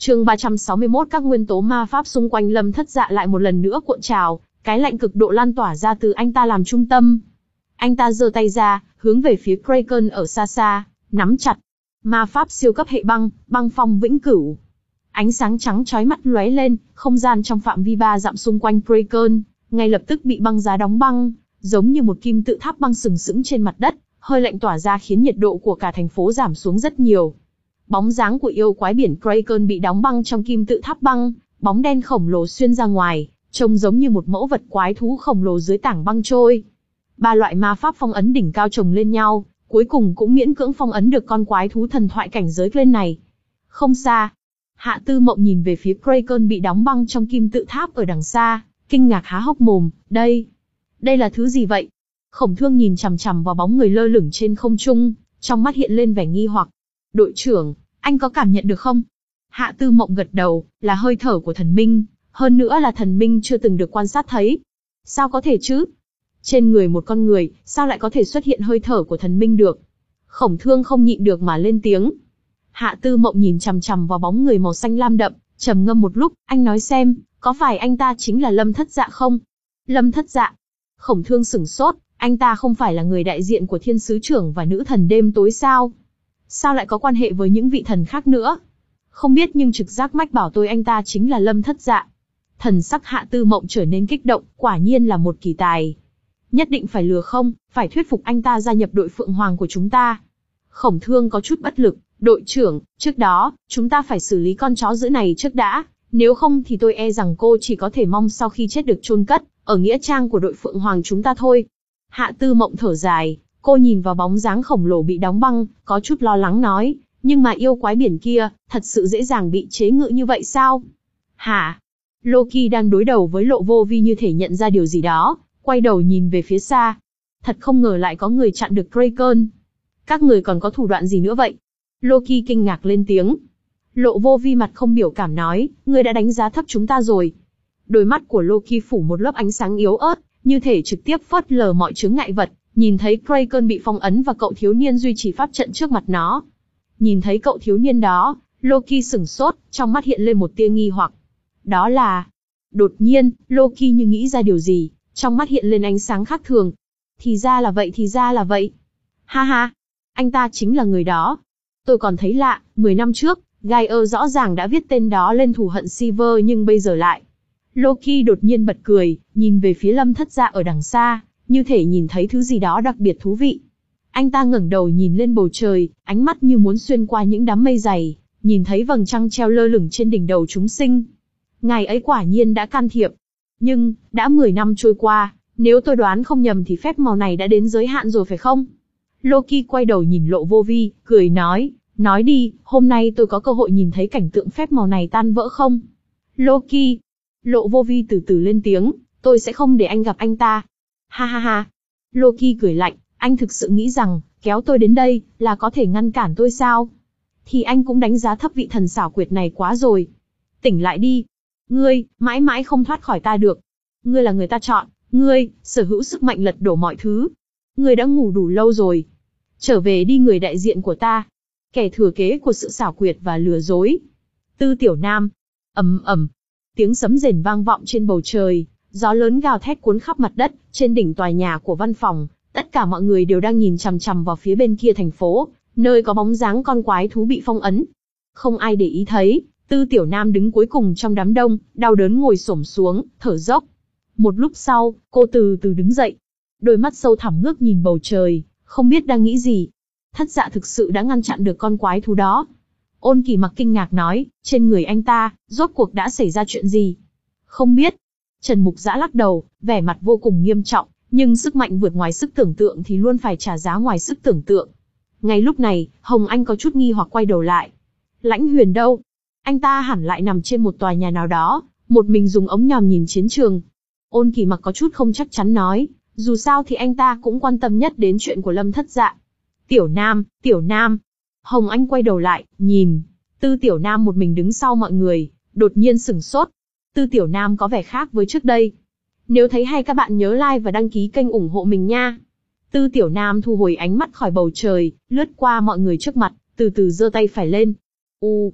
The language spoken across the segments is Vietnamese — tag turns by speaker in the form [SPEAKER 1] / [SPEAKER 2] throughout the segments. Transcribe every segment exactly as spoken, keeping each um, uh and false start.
[SPEAKER 1] Chương ba trăm sáu mươi mốt Các nguyên tố ma pháp xung quanh Lâm Thất Dạ lại một lần nữa cuộn trào, cái lạnh cực độ lan tỏa ra từ anh ta làm trung tâm. Anh ta giơ tay ra, hướng về phía Kraken ở xa xa, nắm chặt. Ma pháp siêu cấp hệ băng, băng phong vĩnh cửu. Ánh sáng trắng chói mắt lóe lên, không gian trong phạm vi ba dặm xung quanh Kraken ngay lập tức bị băng giá đóng băng, giống như một kim tự tháp băng sừng sững trên mặt đất, hơi lạnh tỏa ra khiến nhiệt độ của cả thành phố giảm xuống rất nhiều. Bóng dáng của yêu quái biển Kraken bị đóng băng trong kim tự tháp băng, bóng đen khổng lồ xuyên ra ngoài, trông giống như một mẫu vật quái thú khổng lồ dưới tảng băng trôi. Ba loại ma pháp phong ấn đỉnh cao chồng lên nhau, cuối cùng cũng miễn cưỡng phong ấn được con quái thú thần thoại cảnh giới lên này. Không xa, Hạ Tư Mộng nhìn về phía Kraken bị đóng băng trong kim tự tháp ở đằng xa, kinh ngạc há hốc mồm, đây, đây là thứ gì vậy? Khổng Thương nhìn chằm chằm vào bóng người lơ lửng trên không trung, trong mắt hiện lên vẻ nghi hoặc. Đội trưởng, anh có cảm nhận được không? Hạ Tư Mộng gật đầu, là hơi thở của thần minh, hơn nữa là thần minh chưa từng được quan sát thấy. Sao có thể chứ? Trên người một con người, sao lại có thể xuất hiện hơi thở của thần minh được? Khổng Thương không nhịn được mà lên tiếng. Hạ Tư Mộng nhìn chằm chằm vào bóng người màu xanh lam đậm, trầm ngâm một lúc, anh nói xem, có phải anh ta chính là Lâm Thất Dạ không? Lâm Thất Dạ? Khổng Thương sửng sốt, anh ta không phải là người đại diện của Thiên Sứ Trưởng và Nữ Thần Đêm Tối sao? Sao lại có quan hệ với những vị thần khác nữa? Không biết nhưng trực giác mách bảo tôi anh ta chính là Lâm Thất Dạ. Thần sắc Hạ Tư Mộng trở nên kích động, quả nhiên là một kỳ tài. Nhất định phải lừa không, phải thuyết phục anh ta gia nhập đội Phượng Hoàng của chúng ta. Khổng Thương có chút bất lực, đội trưởng, trước đó, chúng ta phải xử lý con chó dữ này trước đã, nếu không thì tôi e rằng cô chỉ có thể mong sau khi chết được chôn cất, ở nghĩa trang của đội Phượng Hoàng chúng ta thôi. Hạ Tư Mộng thở dài, cô nhìn vào bóng dáng khổng lồ bị đóng băng, có chút lo lắng nói, nhưng mà yêu quái biển kia, thật sự dễ dàng bị chế ngự như vậy sao? Hả? Loki đang đối đầu với Lộ Vô Vi như thể nhận ra điều gì đó, quay đầu nhìn về phía xa. Thật không ngờ lại có người chặn được Kraken. Các người còn có thủ đoạn gì nữa vậy? Loki kinh ngạc lên tiếng. Lộ Vô Vi mặt không biểu cảm nói, ngươi đã đánh giá thấp chúng ta rồi. Đôi mắt của Loki phủ một lớp ánh sáng yếu ớt, như thể trực tiếp phớt lờ mọi chướng ngại vật, nhìn thấy Kraken bị phong ấn và cậu thiếu niên duy trì pháp trận trước mặt nó. Nhìn thấy cậu thiếu niên đó, Loki sửng sốt, trong mắt hiện lên một tia nghi hoặc. Đó là... Đột nhiên, Loki như nghĩ ra điều gì, trong mắt hiện lên ánh sáng khác thường. Thì ra là vậy, thì ra là vậy. Ha ha, anh ta chính là người đó. Tôi còn thấy lạ, mười năm trước, Geyer rõ ràng đã viết tên đó lên thù hận Silver nhưng bây giờ lại. Loki đột nhiên bật cười, nhìn về phía Lâm Thất Dạ ở đằng xa, như thể nhìn thấy thứ gì đó đặc biệt thú vị. Anh ta ngẩng đầu nhìn lên bầu trời, ánh mắt như muốn xuyên qua những đám mây dày, nhìn thấy vầng trăng treo lơ lửng trên đỉnh đầu chúng sinh. Ngài ấy quả nhiên đã can thiệp. Nhưng, đã mười năm trôi qua, nếu tôi đoán không nhầm thì phép màu này đã đến giới hạn rồi phải không? Loki quay đầu nhìn Lộ Vô Vi, cười nói, nói đi, hôm nay tôi có cơ hội nhìn thấy cảnh tượng phép màu này tan vỡ không? Loki. Lộ Vô Vi từ từ lên tiếng, tôi sẽ không để anh gặp anh ta. Ha ha ha. Loki cười lạnh, anh thực sự nghĩ rằng, kéo tôi đến đây, là có thể ngăn cản tôi sao? Thì anh cũng đánh giá thấp vị thần xảo quyệt này quá rồi. Tỉnh lại đi. Ngươi, mãi mãi không thoát khỏi ta được. Ngươi là người ta chọn, ngươi, sở hữu sức mạnh lật đổ mọi thứ. Ngươi đã ngủ đủ lâu rồi. Trở về đi người đại diện của ta. Kẻ thừa kế của sự xảo quyệt và lừa dối. Tư Tiểu Nam. Ầm ầm. Tiếng sấm rền vang vọng trên bầu trời, gió lớn gào thét cuốn khắp mặt đất, trên đỉnh tòa nhà của văn phòng, tất cả mọi người đều đang nhìn chằm chằm vào phía bên kia thành phố, nơi có bóng dáng con quái thú bị phong ấn. Không ai để ý thấy, Tư Tiểu Nam đứng cuối cùng trong đám đông, đau đớn ngồi xổm xuống, thở dốc. Một lúc sau, cô từ từ đứng dậy, đôi mắt sâu thẳm ngước nhìn bầu trời, không biết đang nghĩ gì. Thất Dạ thực sự đã ngăn chặn được con quái thú đó. Ôn Kỳ Mặc kinh ngạc nói, trên người anh ta, rốt cuộc đã xảy ra chuyện gì? Không biết. Trần Mục Dã lắc đầu, vẻ mặt vô cùng nghiêm trọng, nhưng sức mạnh vượt ngoài sức tưởng tượng thì luôn phải trả giá ngoài sức tưởng tượng. Ngay lúc này, Hồng Anh có chút nghi hoặc quay đầu lại. Lãnh Huyền đâu? Anh ta hẳn lại nằm trên một tòa nhà nào đó, một mình dùng ống nhòm nhìn chiến trường. Ôn Kỳ Mặc có chút không chắc chắn nói, dù sao thì anh ta cũng quan tâm nhất đến chuyện của Lâm Thất Dạ. Tiểu Nam, Tiểu Nam. Hồng Anh quay đầu lại, nhìn. Tư Tiểu Nam một mình đứng sau mọi người, đột nhiên sửng sốt. Tư Tiểu Nam có vẻ khác với trước đây. Nếu thấy hay các bạn nhớ like và đăng ký kênh ủng hộ mình nha. Tư Tiểu Nam thu hồi ánh mắt khỏi bầu trời, lướt qua mọi người trước mặt, từ từ giơ tay phải lên. U,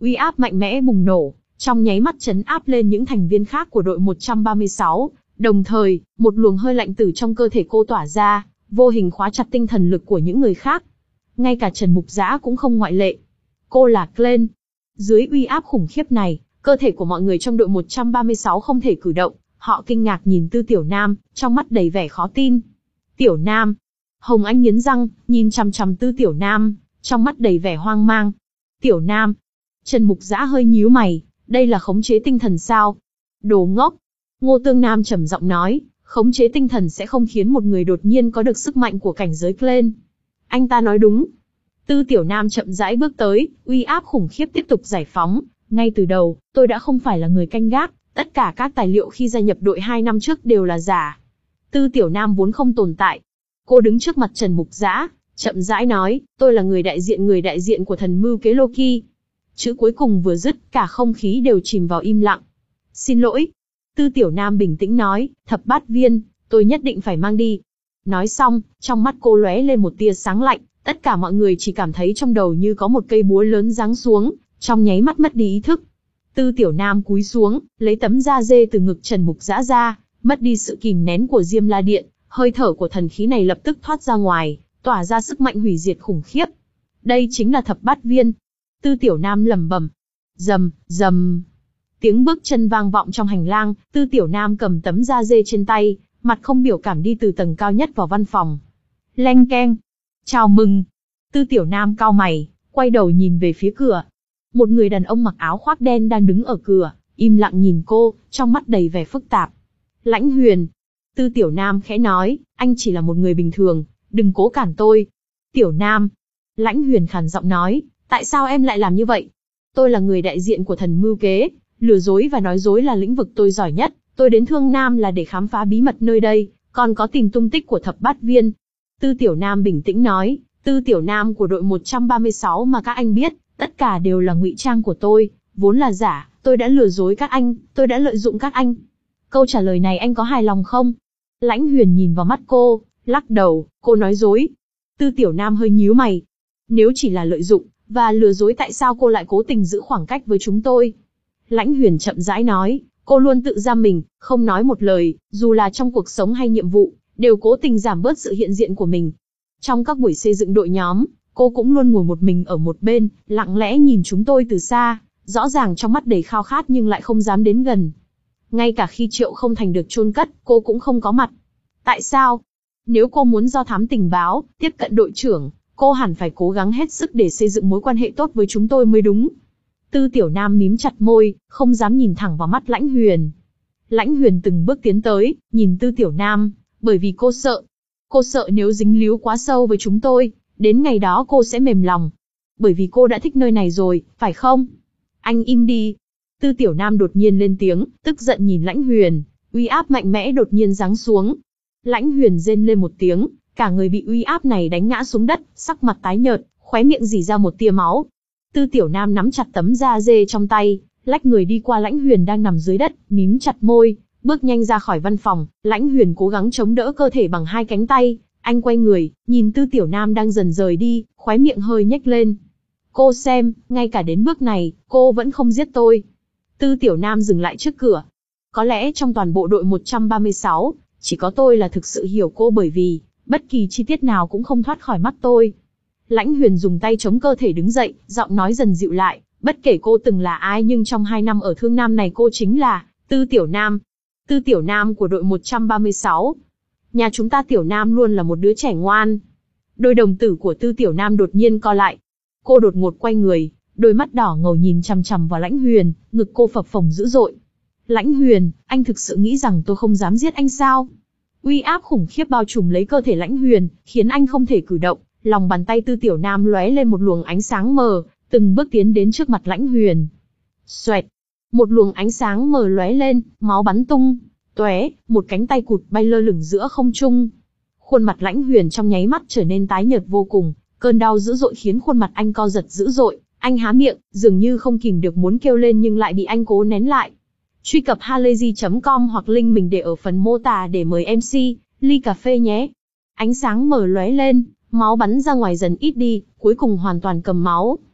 [SPEAKER 1] Uy áp mạnh mẽ bùng nổ, trong nháy mắt trấn áp lên những thành viên khác của đội một trăm ba mươi sáu, đồng thời, một luồng hơi lạnh từ trong cơ thể cô tỏa ra, vô hình khóa chặt tinh thần lực của những người khác. Ngay cả Trần Mục Dã cũng không ngoại lệ. Cô là Glenn. Dưới uy áp khủng khiếp này, cơ thể của mọi người trong đội một trăm ba mươi sáu không thể cử động, họ kinh ngạc nhìn Tư Tiểu Nam, trong mắt đầy vẻ khó tin. Tiểu Nam. Hồng Anh nghiến răng, nhìn chằm chằm Tư Tiểu Nam, trong mắt đầy vẻ hoang mang. Tiểu Nam. Trần Mục Dã hơi nhíu mày, đây là khống chế tinh thần sao? Đồ ngốc. Ngô Tương Nam trầm giọng nói, khống chế tinh thần sẽ không khiến một người đột nhiên có được sức mạnh của cảnh giới Glenn. Anh ta nói đúng. Tư Tiểu Nam chậm rãi bước tới, uy áp khủng khiếp tiếp tục giải phóng. Ngay từ đầu, tôi đã không phải là người canh gác, tất cả các tài liệu khi gia nhập đội hai năm trước đều là giả. Tư Tiểu Nam vốn không tồn tại. Cô đứng trước mặt Trần Mục Dã, chậm rãi nói, tôi là người đại diện người đại diện của thần mưu kế Loki. Chữ cuối cùng vừa dứt, cả không khí đều chìm vào im lặng. Xin lỗi. Tư Tiểu Nam bình tĩnh nói, thập bát viên, tôi nhất định phải mang đi. Nói xong, trong mắt cô lóe lên một tia sáng lạnh, tất cả mọi người chỉ cảm thấy trong đầu như có một cây búa lớn giáng xuống, trong nháy mắt mất đi ý thức. Tư Tiểu Nam cúi xuống, lấy tấm da dê từ ngực Trần Mục Dã ra, mất đi sự kìm nén của Diêm La Điện, hơi thở của thần khí này lập tức thoát ra ngoài, tỏa ra sức mạnh hủy diệt khủng khiếp. Đây chính là thập bát viên. Tư Tiểu Nam lẩm bẩm. Rầm, rầm. Tiếng bước chân vang vọng trong hành lang, Tư Tiểu Nam cầm tấm da dê trên tay, mặt không biểu cảm đi từ tầng cao nhất vào văn phòng. Leng keng. Chào mừng. Tư Tiểu Nam cau mày, quay đầu nhìn về phía cửa. Một người đàn ông mặc áo khoác đen đang đứng ở cửa, im lặng nhìn cô, trong mắt đầy vẻ phức tạp. Lãnh Huyền. Tư Tiểu Nam khẽ nói, anh chỉ là một người bình thường, đừng cố cản tôi. Tiểu Nam. Lãnh Huyền khàn giọng nói, tại sao em lại làm như vậy? Tôi là người đại diện của thần mưu kế, lừa dối và nói dối là lĩnh vực tôi giỏi nhất, tôi đến Thương Nam là để khám phá bí mật nơi đây, còn có tìm tung tích của thập bát viên. Tư Tiểu Nam bình tĩnh nói, Tư Tiểu Nam của đội một trăm ba mươi sáu mà các anh biết, tất cả đều là ngụy trang của tôi, vốn là giả, tôi đã lừa dối các anh, tôi đã lợi dụng các anh. Câu trả lời này anh có hài lòng không? Lãnh Huyền nhìn vào mắt cô, lắc đầu, cô nói dối. Tư Tiểu Nam hơi nhíu mày. Nếu chỉ là lợi dụng và lừa dối tại sao cô lại cố tình giữ khoảng cách với chúng tôi? Lãnh Huyền chậm rãi nói, cô luôn tự giam mình, không nói một lời, dù là trong cuộc sống hay nhiệm vụ, đều cố tình giảm bớt sự hiện diện của mình. Trong các buổi xây dựng đội nhóm, cô cũng luôn ngồi một mình ở một bên, lặng lẽ nhìn chúng tôi từ xa, rõ ràng trong mắt đầy khao khát nhưng lại không dám đến gần. Ngay cả khi Triệu Không Thành được chôn cất, cô cũng không có mặt. Tại sao? Nếu cô muốn do thám tình báo, tiếp cận đội trưởng, cô hẳn phải cố gắng hết sức để xây dựng mối quan hệ tốt với chúng tôi mới đúng. Tư Tiểu Nam mím chặt môi, không dám nhìn thẳng vào mắt Lãnh Huyền. Lãnh Huyền từng bước tiến tới, nhìn Tư Tiểu Nam, bởi vì cô sợ. Cô sợ nếu dính líu quá sâu với chúng tôi, đến ngày đó cô sẽ mềm lòng. Bởi vì cô đã thích nơi này rồi, phải không? Anh im đi. Tư Tiểu Nam đột nhiên lên tiếng, tức giận nhìn Lãnh Huyền, uy áp mạnh mẽ đột nhiên giáng xuống. Lãnh Huyền rên lên một tiếng, cả người bị uy áp này đánh ngã xuống đất, sắc mặt tái nhợt, khóe miệng rỉ ra một tia máu. Tư Tiểu Nam nắm chặt tấm da dê trong tay, lách người đi qua Lãnh Huyền đang nằm dưới đất, mím chặt môi, bước nhanh ra khỏi văn phòng. Lãnh Huyền cố gắng chống đỡ cơ thể bằng hai cánh tay, anh quay người, nhìn Tư Tiểu Nam đang dần rời đi, khóe miệng hơi nhếch lên. Cô xem, ngay cả đến bước này, cô vẫn không giết tôi. Tư Tiểu Nam dừng lại trước cửa. Có lẽ trong toàn bộ đội một trăm ba mươi sáu, chỉ có tôi là thực sự hiểu cô, bởi vì bất kỳ chi tiết nào cũng không thoát khỏi mắt tôi. Lãnh Huyền dùng tay chống cơ thể đứng dậy, giọng nói dần dịu lại, bất kể cô từng là ai nhưng trong hai năm ở Thương Nam này cô chính là Tư Tiểu Nam. Tư Tiểu Nam của đội một trăm ba mươi sáu. Nhà chúng ta Tiểu Nam luôn là một đứa trẻ ngoan. Đôi đồng tử của Tư Tiểu Nam đột nhiên co lại. Cô đột ngột quay người, đôi mắt đỏ ngầu nhìn chằm chằm vào Lãnh Huyền, ngực cô phập phồng dữ dội. Lãnh Huyền, anh thực sự nghĩ rằng tôi không dám giết anh sao? Uy áp khủng khiếp bao trùm lấy cơ thể Lãnh Huyền, khiến anh không thể cử động. Lòng bàn tay Tư Tiểu Nam lóe lên một luồng ánh sáng mờ, từng bước tiến đến trước mặt Lãnh Huyền. Xoẹt, một luồng ánh sáng mờ lóe lên, máu bắn tung tóe, một cánh tay cụt bay lơ lửng giữa không trung. Khuôn mặt Lãnh Huyền trong nháy mắt trở nên tái nhợt vô cùng, cơn đau dữ dội khiến khuôn mặt anh co giật dữ dội, anh há miệng, dường như không kìm được muốn kêu lên nhưng lại bị anh cố nén lại. Truy cập halayzi chấm com hoặc link mình để ở phần mô tả để mời em xê ly cà phê nhé. Ánh sáng mờ lóe lên, máu bắn ra ngoài dần ít đi, cuối cùng hoàn toàn cầm máu.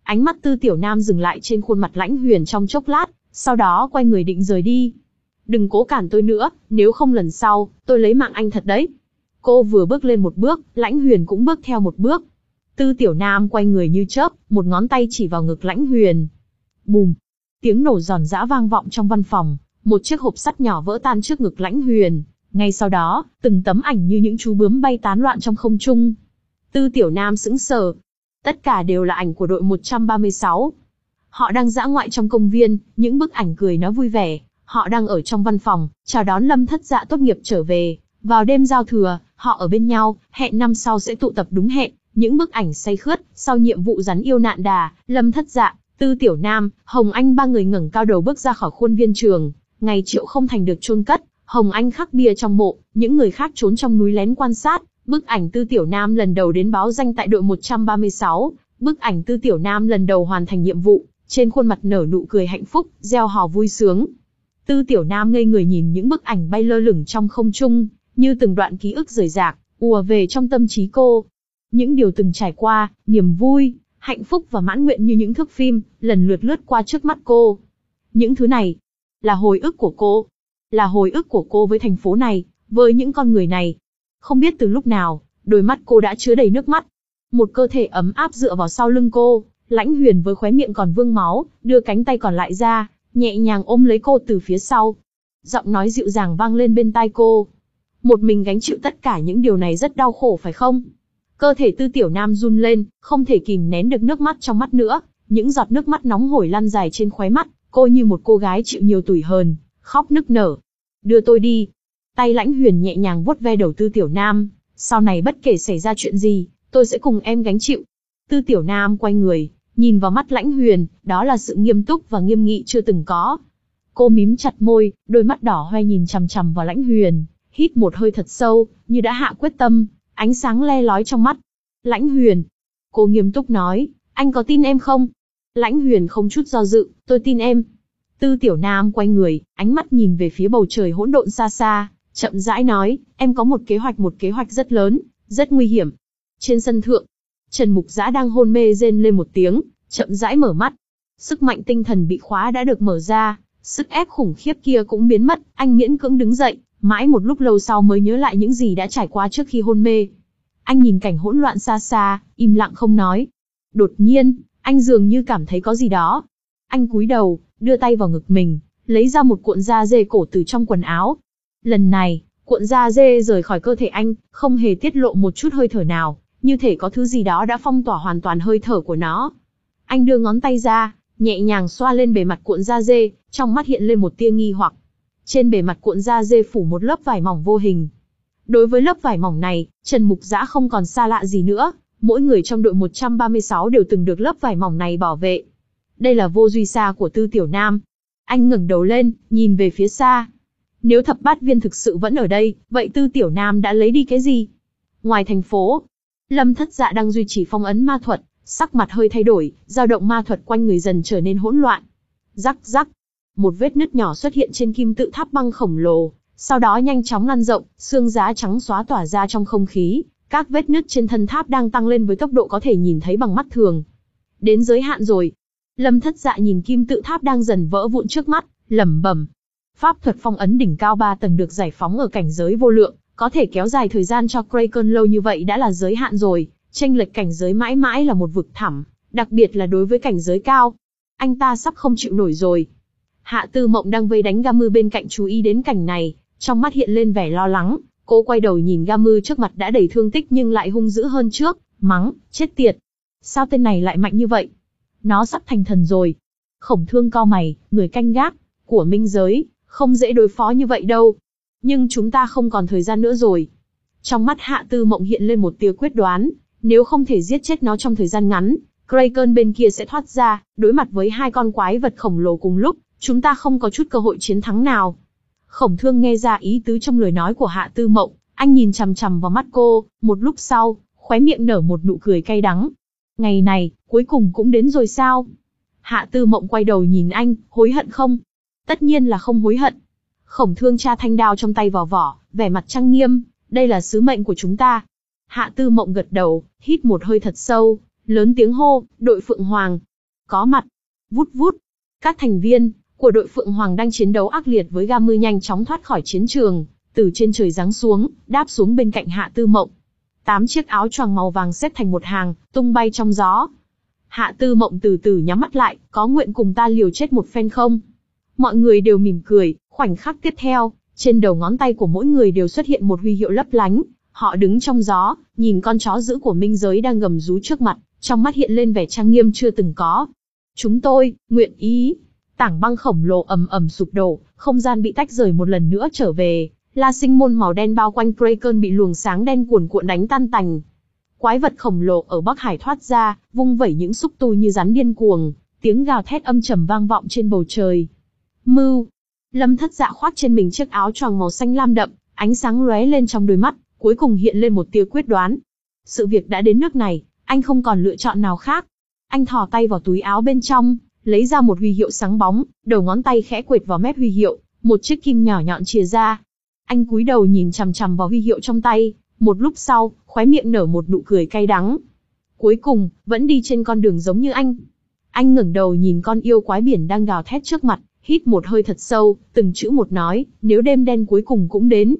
[SPEAKER 1] Ánh mắt Tư Tiểu Nam dừng lại trên khuôn mặt Lãnh Huyền trong chốc lát, sau đó quay người định rời đi. Đừng cố cản tôi nữa, nếu không lần sau, tôi lấy mạng anh thật đấy. Cô vừa bước lên một bước, Lãnh Huyền cũng bước theo một bước. Tư Tiểu Nam quay người như chớp, một ngón tay chỉ vào ngực Lãnh Huyền. Bùm! Tiếng nổ giòn giã vang vọng trong văn phòng, một chiếc hộp sắt nhỏ vỡ tan trước ngực Lãnh Huyền. Ngay sau đó, từng tấm ảnh như những chú bướm bay tán loạn trong không trung. Tư Tiểu Nam sững sờ. Tất cả đều là ảnh của đội một trăm ba mươi sáu. Họ đang dã ngoại trong công viên, những bức ảnh cười nói vui vẻ. Họ đang ở trong văn phòng, chào đón Lâm Thất Dạ tốt nghiệp trở về. Vào đêm giao thừa, họ ở bên nhau, hẹn năm sau sẽ tụ tập đúng hẹn. Những bức ảnh say khướt, sau nhiệm vụ rắn yêu nạn đà, Lâm Thất Dạ, Tư Tiểu Nam, Hồng Anh ba người ngẩng cao đầu bước ra khỏi khuôn viên trường. Ngày Triệu Không Thành được chôn cất, Hồng Anh khắc bia trong mộ, những người khác trốn trong núi lén quan sát. Bức ảnh Tư Tiểu Nam lần đầu đến báo danh tại đội một trăm ba mươi sáu, bức ảnh Tư Tiểu Nam lần đầu hoàn thành nhiệm vụ, trên khuôn mặt nở nụ cười hạnh phúc, reo hò vui sướng. Tư Tiểu Nam ngây người nhìn những bức ảnh bay lơ lửng trong không trung, như từng đoạn ký ức rời rạc, ùa về trong tâm trí cô. Những điều từng trải qua, niềm vui, hạnh phúc và mãn nguyện như những thước phim, lần lượt lướt qua trước mắt cô. Những thứ này, là hồi ức của cô. Là hồi ức của cô với thành phố này, với những con người này. Không biết từ lúc nào, đôi mắt cô đã chứa đầy nước mắt. Một cơ thể ấm áp dựa vào sau lưng cô, Lãnh Huyền với khóe miệng còn vương máu, đưa cánh tay còn lại ra, nhẹ nhàng ôm lấy cô từ phía sau. Giọng nói dịu dàng vang lên bên tai cô. Một mình gánh chịu tất cả những điều này rất đau khổ phải không? Cơ thể Tư Tiểu Nam run lên, không thể kìm nén được nước mắt trong mắt nữa. Những giọt nước mắt nóng hổi lăn dài trên khóe mắt, cô như một cô gái chịu nhiều tủi hờn, khóc nức nở. Đưa tôi đi. Tay Lãnh Huyền nhẹ nhàng vuốt ve đầu Tư Tiểu Nam. Sau này bất kể xảy ra chuyện gì, tôi sẽ cùng em gánh chịu. Tư Tiểu Nam quay người, nhìn vào mắt Lãnh Huyền, đó là sự nghiêm túc và nghiêm nghị chưa từng có. Cô mím chặt môi, đôi mắt đỏ hoe nhìn chằm chằm vào Lãnh Huyền, hít một hơi thật sâu, như đã hạ quyết tâm, ánh sáng le lói trong mắt. Lãnh Huyền, cô nghiêm túc nói, anh có tin em không? Lãnh Huyền không chút do dự, tôi tin em. Tư Tiểu Nam quay người, ánh mắt nhìn về phía bầu trời hỗn độn xa xa, chậm rãi nói, em có một kế hoạch một kế hoạch rất lớn, rất nguy hiểm. Trên sân thượng, Trần Mục Dã đang hôn mê rên lên một tiếng, chậm rãi mở mắt. Sức mạnh tinh thần bị khóa đã được mở ra, sức ép khủng khiếp kia cũng biến mất, anh miễn cưỡng đứng dậy, mãi một lúc lâu sau mới nhớ lại những gì đã trải qua trước khi hôn mê. Anh nhìn cảnh hỗn loạn xa xa, im lặng không nói. Đột nhiên, anh dường như cảm thấy có gì đó. Anh cúi đầu, đưa tay vào ngực mình, lấy ra một cuộn da dê cổ từ trong quần áo. Lần này, cuộn da dê rời khỏi cơ thể anh, không hề tiết lộ một chút hơi thở nào, như thể có thứ gì đó đã phong tỏa hoàn toàn hơi thở của nó. Anh đưa ngón tay ra, nhẹ nhàng xoa lên bề mặt cuộn da dê, trong mắt hiện lên một tia nghi hoặc. Trên bề mặt cuộn da dê phủ một lớp vải mỏng vô hình. Đối với lớp vải mỏng này, Trần Mục Dã không còn xa lạ gì nữa, mỗi người trong đội một trăm ba mươi sáu đều từng được lớp vải mỏng này bảo vệ. Đây là vô duy sa của Tư Tiểu Nam. Anh ngẩng đầu lên, nhìn về phía xa. Nếu thập bát viên thực sự vẫn ở đây, vậy Tư Tiểu Nam đã lấy đi cái gì? Ngoài thành phố, Lâm Thất Dạ đang duy trì phong ấn ma thuật, sắc mặt hơi thay đổi, dao động ma thuật quanh người dần trở nên hỗn loạn. Rắc rắc, một vết nứt nhỏ xuất hiện trên kim tự tháp băng khổng lồ, sau đó nhanh chóng lan rộng, xương giá trắng xóa tỏa ra trong không khí, các vết nứt trên thân tháp đang tăng lên với tốc độ có thể nhìn thấy bằng mắt thường. Đến giới hạn rồi. Lâm Thất Dạ nhìn kim tự tháp đang dần vỡ vụn trước mắt, lẩm bẩm. Pháp thuật phong ấn đỉnh cao ba tầng được giải phóng ở cảnh giới vô lượng, có thể kéo dài thời gian cho Kraken lâu như vậy đã là giới hạn rồi, chênh lệch cảnh giới mãi mãi là một vực thẳm, đặc biệt là đối với cảnh giới cao. Anh ta sắp không chịu nổi rồi. Hạ Tư Mộng đang vây đánh Gamu bên cạnh chú ý đến cảnh này, trong mắt hiện lên vẻ lo lắng, cô quay đầu nhìn Gamu trước mặt đã đầy thương tích nhưng lại hung dữ hơn trước, mắng, chết tiệt. Sao tên này lại mạnh như vậy? Nó sắp thành thần rồi. Khổng Thương cau mày, người canh gác của minh giới, không dễ đối phó như vậy đâu. Nhưng chúng ta không còn thời gian nữa rồi. Trong mắt Hạ Tư Mộng hiện lên một tia quyết đoán, nếu không thể giết chết nó trong thời gian ngắn, Kraken bên kia sẽ thoát ra, đối mặt với hai con quái vật khổng lồ cùng lúc, chúng ta không có chút cơ hội chiến thắng nào. Khổng Thương nghe ra ý tứ trong lời nói của Hạ Tư Mộng, anh nhìn chằm chằm vào mắt cô, một lúc sau, khóe miệng nở một nụ cười cay đắng. Ngày này, cuối cùng cũng đến rồi sao? Hạ Tư Mộng quay đầu nhìn anh, hối hận không? Tất nhiên là không hối hận. Khổng Thương tra thanh đao trong tay vào vỏ, vẻ mặt trang nghiêm, đây là sứ mệnh của chúng ta. Hạ Tư Mộng gật đầu, hít một hơi thật sâu, lớn tiếng hô, đội Phượng Hoàng. có mặt. Vút vút. Các thành viên của đội Phượng Hoàng đang chiến đấu ác liệt với Ga Mư nhanh chóng thoát khỏi chiến trường, từ trên trời giáng xuống, đáp xuống bên cạnh Hạ Tư Mộng. Tám chiếc áo choàng màu vàng xếp thành một hàng, tung bay trong gió. Hạ Tư Mộng từ từ nhắm mắt lại, có nguyện cùng ta liều chết một phen không? Mọi người đều mỉm cười, khoảnh khắc tiếp theo, trên đầu ngón tay của mỗi người đều xuất hiện một huy hiệu lấp lánh. Họ đứng trong gió, nhìn con chó dữ của minh giới đang gầm rú trước mặt, trong mắt hiện lên vẻ trang nghiêm chưa từng có. Chúng tôi, nguyện ý. Tảng băng khổng lồ ầm ầm sụp đổ, không gian bị tách rời một lần nữa trở về. La sinh môn màu đen bao quanh Kraken bị luồng sáng đen cuồn cuộn đánh tan tành. Quái vật khổng lồ ở Bắc Hải thoát ra, vung vẩy những xúc tu như rắn điên cuồng, tiếng gào thét âm trầm vang vọng trên bầu trời. Mưu. Lâm Thất Dạ khoác trên mình chiếc áo choàng màu xanh lam đậm, ánh sáng lóe lên trong đôi mắt, cuối cùng hiện lên một tia quyết đoán. Sự việc đã đến nước này, anh không còn lựa chọn nào khác. Anh thò tay vào túi áo bên trong, lấy ra một huy hiệu sáng bóng, đầu ngón tay khẽ quệt vào mép huy hiệu, một chiếc kim nhỏ nhọn chìa ra. Anh cúi đầu nhìn chằm chằm vào huy hiệu trong tay, một lúc sau, khóe miệng nở một nụ cười cay đắng. Cuối cùng, vẫn đi trên con đường giống như anh. Anh ngẩng đầu nhìn con yêu quái biển đang gào thét trước mặt, hít một hơi thật sâu, từng chữ một nói, nếu đêm đen cuối cùng cũng đến.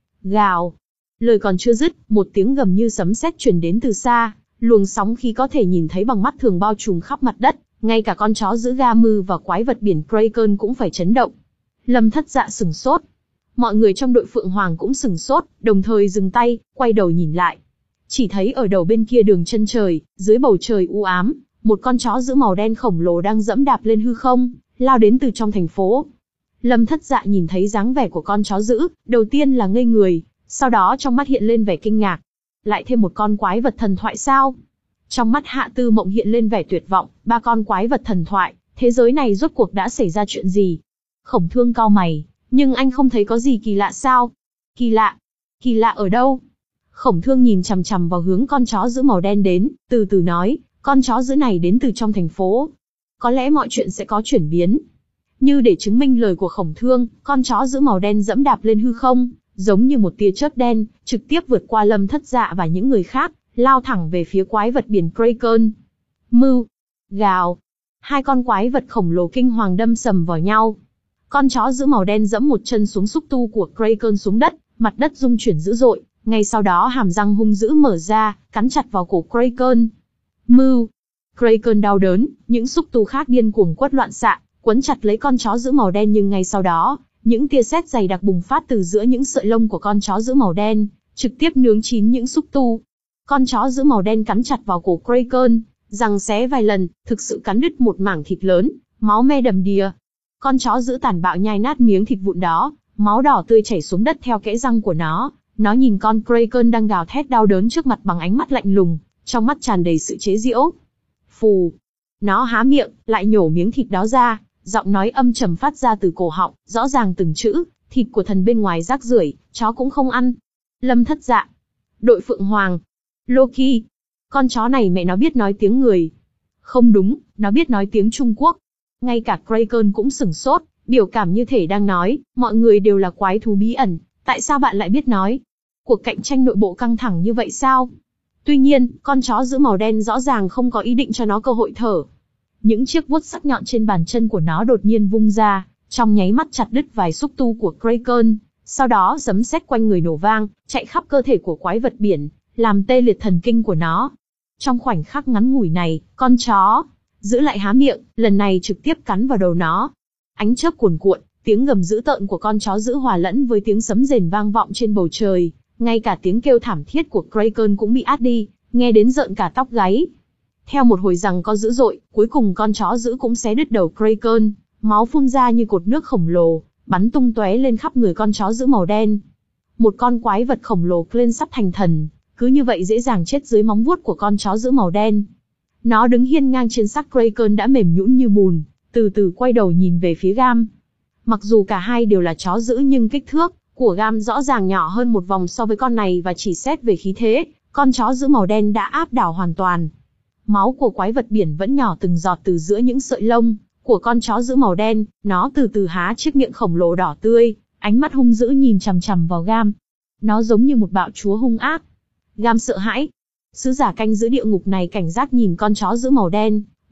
[SPEAKER 1] Gào. Lời còn chưa dứt, một tiếng gầm như sấm sét truyền đến từ xa, luồng sóng khí có thể nhìn thấy bằng mắt thường bao trùm khắp mặt đất, ngay cả con chó giữ Ga Mư và quái vật biển Kraken cũng phải chấn động. Lâm Thất Dạ sửng sốt. Mọi người trong đội Phượng Hoàng cũng sửng sốt, đồng thời dừng tay, quay đầu nhìn lại. Chỉ thấy ở đầu bên kia đường chân trời, dưới bầu trời u ám, một con chó giữ màu đen khổng lồ đang dẫm đạp lên hư không, lao đến từ trong thành phố. Lâm Thất Dạ nhìn thấy dáng vẻ của con chó dữ, đầu tiên là ngây người, sau đó trong mắt hiện lên vẻ kinh ngạc. Lại thêm một con quái vật thần thoại sao? Trong mắt Hạ Tư Mộng hiện lên vẻ tuyệt vọng, ba con quái vật thần thoại, thế giới này rốt cuộc đã xảy ra chuyện gì? Khổng Thương cau mày, nhưng anh không thấy có gì kỳ lạ sao? Kỳ lạ? Kỳ lạ ở đâu? Khổng Thương nhìn chằm chằm vào hướng con chó giữ màu đen đến, từ từ nói, con chó giữ này đến từ trong thành phố. Có lẽ mọi chuyện sẽ có chuyển biến. Như để chứng minh lời của Khổng Thương, con chó giữ màu đen dẫm đạp lên hư không, giống như một tia chớp đen, trực tiếp vượt qua Lâm Thất Dạ và những người khác, lao thẳng về phía quái vật biển Kraken. Mưu. Gào. Hai con quái vật khổng lồ kinh hoàng đâm sầm vào nhau. Con chó giữ màu đen giẫm một chân xuống xúc tu của Kraken xuống đất, mặt đất rung chuyển dữ dội, ngay sau đó hàm răng hung dữ mở ra, cắn chặt vào cổ Kraken. Mưu. Kraken đau đớn, những xúc tu khác điên cuồng quất loạn xạ, quấn chặt lấy con chó giữ màu đen, nhưng ngay sau đó, những tia sét dày đặc bùng phát từ giữa những sợi lông của con chó giữ màu đen, trực tiếp nướng chín những xúc tu. Con chó giữ màu đen cắn chặt vào cổ Kraken, giằng xé vài lần, thực sự cắn đứt một mảng thịt lớn, máu me đầm đìa. Con chó giữ tàn bạo nhai nát miếng thịt vụn đó, máu đỏ tươi chảy xuống đất theo kẽ răng của nó. Nó nhìn con Kraken đang gào thét đau đớn trước mặt bằng ánh mắt lạnh lùng, trong mắt tràn đầy sự chế giễu. Phù. Nó há miệng, lại nhổ miếng thịt đó ra, giọng nói âm trầm phát ra từ cổ họng, rõ ràng từng chữ, thịt của thần bên ngoài rác rưởi, chó cũng không ăn. Lâm Thất Dạ. Đội Phượng Hoàng. Loki. Con chó này mẹ nó biết nói tiếng người. Không đúng, nó biết nói tiếng Trung Quốc. Ngay cả Kraken cũng sửng sốt, biểu cảm như thể đang nói, mọi người đều là quái thú bí ẩn, tại sao bạn lại biết nói? Cuộc cạnh tranh nội bộ căng thẳng như vậy sao? Tuy nhiên, con chó giữ màu đen rõ ràng không có ý định cho nó cơ hội thở. Những chiếc vuốt sắc nhọn trên bàn chân của nó đột nhiên vung ra, trong nháy mắt chặt đứt vài xúc tu của Kraken, sau đó giấm sét quanh người nổ vang, chạy khắp cơ thể của quái vật biển, làm tê liệt thần kinh của nó. Trong khoảnh khắc ngắn ngủi này, con chó giữ lại há miệng, lần này trực tiếp cắn vào đầu nó. Ánh chớp cuồn cuộn, tiếng gầm dữ tợn của con chó giữ hòa lẫn với tiếng sấm rền vang vọng trên bầu trời, ngay cả tiếng kêu thảm thiết của Kraken cũng bị át đi, nghe đến rợn cả tóc gáy. Theo một hồi giằng co dữ dội, cuối cùng con chó giữ cũng xé đứt đầu Kraken, máu phun ra như cột nước khổng lồ, bắn tung tóe lên khắp người con chó giữ màu đen. Một con quái vật khổng lồ lên sắp thành thần, cứ như vậy dễ dàng chết dưới móng vuốt của con chó giữ màu đen. Nó đứng hiên ngang trên xác Kraken đã mềm nhũn như bùn, từ từ quay đầu nhìn về phía Gam. Mặc dù cả hai đều là chó giữ nhưng kích thước của Gam rõ ràng nhỏ hơn một vòng so với con này, và chỉ xét về khí thế, con chó giữ màu đen đã áp đảo hoàn toàn. Máu của quái vật biển vẫn nhỏ từng giọt từ giữa những sợi lông của con chó giữ màu đen, nó từ từ há chiếc miệng khổng lồ đỏ tươi, ánh mắt hung dữ nhìn chằm chằm vào Gam. Nó giống như một bạo chúa hung ác. Gam sợ hãi. Sứ giả canh giữ địa ngục này cảnh giác nhìn con chó giữ màu đen,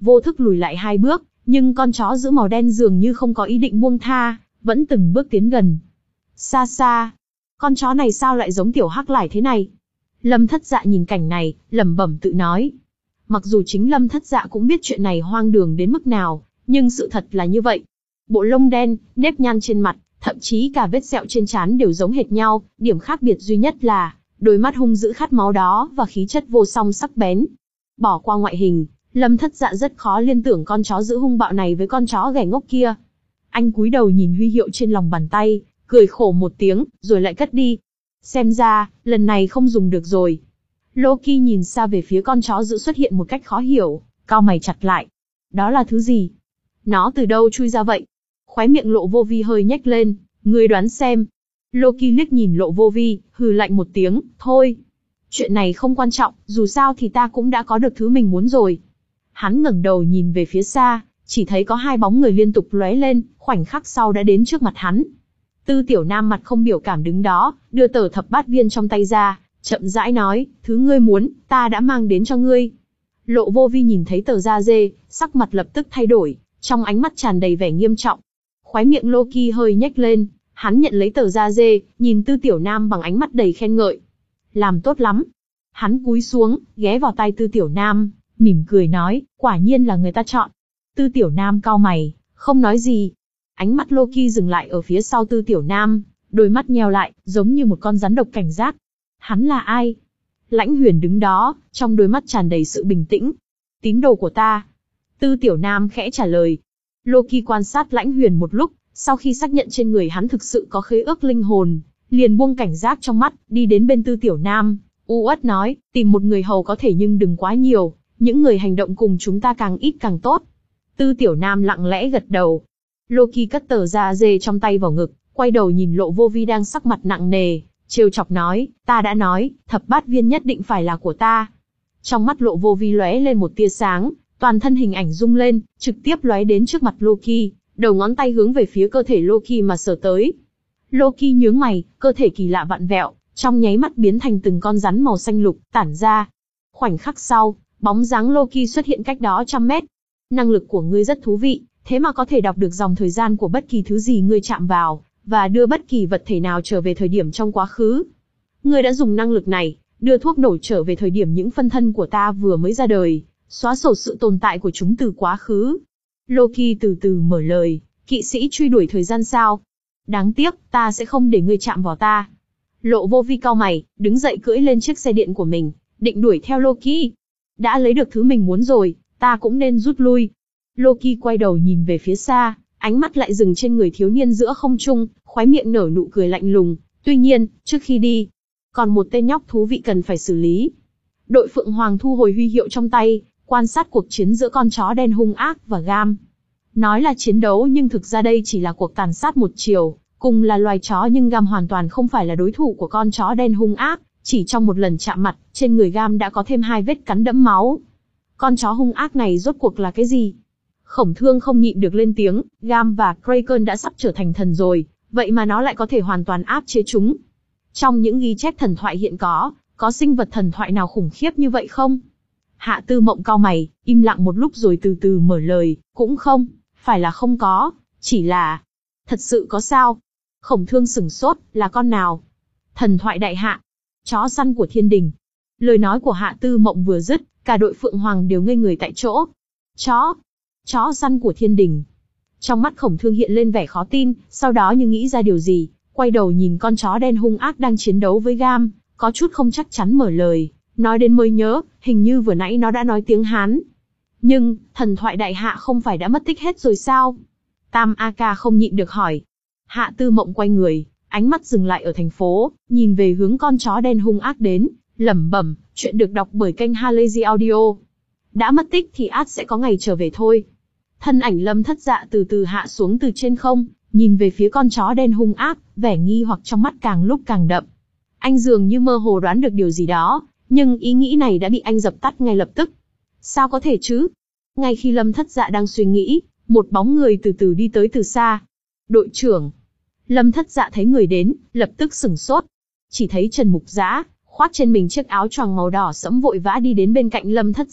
[SPEAKER 1] vô thức lùi lại hai bước, nhưng con chó giữ màu đen dường như không có ý định buông tha, vẫn từng bước tiến gần. Xa xa, con chó này sao lại giống tiểu hắc lải thế này? Lâm Thất Dạ nhìn cảnh này, lẩm bẩm tự nói. Mặc dù chính Lâm Thất Dạ cũng biết chuyện này hoang đường đến mức nào, nhưng sự thật là như vậy. Bộ lông đen, nếp nhăn trên mặt, thậm chí cả vết sẹo trên trán đều giống hệt nhau, điểm khác biệt duy nhất là đôi mắt hung dữ khát máu đó và khí chất vô song sắc bén. Bỏ qua ngoại hình, Lâm Thất Dạ rất khó liên tưởng con chó dữ hung bạo này với con chó ghẻ ngốc kia. Anh cúi đầu nhìn huy hiệu trên lòng bàn tay, cười khổ một tiếng, rồi lại cất đi. Xem ra, lần này không dùng được rồi. Loki nhìn xa về phía con chó dữ xuất hiện một cách khó hiểu, cau mày chặt lại. Đó là thứ gì? Nó từ đâu chui ra vậy? Khóe miệng Lộ Vô Vi hơi nhếch lên, ngươi đoán xem. Loki liếc nhìn Lộ Vô Vi, hừ lạnh một tiếng, thôi. Chuyện này không quan trọng, dù sao thì ta cũng đã có được thứ mình muốn rồi. Hắn ngẩng đầu nhìn về phía xa, chỉ thấy có hai bóng người liên tục lóe lên, khoảnh khắc sau đã đến trước mặt hắn. Tư Tiểu Nam mặt không biểu cảm đứng đó, đưa tờ thập bát viên trong tay ra, chậm rãi nói, thứ ngươi muốn, ta đã mang đến cho ngươi. Lộ Vô Vi nhìn thấy tờ da dê, sắc mặt lập tức thay đổi, trong ánh mắt tràn đầy vẻ nghiêm trọng. Khóe miệng Loki hơi nhếch lên, hắn nhận lấy tờ da dê, nhìn Tư Tiểu Nam bằng ánh mắt đầy khen ngợi. Làm tốt lắm. Hắn cúi xuống, ghé vào tai Tư Tiểu Nam, mỉm cười nói, quả nhiên là người ta chọn. Tư Tiểu Nam cau mày, không nói gì. Ánh mắt Loki dừng lại ở phía sau Tư Tiểu Nam, đôi mắt nheo lại, giống như một con rắn độc cảnh giác. Hắn là ai? Lãnh Huyền đứng đó, trong đôi mắt tràn đầy sự bình tĩnh. Tín đồ của ta. Tư Tiểu Nam khẽ trả lời. Loki quan sát Lãnh Huyền một lúc, sau khi xác nhận trên người hắn thực sự có khế ước linh hồn, liền buông cảnh giác trong mắt, đi đến bên Tư Tiểu Nam, u uất nói, tìm một người hầu có thể nhưng đừng quá nhiều, những người hành động cùng chúng ta càng ít càng tốt. Tư Tiểu Nam lặng lẽ gật đầu. Loki cất tờ da dê trong tay vào ngực, quay đầu nhìn Lộ Vô Vi đang sắc mặt nặng nề, trêu chọc nói, ta đã nói, thập bát viên nhất định phải là của ta. Trong mắt Lộ Vô Vi lóe lên một tia sáng, toàn thân hình ảnh rung lên, trực tiếp lóe đến trước mặt Loki, đầu ngón tay hướng về phía cơ thể Loki mà sờ tới. Loki nhướng mày, cơ thể kỳ lạ vặn vẹo, trong nháy mắt biến thành từng con rắn màu xanh lục, tản ra. Khoảnh khắc sau, bóng dáng Loki xuất hiện cách đó trăm mét. Năng lực của ngươi rất thú vị, thế mà có thể đọc được dòng thời gian của bất kỳ thứ gì ngươi chạm vào, và đưa bất kỳ vật thể nào trở về thời điểm trong quá khứ. Ngươi đã dùng năng lực này, đưa thuốc nổ trở về thời điểm những phân thân của ta vừa mới ra đời, xóa sổ sự tồn tại của chúng từ quá khứ. Loki từ từ mở lời, kỵ sĩ truy đuổi thời gian sao? Đáng tiếc, ta sẽ không để ngươi chạm vào ta. Lộ Vô Vi cau mày, đứng dậy cưỡi lên chiếc xe điện của mình, định đuổi theo Loki. Đã lấy được thứ mình muốn rồi, ta cũng nên rút lui. Loki quay đầu nhìn về phía xa, ánh mắt lại dừng trên người thiếu niên giữa không trung, khóe miệng nở nụ cười lạnh lùng. Tuy nhiên, trước khi đi, còn một tên nhóc thú vị cần phải xử lý. Đội Phượng Hoàng thu hồi huy hiệu trong tay, quan sát cuộc chiến giữa con chó đen hung ác và Gam. Nói là chiến đấu nhưng thực ra đây chỉ là cuộc tàn sát một chiều, cùng là loài chó nhưng Gam hoàn toàn không phải là đối thủ của con chó đen hung ác, chỉ trong một lần chạm mặt, trên người Gam đã có thêm hai vết cắn đẫm máu. Con chó hung ác này rốt cuộc là cái gì? Khổng Thương không nhịn được lên tiếng, Gam và Kraken đã sắp trở thành thần rồi, vậy mà nó lại có thể hoàn toàn áp chế chúng. Trong những ghi chép thần thoại hiện có, có sinh vật thần thoại nào khủng khiếp như vậy không? Hạ Tư Mộng cau mày, im lặng một lúc rồi từ từ mở lời, cũng không, phải là không có, chỉ là... Thật sự có sao? Khổng Thương sửng sốt, là con nào? Thần thoại đại hạ, chó săn của thiên đình. Lời nói của Hạ Tư Mộng vừa dứt, cả đội Phượng Hoàng đều ngây người tại chỗ. Chó, chó săn của thiên đình. Trong mắt Khổng Thương hiện lên vẻ khó tin, sau đó như nghĩ ra điều gì, quay đầu nhìn con chó đen hung ác đang chiến đấu với Gam, có chút không chắc chắn mở lời, nói đến mới nhớ, hình như vừa nãy nó đã nói tiếng Hán. Nhưng, thần thoại đại hạ không phải đã mất tích hết rồi sao? Tam A Ca không nhịn được hỏi. Hạ Tư Mộng quay người, ánh mắt dừng lại ở thành phố, nhìn về hướng con chó đen hung ác đến, lẩm bẩm, chuyện được đọc bởi kênh Halazy Audio. Đã mất tích thì át sẽ có ngày trở về thôi. Thân ảnh Lâm Thất Dạ từ từ hạ xuống từ trên không, nhìn về phía con chó đen hung ác, vẻ nghi hoặc trong mắt càng lúc càng đậm. Anh dường như mơ hồ đoán được điều gì đó, nhưng ý nghĩ này đã bị anh dập tắt ngay lập tức. Sao có thể chứ? Ngay khi Lâm Thất Dạ đang suy nghĩ, một bóng người từ từ đi tới từ xa. Đội trưởng. Lâm Thất Dạ thấy người đến, lập tức sửng sốt. Chỉ thấy Trần Mục Dã, khoác trên mình chiếc áo choàng màu đỏ sẫm vội vã đi đến bên cạnh Lâm Thất Dạ,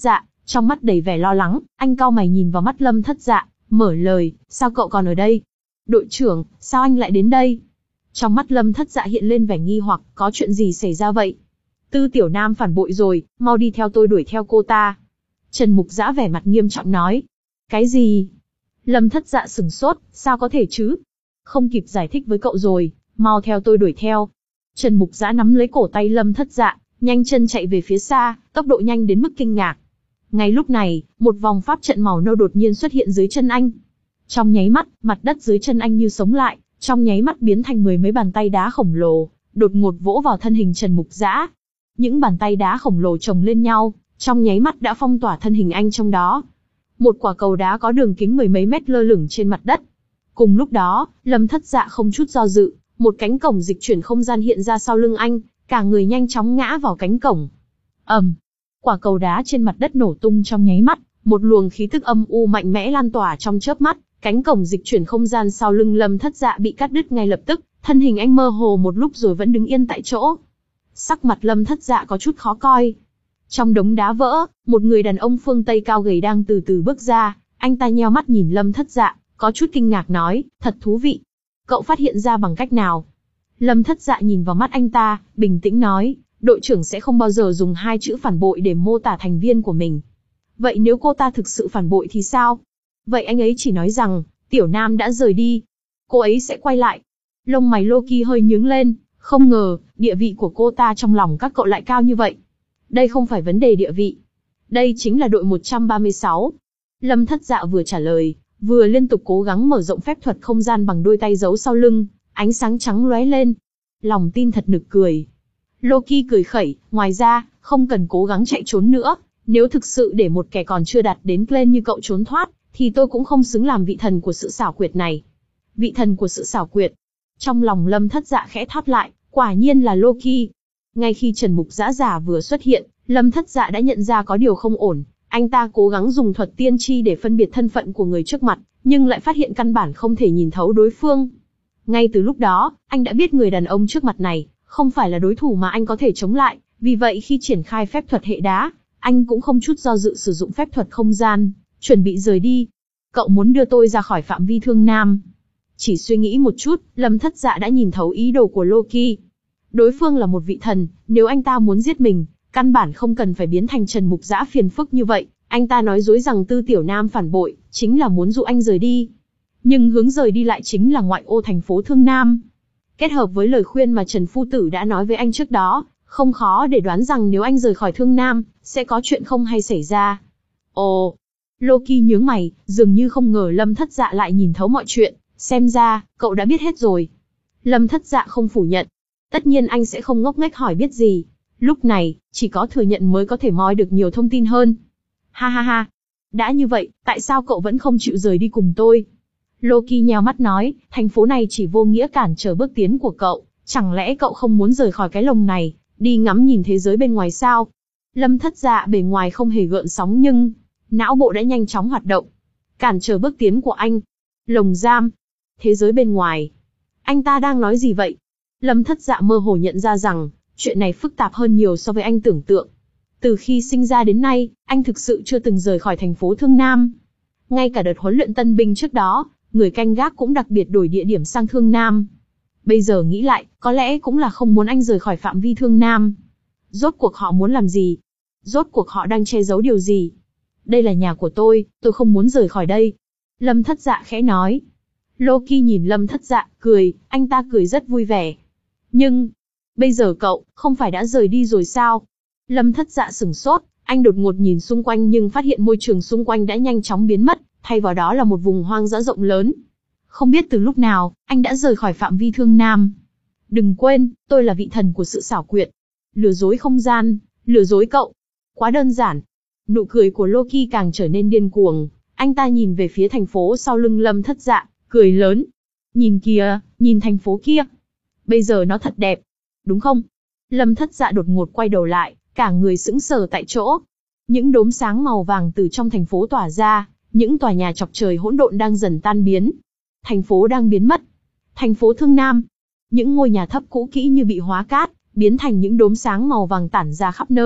[SPEAKER 1] Trong mắt đầy vẻ lo lắng, anh cau mày nhìn vào mắt Lâm Thất Dạ, mở lời, sao cậu còn ở đây? Đội trưởng, sao anh lại đến đây? Trong mắt Lâm Thất Dạ hiện lên vẻ nghi hoặc, có chuyện gì xảy ra vậy? Tư Tiểu Nam phản bội rồi, mau đi theo tôi đuổi theo cô ta. Trần Mục Dã vẻ mặt nghiêm trọng nói. Cái gì? Lâm Thất Dạ sửng sốt, sao có thể chứ? Không kịp giải thích với cậu rồi, mau theo tôi đuổi theo. Trần Mục Dã nắm lấy cổ tay Lâm Thất Dạ, nhanh chân chạy về phía xa, tốc độ nhanh đến mức kinh ngạc. Ngay lúc này, một vòng pháp trận màu nâu đột nhiên xuất hiện dưới chân anh. Trong nháy mắt, mặt đất dưới chân anh như sống lại, trong nháy mắt biến thành mười mấy bàn tay đá khổng lồ, đột ngột vỗ vào thân hình Trần Mục Dã. Những bàn tay đá khổng lồ chồng lên nhau, trong nháy mắt đã phong tỏa thân hình anh trong đó. Một quả cầu đá có đường kính mười mấy mét lơ lửng trên mặt đất. Cùng lúc đó, Lâm Thất Dạ không chút do dự, một cánh cổng dịch chuyển không gian hiện ra sau lưng anh, cả người nhanh chóng ngã vào cánh cổng. ầm, quả cầu đá trên mặt đất nổ tung trong nháy mắt, một luồng khí tức âm u mạnh mẽ lan tỏa trong chớp mắt, cánh cổng dịch chuyển không gian sau lưng Lâm Thất Dạ bị cắt đứt ngay lập tức, thân hình anh mơ hồ một lúc rồi vẫn đứng yên tại chỗ. Sắc mặt Lâm Thất Dạ có chút khó coi. Trong đống đá vỡ, một người đàn ông phương Tây cao gầy đang từ từ bước ra, anh ta nheo mắt nhìn Lâm Thất Dạ, có chút kinh ngạc nói, thật thú vị. Cậu phát hiện ra bằng cách nào? Lâm Thất Dạ nhìn vào mắt anh ta, bình tĩnh nói, đội trưởng sẽ không bao giờ dùng hai chữ phản bội để mô tả thành viên của mình. Vậy nếu cô ta thực sự phản bội thì sao? Vậy anh ấy chỉ nói rằng, Tiểu Nam đã rời đi. Cô ấy sẽ quay lại. Lông mày Loki hơi nhướng lên, không ngờ, địa vị của cô ta trong lòng các cậu lại cao như vậy. Đây không phải vấn đề địa vị. Đây chính là đội một trăm ba mươi sáu. Lâm Thất Dạ vừa trả lời, vừa liên tục cố gắng mở rộng phép thuật không gian bằng đôi tay giấu sau lưng, ánh sáng trắng lóe lên. Lòng tin thật nực cười. Loki cười khẩy, ngoài ra, không cần cố gắng chạy trốn nữa, nếu thực sự để một kẻ còn chưa đạt đến Glen như cậu trốn thoát, thì tôi cũng không xứng làm vị thần của sự xảo quyệt này. Vị thần của sự xảo quyệt. Trong lòng Lâm Thất Dạ khẽ thắt lại, quả nhiên là Loki. Ngay khi Trần Mục Dã giả vừa xuất hiện, Lâm Thất Dạ đã nhận ra có điều không ổn, anh ta cố gắng dùng thuật tiên tri để phân biệt thân phận của người trước mặt, nhưng lại phát hiện căn bản không thể nhìn thấu đối phương. Ngay từ lúc đó, anh đã biết người đàn ông trước mặt này không phải là đối thủ mà anh có thể chống lại, vì vậy khi triển khai phép thuật hệ đá, anh cũng không chút do dự sử dụng phép thuật không gian, chuẩn bị rời đi. Cậu muốn đưa tôi ra khỏi phạm vi Thương Nam? Chỉ suy nghĩ một chút, Lâm Thất Dạ đã nhìn thấu ý đồ của Loki. Đối phương là một vị thần, nếu anh ta muốn giết mình, căn bản không cần phải biến thành Trần Mục Dã phiền phức như vậy. Anh ta nói dối rằng Tư Tiểu Nam phản bội, chính là muốn dụ anh rời đi. Nhưng hướng rời đi lại chính là ngoại ô thành phố Thương Nam. Kết hợp với lời khuyên mà Trần Phu Tử đã nói với anh trước đó, không khó để đoán rằng nếu anh rời khỏi Thương Nam, sẽ có chuyện không hay xảy ra. Ồ, Loki nhướng mày, dường như không ngờ Lâm Thất Dạ lại nhìn thấu mọi chuyện, xem ra, cậu đã biết hết rồi. Lâm Thất Dạ không phủ nhận. Tất nhiên anh sẽ không ngốc nghếch hỏi biết gì. Lúc này, chỉ có thừa nhận mới có thể moi được nhiều thông tin hơn. Ha ha ha. Đã như vậy, tại sao cậu vẫn không chịu rời đi cùng tôi? Loki nheo mắt nói, thành phố này chỉ vô nghĩa cản trở bước tiến của cậu. Chẳng lẽ cậu không muốn rời khỏi cái lồng này, đi ngắm nhìn thế giới bên ngoài sao? Lâm Thất Dạ bề ngoài không hề gợn sóng nhưng, não bộ đã nhanh chóng hoạt động. Cản trở bước tiến của anh. Lồng giam. Thế giới bên ngoài. Anh ta đang nói gì vậy? Lâm Thất Dạ mơ hồ nhận ra rằng, chuyện này phức tạp hơn nhiều so với anh tưởng tượng. Từ khi sinh ra đến nay, anh thực sự chưa từng rời khỏi thành phố Thương Nam. Ngay cả đợt huấn luyện tân binh trước đó, người canh gác cũng đặc biệt đổi địa điểm sang Thương Nam. Bây giờ nghĩ lại, có lẽ cũng là không muốn anh rời khỏi phạm vi Thương Nam. Rốt cuộc họ muốn làm gì? Rốt cuộc họ đang che giấu điều gì? Đây là nhà của tôi, tôi không muốn rời khỏi đây. Lâm Thất Dạ khẽ nói. Loki nhìn Lâm Thất Dạ, cười, anh ta cười rất vui vẻ. Nhưng, bây giờ cậu, không phải đã rời đi rồi sao? Lâm Thất Dạ sửng sốt, anh đột ngột nhìn xung quanh nhưng phát hiện môi trường xung quanh đã nhanh chóng biến mất, thay vào đó là một vùng hoang dã rộng lớn. Không biết từ lúc nào, anh đã rời khỏi phạm vi Thương Nam. Đừng quên, tôi là vị thần của sự xảo quyệt. Lừa dối không gian, lừa dối cậu. Quá đơn giản. Nụ cười của Loki càng trở nên điên cuồng, anh ta nhìn về phía thành phố sau lưng Lâm Thất Dạ, cười lớn. Nhìn kìa, nhìn thành phố kia. Bây giờ nó thật đẹp. Đúng không? Lâm Thất Dạ đột ngột quay đầu lại, cả người sững sờ tại chỗ. Những đốm sáng màu vàng từ trong thành phố tỏa ra, những tòa nhà chọc trời hỗn độn đang dần tan biến. Thành phố đang biến mất. Thành phố Thương Nam. Những ngôi nhà thấp cũ kỹ như bị hóa cát, biến thành những đốm sáng màu vàng tản ra khắp nơi,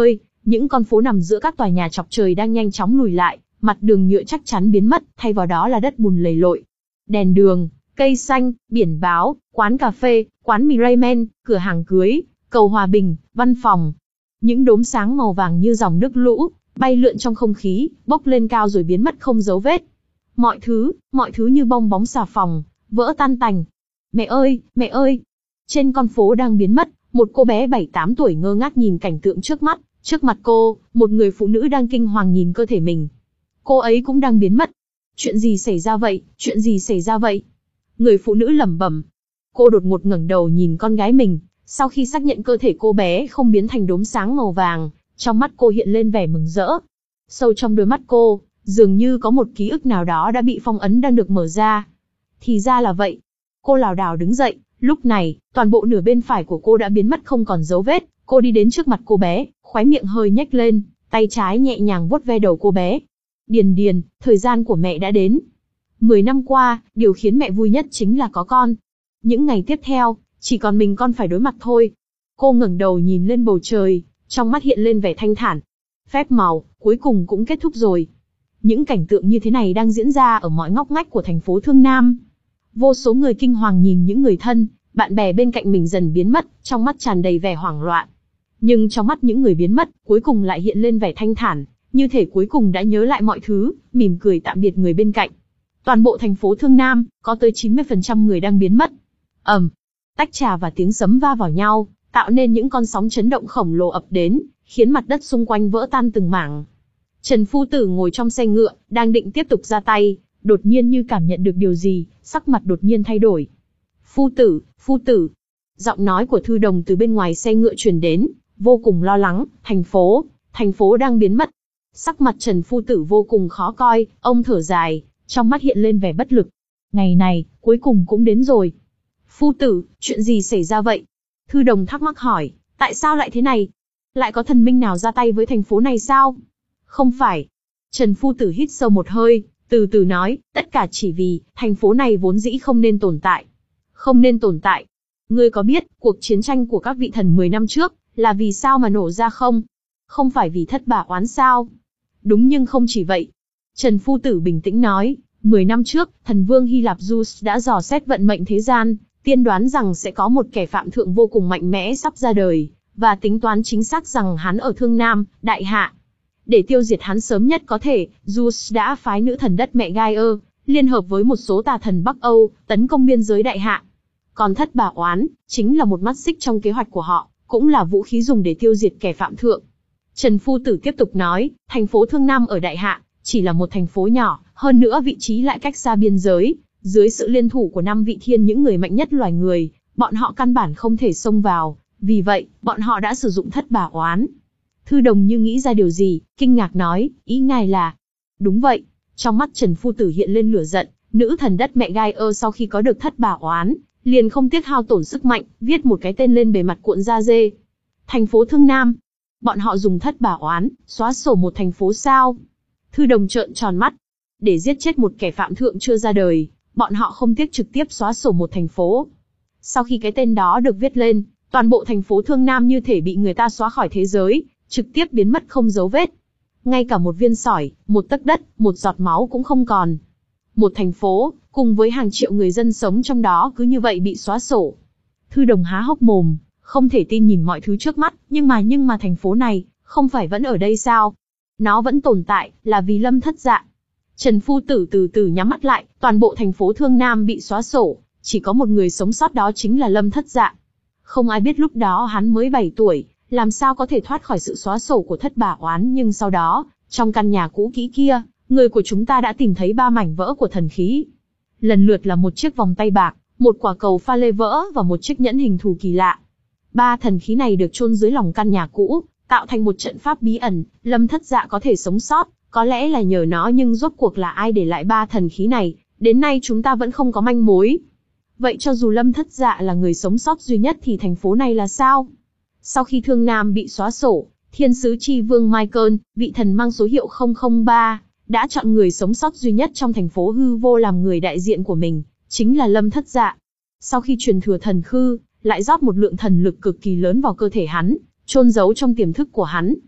[SPEAKER 1] Những con phố nằm giữa các tòa nhà chọc trời đang nhanh chóng lùi lại, mặt đường nhựa chắc chắn biến mất, thay vào đó là đất bùn lầy lội. Đèn đường, cây xanh, biển báo, quán cà phê, quán mì ramen, cửa hàng cưới, cầu hòa bình, văn phòng. Những đốm sáng màu vàng như dòng nước lũ, bay lượn trong không khí, bốc lên cao rồi biến mất không dấu vết. Mọi thứ, mọi thứ như bong bóng xà phòng, vỡ tan tành. Mẹ ơi, mẹ ơi! Trên con phố đang biến mất, một cô bé bảy tám tuổi ngơ ngác nhìn cảnh tượng trước mắt. Trước mặt cô, một người phụ nữ đang kinh hoàng nhìn cơ thể mình. Cô ấy cũng đang biến mất. Chuyện gì xảy ra vậy? Chuyện gì xảy ra vậy? Người phụ nữ lẩm bẩm. Cô đột ngột ngẩng đầu nhìn con gái mình. Sau khi xác nhận cơ thể cô bé không biến thành đốm sáng màu vàng, trong mắt cô hiện lên vẻ mừng rỡ. Sâu trong đôi mắt cô, dường như có một ký ức nào đó đã bị phong ấn đang được mở ra. Thì ra là vậy. Cô lảo đảo đứng dậy. Lúc này, toàn bộ nửa bên phải của cô đã biến mất không còn dấu vết. Cô đi đến trước mặt cô bé, khóe miệng hơi nhếch lên, tay trái nhẹ nhàng vuốt ve đầu cô bé. Điền Điền, thời gian của mẹ đã đến. Mười năm qua, điều khiến mẹ vui nhất chính là có con. Những ngày tiếp theo, chỉ còn mình con phải đối mặt thôi. Cô ngẩng đầu nhìn lên bầu trời, trong mắt hiện lên vẻ thanh thản. Phép màu, cuối cùng cũng kết thúc rồi. Những cảnh tượng như thế này đang diễn ra ở mọi ngóc ngách của thành phố Thương Nam. Vô số người kinh hoàng nhìn những người thân, bạn bè bên cạnh mình dần biến mất, trong mắt tràn đầy vẻ hoảng loạn. Nhưng trong mắt những người biến mất, cuối cùng lại hiện lên vẻ thanh thản, như thể cuối cùng đã nhớ lại mọi thứ, mỉm cười tạm biệt người bên cạnh. Toàn bộ thành phố Thương Nam, có tới chín mươi phần trăm người đang biến mất. ầm, tách trà và tiếng sấm va vào nhau, tạo nên những con sóng chấn động khổng lồ ập đến, khiến mặt đất xung quanh vỡ tan từng mảng. Trần Phu Tử ngồi trong xe ngựa, đang định tiếp tục ra tay, đột nhiên như cảm nhận được điều gì, sắc mặt đột nhiên thay đổi. Phu Tử, Phu Tử. Giọng nói của Thư Đồng từ bên ngoài xe ngựa truyền đến, vô cùng lo lắng, thành phố, thành phố đang biến mất. Sắc mặt Trần Phu Tử vô cùng khó coi, ông thở dài, trong mắt hiện lên vẻ bất lực. Ngày này, cuối cùng cũng đến rồi. Phu Tử, chuyện gì xảy ra vậy? Thư Đồng thắc mắc hỏi, tại sao lại thế này? Lại có thần minh nào ra tay với thành phố này sao? Không phải. Trần Phu Tử hít sâu một hơi, từ từ nói, tất cả chỉ vì, thành phố này vốn dĩ không nên tồn tại. Không nên tồn tại. Ngươi có biết, cuộc chiến tranh của các vị thần mười năm trước, là vì sao mà nổ ra không? Không phải vì thất bả oán sao? Đúng nhưng không chỉ vậy. Trần Phu Tử bình tĩnh nói, mười năm trước, thần vương Hy Lạp Zeus đã dò xét vận mệnh thế gian, tiên đoán rằng sẽ có một kẻ phạm thượng vô cùng mạnh mẽ sắp ra đời, và tính toán chính xác rằng hắn ở Thương Nam, Đại Hạ. Để tiêu diệt hắn sớm nhất có thể, Zeus đã phái nữ thần đất mẹ Gaia, liên hợp với một số tà thần Bắc Âu, tấn công biên giới Đại Hạ. Còn thất bả oán, chính là một mắt xích trong kế hoạch của họ, cũng là vũ khí dùng để tiêu diệt kẻ phạm thượng. Trần Phu Tử tiếp tục nói, thành phố Thương Nam ở Đại Hạ, chỉ là một thành phố nhỏ, hơn nữa vị trí lại cách xa biên giới, dưới sự liên thủ của năm vị thiên những người mạnh nhất loài người, bọn họ căn bản không thể xông vào, vì vậy, bọn họ đã sử dụng thất bả oán. Thư Đồng như nghĩ ra điều gì, kinh ngạc nói, ý ngài là... Đúng vậy, trong mắt Trần Phu Tử hiện lên lửa giận, nữ thần đất mẹ Gaia sau khi có được thất bả oán, liền không tiếc hao tổn sức mạnh, viết một cái tên lên bề mặt cuộn da dê. Thành phố Thương Nam. Bọn họ dùng thất bả oán, xóa sổ một thành phố sao? Thư Đồng trợn tròn mắt. Để giết chết một kẻ phạm thượng chưa ra đời, bọn họ không tiếc trực tiếp xóa sổ một thành phố. Sau khi cái tên đó được viết lên, toàn bộ thành phố Thương Nam như thể bị người ta xóa khỏi thế giới, trực tiếp biến mất không dấu vết. Ngay cả một viên sỏi, một tấc đất, một giọt máu cũng không còn. Một thành phố, cùng với hàng triệu người dân sống trong đó cứ như vậy bị xóa sổ. Thư Đồng há hốc mồm, không thể tin nhìn mọi thứ trước mắt, nhưng mà nhưng mà thành phố này, không phải vẫn ở đây sao? Nó vẫn tồn tại, là vì Lâm Thất Dạ. Trần Phu Tử từ từ nhắm mắt lại, toàn bộ thành phố Thương Nam bị xóa sổ, chỉ có một người sống sót đó chính là Lâm Thất Dạ. Không ai biết lúc đó hắn mới bảy tuổi, làm sao có thể thoát khỏi sự xóa sổ của thất bả oán, nhưng sau đó, trong căn nhà cũ kỹ kia, người của chúng ta đã tìm thấy ba mảnh vỡ của thần khí. Lần lượt là một chiếc vòng tay bạc, một quả cầu pha lê vỡ và một chiếc nhẫn hình thù kỳ lạ. Ba thần khí này được chôn dưới lòng căn nhà cũ, tạo thành một trận pháp bí ẩn. Lâm Thất Dạ có thể sống sót, có lẽ là nhờ nó, nhưng rốt cuộc là ai để lại ba thần khí này, đến nay chúng ta vẫn không có manh mối. Vậy cho dù Lâm Thất Dạ là người sống sót duy nhất thì thành phố này là sao? Sau khi Thương Nam bị xóa sổ, Thiên sứ Chi Vương Michael, vị thần mang số hiệu không không ba, đã chọn người sống sót duy nhất trong thành phố hư vô làm người đại diện của mình, chính là Lâm Thất Dạ. Sau khi truyền thừa thần khư, lại rót một lượng thần lực cực kỳ lớn vào cơ thể hắn, chôn giấu trong tiềm thức của hắn.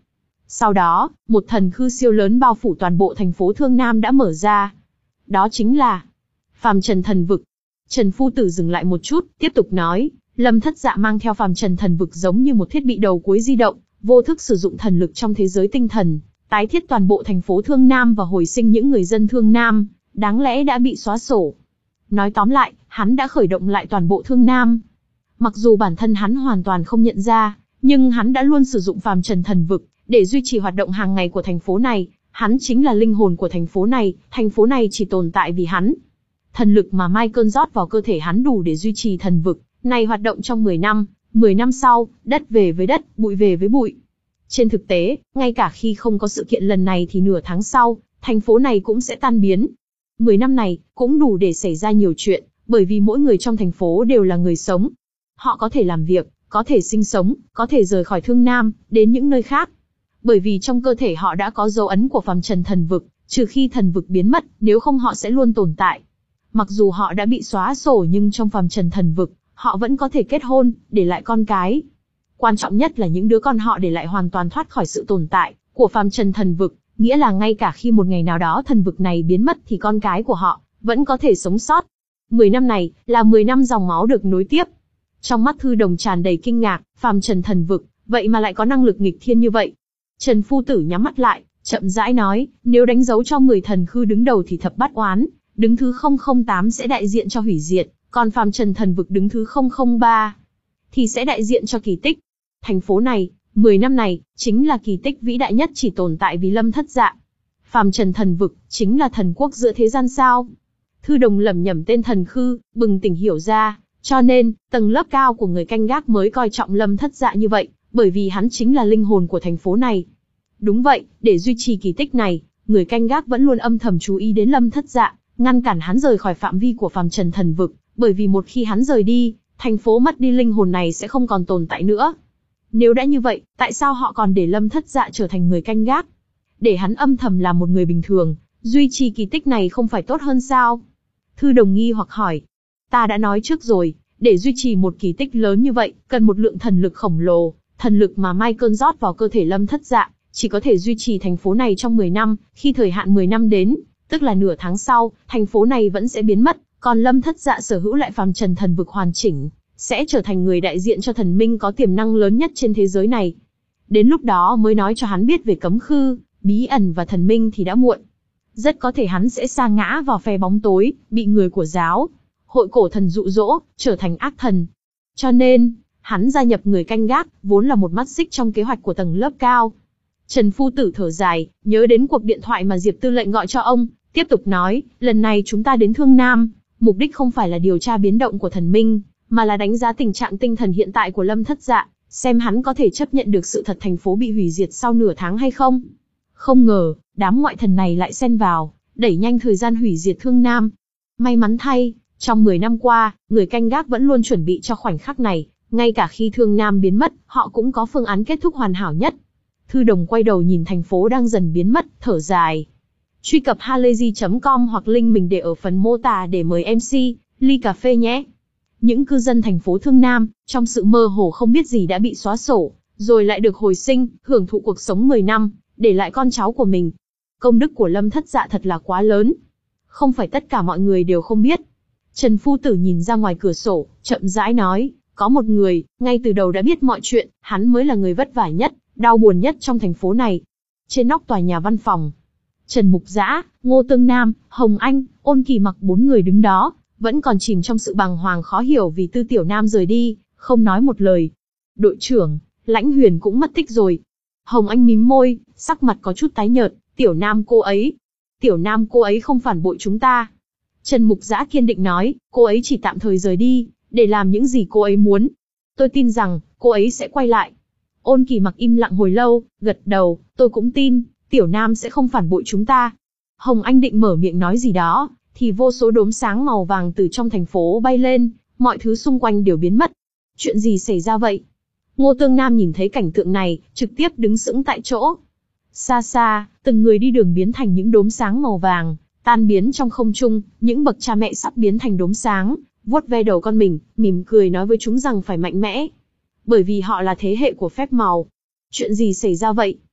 [SPEAKER 1] Sau đó, một thần khư siêu lớn bao phủ toàn bộ thành phố Thương Nam đã mở ra. Đó chính là Phàm Trần Thần Vực. Trần Phu Tử dừng lại một chút, tiếp tục nói, Lâm Thất Dạ mang theo Phàm Trần Thần Vực giống như một thiết bị đầu cuối di động, vô thức sử dụng thần lực trong thế giới tinh thần, tái thiết toàn bộ thành phố Thương Nam và hồi sinh những người dân Thương Nam, đáng lẽ đã bị xóa sổ. Nói tóm lại, hắn đã khởi động lại toàn bộ Thương Nam. Mặc dù bản thân hắn hoàn toàn không nhận ra, nhưng hắn đã luôn sử dụng Phàm Trần Thần Vực để duy trì hoạt động hàng ngày của thành phố này. Hắn chính là linh hồn của thành phố này, thành phố này chỉ tồn tại vì hắn. Thần lực mà Michael rót vào cơ thể hắn đủ để duy trì thần vực này hoạt động trong mười năm, mười năm sau, đất về với đất, bụi về với bụi. Trên thực tế, ngay cả khi không có sự kiện lần này thì nửa tháng sau, thành phố này cũng sẽ tan biến. mười năm này cũng đủ để xảy ra nhiều chuyện, bởi vì mỗi người trong thành phố đều là người sống. Họ có thể làm việc, có thể sinh sống, có thể rời khỏi Thương Nam, đến những nơi khác. Bởi vì trong cơ thể họ đã có dấu ấn của Phàm Trần Thần Vực, trừ khi thần vực biến mất, nếu không họ sẽ luôn tồn tại. Mặc dù họ đã bị xóa sổ nhưng trong Phàm Trần Thần Vực, họ vẫn có thể kết hôn, để lại con cái. Quan trọng nhất là những đứa con họ để lại hoàn toàn thoát khỏi sự tồn tại của Phàm Trần Thần Vực, nghĩa là ngay cả khi một ngày nào đó thần vực này biến mất thì con cái của họ vẫn có thể sống sót. mười năm này là mười năm dòng máu được nối tiếp. Trong mắt Thư Đồng tràn đầy kinh ngạc, Phàm Trần Thần Vực, vậy mà lại có năng lực nghịch thiên như vậy. Trần Phu Tử nhắm mắt lại, chậm rãi nói, nếu đánh dấu cho mười thần khư đứng đầu thì thập bát oán, đứng thứ không không tám sẽ đại diện cho hủy diệt, còn Phàm Trần Thần Vực đứng thứ không không ba thì sẽ đại diện cho kỳ tích. Thành phố này, mười năm này, chính là kỳ tích vĩ đại nhất chỉ tồn tại vì Lâm Thất Dạ. Phàm Trần Thần Vực, chính là thần quốc giữa thế gian sao? Thư Đồng lẩm nhẩm tên thần khư, bừng tỉnh hiểu ra, cho nên, tầng lớp cao của người canh gác mới coi trọng Lâm Thất Dạ như vậy, bởi vì hắn chính là linh hồn của thành phố này. Đúng vậy, để duy trì kỳ tích này, người canh gác vẫn luôn âm thầm chú ý đến Lâm Thất Dạ, ngăn cản hắn rời khỏi phạm vi của Phàm Trần Thần Vực, bởi vì một khi hắn rời đi, thành phố mất đi linh hồn này sẽ không còn tồn tại nữa. Nếu đã như vậy, tại sao họ còn để Lâm Thất Dạ trở thành người canh gác? Để hắn âm thầm làm một người bình thường, duy trì kỳ tích này không phải tốt hơn sao? Thư Đồng nghi hoặc hỏi. Ta đã nói trước rồi, để duy trì một kỳ tích lớn như vậy, cần một lượng thần lực khổng lồ, thần lực mà Michael rót vào cơ thể Lâm Thất Dạ, chỉ có thể duy trì thành phố này trong mười năm, khi thời hạn mười năm đến, tức là nửa tháng sau, thành phố này vẫn sẽ biến mất, còn Lâm Thất Dạ sở hữu lại Phàm Trần Thần Vực hoàn chỉnh, sẽ trở thành người đại diện cho thần minh có tiềm năng lớn nhất trên thế giới này. Đến lúc đó mới nói cho hắn biết về cấm khư, bí ẩn và thần minh thì đã muộn. Rất có thể hắn sẽ sa ngã vào phe bóng tối, bị người của giáo hội cổ thần dụ dỗ, trở thành ác thần. Cho nên, hắn gia nhập người canh gác, vốn là một mắt xích trong kế hoạch của tầng lớp cao. Trần Phu Tử thở dài, nhớ đến cuộc điện thoại mà Diệp Tư lệnh gọi cho ông, tiếp tục nói, lần này chúng ta đến Thương Nam, mục đích không phải là điều tra biến động của thần minh, mà là đánh giá tình trạng tinh thần hiện tại của Lâm Thất Dạ, xem hắn có thể chấp nhận được sự thật thành phố bị hủy diệt sau nửa tháng hay không. Không ngờ, đám ngoại thần này lại xen vào, đẩy nhanh thời gian hủy diệt Thương Nam. May mắn thay, trong mười năm qua, người canh gác vẫn luôn chuẩn bị cho khoảnh khắc này, ngay cả khi Thương Nam biến mất, họ cũng có phương án kết thúc hoàn hảo nhất. Thư Đồng quay đầu nhìn thành phố đang dần biến mất, thở dài. Truy cập halayzi chấm com hoặc link mình để ở phần mô tả để mời em xê, ly cà phê nhé. Những cư dân thành phố Thương Nam, trong sự mơ hồ không biết gì đã bị xóa sổ, rồi lại được hồi sinh, hưởng thụ cuộc sống mười năm, để lại con cháu của mình. Công đức của Lâm Thất Dạ thật là quá lớn. Không phải tất cả mọi người đều không biết. Trần Phu Tử nhìn ra ngoài cửa sổ, chậm rãi nói, có một người, ngay từ đầu đã biết mọi chuyện, hắn mới là người vất vả nhất, đau buồn nhất trong thành phố này. Trên nóc tòa nhà văn phòng, Trần Mục Dã, Ngô Tương Nam, Hồng Anh, Ôn Kỳ Mặc bốn người đứng đó, vẫn còn chìm trong sự bàng hoàng khó hiểu vì Tư Tiểu Nam rời đi, không nói một lời. Đội trưởng, Lãnh Huyền cũng mất tích rồi. Hồng Anh mím môi, sắc mặt có chút tái nhợt, Tiểu Nam cô ấy. Tiểu Nam cô ấy không phản bội chúng ta. Trần Mục Dã kiên định nói, cô ấy chỉ tạm thời rời đi, để làm những gì cô ấy muốn. Tôi tin rằng, cô ấy sẽ quay lại. Ôn Kỳ Mặc im lặng hồi lâu, gật đầu, tôi cũng tin, Tiểu Nam sẽ không phản bội chúng ta. Hồng Anh định mở miệng nói gì đó, thì vô số đốm sáng màu vàng từ trong thành phố bay lên, mọi thứ xung quanh đều biến mất. Chuyện gì xảy ra vậy? Ngô Tương Nam nhìn thấy cảnh tượng này, trực tiếp đứng sững tại chỗ. Xa xa, từng người đi đường biến thành những đốm sáng màu vàng, tan biến trong không trung, những bậc cha mẹ sắp biến thành đốm sáng, vuốt ve đầu con mình, mỉm cười nói với chúng rằng phải mạnh mẽ. Bởi vì họ là thế hệ của phép màu. Chuyện gì xảy ra vậy?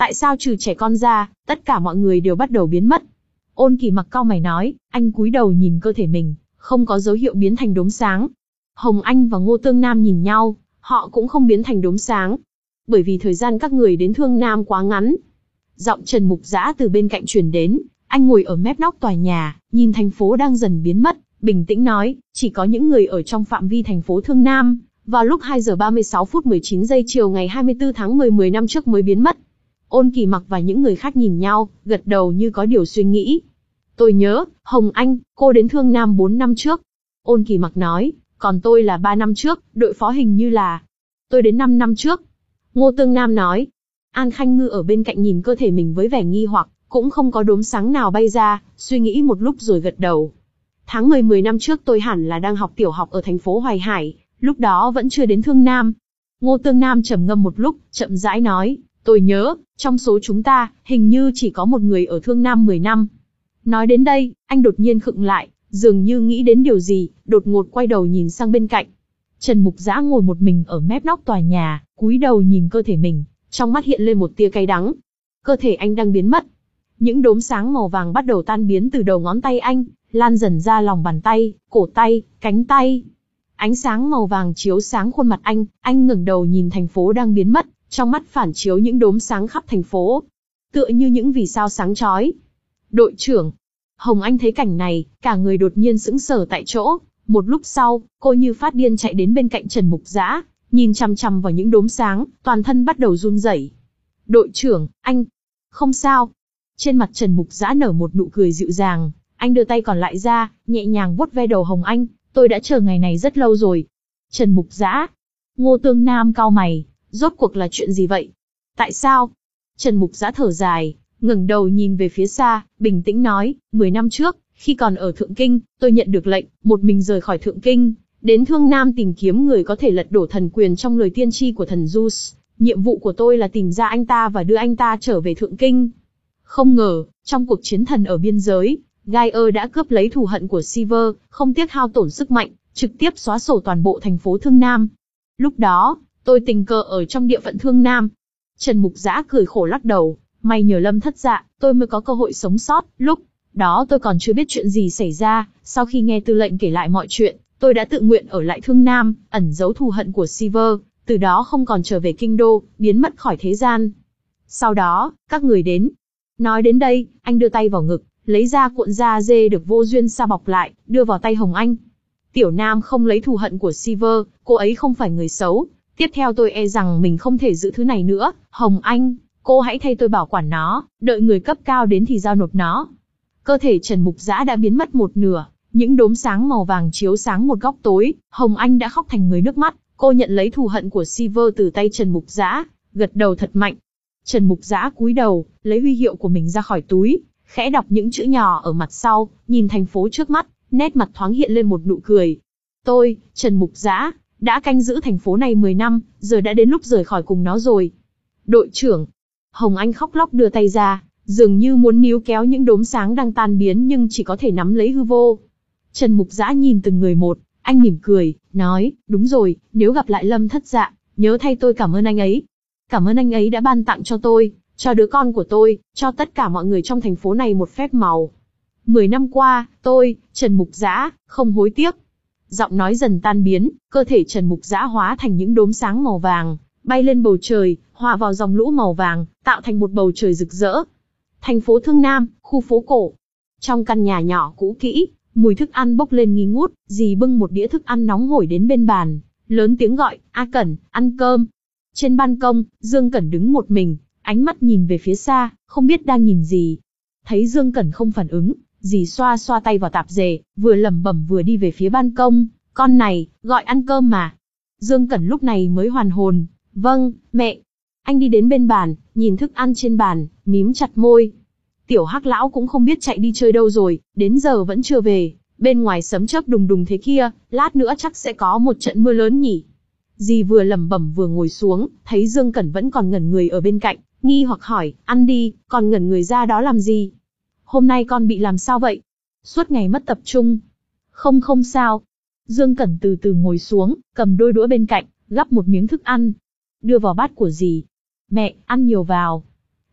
[SPEAKER 1] Tại sao trừ trẻ con ra, tất cả mọi người đều bắt đầu biến mất? Ôn Kỳ Mặc cau mày nói, anh cúi đầu nhìn cơ thể mình, không có dấu hiệu biến thành đốm sáng. Hồng Anh và Ngô Tương Nam nhìn nhau, họ cũng không biến thành đốm sáng. Bởi vì thời gian các người đến Thương Nam quá ngắn. Giọng Trần Mục Dã từ bên cạnh truyền đến, anh ngồi ở mép nóc tòa nhà, nhìn thành phố đang dần biến mất, bình tĩnh nói, chỉ có những người ở trong phạm vi thành phố Thương Nam, vào lúc hai giờ ba mươi sáu phút mười chín giây chiều ngày hai mươi tư tháng mười mười năm trước mới biến mất. Ôn Kỳ Mặc và những người khác nhìn nhau, gật đầu như có điều suy nghĩ. Tôi nhớ, Hồng Anh, cô đến Thương Nam bốn năm trước. Ôn Kỳ Mặc nói, còn tôi là ba năm trước, đội phó hình như là... Tôi đến năm năm trước. Ngô Tương Nam nói. An Khanh Ngư ở bên cạnh nhìn cơ thể mình với vẻ nghi hoặc, cũng không có đốm sáng nào bay ra, suy nghĩ một lúc rồi gật đầu. Tháng mười mười năm trước tôi hẳn là đang học tiểu học ở thành phố Hoài Hải, lúc đó vẫn chưa đến Thương Nam. Ngô Tương Nam trầm ngâm một lúc, chậm rãi nói, tôi nhớ, trong số chúng ta, hình như chỉ có một người ở Thương Nam mười năm. Nói đến đây, anh đột nhiên khựng lại, dường như nghĩ đến điều gì, đột ngột quay đầu nhìn sang bên cạnh. Trần Mục Dã ngồi một mình ở mép nóc tòa nhà, cúi đầu nhìn cơ thể mình, trong mắt hiện lên một tia cay đắng. Cơ thể anh đang biến mất. Những đốm sáng màu vàng bắt đầu tan biến từ đầu ngón tay anh, lan dần ra lòng bàn tay, cổ tay, cánh tay. Ánh sáng màu vàng chiếu sáng khuôn mặt anh, anh ngẩng đầu nhìn thành phố đang biến mất, trong mắt phản chiếu những đốm sáng khắp thành phố, tựa như những vì sao sáng chói. Đội trưởng. Hồng Anh thấy cảnh này, cả người đột nhiên sững sờ tại chỗ. Một lúc sau, cô như phát điên chạy đến bên cạnh Trần Mục Dã, nhìn chằm chằm vào những đốm sáng, toàn thân bắt đầu run rẩy. Đội trưởng, anh... Không sao. Trên mặt Trần Mục Dã nở một nụ cười dịu dàng, anh đưa tay còn lại ra, nhẹ nhàng vuốt ve đầu Hồng Anh, tôi đã chờ ngày này rất lâu rồi. Trần Mục Dã. Ngô Tương Nam cau mày, rốt cuộc là chuyện gì vậy? Tại sao? Trần Mục Dã thở dài, ngẩng đầu nhìn về phía xa, bình tĩnh nói, mười năm trước, khi còn ở Thượng Kinh, tôi nhận được lệnh, một mình rời khỏi Thượng Kinh, đến Thương Nam tìm kiếm người có thể lật đổ thần quyền trong lời tiên tri của thần Zeus. Nhiệm vụ của tôi là tìm ra anh ta và đưa anh ta trở về Thượng Kinh. Không ngờ, trong cuộc chiến thần ở biên giới, Gaia đã cướp lấy thù hận của Silver, không tiếc hao tổn sức mạnh, trực tiếp xóa sổ toàn bộ thành phố Thương Nam. Lúc đó, tôi tình cờ ở trong địa phận Thương Nam. Trần Mục Dã cười khổ lắc đầu, may nhờ Lâm Thất Dạ, tôi mới có cơ hội sống sót. Lúc đó tôi còn chưa biết chuyện gì xảy ra, sau khi nghe tư lệnh kể lại mọi chuyện, tôi đã tự nguyện ở lại Thương Nam, ẩn giấu thù hận của Silver, từ đó không còn trở về kinh đô, biến mất khỏi thế gian. Sau đó, các người đến. Nói đến đây, anh đưa tay vào ngực, lấy ra cuộn da dê được vô duyên sa bọc lại, đưa vào tay Hồng Anh. Tiểu Nam không lấy thù hận của Silver, cô ấy không phải người xấu. Tiếp theo tôi e rằng mình không thể giữ thứ này nữa, Hồng Anh, cô hãy thay tôi bảo quản nó, đợi người cấp cao đến thì giao nộp nó. Cơ thể Trần Mục Dã đã biến mất một nửa, những đốm sáng màu vàng chiếu sáng một góc tối, Hồng Anh đã khóc thành người nước mắt, cô nhận lấy thù hận của Silver từ tay Trần Mục Dã, gật đầu thật mạnh. Trần Mục Dã cúi đầu, lấy huy hiệu của mình ra khỏi túi, khẽ đọc những chữ nhỏ ở mặt sau, nhìn thành phố trước mắt, nét mặt thoáng hiện lên một nụ cười. Tôi, Trần Mục Dã, đã canh giữ thành phố này mười năm, giờ đã đến lúc rời khỏi cùng nó rồi. Đội trưởng. Hồng Anh khóc lóc đưa tay ra, dường như muốn níu kéo những đốm sáng đang tan biến nhưng chỉ có thể nắm lấy hư vô. Trần Mục Dã nhìn từng người một, anh mỉm cười, nói, đúng rồi, nếu gặp lại Lâm Thất Dạ, nhớ thay tôi cảm ơn anh ấy. Cảm ơn anh ấy đã ban tặng cho tôi, cho đứa con của tôi, cho tất cả mọi người trong thành phố này một phép màu. Mười năm qua, tôi, Trần Mục Dã, không hối tiếc. Giọng nói dần tan biến, cơ thể Trần Mục Dã hóa thành những đốm sáng màu vàng, bay lên bầu trời, hòa vào dòng lũ màu vàng, tạo thành một bầu trời rực rỡ. Thành phố Thương Nam, khu phố cổ. Trong căn nhà nhỏ cũ kỹ, mùi thức ăn bốc lên nghi ngút, dì bưng một đĩa thức ăn nóng hổi đến bên bàn, lớn tiếng gọi, A Cẩn, ăn cơm. Trên ban công, Dương Cẩn đứng một mình, ánh mắt nhìn về phía xa, không biết đang nhìn gì. Thấy Dương Cẩn không phản ứng, dì xoa xoa tay vào tạp dề, vừa lẩm bẩm vừa đi về phía ban công, con này, gọi ăn cơm mà. Dương Cẩn lúc này mới hoàn hồn, vâng, mẹ. Anh đi đến bên bàn, nhìn thức ăn trên bàn, mím chặt môi. Tiểu Hắc lão cũng không biết chạy đi chơi đâu rồi, đến giờ vẫn chưa về, bên ngoài sấm chớp đùng đùng thế kia, lát nữa chắc sẽ có một trận mưa lớn nhỉ. Dì vừa lẩm bẩm vừa ngồi xuống, thấy Dương Cẩn vẫn còn ngẩn người ở bên cạnh, nghi hoặc hỏi, ăn đi, còn ngẩn người ra đó làm gì? Hôm nay con bị làm sao vậy? Suốt ngày mất tập trung. Không không sao. Dương Cẩn từ từ ngồi xuống, cầm đôi đũa bên cạnh, gắp một miếng thức ăn, đưa vào bát của dì. Mẹ, ăn nhiều vào.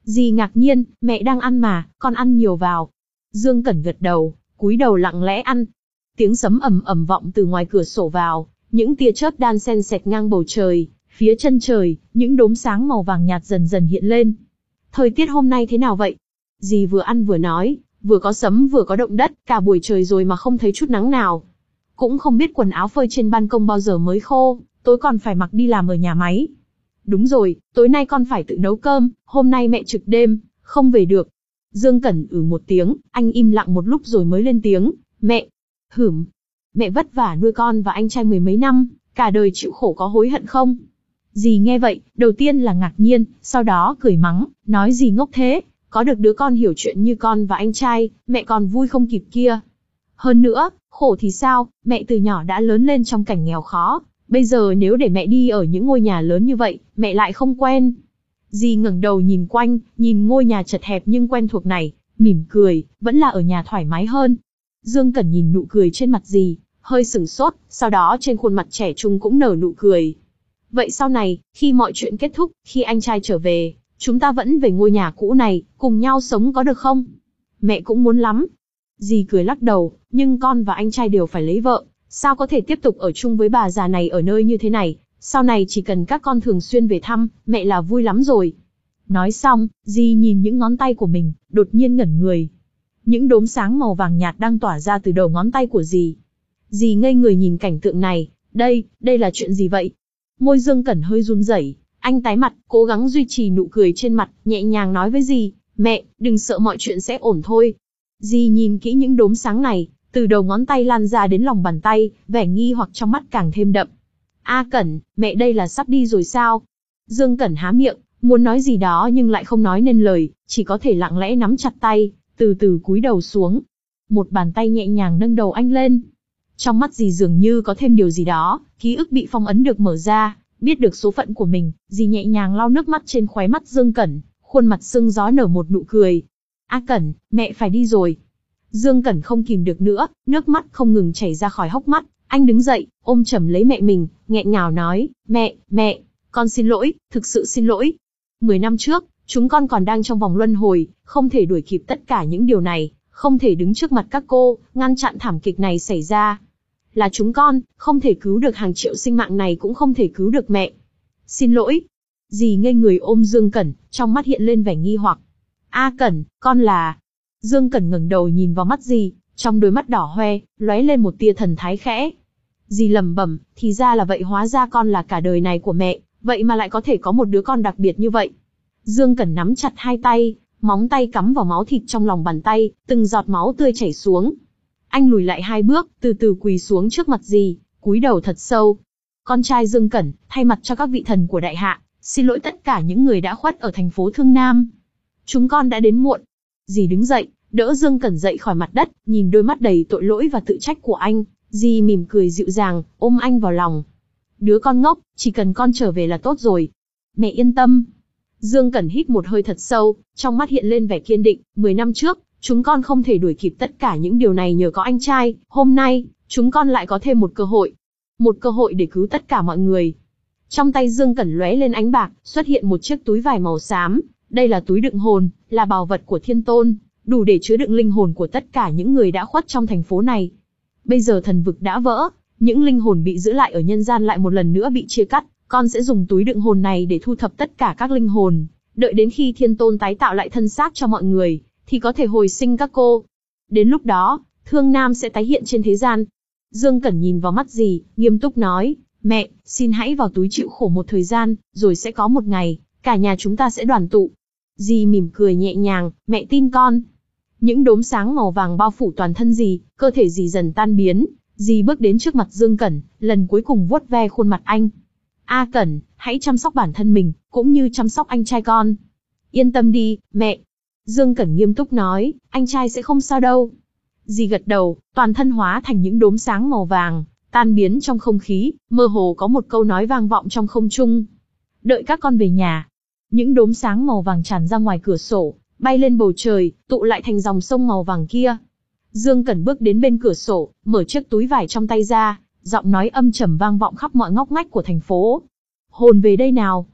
[SPEAKER 1] Dì ngạc nhiên, mẹ đang ăn mà, con ăn nhiều vào. Dương Cẩn gật đầu, cúi đầu lặng lẽ ăn. Tiếng sấm ầm ầm vọng từ ngoài cửa sổ vào, những tia chớp đan xen xẹt ngang bầu trời, phía chân trời, những đốm sáng màu vàng nhạt dần dần hiện lên. Thời tiết hôm nay thế nào vậy? Dì vừa ăn vừa nói, vừa có sấm vừa có động đất, cả buổi trời rồi mà không thấy chút nắng nào. Cũng không biết quần áo phơi trên ban công bao giờ mới khô, tối còn phải mặc đi làm ở nhà máy. Đúng rồi, tối nay con phải tự nấu cơm, hôm nay mẹ trực đêm, không về được. Dương Cẩn ừ một tiếng, anh im lặng một lúc rồi mới lên tiếng, mẹ. Hửm. Mẹ vất vả nuôi con và anh trai mười mấy năm, cả đời chịu khổ có hối hận không? Dì nghe vậy, đầu tiên là ngạc nhiên, sau đó cười mắng, nói gì ngốc thế, có được đứa con hiểu chuyện như con và anh trai, mẹ còn vui không kịp kia. Hơn nữa, khổ thì sao, mẹ từ nhỏ đã lớn lên trong cảnh nghèo khó, bây giờ nếu để mẹ đi ở những ngôi nhà lớn như vậy, mẹ lại không quen. Dì ngẩng đầu nhìn quanh, nhìn ngôi nhà chật hẹp nhưng quen thuộc này, mỉm cười, vẫn là ở nhà thoải mái hơn. Dương Cẩn nhìn nụ cười trên mặt dì, hơi sửng sốt, sau đó trên khuôn mặt trẻ trung cũng nở nụ cười. Vậy sau này, khi mọi chuyện kết thúc, khi anh trai trở về, chúng ta vẫn về ngôi nhà cũ này, cùng nhau sống có được không? Mẹ cũng muốn lắm. Dì cười lắc đầu, nhưng con và anh trai đều phải lấy vợ, sao có thể tiếp tục ở chung với bà già này ở nơi như thế này, sau này chỉ cần các con thường xuyên về thăm, mẹ là vui lắm rồi. Nói xong, dì nhìn những ngón tay của mình, đột nhiên ngẩn người. Những đốm sáng màu vàng nhạt đang tỏa ra từ đầu ngón tay của dì. Dì ngây người nhìn cảnh tượng này, đây, đây là chuyện gì vậy? Môi Dương Cẩn hơi run rẩy, anh tái mặt, cố gắng duy trì nụ cười trên mặt, nhẹ nhàng nói với dì, mẹ, đừng sợ mọi chuyện sẽ ổn thôi. Dì nhìn kỹ những đốm sáng này, từ đầu ngón tay lan ra đến lòng bàn tay, vẻ nghi hoặc trong mắt càng thêm đậm. A Cẩn, mẹ đây là sắp đi rồi sao? Dương Cẩn há miệng, muốn nói gì đó nhưng lại không nói nên lời, chỉ có thể lặng lẽ nắm chặt tay, từ từ cúi đầu xuống. Một bàn tay nhẹ nhàng nâng đầu anh lên. Trong mắt dì dường như có thêm điều gì đó, ký ức bị phong ấn được mở ra, biết được số phận của mình, dì nhẹ nhàng lau nước mắt trên khóe mắt Dương Cẩn, khuôn mặt sưng gió nở một nụ cười. A Cẩn, mẹ phải đi rồi. Dương Cẩn không kìm được nữa, nước mắt không ngừng chảy ra khỏi hốc mắt, anh đứng dậy, ôm chầm lấy mẹ mình, nghẹn ngào nói, mẹ, mẹ, con xin lỗi, thực sự xin lỗi. Mười năm trước, chúng con còn đang trong vòng luân hồi, không thể đuổi kịp tất cả những điều này, không thể đứng trước mặt các cô, ngăn chặn thảm kịch này xảy ra. Là chúng con, không thể cứu được hàng triệu sinh mạng này cũng không thể cứu được mẹ. Xin lỗi. Dì ngây người ôm Dương Cẩn, trong mắt hiện lên vẻ nghi hoặc. A Cẩn, con là... Dương Cẩn ngẩng đầu nhìn vào mắt dì, trong đôi mắt đỏ hoe, lóe lên một tia thần thái khẽ. Dì lẩm bẩm, thì ra là vậy, hóa ra con là cả đời này của mẹ, vậy mà lại có thể có một đứa con đặc biệt như vậy. Dương Cẩn nắm chặt hai tay, móng tay cắm vào máu thịt trong lòng bàn tay, từng giọt máu tươi chảy xuống. Anh lùi lại hai bước, từ từ quỳ xuống trước mặt dì, cúi đầu thật sâu. Con trai Dương Cẩn, thay mặt cho các vị thần của đại hạ, xin lỗi tất cả những người đã khuất ở thành phố Thương Nam. Chúng con đã đến muộn. Dì đứng dậy, đỡ Dương Cẩn dậy khỏi mặt đất, nhìn đôi mắt đầy tội lỗi và tự trách của anh, dì mỉm cười dịu dàng, ôm anh vào lòng. Đứa con ngốc, chỉ cần con trở về là tốt rồi. Mẹ yên tâm. Dương Cẩn hít một hơi thật sâu, trong mắt hiện lên vẻ kiên định. Mười năm trước, chúng con không thể đuổi kịp tất cả những điều này nhờ có anh trai. Hôm nay, chúng con lại có thêm một cơ hội. Một cơ hội để cứu tất cả mọi người. Trong tay Dương Cẩn lóe lên ánh bạc, xuất hiện một chiếc túi vải màu xám. Đây là túi đựng hồn, là bảo vật của Thiên Tôn, đủ để chứa đựng linh hồn của tất cả những người đã khuất trong thành phố này. Bây giờ thần vực đã vỡ, những linh hồn bị giữ lại ở nhân gian lại một lần nữa bị chia cắt. Con sẽ dùng túi đựng hồn này để thu thập tất cả các linh hồn, đợi đến khi Thiên Tôn tái tạo lại thân xác cho mọi người, thì có thể hồi sinh các cô. Đến lúc đó, Thương Nam sẽ tái hiện trên thế gian. Dương Cẩn nhìn vào mắt dì, nghiêm túc nói, mẹ, xin hãy vào túi chịu khổ một thời gian, rồi sẽ có một ngày, cả nhà chúng ta sẽ đoàn tụ. Dì mỉm cười nhẹ nhàng, mẹ tin con. Những đốm sáng màu vàng bao phủ toàn thân dì, cơ thể dì dần tan biến, dì bước đến trước mặt Dương Cẩn, lần cuối cùng vuốt ve khuôn mặt anh. A Cẩn, hãy chăm sóc bản thân mình, cũng như chăm sóc anh trai con. Yên tâm đi, mẹ. Dương Cẩn nghiêm túc nói, anh trai sẽ không sao đâu. Dì gật đầu, toàn thân hóa thành những đốm sáng màu vàng, tan biến trong không khí, mơ hồ có một câu nói vang vọng trong không trung. Đợi các con về nhà. Những đốm sáng màu vàng tràn ra ngoài cửa sổ, bay lên bầu trời, tụ lại thành dòng sông màu vàng kia. Dương Cẩn bước đến bên cửa sổ, mở chiếc túi vải trong tay ra, giọng nói âm trầm vang vọng khắp mọi ngóc ngách của thành phố. Hồn về đây nào.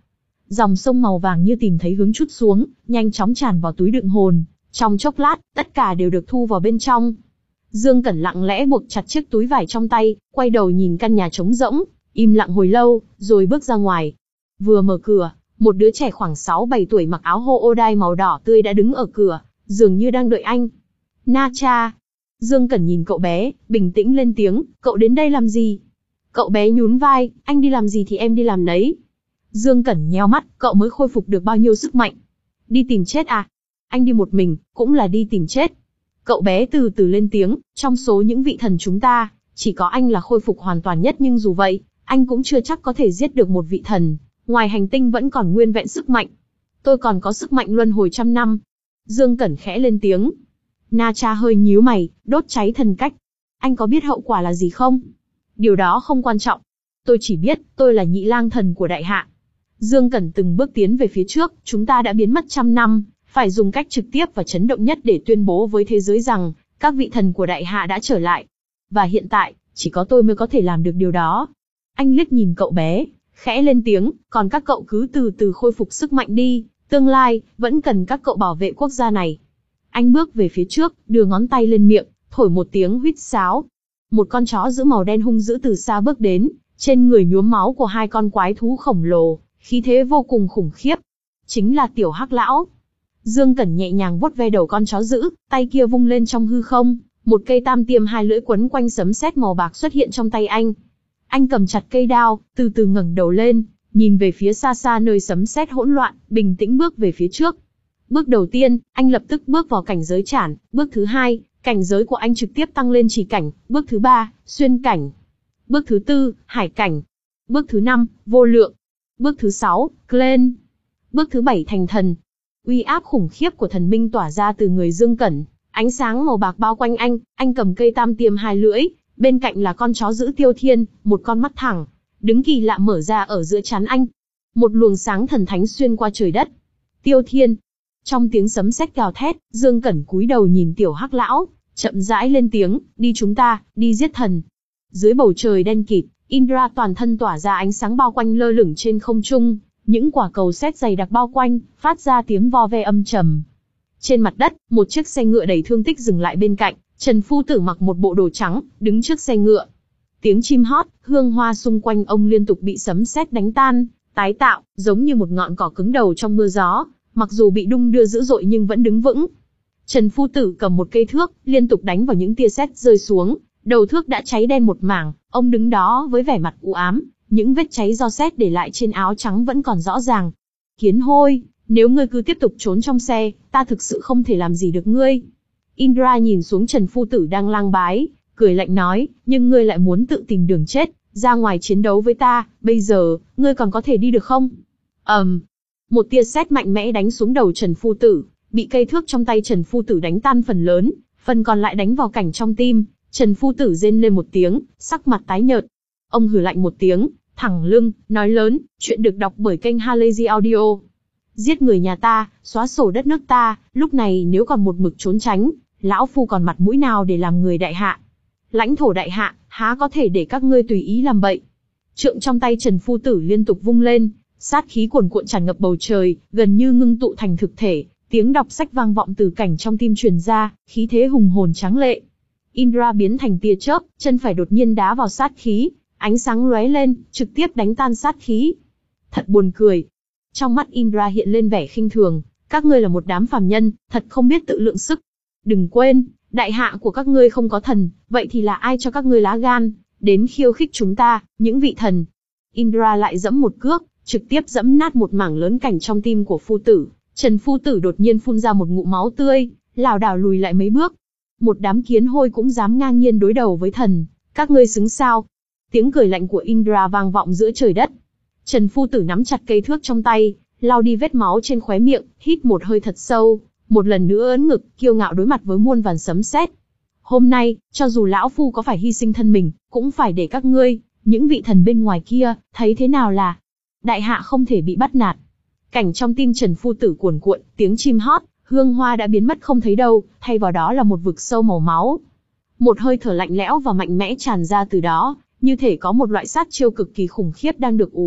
[SPEAKER 1] Dòng sông màu vàng như tìm thấy hướng trút xuống, nhanh chóng tràn vào túi đựng hồn. Trong chốc lát, tất cả đều được thu vào bên trong. Dương Cẩn lặng lẽ buộc chặt chiếc túi vải trong tay, quay đầu nhìn căn nhà trống rỗng, im lặng hồi lâu, rồi bước ra ngoài. Vừa mở cửa, một đứa trẻ khoảng sáu bảy tuổi mặc áo hô ô đai màu đỏ tươi đã đứng ở cửa, dường như đang đợi anh. Na cha. Dương Cẩn nhìn cậu bé, bình tĩnh lên tiếng, cậu đến đây làm gì? Cậu bé nhún vai, anh đi làm gì thì em đi làm nấy. Dương Cẩn nheo mắt, cậu mới khôi phục được bao nhiêu sức mạnh? Đi tìm chết à? Anh đi một mình, cũng là đi tìm chết. Cậu bé từ từ lên tiếng, trong số những vị thần chúng ta, chỉ có anh là khôi phục hoàn toàn nhất, nhưng dù vậy, anh cũng chưa chắc có thể giết được một vị thần. Ngoài hành tinh vẫn còn nguyên vẹn sức mạnh. Tôi còn có sức mạnh luân hồi trăm năm. Dương Cẩn khẽ lên tiếng. Na cha hơi nhíu mày, đốt cháy thần cách. Anh có biết hậu quả là gì không? Điều đó không quan trọng. Tôi chỉ biết, tôi là nhị lang thần của đại hạ. Dương Cẩn từng bước tiến về phía trước, chúng ta đã biến mất trăm năm, phải dùng cách trực tiếp và chấn động nhất để tuyên bố với thế giới rằng, các vị thần của đại hạ đã trở lại. Và hiện tại, chỉ có tôi mới có thể làm được điều đó. Anh liếc nhìn cậu bé, khẽ lên tiếng, còn các cậu cứ từ từ khôi phục sức mạnh đi, tương lai, vẫn cần các cậu bảo vệ quốc gia này. Anh bước về phía trước, đưa ngón tay lên miệng, thổi một tiếng huýt sáo. Một con chó giữ màu đen hung dữ từ xa bước đến, trên người nhuốm máu của hai con quái thú khổng lồ, khí thế vô cùng khủng khiếp. Chính là tiểu Hắc lão. Dương Cẩn nhẹ nhàng vuốt ve đầu con chó dữ, tay kia vung lên trong hư không, một cây tam tiêm hai lưỡi quấn quanh sấm sét màu bạc xuất hiện trong tay anh. Anh cầm chặt cây đao, từ từ ngẩng đầu lên, nhìn về phía xa xa nơi sấm sét hỗn loạn, bình tĩnh bước về phía trước. Bước đầu tiên, anh lập tức bước vào cảnh giới trản, bước thứ hai, cảnh giới của anh trực tiếp tăng lên chỉ cảnh, bước thứ ba, xuyên cảnh. Bước thứ tư, hải cảnh. Bước thứ năm, vô lượng. Bước thứ sáu, clen. Bước thứ bảy, thành thần. Uy áp khủng khiếp của thần minh tỏa ra từ người Dương Cẩn, ánh sáng màu bạc bao quanh anh, anh cầm cây tam tiêm hai lưỡi, bên cạnh là con chó giữ Tiêu Thiên, một con mắt thẳng, đứng kỳ lạ mở ra ở giữa trán anh. Một luồng sáng thần thánh xuyên qua trời đất. Tiêu Thiên. Trong tiếng sấm sét gào thét, Dương Cẩn cúi đầu nhìn tiểu Hắc lão, chậm rãi lên tiếng, đi chúng ta, đi giết thần. Dưới bầu trời đen kịt, Indra toàn thân tỏa ra ánh sáng bao quanh lơ lửng trên không trung, những quả cầu sét dày đặc bao quanh, phát ra tiếng vo ve âm trầm. Trên mặt đất, một chiếc xe ngựa đầy thương tích dừng lại bên cạnh, Trần Phu Tử mặc một bộ đồ trắng, đứng trước xe ngựa. Tiếng chim hót, hương hoa xung quanh ông liên tục bị sấm sét đánh tan, tái tạo, giống như một ngọn cỏ cứng đầu trong mưa gió, mặc dù bị đung đưa dữ dội nhưng vẫn đứng vững. Trần Phu Tử cầm một cây thước, liên tục đánh vào những tia sét rơi xuống, đầu thước đã cháy đen một mảng, ông đứng đó với vẻ mặt u ám, những vết cháy do sét để lại trên áo trắng vẫn còn rõ ràng. Kiến hôi, nếu ngươi cứ tiếp tục trốn trong xe, ta thực sự không thể làm gì được ngươi. Indra nhìn xuống Trần Phu Tử đang lang bái, cười lạnh nói, nhưng ngươi lại muốn tự tìm đường chết, ra ngoài chiến đấu với ta, bây giờ, ngươi còn có thể đi được không? ầm, um, một tia sét mạnh mẽ đánh xuống đầu Trần Phu Tử, bị cây thước trong tay Trần Phu Tử đánh tan phần lớn, phần còn lại đánh vào cảnh trong tim. Trần Phu Tử rên lên một tiếng, sắc mặt tái nhợt. Ông hừ lạnh một tiếng, thẳng lưng, nói lớn, chuyện được đọc bởi kênh Halazy Audio. Giết người nhà ta, xóa sổ đất nước ta, lúc này nếu còn một mực trốn tránh, lão phu còn mặt mũi nào để làm người đại hạ? Lãnh thổ đại hạ, há có thể để các ngươi tùy ý làm bậy? Trượng trong tay Trần Phu Tử liên tục vung lên, sát khí cuồn cuộn tràn ngập bầu trời, gần như ngưng tụ thành thực thể, tiếng đọc sách vang vọng từ cảnh trong tim truyền ra, khí thế hùng hồn tráng lệ. Indra biến thành tia chớp, chân phải đột nhiên đá vào sát khí, ánh sáng lóe lên, trực tiếp đánh tan sát khí. Thật buồn cười. Trong mắt Indra hiện lên vẻ khinh thường, các ngươi là một đám phàm nhân, thật không biết tự lượng sức. Đừng quên, đại hạ của các ngươi không có thần, vậy thì là ai cho các ngươi lá gan, đến khiêu khích chúng ta, những vị thần. Indra lại giẫm một cước, trực tiếp giẫm nát một mảng lớn cảnh trong tim của Phu Tử. Trần Phu Tử đột nhiên phun ra một ngụm máu tươi, lảo đảo lùi lại mấy bước. Một đám kiến hôi cũng dám ngang nhiên đối đầu với thần, các ngươi xứng sao? Tiếng cười lạnh của Indra vang vọng giữa trời đất. Trần Phu Tử nắm chặt cây thước trong tay, lau đi vết máu trên khóe miệng, hít một hơi thật sâu, một lần nữa ấn ngực, kiêu ngạo đối mặt với muôn vàn sấm sét. Hôm nay, cho dù lão phu có phải hy sinh thân mình, cũng phải để các ngươi, những vị thần bên ngoài kia, thấy thế nào là đại hạ không thể bị bắt nạt. Cảnh trong tim Trần Phu Tử cuồn cuộn, tiếng chim hót, hương hoa đã biến mất không thấy đâu, thay vào đó là một vực sâu màu máu. Một hơi thở lạnh lẽo và mạnh mẽ tràn ra từ đó, như thể có một loại sát chiêu cực kỳ khủng khiếp đang được ủ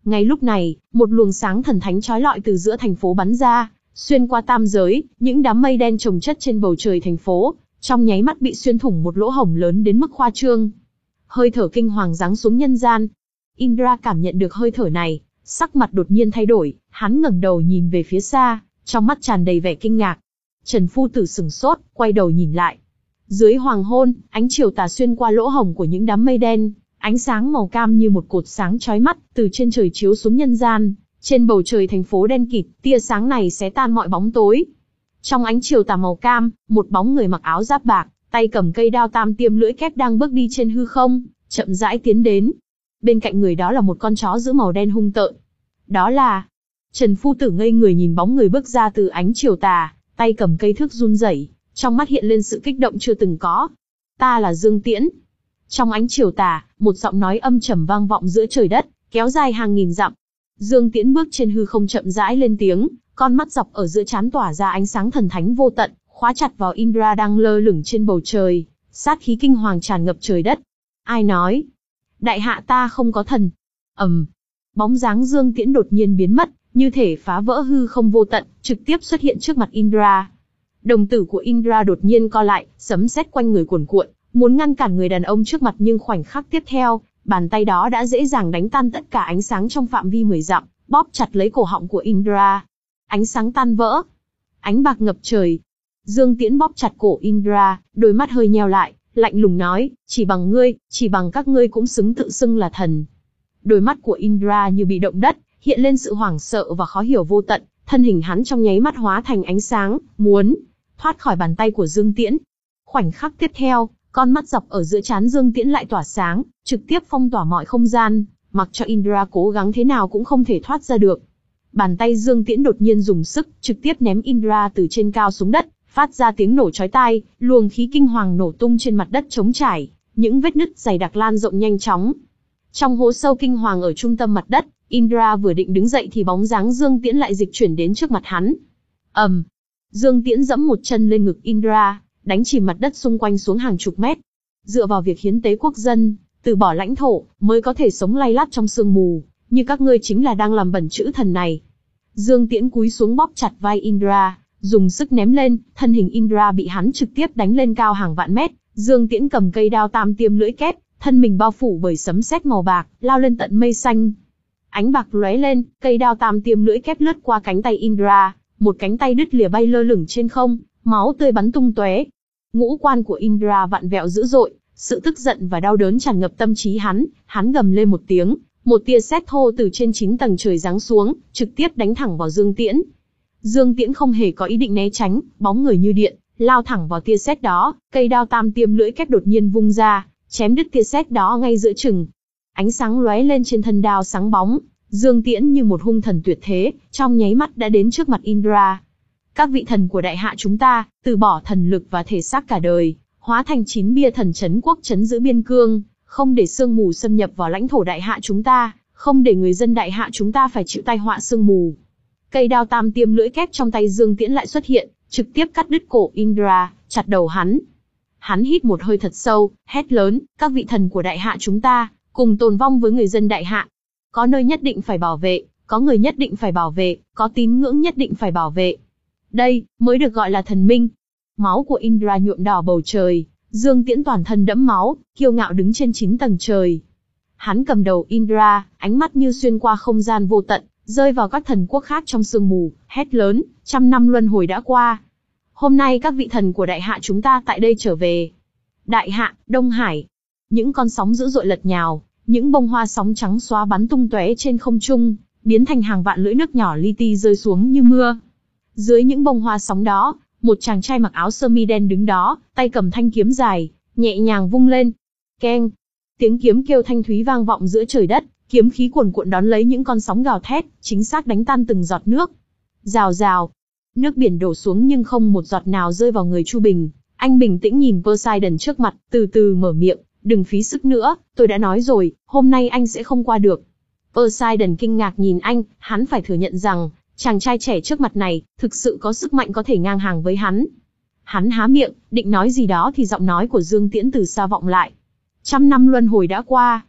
[SPEAKER 1] Ngay lúc này, một luồng sáng thần thánh chói lọi từ giữa thành phố bắn ra, xuyên qua tam giới, những đám mây đen chồng chất trên bầu trời thành phố, trong nháy mắt bị xuyên thủng một lỗ hổng lớn đến mức khoa trương. Hơi thở kinh hoàng giáng xuống nhân gian. Indra cảm nhận được hơi thở này, sắc mặt đột nhiên thay đổi, hắn ngẩng đầu nhìn về phía xa, trong mắt tràn đầy vẻ kinh ngạc. Trần Phu Tử sửng sốt, quay đầu nhìn lại. Dưới hoàng hôn, ánh chiều tà xuyên qua lỗ hổng của những đám mây đen, ánh sáng màu cam như một cột sáng chói mắt từ trên trời chiếu xuống nhân gian. Trên bầu trời thành phố đen kịt, tia sáng này xé tan mọi bóng tối. Trong ánh chiều tà màu cam, một bóng người mặc áo giáp bạc, tay cầm cây đao tam tiêm lưỡi kép đang bước đi trên hư không, chậm rãi tiến đến. Bên cạnh người đó là một con chó giữ màu đen hung tợn. Đó là... Trần Phu Tử ngây người nhìn bóng người bước ra từ ánh chiều tà, tay cầm cây thước run rẩy, trong mắt hiện lên sự kích động chưa từng có. Ta là Dương Tiễn. Trong ánh chiều tà, một giọng nói âm trầm vang vọng giữa trời đất, kéo dài hàng nghìn dặm. Dương Tiễn bước trên hư không chậm rãi lên tiếng, con mắt dọc ở giữa trán tỏa ra ánh sáng thần thánh vô tận, khóa chặt vào Indra đang lơ lửng trên bầu trời, sát khí kinh hoàng tràn ngập trời đất. Ai nói? Đại hạ ta không có thần. ầm, um, bóng dáng Dương Tiễn đột nhiên biến mất, như thể phá vỡ hư không vô tận, trực tiếp xuất hiện trước mặt Indra. Đồng tử của Indra đột nhiên co lại, sấm sét quanh người cuồn cuộn, muốn ngăn cản người đàn ông trước mặt, nhưng khoảnh khắc tiếp theo, bàn tay đó đã dễ dàng đánh tan tất cả ánh sáng trong phạm vi mười dặm, bóp chặt lấy cổ họng của Indra. Ánh sáng tan vỡ, ánh bạc ngập trời. Dương Tiễn bóp chặt cổ Indra, đôi mắt hơi nheo lại, lạnh lùng nói, chỉ bằng ngươi, chỉ bằng các ngươi cũng xứng tự xưng là thần. Đôi mắt của Indra như bị động đất, hiện lên sự hoảng sợ và khó hiểu vô tận, thân hình hắn trong nháy mắt hóa thành ánh sáng, muốn thoát khỏi bàn tay của Dương Tiễn. Khoảnh khắc tiếp theo, con mắt dọc ở giữa trán Dương Tiễn lại tỏa sáng, trực tiếp phong tỏa mọi không gian, mặc cho Indra cố gắng thế nào cũng không thể thoát ra được. Bàn tay Dương Tiễn đột nhiên dùng sức, trực tiếp ném Indra từ trên cao xuống đất, phát ra tiếng nổ chói tai, luồng khí kinh hoàng nổ tung trên mặt đất trống trải, những vết nứt dày đặc lan rộng nhanh chóng. Trong hố sâu kinh hoàng ở trung tâm mặt đất, Indra vừa định đứng dậy thì bóng dáng Dương Tiễn lại dịch chuyển đến trước mặt hắn. ầm, um, Dương Tiễn giẫm một chân lên ngực Indra, đánh chìm mặt đất xung quanh xuống hàng chục mét. Dựa vào việc hiến tế quốc dân, từ bỏ lãnh thổ, mới có thể sống lay lắt trong sương mù, như các ngươi chính là đang làm bẩn chữ thần này. Dương Tiễn cúi xuống bóp chặt vai Indra, dùng sức ném lên, thân hình Indra bị hắn trực tiếp đánh lên cao hàng vạn mét. Dương Tiễn cầm cây đao tam tiêm lưỡi kép, thân mình bao phủ bởi sấm sét màu bạc, lao lên tận mây xanh. Ánh bạc lóe lên, cây đao tam tiêm lưỡi kép lướt qua cánh tay Indra, một cánh tay đứt lìa bay lơ lửng trên không, máu tươi bắn tung tóe. Ngũ quan của Indra vặn vẹo dữ dội, sự tức giận và đau đớn tràn ngập tâm trí hắn, hắn gầm lên một tiếng, một tia sét thô từ trên chín tầng trời giáng xuống, trực tiếp đánh thẳng vào Dương Tiễn. Dương Tiễn không hề có ý định né tránh, bóng người như điện, lao thẳng vào tia sét đó, cây đao tam tiêm lưỡi kép đột nhiên vung ra, chém đứt tia sét đó ngay giữa chừng. Ánh sáng lóe lên trên thân đao sáng bóng, Dương Tiễn như một hung thần tuyệt thế, trong nháy mắt đã đến trước mặt Indra. Các vị thần của đại hạ chúng ta, từ bỏ thần lực và thể xác cả đời, hóa thành chín bia thần trấn quốc trấn giữ biên cương, không để sương mù xâm nhập vào lãnh thổ đại hạ chúng ta, không để người dân đại hạ chúng ta phải chịu tai họa sương mù. Cây đao tam tiêm lưỡi kép trong tay Dương Tiễn lại xuất hiện, trực tiếp cắt đứt cổ Indra, chặt đầu hắn. Hắn hít một hơi thật sâu, hét lớn, các vị thần của đại hạ chúng ta, cùng tồn vong với người dân đại hạ. Có nơi nhất định phải bảo vệ, có người nhất định phải bảo vệ, có tín ngưỡng nhất định phải bảo vệ. Đây, mới được gọi là thần minh. Máu của Indra nhuộm đỏ bầu trời, Dương Tiễn toàn thân đẫm máu, kiêu ngạo đứng trên chín tầng trời. Hắn cầm đầu Indra, ánh mắt như xuyên qua không gian vô tận, rơi vào các thần quốc khác trong sương mù, hét lớn, trăm năm luân hồi đã qua. Hôm nay các vị thần của đại hạ chúng ta tại đây trở về. Đại hạ, Đông Hải. Những con sóng dữ dội lật nhào, những bông hoa sóng trắng xóa bắn tung tóe trên không trung, biến thành hàng vạn lưỡi nước nhỏ li ti rơi xuống như mưa. Dưới những bông hoa sóng đó, một chàng trai mặc áo sơ mi đen đứng đó, tay cầm thanh kiếm dài, nhẹ nhàng vung lên. Keng! Tiếng kiếm kêu thanh thúy vang vọng giữa trời đất, kiếm khí cuồn cuộn đón lấy những con sóng gào thét, chính xác đánh tan từng giọt nước. Rào rào! Nước biển đổ xuống nhưng không một giọt nào rơi vào người Chu Bình. Anh bình tĩnh nhìn Poseidon trước mặt, từ từ mở miệng, đừng phí sức nữa, tôi đã nói rồi, hôm nay anh sẽ không qua được. Poseidon kinh ngạc nhìn anh, hắn phải thừa nhận rằng, chàng trai trẻ trước mặt này, thực sự có sức mạnh có thể ngang hàng với hắn. Hắn há miệng, định nói gì đó thì giọng nói của Dương Tiễn từ xa vọng lại. Trăm năm luân hồi đã qua.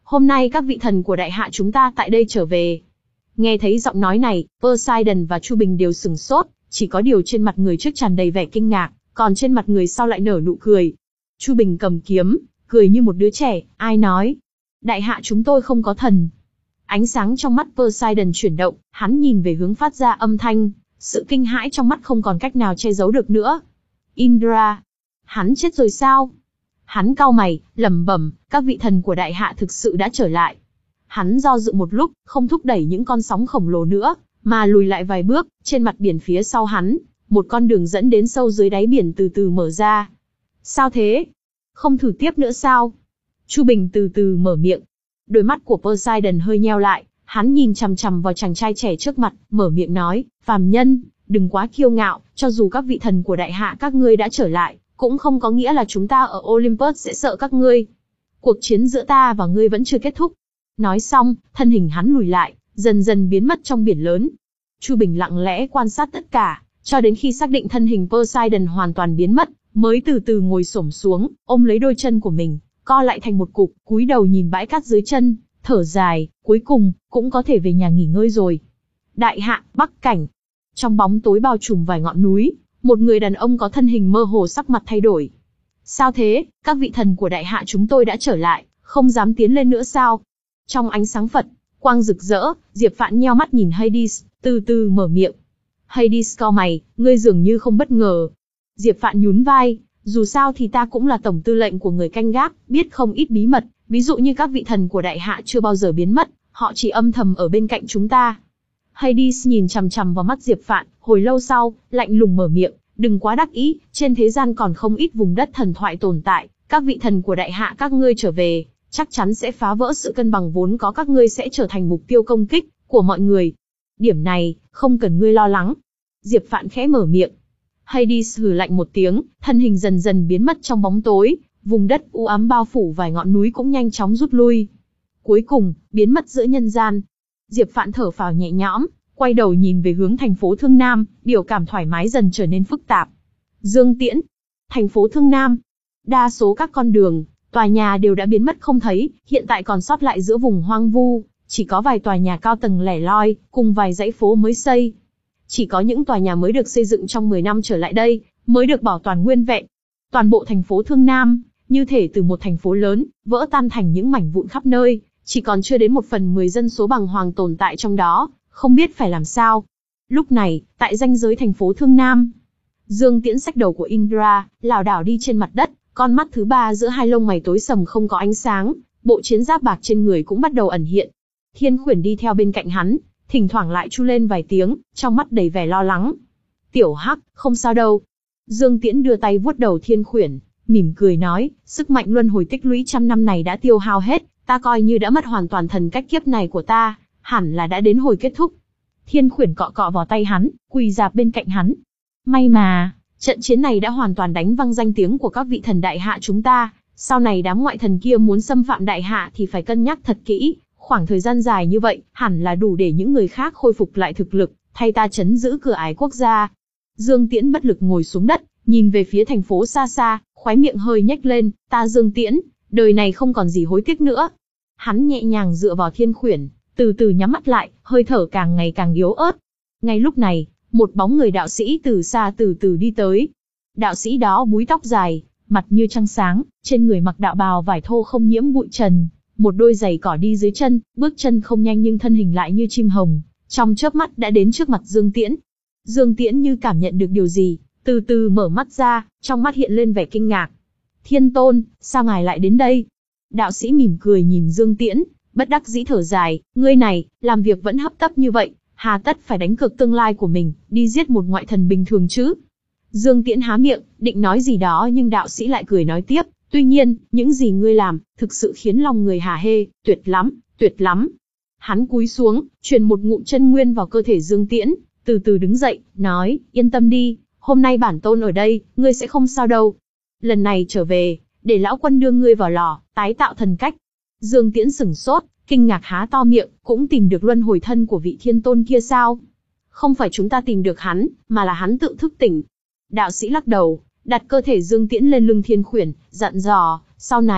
[SPEAKER 1] hôm nay các vị thần của đại hạ chúng ta tại đây trở về. Nghe thấy giọng nói này, Poseidon và Chu Bình đều sửng sốt, chỉ có điều trên mặt người trước tràn đầy vẻ kinh ngạc, còn trên mặt người sau lại nở nụ cười. Chu Bình cầm kiếm, cười như một đứa trẻ, ai nói? Đại hạ chúng tôi không có thần. Ánh sáng trong mắt Poseidon chuyển động, hắn nhìn về hướng phát ra âm thanh, sự kinh hãi trong mắt không còn cách nào che giấu được nữa. Indra, hắn chết rồi sao? Hắn cau mày, lẩm bẩm, các vị thần của đại hạ thực sự đã trở lại. Hắn do dự một lúc, không thúc đẩy những con sóng khổng lồ nữa, mà lùi lại vài bước, trên mặt biển phía sau hắn, một con đường dẫn đến sâu dưới đáy biển từ từ mở ra. Sao thế? Không thử tiếp nữa sao? Chu Bình từ từ mở miệng. Đôi mắt của Poseidon hơi nheo lại, hắn nhìn chằm chằm vào chàng trai trẻ trước mặt, mở miệng nói, phàm nhân, đừng quá kiêu ngạo, cho dù các vị thần của đại hạ các ngươi đã trở lại, cũng không có nghĩa là chúng ta ở Olympus sẽ sợ các ngươi. Cuộc chiến giữa ta và ngươi vẫn chưa kết thúc. Nói xong, thân hình hắn lùi lại, dần dần biến mất trong biển lớn. Chu Bình lặng lẽ quan sát tất cả, cho đến khi xác định thân hình Poseidon hoàn toàn biến mất, mới từ từ ngồi xổm xuống, ôm lấy đôi chân của mình, co lại thành một cục, cúi đầu nhìn bãi cát dưới chân, thở dài, cuối cùng, cũng có thể về nhà nghỉ ngơi rồi. Đại hạ, Bắc Cảnh. Trong bóng tối bao trùm vài ngọn núi, một người đàn ông có thân hình mơ hồ sắc mặt thay đổi. Sao thế, các vị thần của đại hạ chúng tôi đã trở lại, không dám tiến lên nữa sao? Trong ánh sáng Phật, quang rực rỡ, Diệp Phạn nheo mắt nhìn Hades, từ từ mở miệng. Hades cau mày, ngươi dường như không bất ngờ. Diệp Phạn nhún vai, dù sao thì ta cũng là tổng tư lệnh của người canh gác, biết không ít bí mật, ví dụ như các vị thần của đại hạ chưa bao giờ biến mất, họ chỉ âm thầm ở bên cạnh chúng ta. Hades nhìn chằm chằm vào mắt Diệp Phạn, hồi lâu sau, lạnh lùng mở miệng, đừng quá đắc ý, trên thế gian còn không ít vùng đất thần thoại tồn tại, các vị thần của đại hạ các ngươi trở về, chắc chắn sẽ phá vỡ sự cân bằng vốn có, các ngươi sẽ trở thành mục tiêu công kích của mọi người. Điểm này, không cần ngươi lo lắng. Diệp Phạn khẽ mở miệng. Hades hừ lạnh một tiếng, thân hình dần dần biến mất trong bóng tối, vùng đất u ám bao phủ vài ngọn núi cũng nhanh chóng rút lui. Cuối cùng, biến mất giữa nhân gian. Diệp Phạn thở phào nhẹ nhõm, quay đầu nhìn về hướng thành phố Thương Nam, biểu cảm thoải mái dần trở nên phức tạp. Dương Tiễn, thành phố Thương Nam. Đa số các con đường, tòa nhà đều đã biến mất không thấy, hiện tại còn sót lại giữa vùng hoang vu, chỉ có vài tòa nhà cao tầng lẻ loi, cùng vài dãy phố mới xây. Chỉ có những tòa nhà mới được xây dựng trong mười năm trở lại đây, mới được bảo toàn nguyên vẹn. Toàn bộ thành phố Thương Nam, như thể từ một thành phố lớn, vỡ tan thành những mảnh vụn khắp nơi, chỉ còn chưa đến một phần mười dân số bàng hoàng tồn tại trong đó, không biết phải làm sao. Lúc này, tại ranh giới thành phố Thương Nam, Dương Tiễn xách đầu của Indra, lảo đảo đi trên mặt đất, con mắt thứ ba giữa hai lông mày tối sầm không có ánh sáng, bộ chiến giáp bạc trên người cũng bắt đầu ẩn hiện. Thiên Khuyển đi theo bên cạnh hắn, thỉnh thoảng lại chu lên vài tiếng, trong mắt đầy vẻ lo lắng. Tiểu Hắc, không sao đâu. Dương Tiễn đưa tay vuốt đầu Thiên Khuyển, mỉm cười nói, sức mạnh luân hồi tích lũy trăm năm này đã tiêu hao hết, ta coi như đã mất hoàn toàn thần cách kiếp này của ta, hẳn là đã đến hồi kết thúc. Thiên Khuyển cọ cọ vào tay hắn, quỳ rạp bên cạnh hắn. May mà, trận chiến này đã hoàn toàn đánh văng danh tiếng của các vị thần đại hạ chúng ta, sau này đám ngoại thần kia muốn xâm phạm đại hạ thì phải cân nhắc thật kỹ, khoảng thời gian dài như vậy, hẳn là đủ để những người khác khôi phục lại thực lực, thay ta trấn giữ cửa ải quốc gia. Dương Tiễn bất lực ngồi xuống đất, nhìn về phía thành phố xa xa, khóe miệng hơi nhếch lên, ta Dương Tiễn, đời này không còn gì hối tiếc nữa. Hắn nhẹ nhàng dựa vào Thiên Khuyển, từ từ nhắm mắt lại, hơi thở càng ngày càng yếu ớt. Ngay lúc này, một bóng người đạo sĩ từ xa từ từ đi tới. Đạo sĩ đó búi tóc dài, mặt như trăng sáng, trên người mặc đạo bào vải thô không nhiễm bụi trần, một đôi giày cỏ đi dưới chân, bước chân không nhanh nhưng thân hình lại như chim hồng, trong chớp mắt đã đến trước mặt Dương Tiễn. Dương Tiễn như cảm nhận được điều gì, từ từ mở mắt ra, trong mắt hiện lên vẻ kinh ngạc. Thiên Tôn, sao ngài lại đến đây? Đạo sĩ mỉm cười nhìn Dương Tiễn, bất đắc dĩ thở dài, ngươi này, làm việc vẫn hấp tấp như vậy, hà tất phải đánh cược tương lai của mình, đi giết một ngoại thần bình thường chứ? Dương Tiễn há miệng, định nói gì đó nhưng đạo sĩ lại cười nói tiếp, tuy nhiên, những gì ngươi làm, thực sự khiến lòng người hả hê, tuyệt lắm, tuyệt lắm. Hắn cúi xuống, truyền một ngụm chân nguyên vào cơ thể Dương Tiễn, từ từ đứng dậy, nói, yên tâm đi, hôm nay bản tôn ở đây, ngươi sẽ không sao đâu. Lần này trở về, để lão quân đưa ngươi vào lò, tái tạo thần cách. Dương Tiễn sửng sốt, kinh ngạc há to miệng, cũng tìm được luân hồi thân của vị thiên tôn kia sao? Không phải chúng ta tìm được hắn, mà là hắn tự thức tỉnh. Đạo sĩ lắc đầu, đặt cơ thể Dương Tiễn lên lưng Thiên Khuyển, dặn dò, sau này,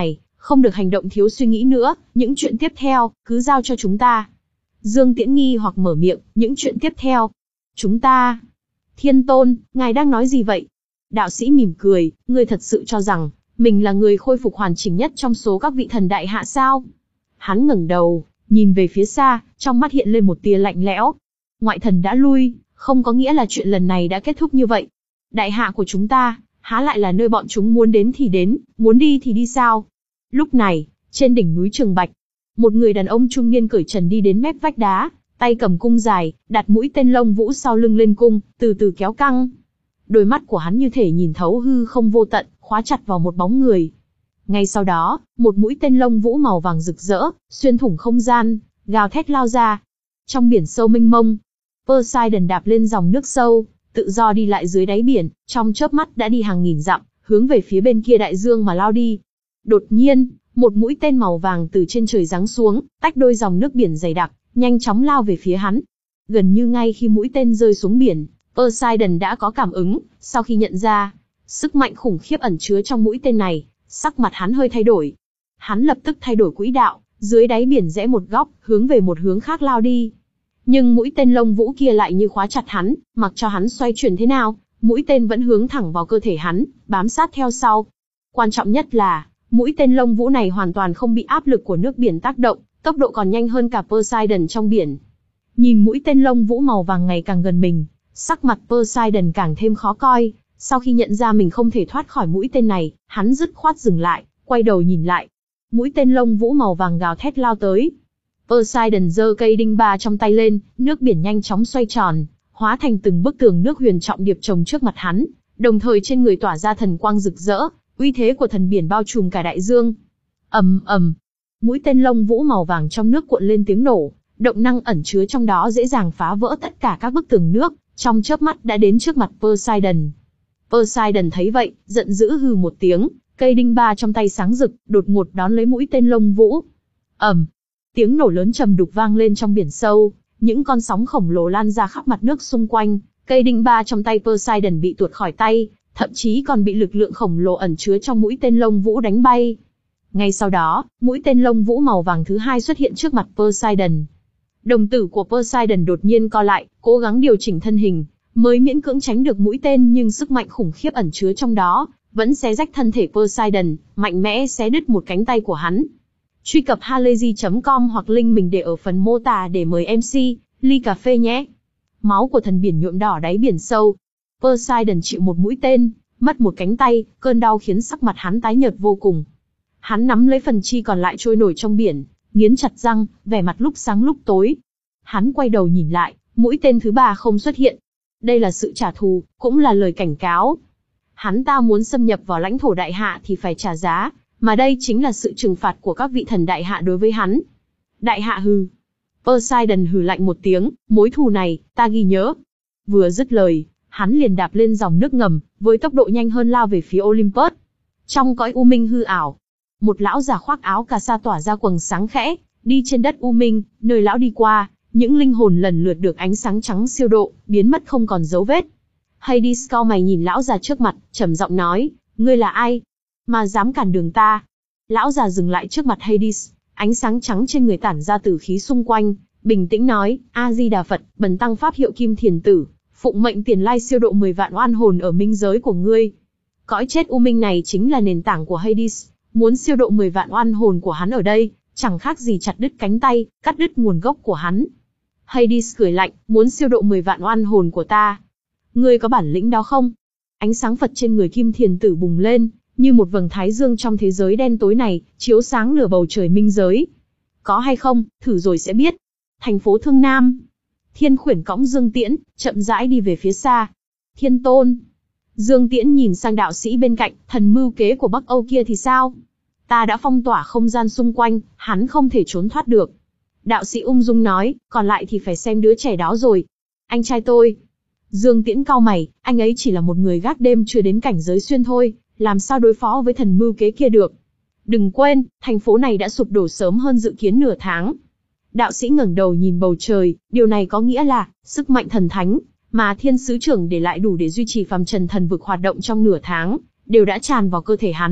[SPEAKER 1] Không được hành động thiếu suy nghĩ nữa, những chuyện tiếp theo, cứ giao cho chúng ta. Dương Tiễn nghi hoặc mở miệng, những chuyện tiếp theo. Chúng ta. Thiên Tôn, ngài đang nói gì vậy? Đạo sĩ mỉm cười, ngươi thật sự cho rằng, mình là người khôi phục hoàn chỉnh nhất trong số các vị thần đại hạ sao? Hắn ngẩng đầu, nhìn về phía xa, trong mắt hiện lên một tia lạnh lẽo. Ngoại thần đã lui, không có nghĩa là chuyện lần này đã kết thúc như vậy. Đại hạ của chúng ta, há lại là nơi bọn chúng muốn đến thì đến, muốn đi thì đi sao? Lúc này, trên đỉnh núi Trường Bạch, một người đàn ông trung niên cởi trần đi đến mép vách đá, tay cầm cung dài, đặt mũi tên lông vũ sau lưng lên cung, từ từ kéo căng. Đôi mắt của hắn như thể nhìn thấu hư không vô tận, khóa chặt vào một bóng người. Ngay sau đó, một mũi tên lông vũ màu vàng rực rỡ, xuyên thủng không gian, gào thét lao ra. Trong biển sâu mênh mông, Poseidon đạp lên dòng nước sâu, tự do đi lại dưới đáy biển, trong chớp mắt đã đi hàng nghìn dặm, hướng về phía bên kia đại dương mà lao đi. Đột nhiên, một mũi tên màu vàng từ trên trời giáng xuống, tách đôi dòng nước biển dày đặc, nhanh chóng lao về phía hắn. Gần như ngay khi mũi tên rơi xuống biển, Poseidon đã có cảm ứng, sau khi nhận ra sức mạnh khủng khiếp ẩn chứa trong mũi tên này, sắc mặt hắn hơi thay đổi. Hắn lập tức thay đổi quỹ đạo, dưới đáy biển rẽ một góc, hướng về một hướng khác lao đi. Nhưng mũi tên lông vũ kia lại như khóa chặt hắn, mặc cho hắn xoay chuyển thế nào, mũi tên vẫn hướng thẳng vào cơ thể hắn, bám sát theo sau. Quan trọng nhất là, mũi tên lông vũ này hoàn toàn không bị áp lực của nước biển tác động, tốc độ còn nhanh hơn cả Poseidon trong biển. Nhìn mũi tên lông vũ màu vàng ngày càng gần mình, sắc mặt Poseidon càng thêm khó coi. Sau khi nhận ra mình không thể thoát khỏi mũi tên này, hắn dứt khoát dừng lại, quay đầu nhìn lại. Mũi tên lông vũ màu vàng gào thét lao tới. Poseidon giơ cây đinh ba trong tay lên, nước biển nhanh chóng xoay tròn, hóa thành từng bức tường nước huyền trọng điệp chồng trước mặt hắn, đồng thời trên người tỏa ra thần quang rực rỡ, uy thế của thần biển bao trùm cả đại dương. Ầm ầm, mũi tên lông vũ màu vàng trong nước cuộn lên tiếng nổ, động năng ẩn chứa trong đó dễ dàng phá vỡ tất cả các bức tường nước, trong chớp mắt đã đến trước mặt Poseidon. Poseidon thấy vậy, giận dữ hừ một tiếng, cây đinh ba trong tay sáng rực, đột ngột đón lấy mũi tên lông vũ. Ầm, tiếng nổ lớn trầm đục vang lên trong biển sâu, những con sóng khổng lồ lan ra khắp mặt nước xung quanh, cây đinh ba trong tay Poseidon bị tuột khỏi tay, thậm chí còn bị lực lượng khổng lồ ẩn chứa trong mũi tên lông vũ đánh bay. Ngay sau đó, mũi tên lông vũ màu vàng thứ hai xuất hiện trước mặt Poseidon. Đồng tử của Poseidon đột nhiên co lại, cố gắng điều chỉnh thân hình, mới miễn cưỡng tránh được mũi tên, nhưng sức mạnh khủng khiếp ẩn chứa trong đó vẫn xé rách thân thể Poseidon, mạnh mẽ xé đứt một cánh tay của hắn. Truy cập halayzi chấm com hoặc link mình để ở phần mô tả để mời em xê ly cà phê nhé. Máu của thần biển nhuộm đỏ đáy biển sâu. Poseidon chịu một mũi tên, mất một cánh tay, cơn đau khiến sắc mặt hắn tái nhợt vô cùng. Hắn nắm lấy phần chi còn lại trôi nổi trong biển, nghiến chặt răng, vẻ mặt lúc sáng lúc tối. Hắn quay đầu nhìn lại, mũi tên thứ ba không xuất hiện. Đây là sự trả thù, cũng là lời cảnh cáo. Hắn ta muốn xâm nhập vào lãnh thổ đại hạ thì phải trả giá, mà đây chính là sự trừng phạt của các vị thần đại hạ đối với hắn. Đại hạ hừ. Poseidon hừ lạnh một tiếng, mối thù này, ta ghi nhớ. Vừa dứt lời, hắn liền đạp lên dòng nước ngầm, với tốc độ nhanh hơn lao về phía Olympus. Trong cõi u minh hư ảo, một lão già khoác áo cà sa tỏa ra quầng sáng khẽ, đi trên đất u minh, nơi lão đi qua, những linh hồn lần lượt được ánh sáng trắng siêu độ, biến mất không còn dấu vết. Hades cau mày nhìn lão già trước mặt, trầm giọng nói, ngươi là ai? Mà dám cản đường ta? Lão già dừng lại trước mặt Hades, ánh sáng trắng trên người tản ra tử khí xung quanh, bình tĩnh nói, A-di-đà Phật, bần tăng pháp hiệu Kim Thiền Tử, phụng mệnh tiền lai siêu độ mười vạn oan hồn ở minh giới của ngươi. Cõi chết u minh này chính là nền tảng của Hades, muốn siêu độ mười vạn oan hồn của hắn ở đây, chẳng khác gì chặt đứt cánh tay, cắt đứt nguồn gốc của hắn. Hades cười lạnh, muốn siêu độ mười vạn oan hồn của ta. Ngươi có bản lĩnh đó không? Ánh sáng Phật trên người Kim Thiền Tử bùng lên, như một vầng thái dương trong thế giới đen tối này, chiếu sáng nửa bầu trời minh giới. Có hay không, thử rồi sẽ biết. Thành phố Thương Nam. Thiên Khuyển cõng Dương Tiễn, chậm rãi đi về phía xa. Thiên Tôn. Dương Tiễn nhìn sang đạo sĩ bên cạnh, thần mưu kế của Bắc Âu kia thì sao? Ta đã phong tỏa không gian xung quanh, hắn không thể trốn thoát được. Đạo sĩ ung dung nói, còn lại thì phải xem đứa trẻ đó rồi. Anh trai tôi. Dương Tiễn cau mày, anh ấy chỉ là một người gác đêm chưa đến cảnh giới xuyên thôi, làm sao đối phó với thần mưu kế kia được. Đừng quên, thành phố này đã sụp đổ sớm hơn dự kiến nửa tháng. Đạo sĩ ngẩng đầu nhìn bầu trời, điều này có nghĩa là, sức mạnh thần thánh, mà thiên sứ trưởng để lại đủ để duy trì phàm trần thần vực hoạt động trong nửa tháng, đều đã tràn vào cơ thể hắn.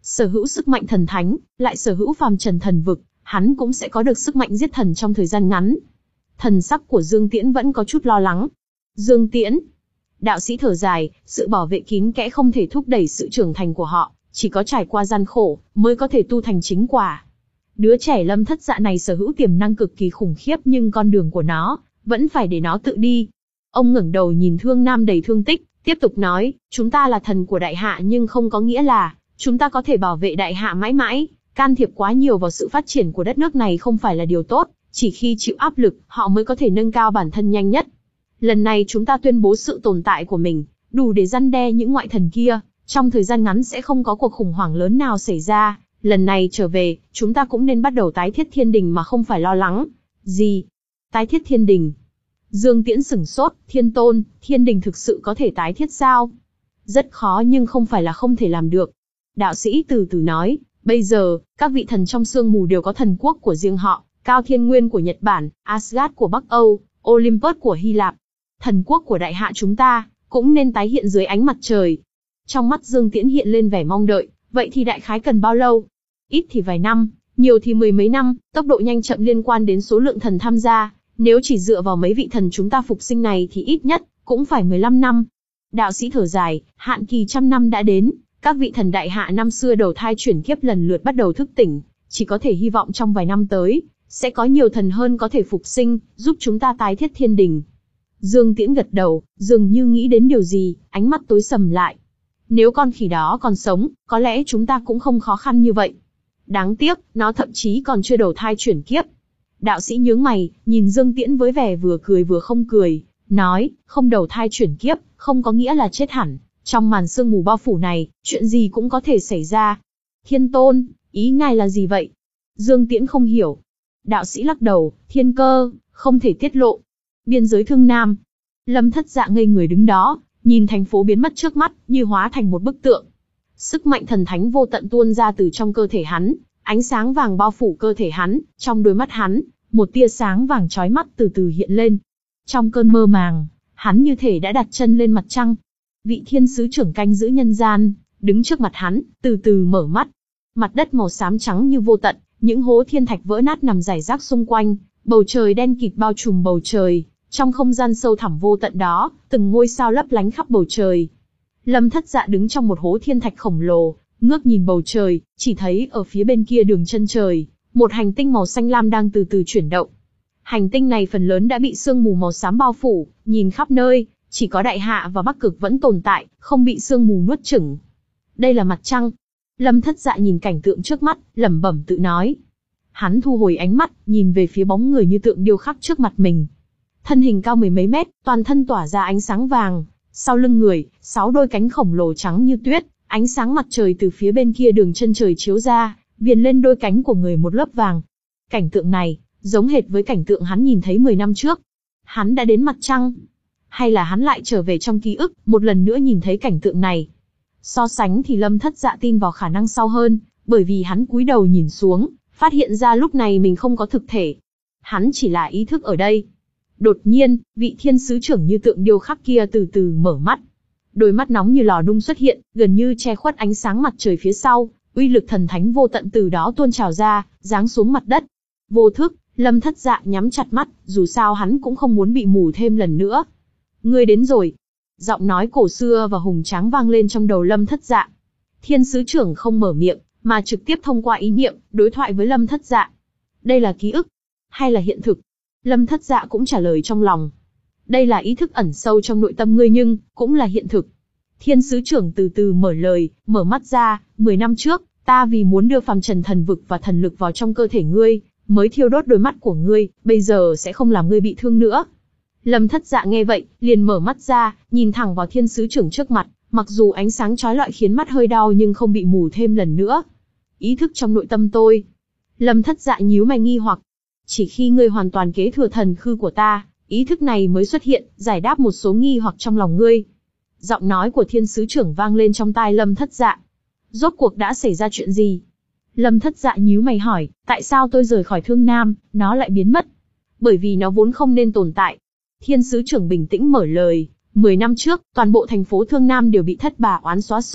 [SPEAKER 1] Sở hữu sức mạnh thần thánh, lại sở hữu phàm trần thần vực, hắn cũng sẽ có được sức mạnh giết thần trong thời gian ngắn. Thần sắc của Dương Tiễn vẫn có chút lo lắng. Dương Tiễn. Đạo sĩ thở dài, sự bảo vệ kín kẽ không thể thúc đẩy sự trưởng thành của họ, chỉ có trải qua gian khổ, mới có thể tu thành chính quả. Đứa trẻ Lâm Thất Dạ này sở hữu tiềm năng cực kỳ khủng khiếp nhưng con đường của nó, vẫn phải để nó tự đi. Ông ngẩng đầu nhìn Thương Nam đầy thương tích, tiếp tục nói, chúng ta là thần của đại hạ nhưng không có nghĩa là, chúng ta có thể bảo vệ đại hạ mãi mãi, can thiệp quá nhiều vào sự phát triển của đất nước này không phải là điều tốt, chỉ khi chịu áp lực, họ mới có thể nâng cao bản thân nhanh nhất. Lần này chúng ta tuyên bố sự tồn tại của mình, đủ để răn đe những ngoại thần kia, trong thời gian ngắn sẽ không có cuộc khủng hoảng lớn nào xảy ra. Lần này trở về, chúng ta cũng nên bắt đầu tái thiết thiên đình mà không phải lo lắng. Gì? Tái thiết thiên đình? Dương Tiễn sửng sốt, Thiên Tôn, thiên đình thực sự có thể tái thiết sao? Rất khó nhưng không phải là không thể làm được. Đạo sĩ từ từ nói, bây giờ, các vị thần trong sương mù đều có thần quốc của riêng họ, Cao Thiên Nguyên của Nhật Bản, Asgard của Bắc Âu, Olympus của Hy Lạp. Thần quốc của đại hạ chúng ta, cũng nên tái hiện dưới ánh mặt trời. Trong mắt Dương Tiễn hiện lên vẻ mong đợi, vậy thì đại khái cần bao lâu? Ít thì vài năm, nhiều thì mười mấy năm, tốc độ nhanh chậm liên quan đến số lượng thần tham gia. Nếu chỉ dựa vào mấy vị thần chúng ta phục sinh này thì ít nhất, cũng phải mười lăm năm. Đạo sĩ thở dài, hạn kỳ trăm năm đã đến, các vị thần đại hạ năm xưa đầu thai chuyển kiếp lần lượt bắt đầu thức tỉnh, chỉ có thể hy vọng trong vài năm tới, sẽ có nhiều thần hơn có thể phục sinh, giúp chúng ta tái thiết thiên đình. Dương Tiễn gật đầu, dường như nghĩ đến điều gì, ánh mắt tối sầm lại. Nếu con khỉ đó còn sống, có lẽ chúng ta cũng không khó khăn như vậy. Đáng tiếc, nó thậm chí còn chưa đầu thai chuyển kiếp. Đạo sĩ nhướng mày, nhìn Dương Tiễn với vẻ vừa cười vừa không cười, nói, không đầu thai chuyển kiếp, không có nghĩa là chết hẳn. Trong màn sương mù bao phủ này, chuyện gì cũng có thể xảy ra. Thiên Tôn, ý ngài là gì vậy? Dương Tiễn không hiểu. Đạo sĩ lắc đầu, thiên cơ, không thể tiết lộ. Biên giới Thương Nam. Lâm Thất Dạ ngây người đứng đó, nhìn thành phố biến mất trước mắt, như hóa thành một bức tượng. Sức mạnh thần thánh vô tận tuôn ra từ trong cơ thể hắn, ánh sáng vàng bao phủ cơ thể hắn, trong đôi mắt hắn, một tia sáng vàng chói mắt từ từ hiện lên. Trong cơn mơ màng, hắn như thể đã đặt chân lên mặt trăng. Vị thiên sứ trưởng canh giữ nhân gian, đứng trước mặt hắn, từ từ mở mắt. Mặt đất màu xám trắng như vô tận, những hố thiên thạch vỡ nát nằm rải rác xung quanh, bầu trời đen kịt bao trùm bầu trời. Trong không gian sâu thẳm vô tận đó, từng ngôi sao lấp lánh khắp bầu trời. Lâm Thất Dạ đứng trong một hố thiên thạch khổng lồ, ngước nhìn bầu trời, chỉ thấy ở phía bên kia đường chân trời, một hành tinh màu xanh lam đang từ từ chuyển động. Hành tinh này phần lớn đã bị sương mù màu xám bao phủ, nhìn khắp nơi, chỉ có Đại Hạ và Bắc Cực vẫn tồn tại, không bị sương mù nuốt chửng. Đây là mặt trăng. Lâm Thất Dạ nhìn cảnh tượng trước mắt, lẩm bẩm tự nói. Hắn thu hồi ánh mắt, nhìn về phía bóng người như tượng điêu khắc trước mặt mình. Thân hình cao mười mấy mét, toàn thân tỏa ra ánh sáng vàng. Sau lưng người, sáu đôi cánh khổng lồ trắng như tuyết, ánh sáng mặt trời từ phía bên kia đường chân trời chiếu ra, viền lên đôi cánh của người một lớp vàng. Cảnh tượng này, giống hệt với cảnh tượng hắn nhìn thấy mười năm trước. Hắn đã đến mặt trăng. Hay là hắn lại trở về trong ký ức, một lần nữa nhìn thấy cảnh tượng này. So sánh thì Lâm Thất Dạ tin vào khả năng sau hơn, bởi vì hắn cúi đầu nhìn xuống, phát hiện ra lúc này mình không có thực thể. Hắn chỉ là ý thức ở đây. Đột nhiên, vị thiên sứ trưởng như tượng điêu khắc kia từ từ mở mắt. Đôi mắt nóng như lò nung xuất hiện, gần như che khuất ánh sáng mặt trời phía sau, uy lực thần thánh vô tận từ đó tuôn trào ra, giáng xuống mặt đất. Vô thức, Lâm Thất Dạ nhắm chặt mắt, dù sao hắn cũng không muốn bị mù thêm lần nữa. Ngươi đến rồi. Giọng nói cổ xưa và hùng tráng vang lên trong đầu Lâm Thất Dạ. Thiên sứ trưởng không mở miệng, mà trực tiếp thông qua ý niệm, đối thoại với Lâm Thất Dạ. Đây là ký ức, hay là hiện thực? Lâm Thất Dạ cũng trả lời trong lòng. Đây là ý thức ẩn sâu trong nội tâm ngươi nhưng, cũng là hiện thực. Thiên sứ trưởng từ từ mở lời, mở mắt ra, mười năm trước, ta vì muốn đưa phàm trần thần vực và thần lực vào trong cơ thể ngươi, mới thiêu đốt đôi mắt của ngươi, bây giờ sẽ không làm ngươi bị thương nữa. Lâm Thất Dạ nghe vậy, liền mở mắt ra, nhìn thẳng vào thiên sứ trưởng trước mặt, mặc dù ánh sáng chói lọi khiến mắt hơi đau nhưng không bị mù thêm lần nữa. Ý thức trong nội tâm tôi. Lâm Thất Dạ nhíu mày nghi hoặc. Chỉ khi ngươi hoàn toàn kế thừa thần khư của ta, ý thức này mới xuất hiện, giải đáp một số nghi hoặc trong lòng ngươi. Giọng nói của thiên sứ trưởng vang lên trong tai Lâm Thất Dạ. Rốt cuộc đã xảy ra chuyện gì? Lâm Thất Dạ nhíu mày hỏi, tại sao tôi rời khỏi Thương Nam, nó lại biến mất? Bởi vì nó vốn không nên tồn tại. Thiên sứ trưởng bình tĩnh mở lời, mười năm trước, toàn bộ thành phố Thương Nam đều bị thất bà oán xóa sổ,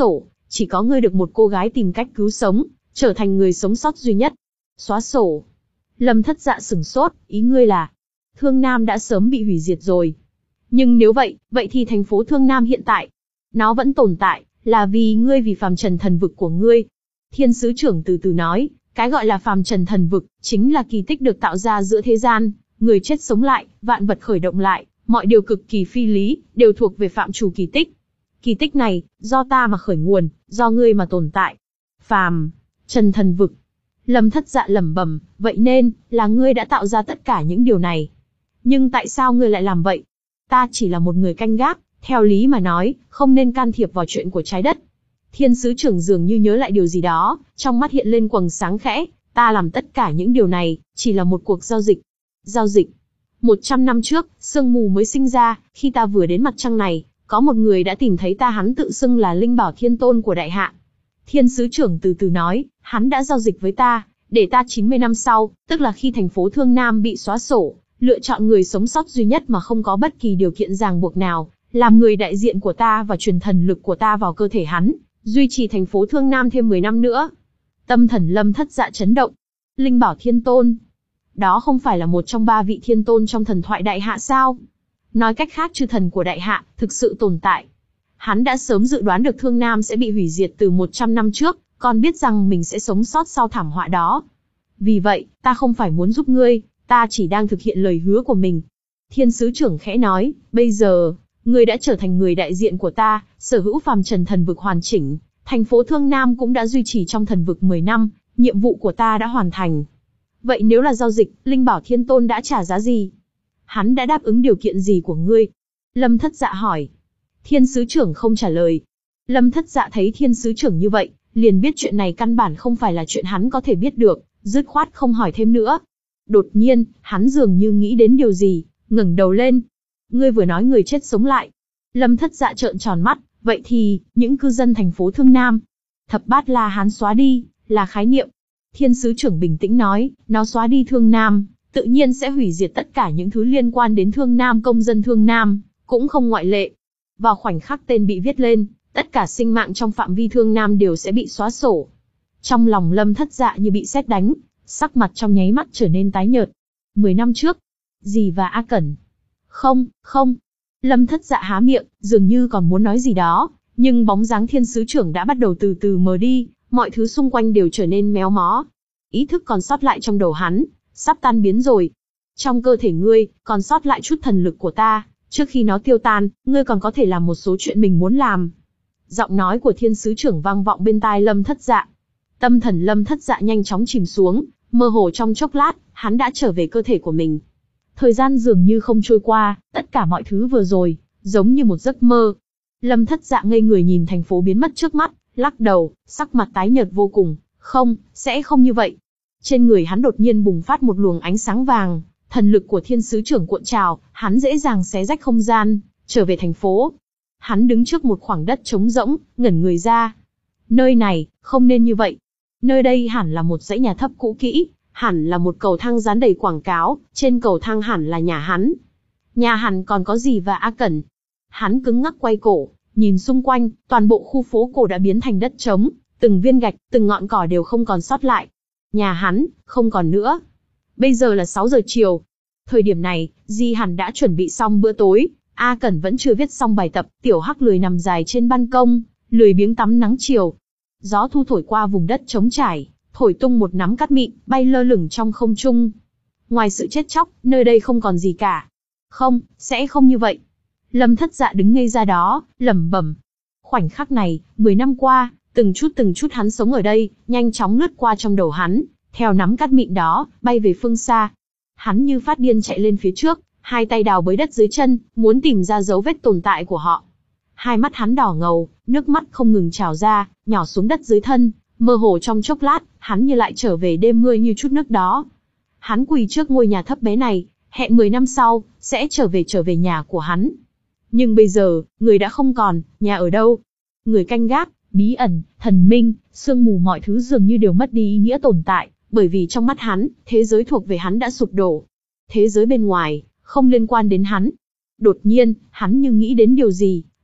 [SPEAKER 1] Chỉ có ngươi được một cô gái tìm cách cứu sống, trở thành người sống sót duy nhất. Xóa sổ. Lâm Thất Dạ sửng sốt, ý ngươi là, Thương Nam đã sớm bị hủy diệt rồi. Nhưng nếu vậy, vậy thì thành phố Thương Nam hiện tại, nó vẫn tồn tại, là vì ngươi vì phàm trần thần vực của ngươi. Thiên sứ trưởng từ từ nói, cái gọi là phàm trần thần vực, chính là kỳ tích được tạo ra giữa thế gian, người chết sống lại, vạn vật khởi động lại, mọi điều cực kỳ phi lý, đều thuộc về phạm trù kỳ tích. Kỳ tích này, do ta mà khởi nguồn, do ngươi mà tồn tại. Phàm trần thần vực. Lâm Thất Dạ lẩm bẩm, vậy nên, là ngươi đã tạo ra tất cả những điều này. Nhưng tại sao ngươi lại làm vậy? Ta chỉ là một người canh gác, theo lý mà nói, không nên can thiệp vào chuyện của trái đất. Thiên sứ trưởng dường như nhớ lại điều gì đó, trong mắt hiện lên quầng sáng khẽ, ta làm tất cả những điều này, chỉ là một cuộc giao dịch. Giao dịch. Một trăm năm trước, sương mù mới sinh ra, khi ta vừa đến mặt trăng này, có một người đã tìm thấy ta, hắn tự xưng là Linh Bảo Thiên Tôn của Đại Hạ. Thiên sứ trưởng từ từ nói, hắn đã giao dịch với ta, để ta chín mươi năm sau, tức là khi thành phố Thương Nam bị xóa sổ, lựa chọn người sống sót duy nhất mà không có bất kỳ điều kiện ràng buộc nào, làm người đại diện của ta và truyền thần lực của ta vào cơ thể hắn, duy trì thành phố Thương Nam thêm mười năm nữa. Tâm thần Lâm Thất Dạ chấn động. Linh Bảo Thiên Tôn. Đó không phải là một trong ba vị thiên tôn trong thần thoại Đại Hạ sao? Nói cách khác, chư thần của Đại Hạ thực sự tồn tại. Hắn đã sớm dự đoán được Thương Nam sẽ bị hủy diệt từ một trăm năm trước, còn biết rằng mình sẽ sống sót sau thảm họa đó. Vì vậy, ta không phải muốn giúp ngươi, ta chỉ đang thực hiện lời hứa của mình. Thiên sứ trưởng khẽ nói, bây giờ, ngươi đã trở thành người đại diện của ta, sở hữu phàm trần thần vực hoàn chỉnh, thành phố Thương Nam cũng đã duy trì trong thần vực mười năm, nhiệm vụ của ta đã hoàn thành. Vậy nếu là giao dịch, Linh Bảo Thiên Tôn đã trả giá gì? Hắn đã đáp ứng điều kiện gì của ngươi? Lâm Thất Dạ hỏi. Thiên sứ trưởng không trả lời. Lâm Thất Dạ thấy thiên sứ trưởng như vậy, liền biết chuyện này căn bản không phải là chuyện hắn có thể biết được, dứt khoát không hỏi thêm nữa. Đột nhiên, hắn dường như nghĩ đến điều gì, ngẩng đầu lên. Ngươi vừa nói người chết sống lại. Lâm Thất Dạ trợn tròn mắt, vậy thì, những cư dân thành phố Thương Nam, Thập Bát La Hán xóa đi, là khái niệm. Thiên sứ trưởng bình tĩnh nói, nó xóa đi Thương Nam, tự nhiên sẽ hủy diệt tất cả những thứ liên quan đến Thương Nam, công dân Thương Nam, cũng không ngoại lệ. Vào khoảnh khắc tên bị viết lên, tất cả sinh mạng trong phạm vi Thương Nam đều sẽ bị xóa sổ. Trong lòng Lâm Thất Dạ như bị sét đánh, sắc mặt trong nháy mắt trở nên tái nhợt. Mười năm trước, dì và A Cẩn. Không, không. Lâm Thất Dạ há miệng, dường như còn muốn nói gì đó, nhưng bóng dáng thiên sứ trưởng đã bắt đầu từ từ mờ đi, mọi thứ xung quanh đều trở nên méo mó. Ý thức còn sót lại trong đầu hắn, sắp tan biến rồi. Trong cơ thể ngươi, còn sót lại chút thần lực của ta, trước khi nó tiêu tan, ngươi còn có thể làm một số chuyện mình muốn làm. Giọng nói của thiên sứ trưởng vang vọng bên tai Lâm Thất Dạ. Tâm thần Lâm Thất Dạ nhanh chóng chìm xuống, mơ hồ trong chốc lát, hắn đã trở về cơ thể của mình. Thời gian dường như không trôi qua, tất cả mọi thứ vừa rồi, giống như một giấc mơ. Lâm Thất Dạ ngây người nhìn thành phố biến mất trước mắt, lắc đầu, sắc mặt tái nhợt vô cùng, không, sẽ không như vậy. Trên người hắn đột nhiên bùng phát một luồng ánh sáng vàng, thần lực của thiên sứ trưởng cuộn trào, hắn dễ dàng xé rách không gian, trở về thành phố. Hắn đứng trước một khoảng đất trống rỗng, ngẩn người ra. Nơi này, không nên như vậy. Nơi đây hẳn là một dãy nhà thấp cũ kỹ, hẳn là một cầu thang dán đầy quảng cáo, trên cầu thang hẳn là nhà hắn. Nhà hắn còn có gì và A Cẩn. Hắn cứng ngắc quay cổ, nhìn xung quanh, toàn bộ khu phố cổ đã biến thành đất trống, từng viên gạch, từng ngọn cỏ đều không còn sót lại. Nhà hắn, không còn nữa. Bây giờ là sáu giờ chiều. Thời điểm này, Di Hàn đã chuẩn bị xong bữa tối, A Cẩn vẫn chưa viết xong bài tập, Tiểu Hắc lười nằm dài trên ban công, lười biếng tắm nắng chiều. Gió thu thổi qua vùng đất trống trải, thổi tung một nắm cát mịn, bay lơ lửng trong không trung. Ngoài sự chết chóc, nơi đây không còn gì cả. Không, sẽ không như vậy. Lâm Thất Dạ đứng ngây ra đó, lẩm bẩm. Khoảnh khắc này, mười năm qua, từng chút từng chút hắn sống ở đây, nhanh chóng lướt qua trong đầu hắn, theo nắm cát mịn đó, bay về phương xa. Hắn như phát điên chạy lên phía trước, hai tay đào bới đất dưới chân, muốn tìm ra dấu vết tồn tại của họ. Hai mắt hắn đỏ ngầu, nước mắt không ngừng trào ra, nhỏ xuống đất dưới thân, mơ hồ trong chốc lát, hắn như lại trở về đêm mưa như chút nước đó. Hắn quỳ trước ngôi nhà thấp bé này, hẹn mười năm sau, sẽ trở về trở về nhà của hắn. Nhưng bây giờ, người đã không còn, nhà ở đâu? Người canh gác, bí ẩn, thần minh, sương mù mọi thứ dường như đều mất đi ý nghĩa tồn tại, bởi vì trong mắt hắn, thế giới thuộc về hắn đã sụp đổ. Thế giới bên ngoài, không liên quan đến hắn. Đột nhiên, hắn như nghĩ đến điều gì,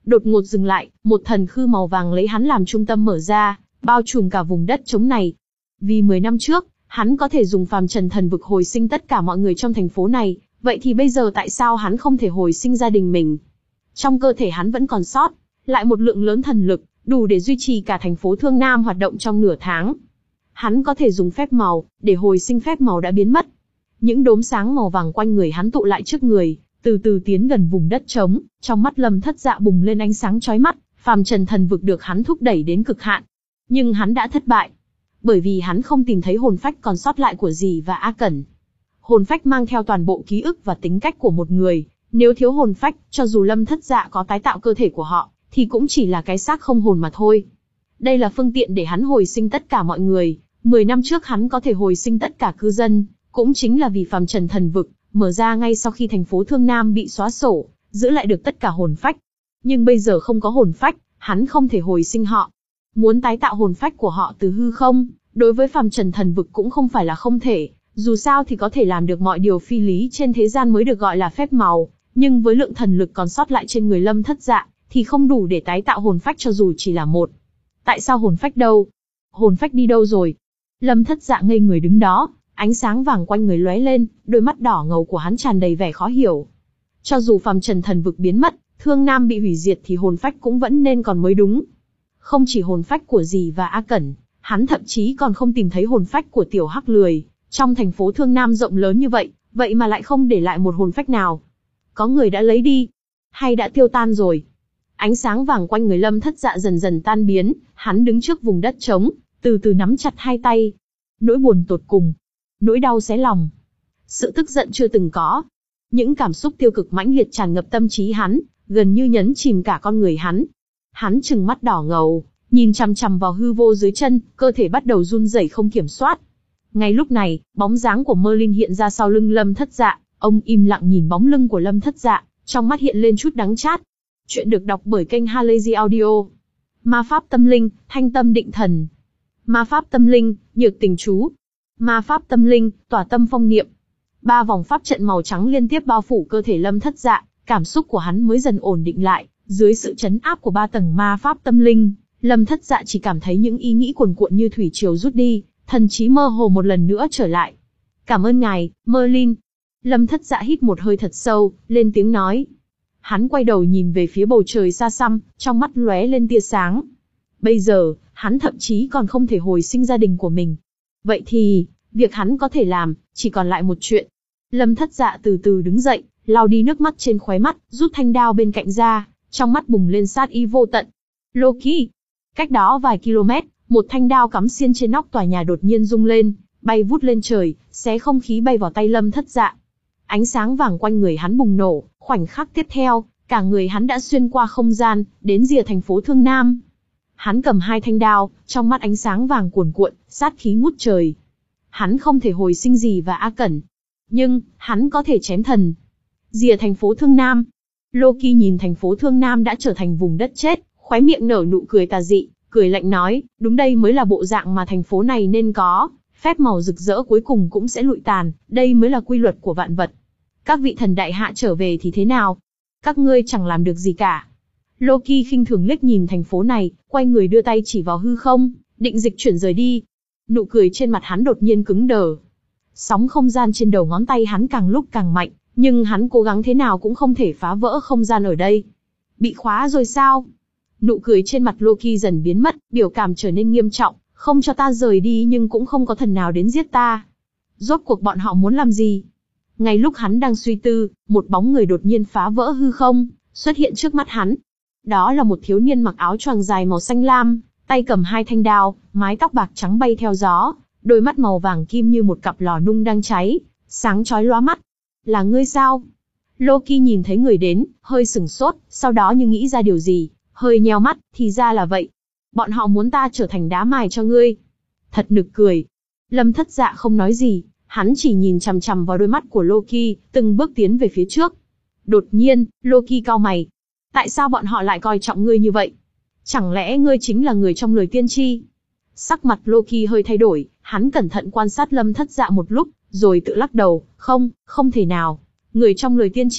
[SPEAKER 1] Đột ngột dừng lại, một thần khư màu vàng lấy hắn làm trung tâm mở ra, bao trùm cả vùng đất trống này. Vì mười năm trước, hắn có thể dùng phàm trần thần vực hồi sinh tất cả mọi người trong thành phố này, vậy thì bây giờ tại sao hắn không thể hồi sinh gia đình mình? Trong cơ thể hắn vẫn còn sót lại một lượng lớn thần lực, đủ để duy trì cả thành phố Thương Nam hoạt động trong nửa tháng. Hắn có thể dùng phép màu, để hồi sinh phép màu đã biến mất. Những đốm sáng màu vàng quanh người hắn tụ lại trước người, từ từ tiến gần vùng đất trống, trong mắt Lâm Thất Dạ bùng lên ánh sáng chói mắt, phàm trần thần vực được hắn thúc đẩy đến cực hạn. Nhưng hắn đã thất bại, bởi vì hắn không tìm thấy hồn phách còn sót lại của Dì và A Cẩn. Hồn phách mang theo toàn bộ ký ức và tính cách của một người, nếu thiếu hồn phách, cho dù Lâm Thất Dạ có tái tạo cơ thể của họ, thì cũng chỉ là cái xác không hồn mà thôi. Đây là phương tiện để hắn hồi sinh tất cả mọi người. Mười năm trước hắn có thể hồi sinh tất cả cư dân, cũng chính là vì phàm trần thần vực mở ra ngay sau khi thành phố Thương Nam bị xóa sổ, giữ lại được tất cả hồn phách. Nhưng bây giờ không có hồn phách, hắn không thể hồi sinh họ. Muốn tái tạo hồn phách của họ từ hư không, đối với phàm trần thần vực cũng không phải là không thể. Dù sao thì có thể làm được mọi điều phi lý trên thế gian mới được gọi là phép màu, nhưng với lượng thần lực còn sót lại trên người Lâm Thất Dạ, thì không đủ để tái tạo hồn phách cho dù chỉ là một. Tại sao hồn phách đâu? Hồn phách đi đâu rồi? Lâm Thất Dạ ngây người đứng đó, ánh sáng vàng quanh người lóe lên, đôi mắt đỏ ngầu của hắn tràn đầy vẻ khó hiểu. Cho dù phàm trần thần vực biến mất, Thương Nam bị hủy diệt thì hồn phách cũng vẫn nên còn mới đúng. Không chỉ hồn phách của Dì và A Cẩn, hắn thậm chí còn không tìm thấy hồn phách của Tiểu Hắc Lười. Trong thành phố Thương Nam rộng lớn như vậy, vậy mà lại không để lại một hồn phách nào. Có người đã lấy đi, hay đã tiêu tan rồi? Ánh sáng vàng quanh người Lâm Thất Dạ dần dần tan biến, hắn đứng trước vùng đất trống, từ từ nắm chặt hai tay. Nỗi buồn tột cùng, nỗi đau xé lòng, sự tức giận chưa từng có. Những cảm xúc tiêu cực mãnh liệt tràn ngập tâm trí hắn, gần như nhấn chìm cả con người hắn. Hắn trừng mắt đỏ ngầu, nhìn chằm chằm vào hư vô dưới chân, cơ thể bắt đầu run rẩy không kiểm soát. Ngay lúc này, bóng dáng của Merlin hiện ra sau lưng Lâm Thất Dạ, ông im lặng nhìn bóng lưng của Lâm Thất Dạ, trong mắt hiện lên chút đắng chát. Chuyện được đọc bởi kênh Halazy Audio. Ma pháp tâm linh, thanh tâm định thần. Ma pháp tâm linh, nhược tình chú. Ma pháp tâm linh, tỏa tâm phong niệm. Ba vòng pháp trận màu trắng liên tiếp bao phủ cơ thể Lâm Thất Dạ, cảm xúc của hắn mới dần ổn định lại. Dưới sự trấn áp của ba tầng ma pháp tâm linh, Lâm Thất Dạ chỉ cảm thấy những ý nghĩ cuồn cuộn như thủy triều rút đi, thần trí mơ hồ một lần nữa trở lại. Cảm ơn ngài, Merlin. Lâm Thất Dạ hít một hơi thật sâu, lên tiếng nói. Hắn quay đầu nhìn về phía bầu trời xa xăm, trong mắt lóe lên tia sáng. Bây giờ, hắn thậm chí còn không thể hồi sinh gia đình của mình. Vậy thì, việc hắn có thể làm, chỉ còn lại một chuyện. Lâm Thất Dạ từ từ đứng dậy, lau đi nước mắt trên khóe mắt, rút thanh đao bên cạnh ra, trong mắt bùng lên sát ý vô tận. Loki! Cách đó vài km, một thanh đao cắm xiên trên nóc tòa nhà đột nhiên rung lên, bay vút lên trời, xé không khí bay vào tay Lâm Thất Dạ. Ánh sáng vàng quanh người hắn bùng nổ, khoảnh khắc tiếp theo, cả người hắn đã xuyên qua không gian, đến rìa thành phố Thương Nam. Hắn cầm hai thanh đao, trong mắt ánh sáng vàng cuồn cuộn, sát khí ngút trời. Hắn không thể hồi sinh Dì và A Cẩn, nhưng hắn có thể chém thần. Rìa thành phố Thương Nam. Loki nhìn thành phố Thương Nam đã trở thành vùng đất chết, khóe miệng nở nụ cười tà dị, cười lạnh nói, đúng đây mới là bộ dạng mà thành phố này nên có. Phép màu rực rỡ cuối cùng cũng sẽ lụi tàn, đây mới là quy luật của vạn vật. Các vị thần đại hạ trở về thì thế nào? Các ngươi chẳng làm được gì cả. Loki khinh thường liếc nhìn thành phố này, quay người đưa tay chỉ vào hư không, định dịch chuyển rời đi. Nụ cười trên mặt hắn đột nhiên cứng đờ. Sóng không gian trên đầu ngón tay hắn càng lúc càng mạnh, nhưng hắn cố gắng thế nào cũng không thể phá vỡ không gian ở đây. Bị khóa rồi sao? Nụ cười trên mặt Loki dần biến mất, biểu cảm trở nên nghiêm trọng. Không cho ta rời đi nhưng cũng không có thần nào đến giết ta. Rốt cuộc bọn họ muốn làm gì? Ngay lúc hắn đang suy tư, một bóng người đột nhiên phá vỡ hư không, xuất hiện trước mắt hắn. Đó là một thiếu niên mặc áo choàng dài màu xanh lam, tay cầm hai thanh đao, mái tóc bạc trắng bay theo gió, đôi mắt màu vàng kim như một cặp lò nung đang cháy, sáng chói lóa mắt. Là ngươi sao? Loki nhìn thấy người đến, hơi sửng sốt, sau đó như nghĩ ra điều gì, hơi nheo mắt, thì ra là vậy. Bọn họ muốn ta trở thành đá mài cho ngươi. Thật nực cười. Lâm Thất Dạ không nói gì, hắn chỉ nhìn chằm chằm vào đôi mắt của Loki, từng bước tiến về phía trước. Đột nhiên, Loki cau mày. Tại sao bọn họ lại coi trọng ngươi như vậy? Chẳng lẽ ngươi chính là người trong lời tiên tri? Sắc mặt Loki hơi thay đổi, hắn cẩn thận quan sát Lâm Thất Dạ một lúc, rồi tự lắc đầu, không, không thể nào. Người trong lời tiên tri,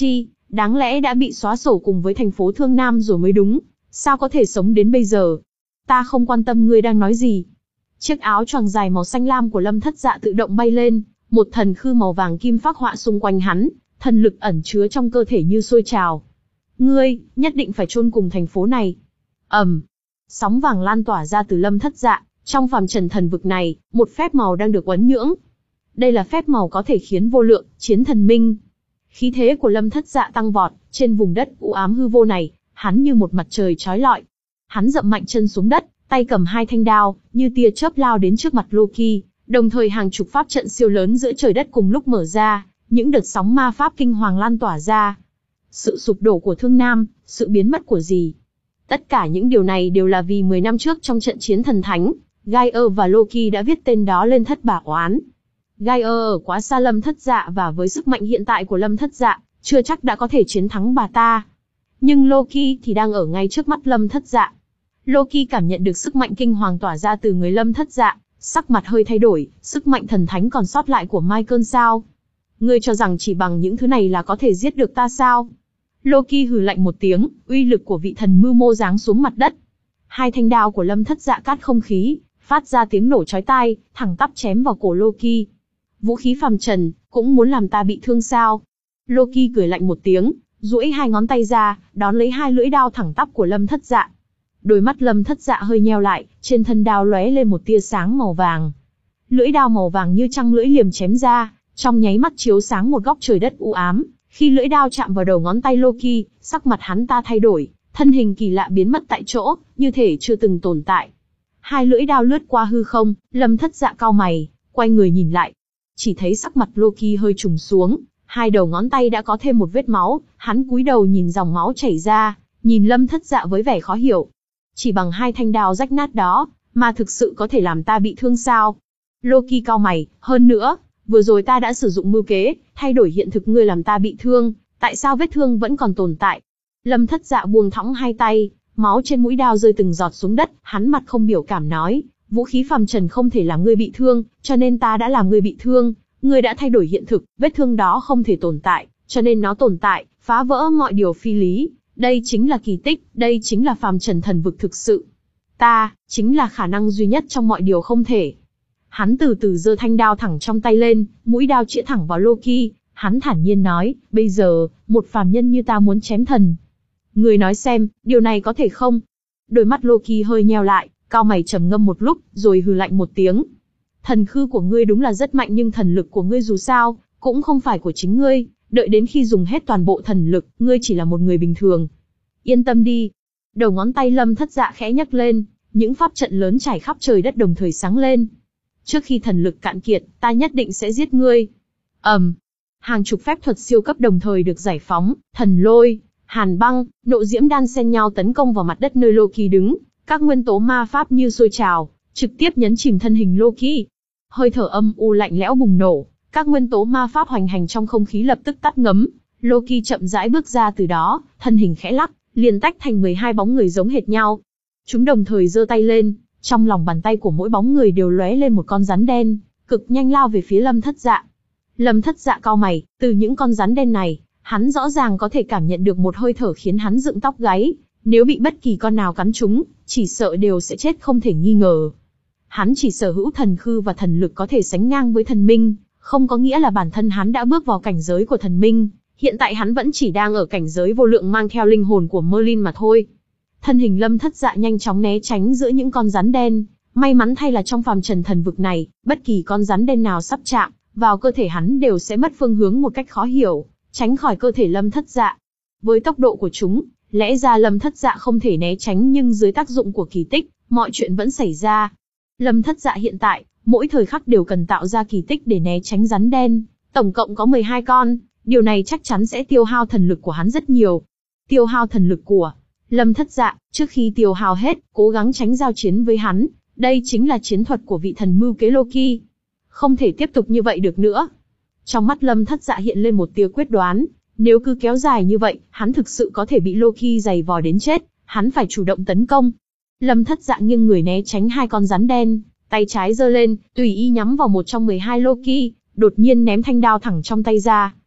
[SPEAKER 1] Đáng lẽ đã bị xóa sổ cùng với thành phố Thương Nam rồi mới đúng, sao có thể sống đến bây giờ? Ta không quan tâm ngươi đang nói gì. Chiếc áo choàng dài màu xanh lam của Lâm Thất Dạ tự động bay lên, một thần khư màu vàng kim phác họa xung quanh hắn, thần lực ẩn chứa trong cơ thể như sôi trào. Ngươi, nhất định phải chôn cùng thành phố này. Ầm, sóng vàng lan tỏa ra từ Lâm Thất Dạ, trong phàm trần thần vực này, một phép màu đang được uốn nhưỡng. Đây là phép màu có thể khiến vô lượng, chiến thần minh. Khí thế của Lâm Thất Dạ tăng vọt, trên vùng đất u ám hư vô này, hắn như một mặt trời chói lọi. Hắn dậm mạnh chân xuống đất, tay cầm hai thanh đao, như tia chớp lao đến trước mặt Loki, đồng thời hàng chục pháp trận siêu lớn giữa trời đất cùng lúc mở ra, những đợt sóng ma pháp kinh hoàng lan tỏa ra. Sự sụp đổ của Thương Nam, sự biến mất của gì? Tất cả những điều này đều là vì mười năm trước trong trận chiến thần thánh, Geir và Loki đã viết tên đó lên thất bả oán. Geir ở quá xa Lâm Thất Dạ và với sức mạnh hiện tại của Lâm Thất Dạ, chưa chắc đã có thể chiến thắng bà ta. Nhưng Loki thì đang ở ngay trước mắt Lâm Thất Dạ. Loki cảm nhận được sức mạnh kinh hoàng tỏa ra từ người Lâm Thất Dạ, sắc mặt hơi thay đổi, sức mạnh thần thánh còn sót lại của Michael sao? Ngươi cho rằng chỉ bằng những thứ này là có thể giết được ta sao? Loki hừ lạnh một tiếng, uy lực của vị thần mưu mô giáng xuống mặt đất. Hai thanh đao của Lâm Thất Dạ cắt không khí, phát ra tiếng nổ chói tai, thẳng tắp chém vào cổ Loki. Vũ khí phàm trần, cũng muốn làm ta bị thương sao? Loki cười lạnh một tiếng, duỗi hai ngón tay ra, đón lấy hai lưỡi đao thẳng tắp của Lâm Thất Dạ. Đôi mắt Lâm Thất Dạ hơi nheo lại, trên thân đao lóe lên một tia sáng màu vàng. Lưỡi đao màu vàng như trăng lưỡi liềm chém ra, trong nháy mắt chiếu sáng một góc trời đất u ám. Khi lưỡi đao chạm vào đầu ngón tay Loki, sắc mặt hắn ta thay đổi, thân hình kỳ lạ biến mất tại chỗ, như thể chưa từng tồn tại. Hai lưỡi đao lướt qua hư không, Lâm Thất Dạ cau mày, quay người nhìn lại. Chỉ thấy sắc mặt Loki hơi trùng xuống, hai đầu ngón tay đã có thêm một vết máu, hắn cúi đầu nhìn dòng máu chảy ra, nhìn Lâm Thất Dạ với vẻ khó hiểu. Chỉ bằng hai thanh đao rách nát đó, mà thực sự có thể làm ta bị thương sao? Loki cau mày, hơn nữa, vừa rồi ta đã sử dụng mưu kế, thay đổi hiện thực ngươi làm ta bị thương, tại sao vết thương vẫn còn tồn tại? Lâm Thất Dạ buông thõng hai tay, máu trên mũi đao rơi từng giọt xuống đất, hắn mặt không biểu cảm nói, vũ khí phàm trần không thể làm ngươi bị thương, cho nên ta đã làm ngươi bị thương, ngươi đã thay đổi hiện thực, vết thương đó không thể tồn tại, cho nên nó tồn tại, phá vỡ mọi điều phi lý, đây chính là kỳ tích, đây chính là phàm trần thần vực thực sự. Ta, chính là khả năng duy nhất trong mọi điều không thể. Hắn từ từ giơ thanh đao thẳng trong tay lên, mũi đao chĩa thẳng vào Loki, hắn thản nhiên nói, bây giờ, một phàm nhân như ta muốn chém thần. Người nói xem, điều này có thể không? Đôi mắt Loki hơi nheo lại, cau mày trầm ngâm một lúc, rồi hừ lạnh một tiếng. Thần khư của ngươi đúng là rất mạnh nhưng thần lực của ngươi dù sao, cũng không phải của chính ngươi, đợi đến khi dùng hết toàn bộ thần lực, ngươi chỉ là một người bình thường. Yên tâm đi. Đầu ngón tay Lâm Thất Dạ khẽ nhấc lên, những pháp trận lớn trải khắp trời đất đồng thời sáng lên. Trước khi thần lực cạn kiệt, ta nhất định sẽ giết ngươi. ầm, um, hàng chục phép thuật siêu cấp đồng thời được giải phóng, thần lôi, hàn băng, nộ diễm đan xen nhau tấn công vào mặt đất nơi Loki đứng, các nguyên tố ma pháp như sôi trào, trực tiếp nhấn chìm thân hình Loki. Hơi thở âm u lạnh lẽo bùng nổ, các nguyên tố ma pháp hoành hành trong không khí lập tức tắt ngấm. Loki chậm rãi bước ra từ đó, thân hình khẽ lắc, liền tách thành mười hai bóng người giống hệt nhau. Chúng đồng thời giơ tay lên, trong lòng bàn tay của mỗi bóng người đều lóe lên một con rắn đen, cực nhanh lao về phía Lâm Thất Dạ. Lâm Thất Dạ cau mày, từ những con rắn đen này, hắn rõ ràng có thể cảm nhận được một hơi thở khiến hắn dựng tóc gáy, nếu bị bất kỳ con nào cắn trúng, chỉ sợ đều sẽ chết không thể nghi ngờ. Hắn chỉ sở hữu thần khư và thần lực có thể sánh ngang với thần minh, không có nghĩa là bản thân hắn đã bước vào cảnh giới của thần minh, hiện tại hắn vẫn chỉ đang ở cảnh giới vô lượng mang theo linh hồn của Merlin mà thôi. Thân hình Lâm Thất Dạ nhanh chóng né tránh giữa những con rắn đen, may mắn thay là trong phàm trần thần vực này, bất kỳ con rắn đen nào sắp chạm vào cơ thể hắn đều sẽ mất phương hướng một cách khó hiểu, tránh khỏi cơ thể Lâm Thất Dạ. Với tốc độ của chúng, lẽ ra Lâm Thất Dạ không thể né tránh nhưng dưới tác dụng của kỳ tích, mọi chuyện vẫn xảy ra. Lâm Thất Dạ hiện tại, mỗi thời khắc đều cần tạo ra kỳ tích để né tránh rắn đen, tổng cộng có mười hai con, điều này chắc chắn sẽ tiêu hao thần lực của hắn rất nhiều. Tiêu hao thần lực của Lâm Thất Dạ, trước khi tiêu hao hết, cố gắng tránh giao chiến với hắn, đây chính là chiến thuật của vị thần mưu kế Loki. Không thể tiếp tục như vậy được nữa. Trong mắt Lâm Thất Dạ hiện lên một tia quyết đoán, nếu cứ kéo dài như vậy, hắn thực sự có thể bị Loki giày vò đến chết, hắn phải chủ động tấn công. Lâm Thất Dạ nghiêng người né tránh hai con rắn đen, tay trái giơ lên, tùy ý nhắm vào một trong mười hai Loki, đột nhiên ném thanh đao thẳng trong tay ra.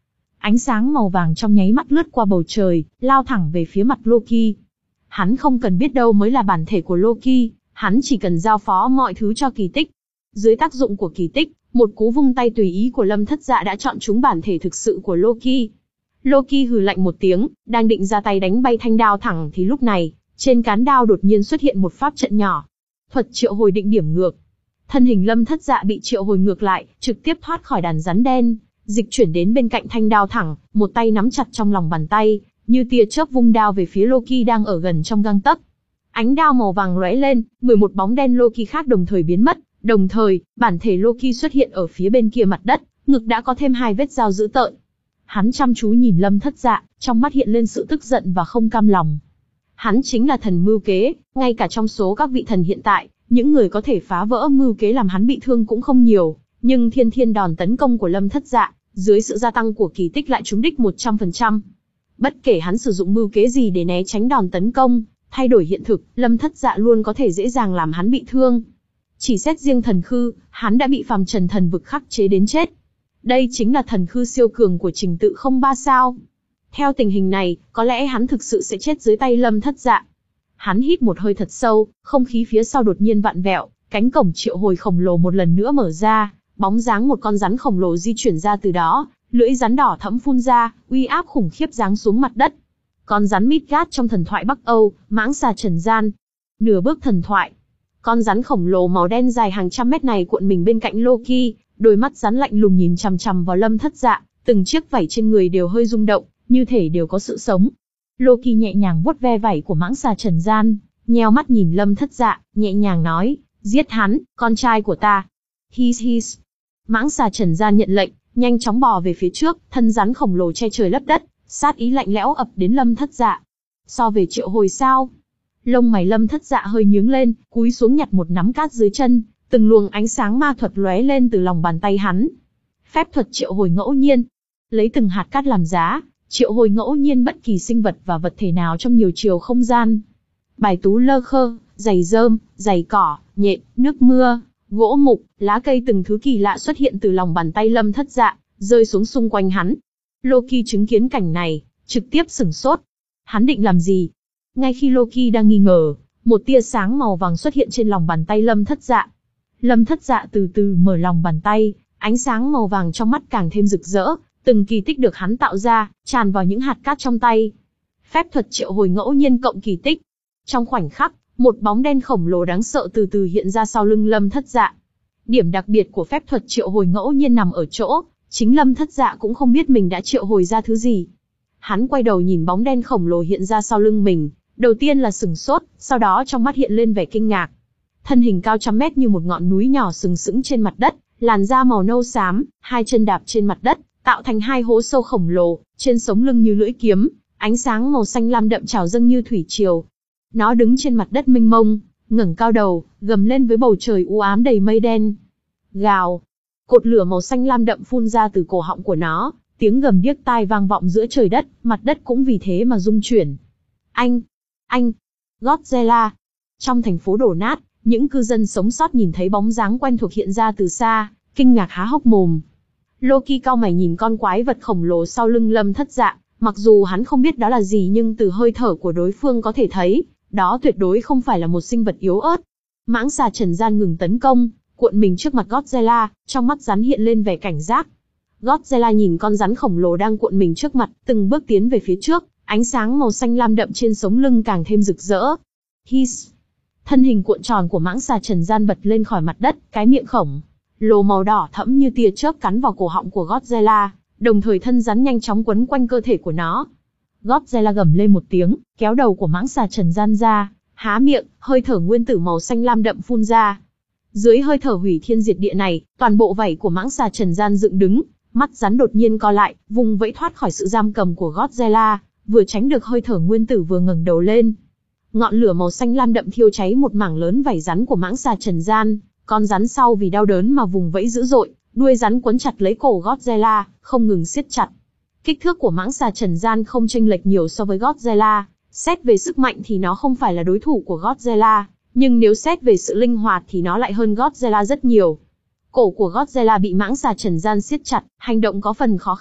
[SPEAKER 1] ánh sáng màu vàng trong nháy mắt lướt qua bầu trời, lao thẳng về phía mặt Loki. Hắn không cần biết đâu mới là bản thể của Loki, hắn chỉ cần giao phó mọi thứ cho kỳ tích. Dưới tác dụng của kỳ tích, một cú vung tay tùy ý của Lâm Thất Dạ đã chọn trúng bản thể thực sự của Loki. Loki hừ lạnh một tiếng, đang định ra tay đánh bay thanh đao thẳng thì lúc này, trên cán đao đột nhiên xuất hiện một pháp trận nhỏ. Thuật triệu hồi định điểm ngược. Thân hình Lâm Thất Dạ bị triệu hồi ngược lại, trực tiếp thoát khỏi đàn rắn đen, dịch chuyển đến bên cạnh thanh đao thẳng, một tay nắm chặt trong lòng bàn tay, như tia chớp vung đao về phía Loki đang ở gần trong gang tấc. Ánh đao màu vàng lóe lên, mười một bóng đen Loki khác đồng thời biến mất, đồng thời, bản thể Loki xuất hiện ở phía bên kia mặt đất, ngực đã có thêm hai vết dao dữ tợn. Hắn chăm chú nhìn Lâm Thất Dạ, trong mắt hiện lên sự tức giận và không cam lòng. Hắn chính là thần mưu kế, ngay cả trong số các vị thần hiện tại, những người có thể phá vỡ mưu kế làm hắn bị thương cũng không nhiều, nhưng thiên thiên đòn tấn công của Lâm Thất Dạ, dưới sự gia tăng của kỳ tích lại trúng đích một trăm phần trăm. Bất kể hắn sử dụng mưu kế gì để né tránh đòn tấn công, thay đổi hiện thực, Lâm Thất Dạ luôn có thể dễ dàng làm hắn bị thương. Chỉ xét riêng thần khư, hắn đã bị phàm trần thần vực khắc chế đến chết. Đây chính là thần khư siêu cường của trình tự không ba sao. Theo tình hình này, có lẽ hắn thực sự sẽ chết dưới tay Lâm Thất Dạ. Hắn hít một hơi thật sâu, không khí phía sau đột nhiên vặn vẹo, cánh cổng triệu hồi khổng lồ một lần nữa mở ra, bóng dáng một con rắn khổng lồ di chuyển ra từ đó, lưỡi rắn đỏ thẫm phun ra, uy áp khủng khiếp giáng xuống mặt đất. Con rắn Midgard trong thần thoại Bắc Âu, mãng xà trần gian. Nửa bước thần thoại. Con rắn khổng lồ màu đen dài hàng trăm mét này cuộn mình bên cạnh Loki, đôi mắt rắn lạnh lùng nhìn chằm chằm vào Lâm Thất Dạ, từng chiếc vảy trên người đều hơi rung động, như thể đều có sự sống. Loki nhẹ nhàng vuốt ve vảy của mãng xà trần gian, nheo mắt nhìn Lâm Thất Dạ, nhẹ nhàng nói, giết hắn, con trai của ta. His his. Mãng xà trần gian nhận lệnh, nhanh chóng bò về phía trước, thân rắn khổng lồ che trời lấp đất, sát ý lạnh lẽo ập đến Lâm Thất Dạ. So về triệu hồi sao? Lông mày Lâm Thất Dạ hơi nhướng lên, cúi xuống nhặt một nắm cát dưới chân, từng luồng ánh sáng ma thuật lóe lên từ lòng bàn tay hắn. Phép thuật triệu hồi ngẫu nhiên. Lấy từng hạt cát làm giá, triệu hồi ngẫu nhiên bất kỳ sinh vật và vật thể nào trong nhiều chiều không gian. Bài tú lơ khơ, giày rơm, giày cỏ, nhện, nước mưa, gỗ mục, lá cây từng thứ kỳ lạ xuất hiện từ lòng bàn tay Lâm Thất Dạ, rơi xuống xung quanh hắn. Loki chứng kiến cảnh này, trực tiếp sửng sốt. Hắn định làm gì? Ngay khi Loki đang nghi ngờ, một tia sáng màu vàng xuất hiện trên lòng bàn tay Lâm Thất Dạ. Lâm Thất Dạ từ từ mở lòng bàn tay, ánh sáng màu vàng trong mắt càng thêm rực rỡ, từng kỳ tích được hắn tạo ra, tràn vào những hạt cát trong tay. Phép thuật triệu hồi ngẫu nhiên cộng kỳ tích. Trong khoảnh khắc, một bóng đen khổng lồ đáng sợ từ từ hiện ra sau lưng Lâm Thất Dạ. Điểm đặc biệt của phép thuật triệu hồi ngẫu nhiên nằm ở chỗ, chính Lâm Thất Dạ cũng không biết mình đã triệu hồi ra thứ gì. Hắn quay đầu nhìn bóng đen khổng lồ hiện ra sau lưng mình, đầu tiên là sửng sốt, sau đó trong mắt hiện lên vẻ kinh ngạc. Thân hình cao trăm mét như một ngọn núi nhỏ sừng sững trên mặt đất, làn da màu nâu xám, hai chân đạp trên mặt đất, tạo thành hai hố sâu khổng lồ, trên sống lưng như lưỡi kiếm, ánh sáng màu xanh lam đậm trào dâng như thủy triều. Nó đứng trên mặt đất mênh mông, ngẩng cao đầu, gầm lên với bầu trời u ám đầy mây đen. Gào! Cột lửa màu xanh lam đậm phun ra từ cổ họng của nó, tiếng gầm điếc tai vang vọng giữa trời đất, mặt đất cũng vì thế mà rung chuyển. Anh! Anh! Godzilla! Trong thành phố đổ nát, những cư dân sống sót nhìn thấy bóng dáng quen thuộc hiện ra từ xa, kinh ngạc há hốc mồm. Loki cau mày nhìn con quái vật khổng lồ sau lưng Lâm Thất Dạ, mặc dù hắn không biết đó là gì nhưng từ hơi thở của đối phương có thể thấy, đó tuyệt đối không phải là một sinh vật yếu ớt. Mãng xà trần gian ngừng tấn công, cuộn mình trước mặt Godzilla, trong mắt rắn hiện lên vẻ cảnh giác. Godzilla nhìn con rắn khổng lồ đang cuộn mình trước mặt, từng bước tiến về phía trước, ánh sáng màu xanh lam đậm trên sống lưng càng thêm rực rỡ. His! Thân hình cuộn tròn của mãng xà trần gian bật lên khỏi mặt đất, cái miệng khổng lồ màu đỏ thẫm như tia chớp cắn vào cổ họng của Godzilla, đồng thời thân rắn nhanh chóng quấn quanh cơ thể của nó. Godzilla gầm lên một tiếng, kéo đầu của mãng xà trần gian ra, há miệng, hơi thở nguyên tử màu xanh lam đậm phun ra. Dưới hơi thở hủy thiên diệt địa này, toàn bộ vảy của mãng xà trần gian dựng đứng, mắt rắn đột nhiên co lại, vùng vẫy thoát khỏi sự giam cầm của Godzilla, vừa tránh được hơi thở nguyên tử vừa ngẩng đầu lên. Ngọn lửa màu xanh lam đậm thiêu cháy một mảng lớn vảy rắn của mãng xà trần gian, con rắn sau vì đau đớn mà vùng vẫy dữ dội, đuôi rắn quấn chặt lấy cổ Godzilla, không ngừng siết chặt. Kích thước của mãng xà trần gian không chênh lệch nhiều so với Godzilla, xét về sức mạnh thì nó không phải là đối thủ của Godzilla, nhưng nếu xét về sự linh hoạt thì nó lại hơn Godzilla rất nhiều. Cổ của Godzilla bị mãng xà trần gian siết chặt, hành động có phần khó khăn,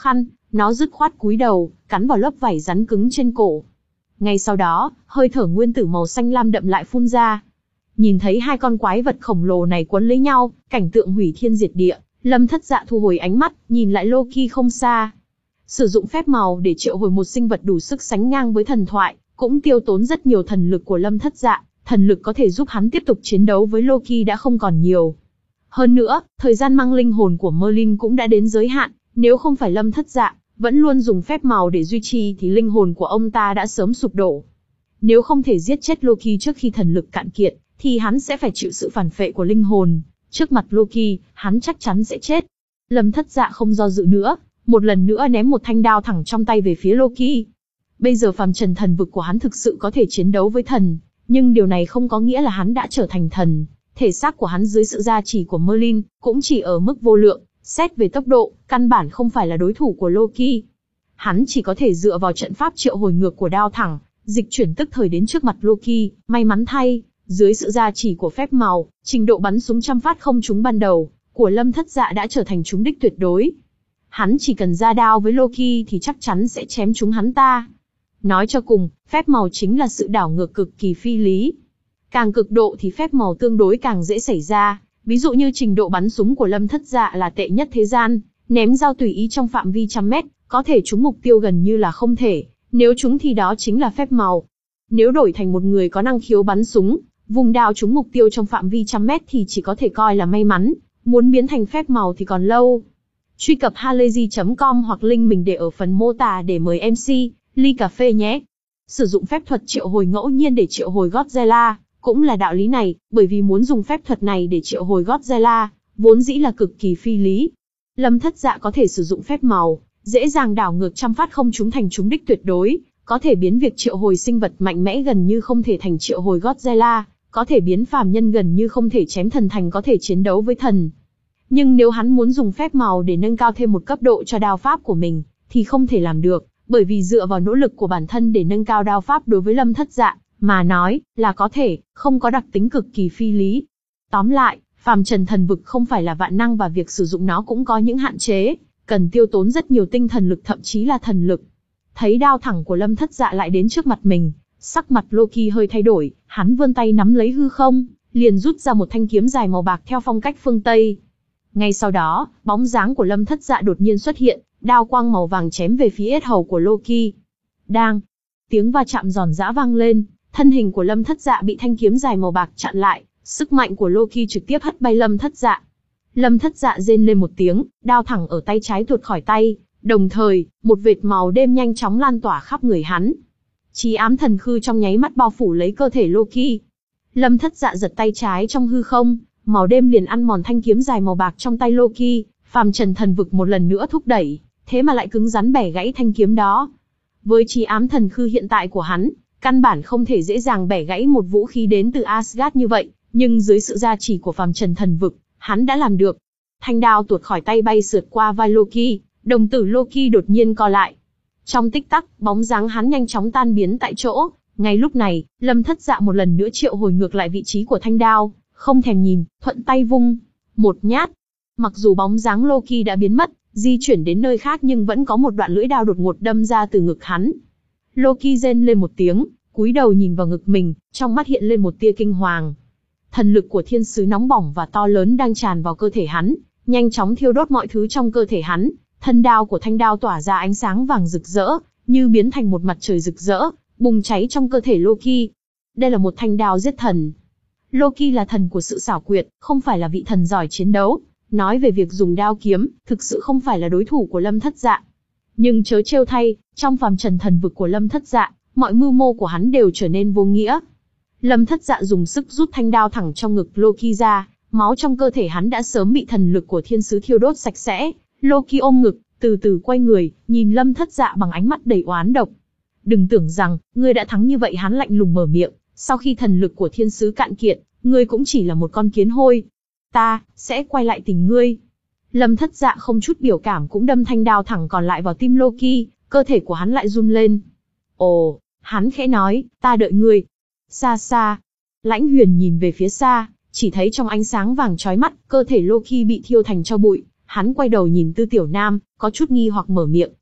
[SPEAKER 1] Nó dứt khoát cúi đầu, cắn vào lớp vảy rắn cứng trên cổ. Ngay sau đó, hơi thở nguyên tử màu xanh lam đậm lại phun ra. Nhìn thấy hai con quái vật khổng lồ này quấn lấy nhau, cảnh tượng hủy thiên diệt địa, Lâm Thất Dạ thu hồi ánh mắt, nhìn lại Loki không xa. Sử dụng phép màu để triệu hồi một sinh vật đủ sức sánh ngang với thần thoại, cũng tiêu tốn rất nhiều thần lực của Lâm Thất Dạ, thần lực có thể giúp hắn tiếp tục chiến đấu với Loki đã không còn nhiều. Hơn nữa, thời gian mang linh hồn của Merlin cũng đã đến giới hạn, nếu không phải Lâm Thất Dạ vẫn luôn dùng phép màu để duy trì thì linh hồn của ông ta đã sớm sụp đổ. Nếu không thể giết chết Loki trước khi thần lực cạn kiệt, thì hắn sẽ phải chịu sự phản phệ của linh hồn. Trước mặt Loki, hắn chắc chắn sẽ chết. Lâm Thất Dạ không do dự nữa, một lần nữa ném một thanh đao thẳng trong tay về phía Loki. Bây giờ phàm trần thần vực của hắn thực sự có thể chiến đấu với thần, nhưng điều này không có nghĩa là hắn đã trở thành thần. Thể xác của hắn dưới sự gia trì của Merlin cũng chỉ ở mức vô lượng, xét về tốc độ, căn bản không phải là đối thủ của Loki. Hắn chỉ có thể dựa vào trận pháp triệu hồi ngược của đao thẳng, dịch chuyển tức thời đến trước mặt Loki. May mắn thay, dưới sự gia trì của phép màu, trình độ bắn súng trăm phát không trúng ban đầu của Lâm Thất Dạ đã trở thành trúng đích tuyệt đối. Hắn chỉ cần ra đao với Loki thì chắc chắn sẽ chém trúng hắn ta. Nói cho cùng, phép màu chính là sự đảo ngược cực kỳ phi lý. Càng cực độ thì phép màu tương đối càng dễ xảy ra. Ví dụ như trình độ bắn súng của Lâm Thất Dạ là tệ nhất thế gian, ném dao tùy ý trong phạm vi trăm mét, có thể trúng mục tiêu gần như là không thể. Nếu trúng thì đó chính là phép màu. Nếu đổi thành một người có năng khiếu bắn súng, vùng đao trúng mục tiêu trong phạm vi trăm mét thì chỉ có thể coi là may mắn, muốn biến thành phép màu thì còn lâu. Truy cập halayzi chấm com hoặc link mình để ở phần mô tả để mời em xê, ly cà phê nhé. Sử dụng phép thuật triệu hồi ngẫu nhiên để triệu hồi Godzilla, cũng là đạo lý này, bởi vì muốn dùng phép thuật này để triệu hồi Godzilla, vốn dĩ là cực kỳ phi lý. Lâm Thất Dạ có thể sử dụng phép màu, dễ dàng đảo ngược trăm phát không trúng thành trúng đích tuyệt đối, có thể biến việc triệu hồi sinh vật mạnh mẽ gần như không thể thành triệu hồi Godzilla, có thể biến phàm nhân gần như không thể chém thần thành có thể chiến đấu với thần. Nhưng nếu hắn muốn dùng phép màu để nâng cao thêm một cấp độ cho đao pháp của mình, thì không thể làm được, bởi vì dựa vào nỗ lực của bản thân để nâng cao đao pháp đối với Lâm Thất Dạ mà nói là có thể, không có đặc tính cực kỳ phi lý. Tóm lại, phàm trần thần vực không phải là vạn năng và việc sử dụng nó cũng có những hạn chế, cần tiêu tốn rất nhiều tinh thần lực thậm chí là thần lực. Thấy đao thẳng của Lâm Thất Dạ lại đến trước mặt mình, sắc mặt Loki hơi thay đổi, hắn vươn tay nắm lấy hư không, liền rút ra một thanh kiếm dài màu bạc theo phong cách phương Tây. Ngay sau đó, bóng dáng của Lâm Thất Dạ đột nhiên xuất hiện, đao quang màu vàng chém về phía yết hầu của Loki. Đang, tiếng va chạm giòn giã vang lên, thân hình của Lâm Thất Dạ bị thanh kiếm dài màu bạc chặn lại, sức mạnh của Loki trực tiếp hất bay Lâm Thất Dạ. Lâm Thất Dạ rên lên một tiếng, đao thẳng ở tay trái tuột khỏi tay, đồng thời, một vệt màu đêm nhanh chóng lan tỏa khắp người hắn. Chí ám thần khư trong nháy mắt bao phủ lấy cơ thể Loki. Lâm Thất Dạ giật tay trái trong hư không, màu đêm liền ăn mòn thanh kiếm dài màu bạc trong tay Loki, phàm trần thần vực một lần nữa thúc đẩy, thế mà lại cứng rắn bẻ gãy thanh kiếm đó. Với chí ám thần khư hiện tại của hắn, căn bản không thể dễ dàng bẻ gãy một vũ khí đến từ Asgard như vậy, nhưng dưới sự gia trì của phàm trần thần vực, hắn đã làm được. Thanh đao tuột khỏi tay bay sượt qua vai Loki, đồng tử Loki đột nhiên co lại. Trong tích tắc, bóng dáng hắn nhanh chóng tan biến tại chỗ. Ngay lúc này, Lâm Thất Dạ một lần nữa triệu hồi ngược lại vị trí của thanh đao, không thèm nhìn, thuận tay vung một nhát. Mặc dù bóng dáng Loki đã biến mất, di chuyển đến nơi khác nhưng vẫn có một đoạn lưỡi đao đột ngột đâm ra từ ngực hắn. Loki rên lên một tiếng, cúi đầu nhìn vào ngực mình, trong mắt hiện lên một tia kinh hoàng. Thần lực của thiên sứ nóng bỏng và to lớn đang tràn vào cơ thể hắn, nhanh chóng thiêu đốt mọi thứ trong cơ thể hắn. Thân đao của thanh đao tỏa ra ánh sáng vàng rực rỡ, như biến thành một mặt trời rực rỡ, bùng cháy trong cơ thể Loki. Đây là một thanh đao giết thần. Loki là thần của sự xảo quyệt, không phải là vị thần giỏi chiến đấu. Nói về việc dùng đao kiếm, thực sự không phải là đối thủ của Lâm Thất Dạ. Nhưng chớ trêu thay, trong phàm trần thần vực của Lâm Thất Dạ, mọi mưu mô của hắn đều trở nên vô nghĩa. Lâm Thất Dạ dùng sức rút thanh đao thẳng trong ngực Loki ra, máu trong cơ thể hắn đã sớm bị thần lực của thiên sứ thiêu đốt sạch sẽ. Loki ôm ngực, từ từ quay người, nhìn Lâm Thất Dạ bằng ánh mắt đầy oán độc. Đừng tưởng rằng, ngươi đã thắng như vậy, hắn lạnh lùng mở miệng, sau khi thần lực của thiên sứ cạn kiệt, ngươi cũng chỉ là một con kiến hôi. Ta, sẽ quay lại tình ngươi. Lâm Thất Dạ không chút biểu cảm cũng đâm thanh đao thẳng còn lại vào tim Loki, cơ thể của hắn lại run lên. Ồ, hắn khẽ nói, ta đợi ngươi. Xa xa, Lãnh Huyền nhìn về phía xa, chỉ thấy trong ánh sáng vàng chói mắt, cơ thể Loki bị thiêu thành tro bụi. Hắn quay đầu nhìn Tư Tiểu Nam, có chút nghi hoặc mở miệng,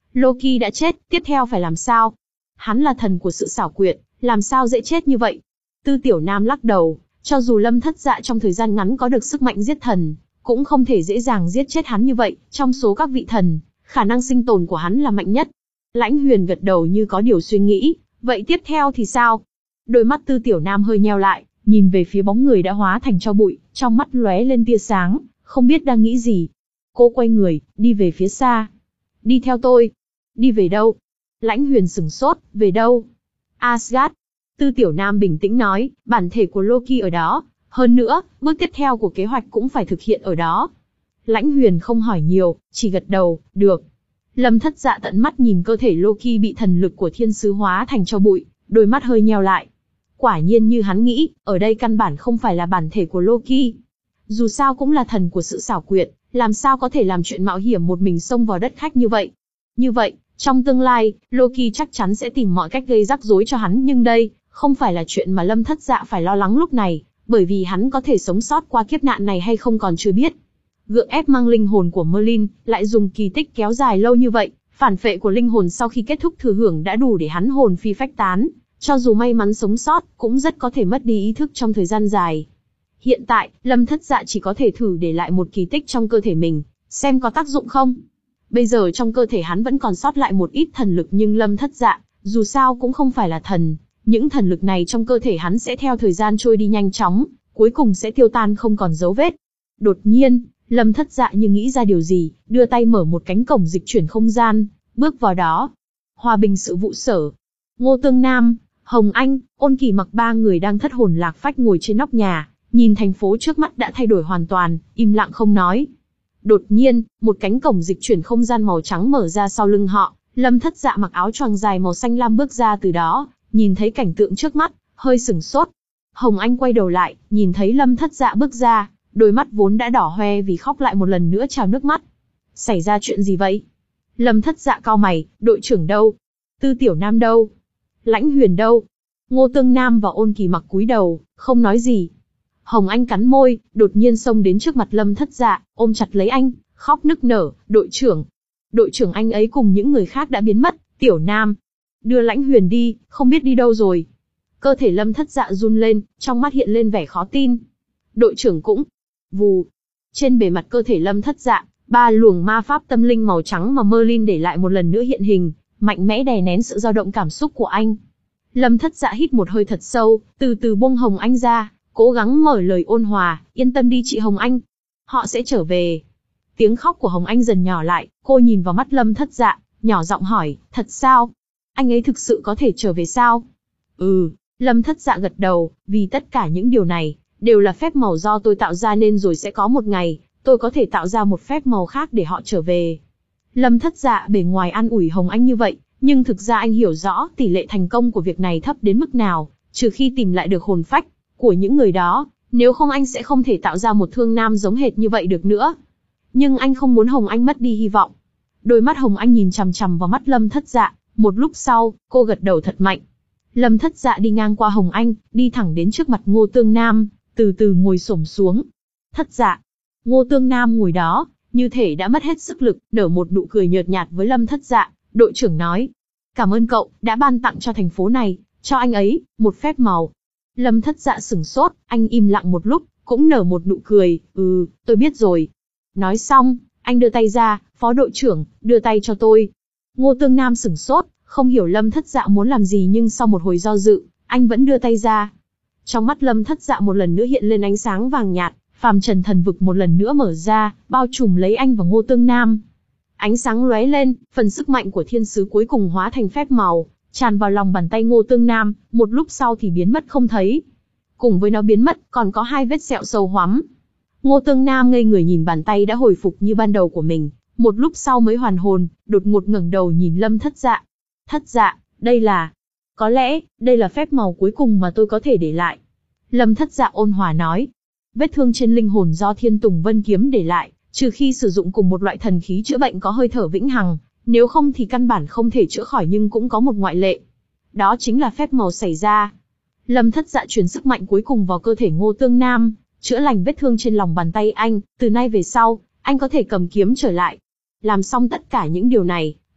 [SPEAKER 1] Loki đã chết, tiếp theo phải làm sao? Hắn là thần của sự xảo quyệt, làm sao dễ chết như vậy? Tư Tiểu Nam lắc đầu, cho dù Lâm Thất Dạ trong thời gian ngắn có được sức mạnh giết thần, cũng không thể dễ dàng giết chết hắn như vậy, trong số các vị thần, khả năng sinh tồn của hắn là mạnh nhất. Lãnh Huyền gật đầu như có điều suy nghĩ, vậy tiếp theo thì sao? Đôi mắt Tư Tiểu Nam hơi nheo lại, nhìn về phía bóng người đã hóa thành tro bụi, trong mắt lóe lên tia sáng, không biết đang nghĩ gì. Cô quay người, đi về phía xa. Đi theo tôi. Đi về đâu? Lãnh Huyền sửng sốt, về đâu? Asgard. Tư Tiểu Nam bình tĩnh nói, bản thể của Loki ở đó. Hơn nữa, bước tiếp theo của kế hoạch cũng phải thực hiện ở đó. Lãnh Huyền không hỏi nhiều, chỉ gật đầu, được. Lâm Thất Dạ tận mắt nhìn cơ thể Loki bị thần lực của thiên sứ hóa thành tro bụi, đôi mắt hơi nheo lại. Quả nhiên như hắn nghĩ, ở đây căn bản không phải là bản thể của Loki. Dù sao cũng là thần của sự xảo quyệt, làm sao có thể làm chuyện mạo hiểm một mình xông vào đất khách như vậy. Như vậy, trong tương lai, Loki chắc chắn sẽ tìm mọi cách gây rắc rối cho hắn, nhưng đây, không phải là chuyện mà Lâm Thất Dạ phải lo lắng lúc này, bởi vì hắn có thể sống sót qua kiếp nạn này hay không còn chưa biết. Gượng ép mang linh hồn của Merlin, lại dùng kỳ tích kéo dài lâu như vậy, phản phệ của linh hồn sau khi kết thúc thừa hưởng đã đủ để hắn hồn phi phách tán, cho dù may mắn sống sót, cũng rất có thể mất đi ý thức trong thời gian dài. Hiện tại, Lâm Thất Dạ chỉ có thể thử để lại một kỳ tích trong cơ thể mình, xem có tác dụng không. Bây giờ trong cơ thể hắn vẫn còn sót lại một ít thần lực, nhưng Lâm Thất Dạ, dù sao cũng không phải là thần, những thần lực này trong cơ thể hắn sẽ theo thời gian trôi đi nhanh chóng, cuối cùng sẽ tiêu tan không còn dấu vết. Đột nhiên, Lâm Thất Dạ như nghĩ ra điều gì, đưa tay mở một cánh cổng dịch chuyển không gian, bước vào đó. Hòa bình sự vụ sở. Ngô Tương Nam, Hồng Anh, Ôn Kỳ Mặc ba người đang thất hồn lạc phách ngồi trên nóc nhà, nhìn thành phố trước mắt đã thay đổi hoàn toàn, im lặng không nói. Đột nhiên, một cánh cổng dịch chuyển không gian màu trắng mở ra sau lưng họ, Lâm Thất Dạ mặc áo choàng dài màu xanh lam bước ra từ đó, nhìn thấy cảnh tượng trước mắt, hơi sửng sốt. Hồng Anh quay đầu lại, nhìn thấy Lâm Thất Dạ bước ra, đôi mắt vốn đã đỏ hoe vì khóc lại một lần nữa trào nước mắt. Xảy ra chuyện gì vậy? Lâm Thất Dạ cau mày, đội trưởng đâu? Tư Tiểu Nam đâu? Lãnh Huyền đâu? Ngô Tương Nam và Ôn Kỳ Mặc cúi đầu, không nói gì. Hồng Anh cắn môi, đột nhiên xông đến trước mặt Lâm Thất Dạ, ôm chặt lấy anh, khóc nức nở, đội trưởng. Đội trưởng anh ấy cùng những người khác đã biến mất, Tiểu Nam. Đưa Lãnh Huyền đi, không biết đi đâu rồi. Cơ thể Lâm Thất Dạ run lên, trong mắt hiện lên vẻ khó tin. Đội trưởng cũng. Vù. Trên bề mặt cơ thể Lâm Thất Dạ, ba luồng ma pháp tâm linh màu trắng mà Merlin để lại một lần nữa hiện hình, mạnh mẽ đè nén sự dao động cảm xúc của anh. Lâm Thất Dạ hít một hơi thật sâu, từ từ buông Hồng Anh ra, cố gắng mở lời ôn hòa, yên tâm đi chị Hồng Anh. Họ sẽ trở về. Tiếng khóc của Hồng Anh dần nhỏ lại, cô nhìn vào mắt Lâm Thất Dạ, nhỏ giọng hỏi, thật sao? Anh ấy thực sự có thể trở về sao? Ừ, Lâm Thất Dạ gật đầu, vì tất cả những điều này, đều là phép màu do tôi tạo ra nên rồi sẽ có một ngày, tôi có thể tạo ra một phép màu khác để họ trở về. Lâm Thất Dạ bề ngoài an ủi Hồng Anh như vậy, nhưng thực ra anh hiểu rõ tỷ lệ thành công của việc này thấp đến mức nào, trừ khi tìm lại được hồn phách của những người đó, nếu không anh sẽ không thể tạo ra một thương nam giống hệt như vậy được nữa. Nhưng anh không muốn Hồng Anh mất đi hy vọng. Đôi mắt Hồng Anh nhìn chằm chằm vào mắt Lâm Thất Dạ, một lúc sau, cô gật đầu thật mạnh. Lâm Thất Dạ đi ngang qua Hồng Anh, đi thẳng đến trước mặt Ngô Tương Nam, từ từ ngồi xổm xuống. Thất Dạ. Ngô Tương Nam ngồi đó, như thể đã mất hết sức lực, nở một nụ cười nhợt nhạt với Lâm Thất Dạ. Đội trưởng nói, cảm ơn cậu, đã ban tặng cho thành phố này, cho anh ấy, một phép màu. Lâm Thất Dạ sửng sốt, anh im lặng một lúc, cũng nở một nụ cười, ừ, tôi biết rồi. Nói xong, anh đưa tay ra, phó đội trưởng, đưa tay cho tôi. Ngô Tương Nam sửng sốt, không hiểu Lâm Thất Dạ muốn làm gì nhưng sau một hồi do dự, anh vẫn đưa tay ra. Trong mắt Lâm Thất Dạ một lần nữa hiện lên ánh sáng vàng nhạt, phàm trần thần vực một lần nữa mở ra, bao trùm lấy anh và Ngô Tương Nam. Ánh sáng lóe lên, phần sức mạnh của thiên sứ cuối cùng hóa thành phép màu, tràn vào lòng bàn tay Ngô Tương Nam, một lúc sau thì biến mất không thấy. Cùng với nó biến mất, còn có hai vết sẹo sâu hoắm. Ngô Tương Nam ngây người nhìn bàn tay đã hồi phục như ban đầu của mình, một lúc sau mới hoàn hồn, đột ngột ngẩng đầu nhìn Lâm Thất Dạ. Thất Dạ, đây là... Có lẽ, đây là phép màu cuối cùng mà tôi có thể để lại. Lâm Thất Dạ ôn hòa nói. Vết thương trên linh hồn do Thiên Tùng Vân Kiếm để lại, trừ khi sử dụng cùng một loại thần khí chữa bệnh có hơi thở vĩnh hằng, nếu không thì căn bản không thể chữa khỏi, nhưng cũng có một ngoại lệ. Đó chính là phép màu xảy ra. Lâm Thất Dạ truyền sức mạnh cuối cùng vào cơ thể Ngô Tương Nam, chữa lành vết thương trên lòng bàn tay anh, từ nay về sau, anh có thể cầm kiếm trở lại. Làm xong tất cả những điều này,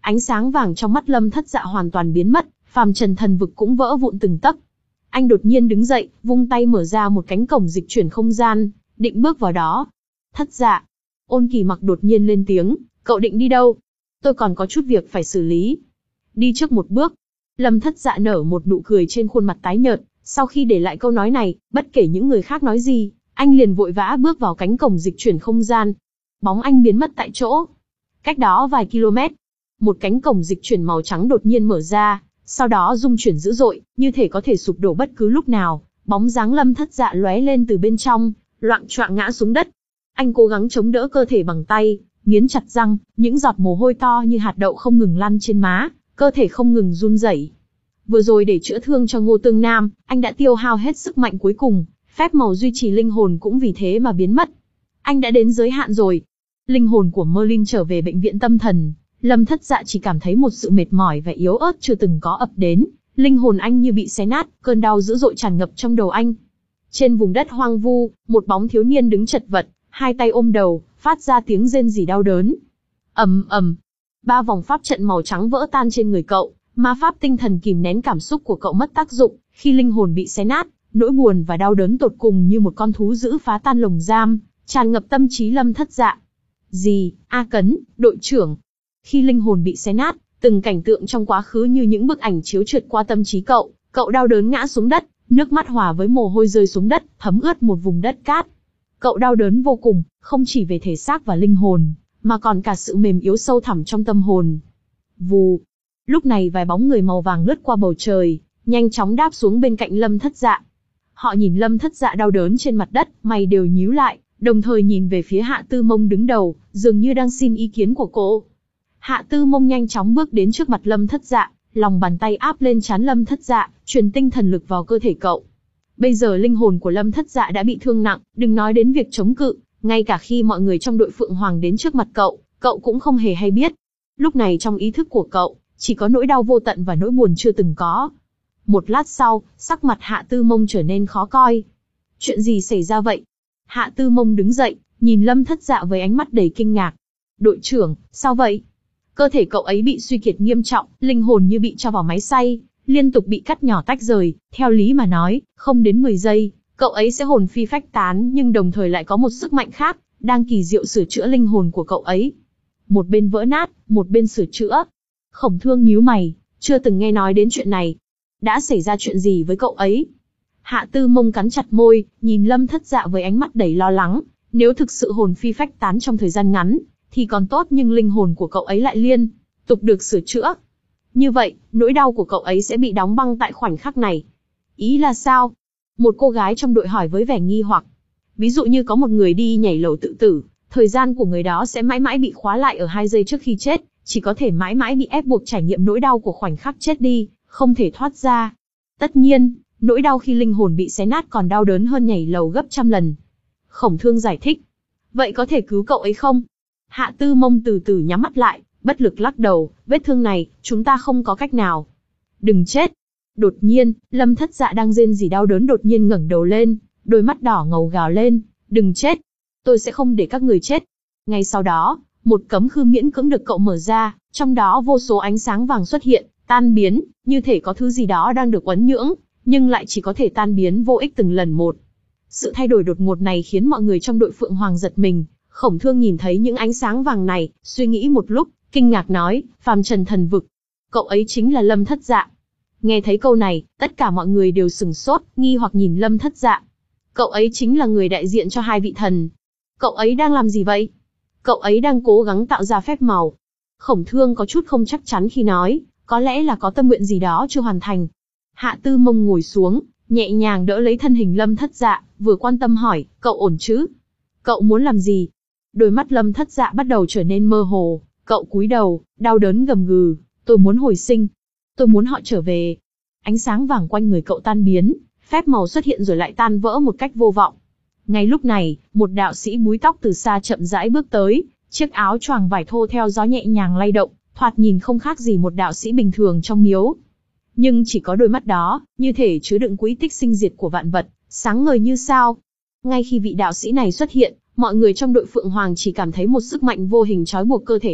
[SPEAKER 1] Ánh sáng vàng trong mắt Lâm Thất Dạ hoàn toàn biến mất, phàm trần thần vực cũng vỡ vụn từng tấc. Anh đột nhiên đứng dậy, vung tay mở ra một cánh cổng dịch chuyển không gian, định bước vào đó. Thất Dạ. Ôn Kỳ Mặc đột nhiên lên tiếng, cậu định đi đâu? Tôi còn có chút việc phải xử lý. Đi trước một bước. Lâm Thất Dạ nở một nụ cười trên khuôn mặt tái nhợt, sau khi để lại câu nói này, bất kể những người khác nói gì, anh liền vội vã bước vào cánh cổng dịch chuyển không gian. Bóng anh biến mất tại chỗ. Cách đó vài km, một cánh cổng dịch chuyển màu trắng đột nhiên mở ra, sau đó rung chuyển dữ dội, như thể có thể sụp đổ bất cứ lúc nào. Bóng dáng Lâm Thất Dạ lóe lên từ bên trong, loạng choạng ngã xuống đất. Anh cố gắng chống đỡ cơ thể bằng tay, nghiến chặt răng, những giọt mồ hôi to như hạt đậu không ngừng lăn trên má, cơ thể không ngừng run rẩy. Vừa rồi để chữa thương cho Ngô Tương Nam, anh đã tiêu hao hết sức mạnh cuối cùng, phép màu duy trì linh hồn cũng vì thế mà biến mất. Anh đã đến giới hạn rồi. Linh hồn của Merlin trở về bệnh viện tâm thần, Lâm Thất Dạ chỉ cảm thấy một sự mệt mỏi và yếu ớt chưa từng có ập đến, linh hồn anh như bị xé nát, cơn đau dữ dội tràn ngập trong đầu anh. Trên vùng đất hoang vu, một bóng thiếu niên đứng chật vật, hai tay ôm đầu, phát ra tiếng rên rỉ đau đớn. Ầm ầm, ba vòng pháp trận màu trắng vỡ tan trên người cậu, ma pháp tinh thần kìm nén cảm xúc của cậu mất tác dụng, khi linh hồn bị xé nát, nỗi buồn và đau đớn tột cùng như một con thú dữ phá tan lồng giam, tràn ngập tâm trí Lâm Thất Dạ. Gì, A Cấn, đội trưởng. Khi linh hồn bị xé nát, từng cảnh tượng trong quá khứ như những bức ảnh chiếu trượt qua tâm trí cậu, cậu đau đớn ngã xuống đất, nước mắt hòa với mồ hôi rơi xuống đất, thấm ướt một vùng đất cát. Cậu đau đớn vô cùng, không chỉ về thể xác và linh hồn, mà còn cả sự mềm yếu sâu thẳm trong tâm hồn. Vù. Lúc này vài bóng người màu vàng lướt qua bầu trời, nhanh chóng đáp xuống bên cạnh Lâm Thất Dạ. Họ nhìn Lâm Thất Dạ đau đớn trên mặt đất, mày đều nhíu lại, đồng thời nhìn về phía Hạ Tư Mông đứng đầu, dường như đang xin ý kiến của cô. Hạ Tư Mông nhanh chóng bước đến trước mặt Lâm Thất Dạ, lòng bàn tay áp lên trán Lâm Thất Dạ, truyền tinh thần lực vào cơ thể cậu. Bây giờ linh hồn của Lâm Thất Dạ đã bị thương nặng, đừng nói đến việc chống cự, ngay cả khi mọi người trong đội Phượng Hoàng đến trước mặt cậu, cậu cũng không hề hay biết. Lúc này trong ý thức của cậu, chỉ có nỗi đau vô tận và nỗi buồn chưa từng có. Một lát sau, sắc mặt Hạ Tư Mông trở nên khó coi. Chuyện gì xảy ra vậy? Hạ Tư Mông đứng dậy, nhìn Lâm Thất Dạ với ánh mắt đầy kinh ngạc. Đội trưởng, sao vậy? Cơ thể cậu ấy bị suy kiệt nghiêm trọng, linh hồn như bị cho vào máy xay, liên tục bị cắt nhỏ tách rời. Theo lý mà nói, không đến mười giây, cậu ấy sẽ hồn phi phách tán, nhưng đồng thời lại có một sức mạnh khác, đang kỳ diệu sửa chữa linh hồn của cậu ấy. Một bên vỡ nát, một bên sửa chữa. Khổng Thương nhíu mày, chưa từng nghe nói đến chuyện này. Đã xảy ra chuyện gì với cậu ấy? Hạ Tư Mông cắn chặt môi, nhìn Lâm Thất Dạ với ánh mắt đầy lo lắng. Nếu thực sự hồn phi phách tán trong thời gian ngắn, thì còn tốt, nhưng linh hồn của cậu ấy lại liên tục được sửa chữa. Như vậy, nỗi đau của cậu ấy sẽ bị đóng băng tại khoảnh khắc này. Ý là sao? Một cô gái trong đội hỏi với vẻ nghi hoặc. Ví dụ như có một người đi nhảy lầu tự tử, thời gian của người đó sẽ mãi mãi bị khóa lại ở hai giây trước khi chết, chỉ có thể mãi mãi bị ép buộc trải nghiệm nỗi đau của khoảnh khắc chết đi, không thể thoát ra. Tất nhiên, nỗi đau khi linh hồn bị xé nát còn đau đớn hơn nhảy lầu gấp trăm lần. Khổng Thương giải thích. Vậy có thể cứu cậu ấy không? Hạ Tư Mông từ từ nhắm mắt lại, bất lực lắc đầu, vết thương này, chúng ta không có cách nào. Đừng chết. Đột nhiên, Lâm Thất Dạ đang rên rỉ đau đớn đột nhiên ngẩng đầu lên, đôi mắt đỏ ngầu gào lên, đừng chết. Tôi sẽ không để các người chết. Ngay sau đó, một cấm khư miễn cưỡng được cậu mở ra, trong đó vô số ánh sáng vàng xuất hiện, tan biến, như thể có thứ gì đó đang được uốn nhưỡng, nhưng lại chỉ có thể tan biến vô ích từng lần một. Sự thay đổi đột ngột này khiến mọi người trong đội Phượng Hoàng giật mình. Khổng Thương nhìn thấy những ánh sáng vàng này, suy nghĩ một lúc, kinh ngạc nói, phàm trần thần vực. Cậu ấy chính là Lâm Thất Dạ. Nghe thấy câu này, tất cả mọi người đều sửng sốt, nghi hoặc nhìn Lâm Thất Dạ. Cậu ấy chính là người đại diện cho hai vị thần. Cậu ấy đang làm gì vậy? Cậu ấy đang cố gắng tạo ra phép màu. Khổng Thương có chút không chắc chắn khi nói, có lẽ là có tâm nguyện gì đó chưa hoàn thành. Hạ Tư Mông ngồi xuống, nhẹ nhàng đỡ lấy thân hình Lâm Thất Dạ, vừa quan tâm hỏi, cậu ổn chứ? Cậu muốn làm gì? Đôi mắt Lâm Thất Dạ bắt đầu trở nên mơ hồ, cậu cúi đầu, đau đớn gầm gừ, tôi muốn hồi sinh. Tôi muốn họ trở về. Ánh sáng vàng quanh người cậu tan biến, phép màu xuất hiện rồi lại tan vỡ một cách vô vọng. Ngay lúc này, một đạo sĩ búi tóc từ xa chậm rãi bước tới, chiếc áo choàng vải thô theo gió nhẹ nhàng lay động, thoạt nhìn không khác gì một đạo sĩ bình thường trong miếu. Nhưng chỉ có đôi mắt đó, như thể chứa đựng quỹ tích sinh diệt của vạn vật, sáng ngời như sao. Ngay khi vị đạo sĩ này xuất hiện, mọi người trong đội Phượng Hoàng chỉ cảm thấy một sức mạnh vô hình trói buộc cơ thể họ,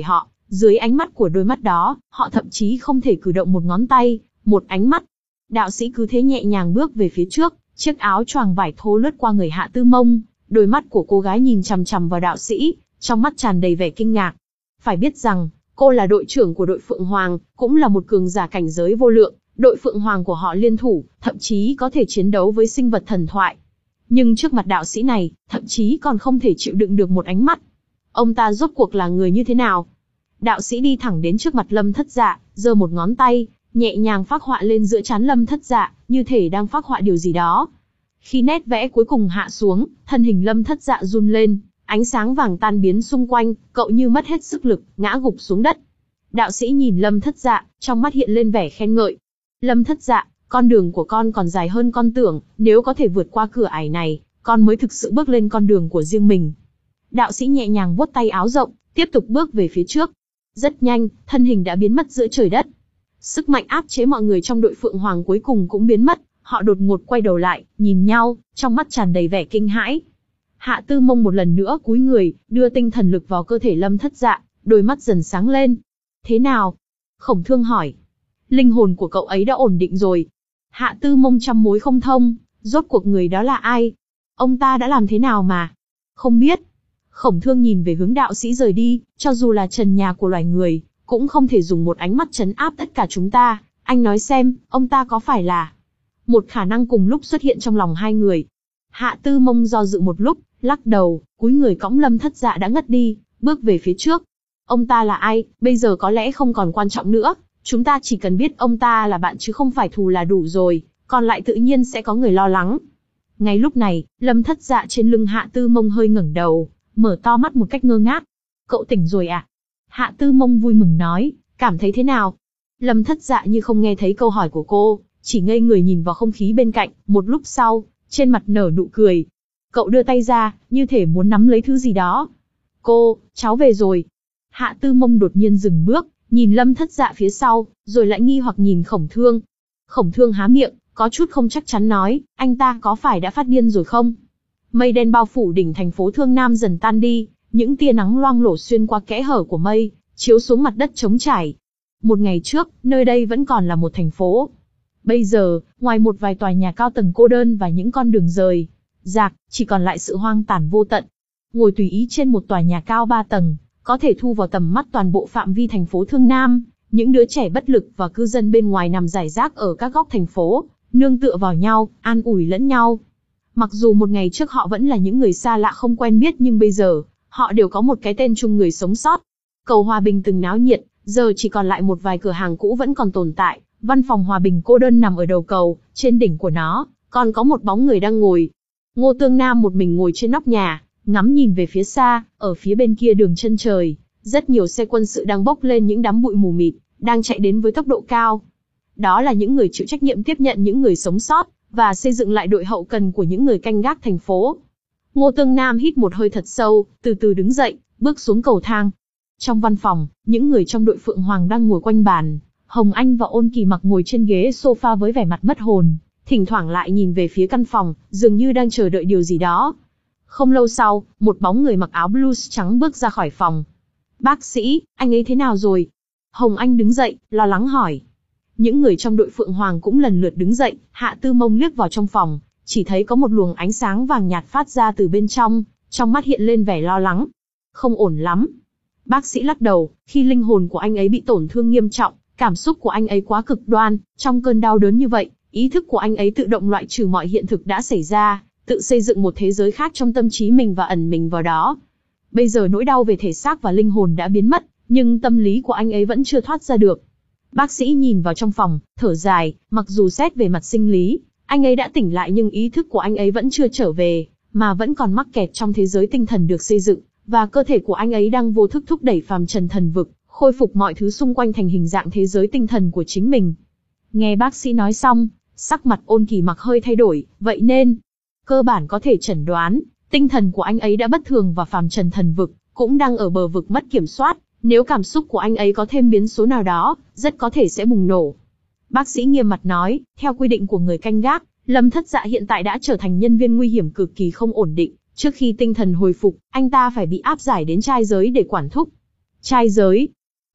[SPEAKER 1] Dưới ánh mắt của đôi mắt đó, họ thậm chí không thể cử động một ngón tay, một ánh mắt. Đạo sĩ cứ thế nhẹ nhàng bước về phía trước, chiếc áo choàng vải thô lướt qua người Hạ Tư Mông, đôi mắt của cô gái nhìn chằm chằm vào đạo sĩ, trong mắt tràn đầy vẻ kinh ngạc. Phải biết rằng, cô là đội trưởng của đội Phượng Hoàng, cũng là một cường giả cảnh giới vô lượng, đội Phượng Hoàng của họ liên thủ, thậm chí có thể chiến đấu với sinh vật thần thoại. Nhưng trước mặt đạo sĩ này, thậm chí còn không thể chịu đựng được một ánh mắt. Ông ta rốt cuộc là người như thế nào? Đạo sĩ đi thẳng đến trước mặt Lâm Thất Dạ, giơ một ngón tay, nhẹ nhàng phác họa lên giữa trán Lâm Thất Dạ, như thể đang phác họa điều gì đó. Khi nét vẽ cuối cùng hạ xuống, thân hình Lâm Thất Dạ run lên, ánh sáng vàng tan biến xung quanh, cậu như mất hết sức lực, ngã gục xuống đất. Đạo sĩ nhìn Lâm Thất Dạ, trong mắt hiện lên vẻ khen ngợi. Lâm Thất Dạ, con đường của con còn dài hơn con tưởng, nếu có thể vượt qua cửa ải này, con mới thực sự bước lên con đường của riêng mình. Đạo sĩ nhẹ nhàng vuốt tay áo rộng, tiếp tục bước về phía trước. Rất nhanh, thân hình đã biến mất giữa trời đất. Sức mạnh áp chế mọi người trong đội Phượng Hoàng cuối cùng cũng biến mất, họ đột ngột quay đầu lại, nhìn nhau, trong mắt tràn đầy vẻ kinh hãi. Hạ Tư Mông một lần nữa cúi người, đưa tinh thần lực vào cơ thể Lâm Thất Dạ, đôi mắt dần sáng lên. Thế nào? Khổng Thương hỏi. Linh hồn của cậu ấy đã ổn định rồi. Hạ Tư Mông trăm mối không thông, rốt cuộc người đó là ai? Ông ta đã làm thế nào mà? Không biết. Khổng Thương nhìn về hướng đạo sĩ rời đi, cho dù là trần nhà của loài người, cũng không thể dùng một ánh mắt trấn áp tất cả chúng ta. Anh nói xem, ông ta có phải là... Một khả năng cùng lúc xuất hiện trong lòng hai người. Hạ Tư Mông do dự một lúc, lắc đầu, cúi người cõng Lâm Thất Dạ đã ngất đi, bước về phía trước. Ông ta là ai, bây giờ có lẽ không còn quan trọng nữa. Chúng ta chỉ cần biết ông ta là bạn chứ không phải thù là đủ rồi, còn lại tự nhiên sẽ có người lo lắng. Ngay lúc này, Lâm Thất Dạ trên lưng Hạ Tư Mông hơi ngẩng đầu, mở to mắt một cách ngơ ngác. Cậu tỉnh rồi à? Hạ Tư Mông vui mừng nói, cảm thấy thế nào? Lâm Thất Dạ như không nghe thấy câu hỏi của cô, chỉ ngây người nhìn vào không khí bên cạnh, một lúc sau, trên mặt nở nụ cười. Cậu đưa tay ra, như thể muốn nắm lấy thứ gì đó. Cô, cháu về rồi. Hạ Tư Mông đột nhiên dừng bước, nhìn Lâm Thất Dạ phía sau, rồi lại nghi hoặc nhìn Khổng Thương. Khổng Thương há miệng, có chút không chắc chắn nói, anh ta có phải đã phát điên rồi không? Mây đen bao phủ đỉnh thành phố Thương Nam dần tan đi, những tia nắng loang lổ xuyên qua kẽ hở của mây, chiếu xuống mặt đất trống trải. Một ngày trước, nơi đây vẫn còn là một thành phố. Bây giờ, ngoài một vài tòa nhà cao tầng cô đơn và những con đường rời rạc, chỉ còn lại sự hoang tàn vô tận. Ngồi tùy ý trên một tòa nhà cao ba tầng, có thể thu vào tầm mắt toàn bộ phạm vi thành phố Thương Nam, những đứa trẻ bất lực và cư dân bên ngoài nằm rải rác ở các góc thành phố, nương tựa vào nhau, an ủi lẫn nhau. Mặc dù một ngày trước họ vẫn là những người xa lạ không quen biết nhưng bây giờ, họ đều có một cái tên chung người sống sót. Cầu Hòa Bình từng náo nhiệt, giờ chỉ còn lại một vài cửa hàng cũ vẫn còn tồn tại. Văn phòng Hòa Bình cô đơn nằm ở đầu cầu, trên đỉnh của nó, còn có một bóng người đang ngồi. Ngô Tương Nam một mình ngồi trên nóc nhà, ngắm nhìn về phía xa, ở phía bên kia đường chân trời, rất nhiều xe quân sự đang bốc lên những đám bụi mù mịt, đang chạy đến với tốc độ cao. Đó là những người chịu trách nhiệm tiếp nhận những người sống sót, và xây dựng lại đội hậu cần của những người canh gác thành phố. Ngô Tương Nam hít một hơi thật sâu, từ từ đứng dậy, bước xuống cầu thang. Trong văn phòng, những người trong đội Phượng Hoàng đang ngồi quanh bàn. Hồng Anh và Ôn Kỳ Mặc ngồi trên ghế sofa với vẻ mặt mất hồn, thỉnh thoảng lại nhìn về phía căn phòng, dường như đang chờ đợi điều gì đó. Không lâu sau, một bóng người mặc áo blues trắng bước ra khỏi phòng. Bác sĩ, anh ấy thế nào rồi? Hồng Anh đứng dậy, lo lắng hỏi. Những người trong đội Phượng Hoàng cũng lần lượt đứng dậy, Hạ Tư Mông liếc vào trong phòng, chỉ thấy có một luồng ánh sáng vàng nhạt phát ra từ bên trong, trong mắt hiện lên vẻ lo lắng. Không ổn lắm. Bác sĩ lắc đầu, khi linh hồn của anh ấy bị tổn thương nghiêm trọng, cảm xúc của anh ấy quá cực đoan, trong cơn đau đớn như vậy, ý thức của anh ấy tự động loại trừ mọi hiện thực đã xảy ra, tự xây dựng một thế giới khác trong tâm trí mình và ẩn mình vào đó. Bây giờ nỗi đau về thể xác và linh hồn đã biến mất, nhưng tâm lý của anh ấy vẫn chưa thoát ra được. Bác sĩ nhìn vào trong phòng, thở dài, mặc dù xét về mặt sinh lý, anh ấy đã tỉnh lại nhưng ý thức của anh ấy vẫn chưa trở về, mà vẫn còn mắc kẹt trong thế giới tinh thần được xây dựng, và cơ thể của anh ấy đang vô thức thúc đẩy phàm trần thần vực, khôi phục mọi thứ xung quanh thành hình dạng thế giới tinh thần của chính mình. Nghe bác sĩ nói xong, sắc mặt Ôn Kỳ Mặc hơi thay đổi, vậy nên, cơ bản có thể chẩn đoán, tinh thần của anh ấy đã bất thường và phàm trần thần vực, cũng đang ở bờ vực mất kiểm soát, nếu cảm xúc của anh ấy có thêm biến số nào đó, rất có thể sẽ bùng nổ. Bác sĩ nghiêm mặt nói, theo quy định của người canh gác, Lâm Thất Dạ hiện tại đã trở thành nhân viên nguy hiểm cực kỳ không ổn định, trước khi tinh thần hồi phục, anh ta phải bị áp giải đến trai giới để quản thúc. Trai giới?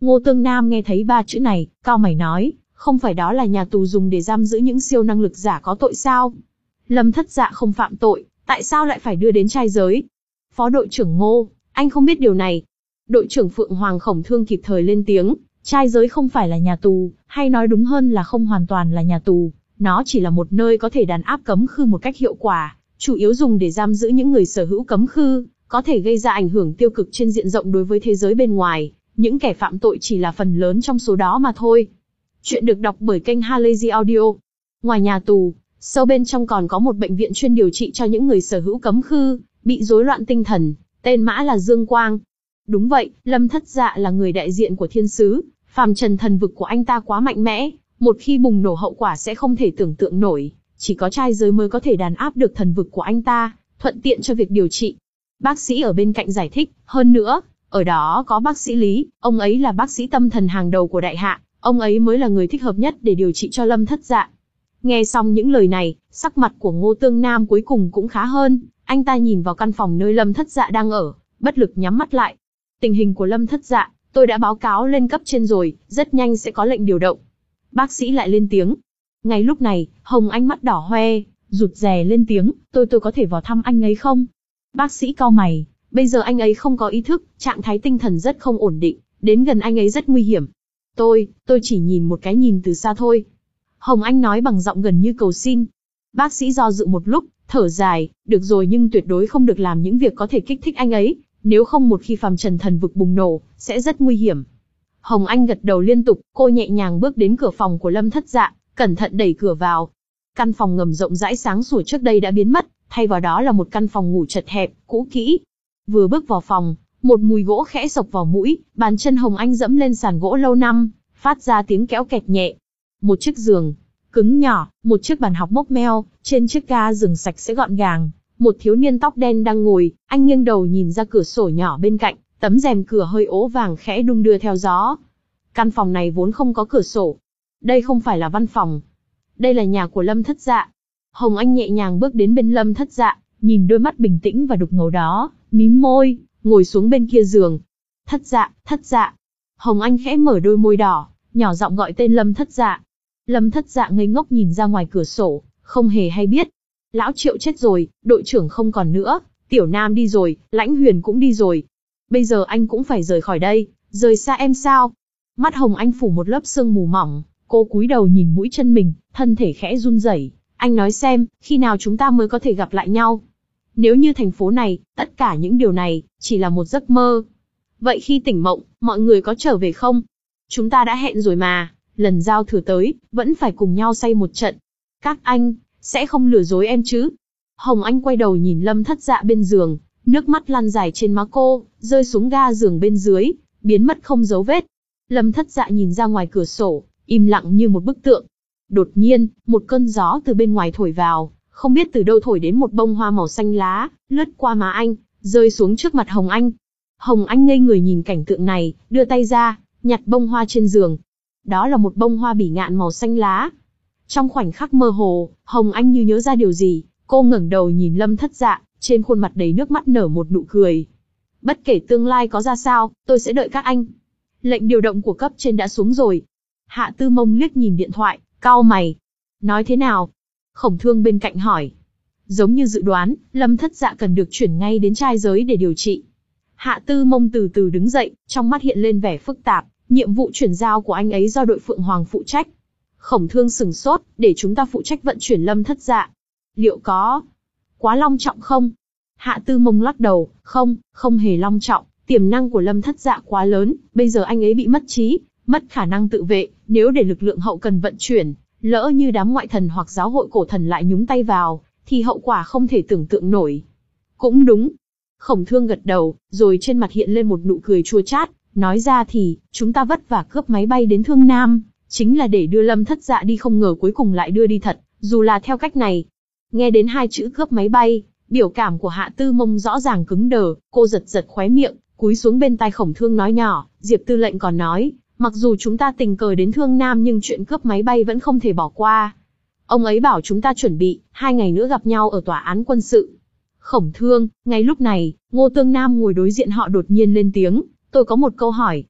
[SPEAKER 1] Ngô Tương Nam nghe thấy ba chữ này, cau mày nói, không phải đó là nhà tù dùng để giam giữ những siêu năng lực giả có tội sao? Lâm Thất Dạ không phạm tội, tại sao lại phải đưa đến trai giới? Phó đội trưởng Ngô, anh không biết điều này. Đội trưởng Phượng Hoàng Khổng Thương kịp thời lên tiếng, trai giới không phải là nhà tù, hay nói đúng hơn là không hoàn toàn là nhà tù, nó chỉ là một nơi có thể đàn áp cấm khư một cách hiệu quả, chủ yếu dùng để giam giữ những người sở hữu cấm khư, có thể gây ra ảnh hưởng tiêu cực trên diện rộng đối với thế giới bên ngoài, những kẻ phạm tội chỉ là phần lớn trong số đó mà thôi. Chuyện được đọc bởi kênh Halazy Audio. Ngoài nhà tù, sâu bên trong còn có một bệnh viện chuyên điều trị cho những người sở hữu cấm khư, bị rối loạn tinh thần, tên mã là Dương Quang. Đúng vậy, Lâm Thất Dạ là người đại diện của thiên sứ, phàm trần thần vực của anh ta quá mạnh mẽ, một khi bùng nổ hậu quả sẽ không thể tưởng tượng nổi, chỉ có trai giới mới có thể đàn áp được thần vực của anh ta, thuận tiện cho việc điều trị. Bác sĩ ở bên cạnh giải thích, hơn nữa, ở đó có bác sĩ Lý, ông ấy là bác sĩ tâm thần hàng đầu của đại hạ, ông ấy mới là người thích hợp nhất để điều trị cho Lâm Thất Dạ. Nghe xong những lời này, sắc mặt của Ngô Tương Nam cuối cùng cũng khá hơn, anh ta nhìn vào căn phòng nơi Lâm Thất Dạ đang ở, bất lực nhắm mắt lại. Tình hình của Lâm Thất Dạ, tôi đã báo cáo lên cấp trên rồi, rất nhanh sẽ có lệnh điều động. Bác sĩ lại lên tiếng. Ngay lúc này, Hồng Anh mắt đỏ hoe, rụt rè lên tiếng, tôi tôi có thể vào thăm anh ấy không? Bác sĩ cau mày, bây giờ anh ấy không có ý thức, trạng thái tinh thần rất không ổn định, đến gần anh ấy rất nguy hiểm. Tôi, tôi chỉ nhìn một cái nhìn từ xa thôi. Hồng Anh nói bằng giọng gần như cầu xin. Bác sĩ do dự một lúc, thở dài, được rồi nhưng tuyệt đối không được làm những việc có thể kích thích anh ấy, nếu không một khi phàm trần thần vực bùng nổ, sẽ rất nguy hiểm. Hồng Anh gật đầu liên tục, cô nhẹ nhàng bước đến cửa phòng của Lâm Thất Dạ, cẩn thận đẩy cửa vào. Căn phòng ngầm rộng rãi sáng sủa trước đây đã biến mất, thay vào đó là một căn phòng ngủ chật hẹp, cũ kỹ. Vừa bước vào phòng, một mùi gỗ khẽ xộc vào mũi, bàn chân Hồng Anh dẫm lên sàn gỗ lâu năm, phát ra tiếng kéo kẹt nhẹ. Một chiếc giường cứng nhỏ, một chiếc bàn học mốc meo, trên chiếc ga giường sạch sẽ gọn gàng, một thiếu niên tóc đen đang ngồi, anh nghiêng đầu nhìn ra cửa sổ nhỏ bên cạnh, tấm rèm cửa hơi ố vàng khẽ đung đưa theo gió. Căn phòng này vốn không có cửa sổ. Đây không phải là văn phòng. Đây là nhà của Lâm Thất Dạ. Hồng Anh nhẹ nhàng bước đến bên Lâm Thất Dạ, nhìn đôi mắt bình tĩnh và đục ngầu đó, mím môi, ngồi xuống bên kia giường. Thất Dạ, Thất Dạ. Hồng Anh khẽ mở đôi môi đỏ, nhỏ giọng gọi tên Lâm Thất Dạ. Lâm Thất Dạ ngây ngốc nhìn ra ngoài cửa sổ, không hề hay biết. Lão Triệu chết rồi, đội trưởng không còn nữa, Tiểu Nam đi rồi, Lãnh Huyền cũng đi rồi. Bây giờ anh cũng phải rời khỏi đây, rời xa em sao? Mắt Hồng Anh phủ một lớp sương mù mỏng, cô cúi đầu nhìn mũi chân mình, thân thể khẽ run rẩy. Anh nói xem, khi nào chúng ta mới có thể gặp lại nhau? Nếu như thành phố này, tất cả những điều này, chỉ là một giấc mơ. Vậy khi tỉnh mộng, mọi người có trở về không? Chúng ta đã hẹn rồi mà, lần giao thừa tới, vẫn phải cùng nhau say một trận. Các anh, sẽ không lừa dối em chứ? Hồng Anh quay đầu nhìn Lâm Thất Dạ bên giường, nước mắt lăn dài trên má cô, rơi xuống ga giường bên dưới, biến mất không dấu vết. Lâm Thất Dạ nhìn ra ngoài cửa sổ, im lặng như một bức tượng. Đột nhiên, một cơn gió từ bên ngoài thổi vào, không biết từ đâu thổi đến một bông hoa màu xanh lá, lướt qua má anh, rơi xuống trước mặt Hồng Anh. Hồng Anh ngây người nhìn cảnh tượng này, đưa tay ra, nhặt bông hoa trên giường. Đó là một bông hoa bỉ ngạn màu xanh lá. Trong khoảnh khắc mơ hồ, Hồng Anh như nhớ ra điều gì, cô ngẩng đầu nhìn Lâm Thất Dạ, trên khuôn mặt đầy nước mắt nở một nụ cười. Bất kể tương lai có ra sao, tôi sẽ đợi các anh. Lệnh điều động của cấp trên đã xuống rồi. Hạ Tư Mông liếc nhìn điện thoại, cau mày. Nói thế nào? Khổng Thương bên cạnh hỏi. Giống như dự đoán, Lâm Thất Dạ cần được chuyển ngay đến trai giới để điều trị. Hạ Tư Mông từ từ đứng dậy, trong mắt hiện lên vẻ phức tạp. Nhiệm vụ chuyển giao của anh ấy do đội Phượng Hoàng phụ trách. Khổng Thương sừng sốt, để chúng ta phụ trách vận chuyển Lâm Thất Dạ. Liệu có quá long trọng không? Hạ Tư Mông lắc đầu, không, không hề long trọng. Tiềm năng của Lâm Thất Dạ quá lớn, bây giờ anh ấy bị mất trí, mất khả năng tự vệ, nếu để lực lượng hậu cần vận chuyển, lỡ như đám ngoại thần hoặc giáo hội cổ thần lại nhúng tay vào, thì hậu quả không thể tưởng tượng nổi. Cũng đúng. Khổng Thương gật đầu, rồi trên mặt hiện lên một nụ cười chua chát, nói ra thì, chúng ta vất vả cướp máy bay đến Thương Nam, chính là để đưa Lâm Thất Dạ đi, không ngờ cuối cùng lại đưa đi thật, dù là theo cách này. Nghe đến hai chữ cướp máy bay, biểu cảm của Hạ Tư Mông rõ ràng cứng đờ, cô giật giật khóe miệng, cúi xuống bên tai Khổng Thương nói nhỏ, Diệp tư lệnh còn nói, mặc dù chúng ta tình cờ đến Thương Nam nhưng chuyện cướp máy bay vẫn không thể bỏ qua. Ông ấy bảo chúng ta chuẩn bị, hai ngày nữa gặp nhau ở tòa án quân sự. Khổng Thương, ngay lúc này, Ngô Tương Nam ngồi đối diện họ đột nhiên lên tiếng, tôi có một câu hỏi.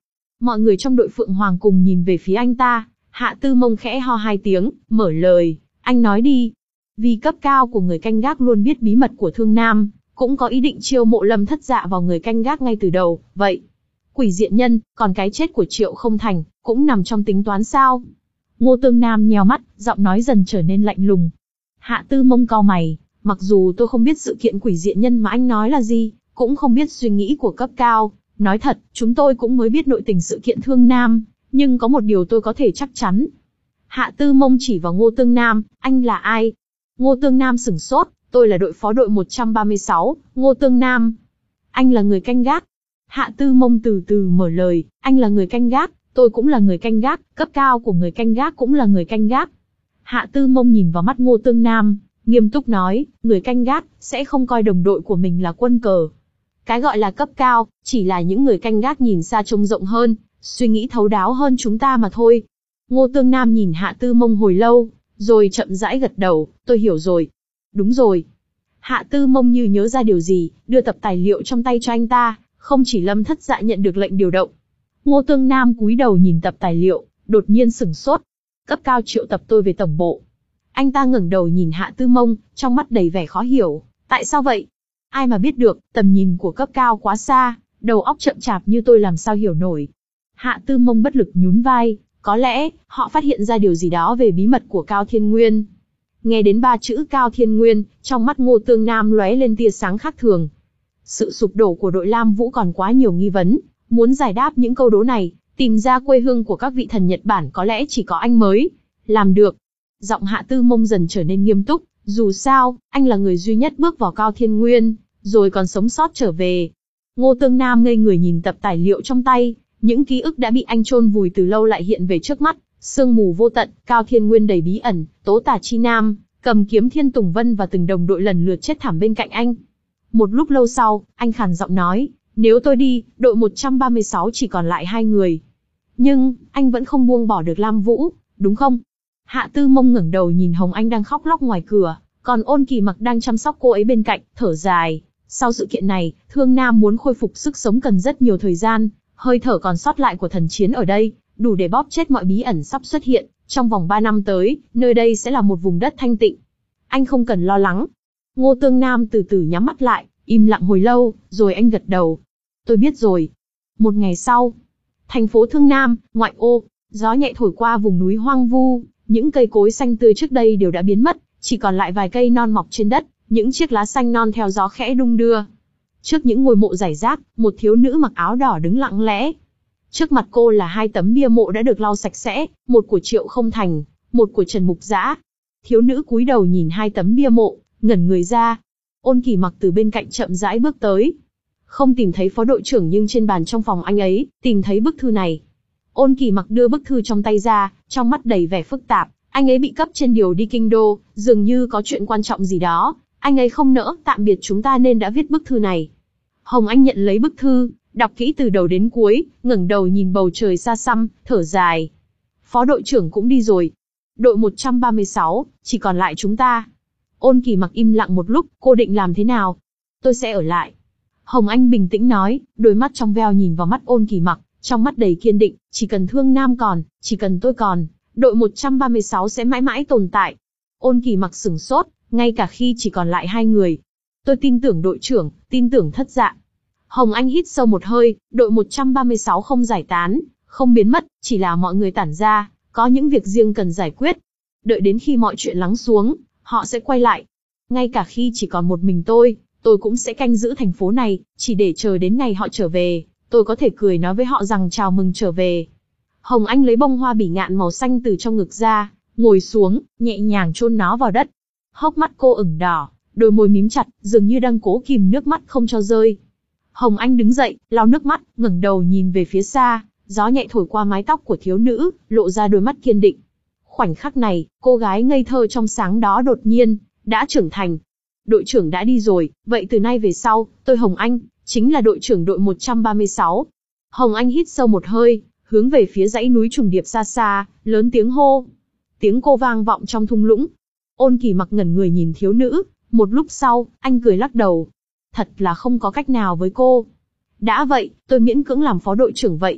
[SPEAKER 1] Mọi người trong đội Phượng Hoàng cùng nhìn về phía anh ta. Hạ Tư Mông khẽ ho hai tiếng, mở lời, anh nói đi. Vì cấp cao của người canh gác luôn biết bí mật của Thương Nam, cũng có ý định chiêu mộ Lâm Thất Dạ vào người canh gác ngay từ đầu, vậy. Quỷ diện nhân, còn cái chết của Triệu Không Thành, cũng nằm trong tính toán sao? Ngô Tương Nam nheo mắt, giọng nói dần trở nên lạnh lùng. Hạ Tư Mông cau mày, mặc dù tôi không biết sự kiện quỷ diện nhân mà anh nói là gì, cũng không biết suy nghĩ của cấp cao. Nói thật, chúng tôi cũng mới biết nội tình sự kiện Thương Nam, nhưng có một điều tôi có thể chắc chắn. Hạ Tư Mông chỉ vào Ngô Tương Nam, anh là ai? Ngô Tương Nam sửng sốt, tôi là đội phó đội một trăm ba mươi sáu, Ngô Tương Nam. Anh là người canh gác. Hạ Tư Mông từ từ mở lời, anh là người canh gác, tôi cũng là người canh gác, cấp cao của người canh gác cũng là người canh gác. Hạ Tư Mông nhìn vào mắt Ngô Tương Nam, nghiêm túc nói, người canh gác sẽ không coi đồng đội của mình là quân cờ. Cái gọi là cấp cao, chỉ là những người canh gác nhìn xa trông rộng hơn, suy nghĩ thấu đáo hơn chúng ta mà thôi. Ngô Tương Nam nhìn Hạ Tư Mông hồi lâu, rồi chậm rãi gật đầu, tôi hiểu rồi. Đúng rồi. Hạ Tư Mông như nhớ ra điều gì, đưa tập tài liệu trong tay cho anh ta, không chỉ Lâm Thất Dạ nhận được lệnh điều động. Ngô Tương Nam cúi đầu nhìn tập tài liệu, đột nhiên sửng sốt. Cấp cao triệu tập tôi về tổng bộ. Anh ta ngẩng đầu nhìn Hạ Tư Mông, trong mắt đầy vẻ khó hiểu. Tại sao vậy? Ai mà biết được, tầm nhìn của cấp cao quá xa, đầu óc chậm chạp như tôi làm sao hiểu nổi. Hạ Tư Mông bất lực nhún vai, có lẽ, họ phát hiện ra điều gì đó về bí mật của Cao Thiên Nguyên. Nghe đến ba chữ Cao Thiên Nguyên, trong mắt Ngô Tương Nam lóe lên tia sáng khác thường. Sự sụp đổ của đội Lam Vũ còn quá nhiều nghi vấn, muốn giải đáp những câu đố này, tìm ra quê hương của các vị thần Nhật Bản có lẽ chỉ có anh mới làm được. Giọng Hạ Tư Mông dần trở nên nghiêm túc, dù sao, anh là người duy nhất bước vào Cao Thiên Nguyên, rồi còn sống sót trở về. Ngô Tương Nam ngây người nhìn tập tài liệu trong tay, những ký ức đã bị anh chôn vùi từ lâu lại hiện về trước mắt, sương mù vô tận, Cao Thiên Nguyên đầy bí ẩn, Tố Tà Chi Nam, cầm kiếm Thiên Tùng Vân và từng đồng đội lần lượt chết thảm bên cạnh anh. Một lúc lâu sau, anh khàn giọng nói, nếu tôi đi, đội một trăm ba mươi sáu chỉ còn lại hai người. Nhưng, anh vẫn không buông bỏ được Lam Vũ, đúng không? Hạ Tư Mông ngẩng đầu nhìn Hồng Anh đang khóc lóc ngoài cửa, còn Ôn Kỳ Mặc đang chăm sóc cô ấy bên cạnh, thở dài. Sau sự kiện này, Thương Nam muốn khôi phục sức sống cần rất nhiều thời gian, hơi thở còn sót lại của thần chiến ở đây, đủ để bóp chết mọi bí ẩn sắp xuất hiện. Trong vòng ba năm tới, nơi đây sẽ là một vùng đất thanh tịnh. Anh không cần lo lắng. Ngô Tương Nam từ từ nhắm mắt lại, im lặng hồi lâu, rồi anh gật đầu. Tôi biết rồi. Một ngày sau, thành phố Thương Nam, ngoại ô, gió nhẹ thổi qua vùng núi hoang vu, những cây cối xanh tươi trước đây đều đã biến mất, chỉ còn lại vài cây non mọc trên đất, những chiếc lá xanh non theo gió khẽ đung đưa. Trước những ngôi mộ rải rác, một thiếu nữ mặc áo đỏ đứng lặng lẽ. Trước mặt cô là hai tấm bia mộ đã được lau sạch sẽ, một của Triệu Không Thành, một của Trần Mục Dã. Thiếu nữ cúi đầu nhìn hai tấm bia mộ, ngẩn người ra. Ôn Kỳ Mặc từ bên cạnh chậm rãi bước tới. Không tìm thấy phó đội trưởng nhưng trên bàn trong phòng anh ấy, tìm thấy bức thư này. Ôn Kỳ Mặc đưa bức thư trong tay ra, trong mắt đầy vẻ phức tạp. Anh ấy bị cấp trên điều đi kinh đô, dường như có chuyện quan trọng gì đó. Anh ấy không nỡ tạm biệt chúng ta nên đã viết bức thư này. Hồng Anh nhận lấy bức thư, đọc kỹ từ đầu đến cuối, ngẩng đầu nhìn bầu trời xa xăm, thở dài. Phó đội trưởng cũng đi rồi. Đội một trăm ba mươi sáu, chỉ còn lại chúng ta. Ôn Kỳ Mặc im lặng một lúc, cô định làm thế nào? Tôi sẽ ở lại. Hồng Anh bình tĩnh nói, đôi mắt trong veo nhìn vào mắt Ôn Kỳ Mặc, trong mắt đầy kiên định, chỉ cần Thương Nam còn, chỉ cần tôi còn, đội một trăm ba mươi sáu sẽ mãi mãi tồn tại. Ôn Kỳ Mặc sửng sốt, ngay cả khi chỉ còn lại hai người. Tôi tin tưởng đội trưởng, tin tưởng Thất Dạ. Hồng Anh hít sâu một hơi, đội một trăm ba mươi sáu không giải tán, không biến mất, chỉ là mọi người tản ra, có những việc riêng cần giải quyết. Đợi đến khi mọi chuyện lắng xuống, họ sẽ quay lại. Ngay cả khi chỉ còn một mình tôi, tôi cũng sẽ canh giữ thành phố này, chỉ để chờ đến ngày họ trở về, tôi có thể cười nói với họ rằng chào mừng trở về. Hồng Anh lấy bông hoa bỉ ngạn màu xanh từ trong ngực ra, ngồi xuống, nhẹ nhàng chôn nó vào đất. Hốc mắt cô ửng đỏ, đôi môi mím chặt, dường như đang cố kìm nước mắt không cho rơi. Hồng Anh đứng dậy, lau nước mắt, ngẩng đầu nhìn về phía xa, gió nhẹ thổi qua mái tóc của thiếu nữ, lộ ra đôi mắt kiên định. Khoảnh khắc này, cô gái ngây thơ trong sáng đó đột nhiên đã trưởng thành. Đội trưởng đã đi rồi, vậy từ nay về sau, tôi Hồng Anh chính là đội trưởng đội một trăm ba mươi sáu. Hồng Anh hít sâu một hơi, hướng về phía dãy núi trùng điệp xa xa, lớn tiếng hô. Tiếng cô vang vọng trong thung lũng. Ôn Kỳ Mặc ngẩn người nhìn thiếu nữ, một lúc sau, anh cười lắc đầu. Thật là không có cách nào với cô. Đã vậy, tôi miễn cưỡng làm phó đội trưởng vậy.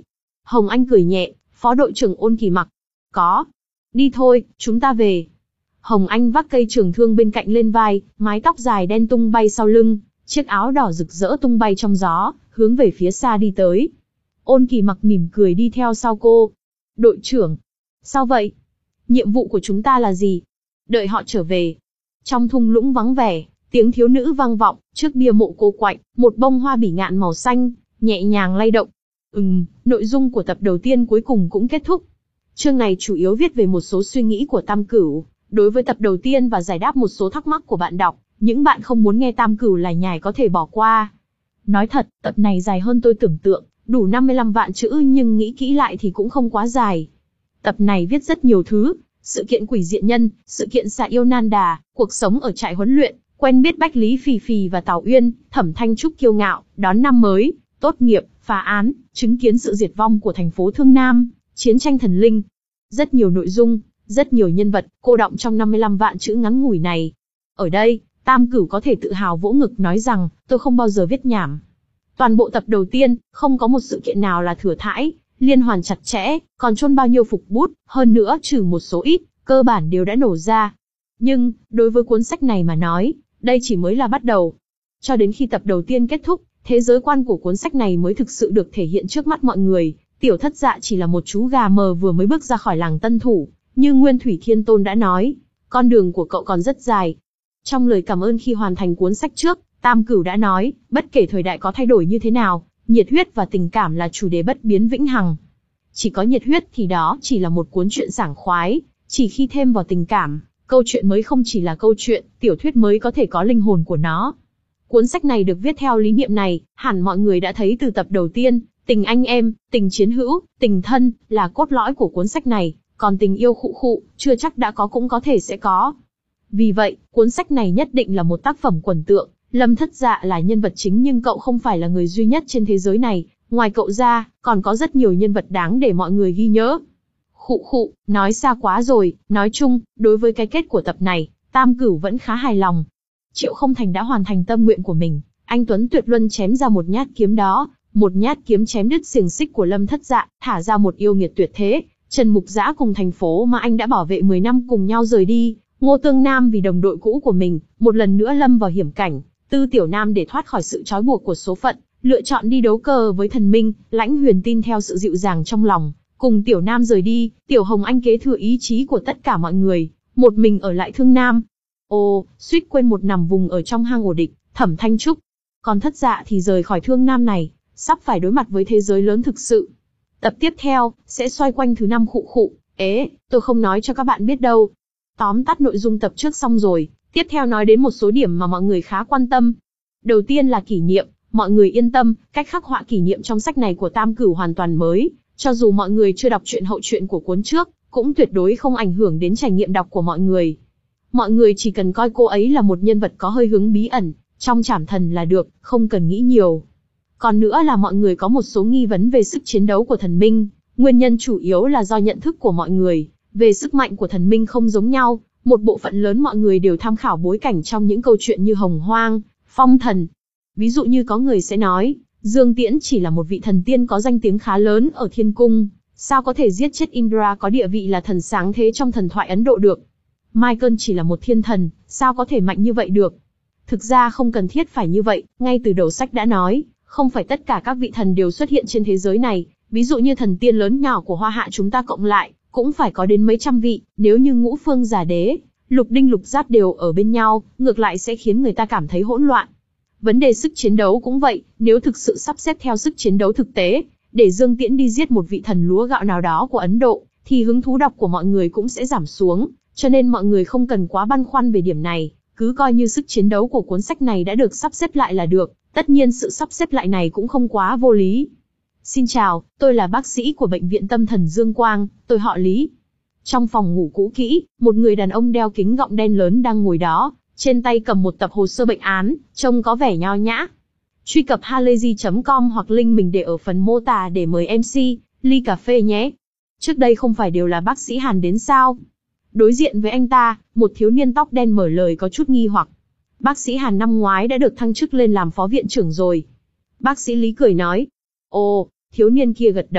[SPEAKER 1] Hồng Anh cười nhẹ, phó đội trưởng Ôn Kỳ Mặc. Có. Đi thôi, chúng ta về. Hồng Anh vác cây trường thương bên cạnh lên vai, mái tóc dài đen tung bay sau lưng, chiếc áo đỏ rực rỡ tung bay trong gió, hướng về phía xa đi tới. Ôn Kỳ Mặc mỉm cười đi theo sau cô. Đội trưởng. Sao vậy? Nhiệm vụ của chúng ta là gì? Đợi họ trở về. Trong thung lũng vắng vẻ, tiếng thiếu nữ vang vọng, trước bia mộ cô Quạnh, một bông hoa bỉ ngạn màu xanh, nhẹ nhàng lay động. Ừm, nội dung của tập đầu tiên cuối cùng cũng kết thúc. Chương này chủ yếu viết về một số suy nghĩ của Tam Cửu, đối với tập đầu tiên và giải đáp một số thắc mắc của bạn đọc. Những bạn không muốn nghe Tam Cửu lải nhải có thể bỏ qua. Nói thật, tập này dài hơn tôi tưởng tượng, đủ năm mươi lăm vạn chữ nhưng nghĩ kỹ lại thì cũng không quá dài. Tập này viết rất nhiều thứ, sự kiện quỷ diện nhân, sự kiện xạ yêu nan đà, cuộc sống ở trại huấn luyện, quen biết Bách Lý Phì Phì và Tào Uyên, Thẩm Thanh Trúc kiêu ngạo, đón năm mới, tốt nghiệp, phá án, chứng kiến sự diệt vong của thành phố Thương Nam, chiến tranh thần linh. Rất nhiều nội dung, rất nhiều nhân vật, cô đọng trong năm mươi lăm vạn chữ ngắn ngủi này. Ở đây, Tam Cửu có thể tự hào vỗ ngực nói rằng, tôi không bao giờ viết nhảm. Toàn bộ tập đầu tiên, không có một sự kiện nào là thừa thãi, liên hoàn chặt chẽ, còn chôn bao nhiêu phục bút, hơn nữa trừ một số ít, cơ bản đều đã nổ ra. Nhưng, đối với cuốn sách này mà nói, đây chỉ mới là bắt đầu. Cho đến khi tập đầu tiên kết thúc, thế giới quan của cuốn sách này mới thực sự được thể hiện trước mắt mọi người. Tiểu Thất Dạ chỉ là một chú gà mờ vừa mới bước ra khỏi làng Tân Thủ, như Nguyên Thủy Thiên Tôn đã nói, con đường của cậu còn rất dài. Trong lời cảm ơn khi hoàn thành cuốn sách trước, Tam Cửu đã nói, bất kể thời đại có thay đổi như thế nào, nhiệt huyết và tình cảm là chủ đề bất biến vĩnh hằng. Chỉ có nhiệt huyết thì đó chỉ là một cuốn truyện sảng khoái, chỉ khi thêm vào tình cảm, câu chuyện mới không chỉ là câu chuyện, tiểu thuyết mới có thể có linh hồn của nó. Cuốn sách này được viết theo lý niệm này, hẳn mọi người đã thấy từ tập đầu tiên, tình anh em, tình chiến hữu, tình thân, là cốt lõi của cuốn sách này, còn tình yêu khụ khụ, chưa chắc đã có cũng có thể sẽ có. Vì vậy, cuốn sách này nhất định là một tác phẩm quần tượng. Lâm Thất Dạ là nhân vật chính nhưng cậu không phải là người duy nhất trên thế giới này, ngoài cậu ra, còn có rất nhiều nhân vật đáng để mọi người ghi nhớ. Khụ khụ, nói xa quá rồi, nói chung, đối với cái kết của tập này, Tam Cửu vẫn khá hài lòng. Triệu Không Thành đã hoàn thành tâm nguyện của mình, anh Tuấn Tuyệt Luân chém ra một nhát kiếm đó, một nhát kiếm chém đứt xiềng xích của Lâm Thất Dạ, thả ra một yêu nghiệt tuyệt thế. Trần Mục Dã cùng thành phố mà anh đã bảo vệ mười năm cùng nhau rời đi, Ngô Tương Nam vì đồng đội cũ của mình, một lần nữa lâm vào hiểm cảnh. Tư Tiểu Nam để thoát khỏi sự trói buộc của số phận, lựa chọn đi đấu cờ với thần minh, Lãnh Huyền tin theo sự dịu dàng trong lòng, cùng Tiểu Nam rời đi, Tiểu Hồng Anh kế thừa ý chí của tất cả mọi người, một mình ở lại Thương Nam. Ồ, suýt quên một nằm vùng ở trong hang ổ địch, Thẩm Thanh Trúc. Còn Thất Dạ thì rời khỏi Thương Nam này, sắp phải đối mặt với thế giới lớn thực sự. Tập tiếp theo, sẽ xoay quanh thứ năm khụ khụ, ế, tôi không nói cho các bạn biết đâu. Tóm tắt nội dung tập trước xong rồi. Tiếp theo nói đến một số điểm mà mọi người khá quan tâm. Đầu tiên là kỷ niệm, mọi người yên tâm, cách khắc họa kỷ niệm trong sách này của Tam Cửu hoàn toàn mới, cho dù mọi người chưa đọc truyện hậu truyện của cuốn trước, cũng tuyệt đối không ảnh hưởng đến trải nghiệm đọc của mọi người. Mọi người chỉ cần coi cô ấy là một nhân vật có hơi hướng bí ẩn, trong Trảm Thần là được, không cần nghĩ nhiều. Còn nữa là mọi người có một số nghi vấn về sức chiến đấu của thần minh, nguyên nhân chủ yếu là do nhận thức của mọi người về sức mạnh của thần minh không giống nhau. Một bộ phận lớn mọi người đều tham khảo bối cảnh trong những câu chuyện như Hồng Hoang, Phong Thần. Ví dụ như có người sẽ nói, Dương Tiễn chỉ là một vị thần tiên có danh tiếng khá lớn ở Thiên Cung, sao có thể giết chết Indra có địa vị là thần sáng thế trong thần thoại Ấn Độ được. Michael chỉ là một thiên thần, sao có thể mạnh như vậy được. Thực ra không cần thiết phải như vậy, ngay từ đầu sách đã nói, không phải tất cả các vị thần đều xuất hiện trên thế giới này, ví dụ như thần tiên lớn nhỏ của Hoa Hạ chúng ta cộng lại, cũng phải có đến mấy trăm vị, nếu như Ngũ Phương Giả Đế, Lục Đinh Lục Giáp đều ở bên nhau, ngược lại sẽ khiến người ta cảm thấy hỗn loạn. Vấn đề sức chiến đấu cũng vậy, nếu thực sự sắp xếp theo sức chiến đấu thực tế, để Dương Tiễn đi giết một vị thần lúa gạo nào đó của Ấn Độ, thì hứng thú đọc của mọi người cũng sẽ giảm xuống, cho nên mọi người không cần quá băn khoăn về điểm này, cứ coi như sức chiến đấu của cuốn sách này đã được sắp xếp lại là được, tất nhiên sự sắp xếp lại này cũng không quá vô lý. Xin chào, tôi là bác sĩ của Bệnh viện Tâm Thần Dương Quang, tôi họ Lý. Trong phòng ngủ cũ kỹ, một người đàn ông đeo kính gọng đen lớn đang ngồi đó, trên tay cầm một tập hồ sơ bệnh án, trông có vẻ nho nhã. Truy cập halayzi chấm com hoặc link mình để ở phần mô tả để mời em xê, ly cà phê nhé. Trước đây không phải đều là bác sĩ Hàn đến sao? Đối diện với anh ta, một thiếu niên tóc đen mở lời có chút nghi hoặc. Bác sĩ Hàn năm ngoái đã được thăng chức lên làm phó viện trưởng rồi. Bác sĩ Lý cười nói. Ồ, thiếu niên kia gật đầu,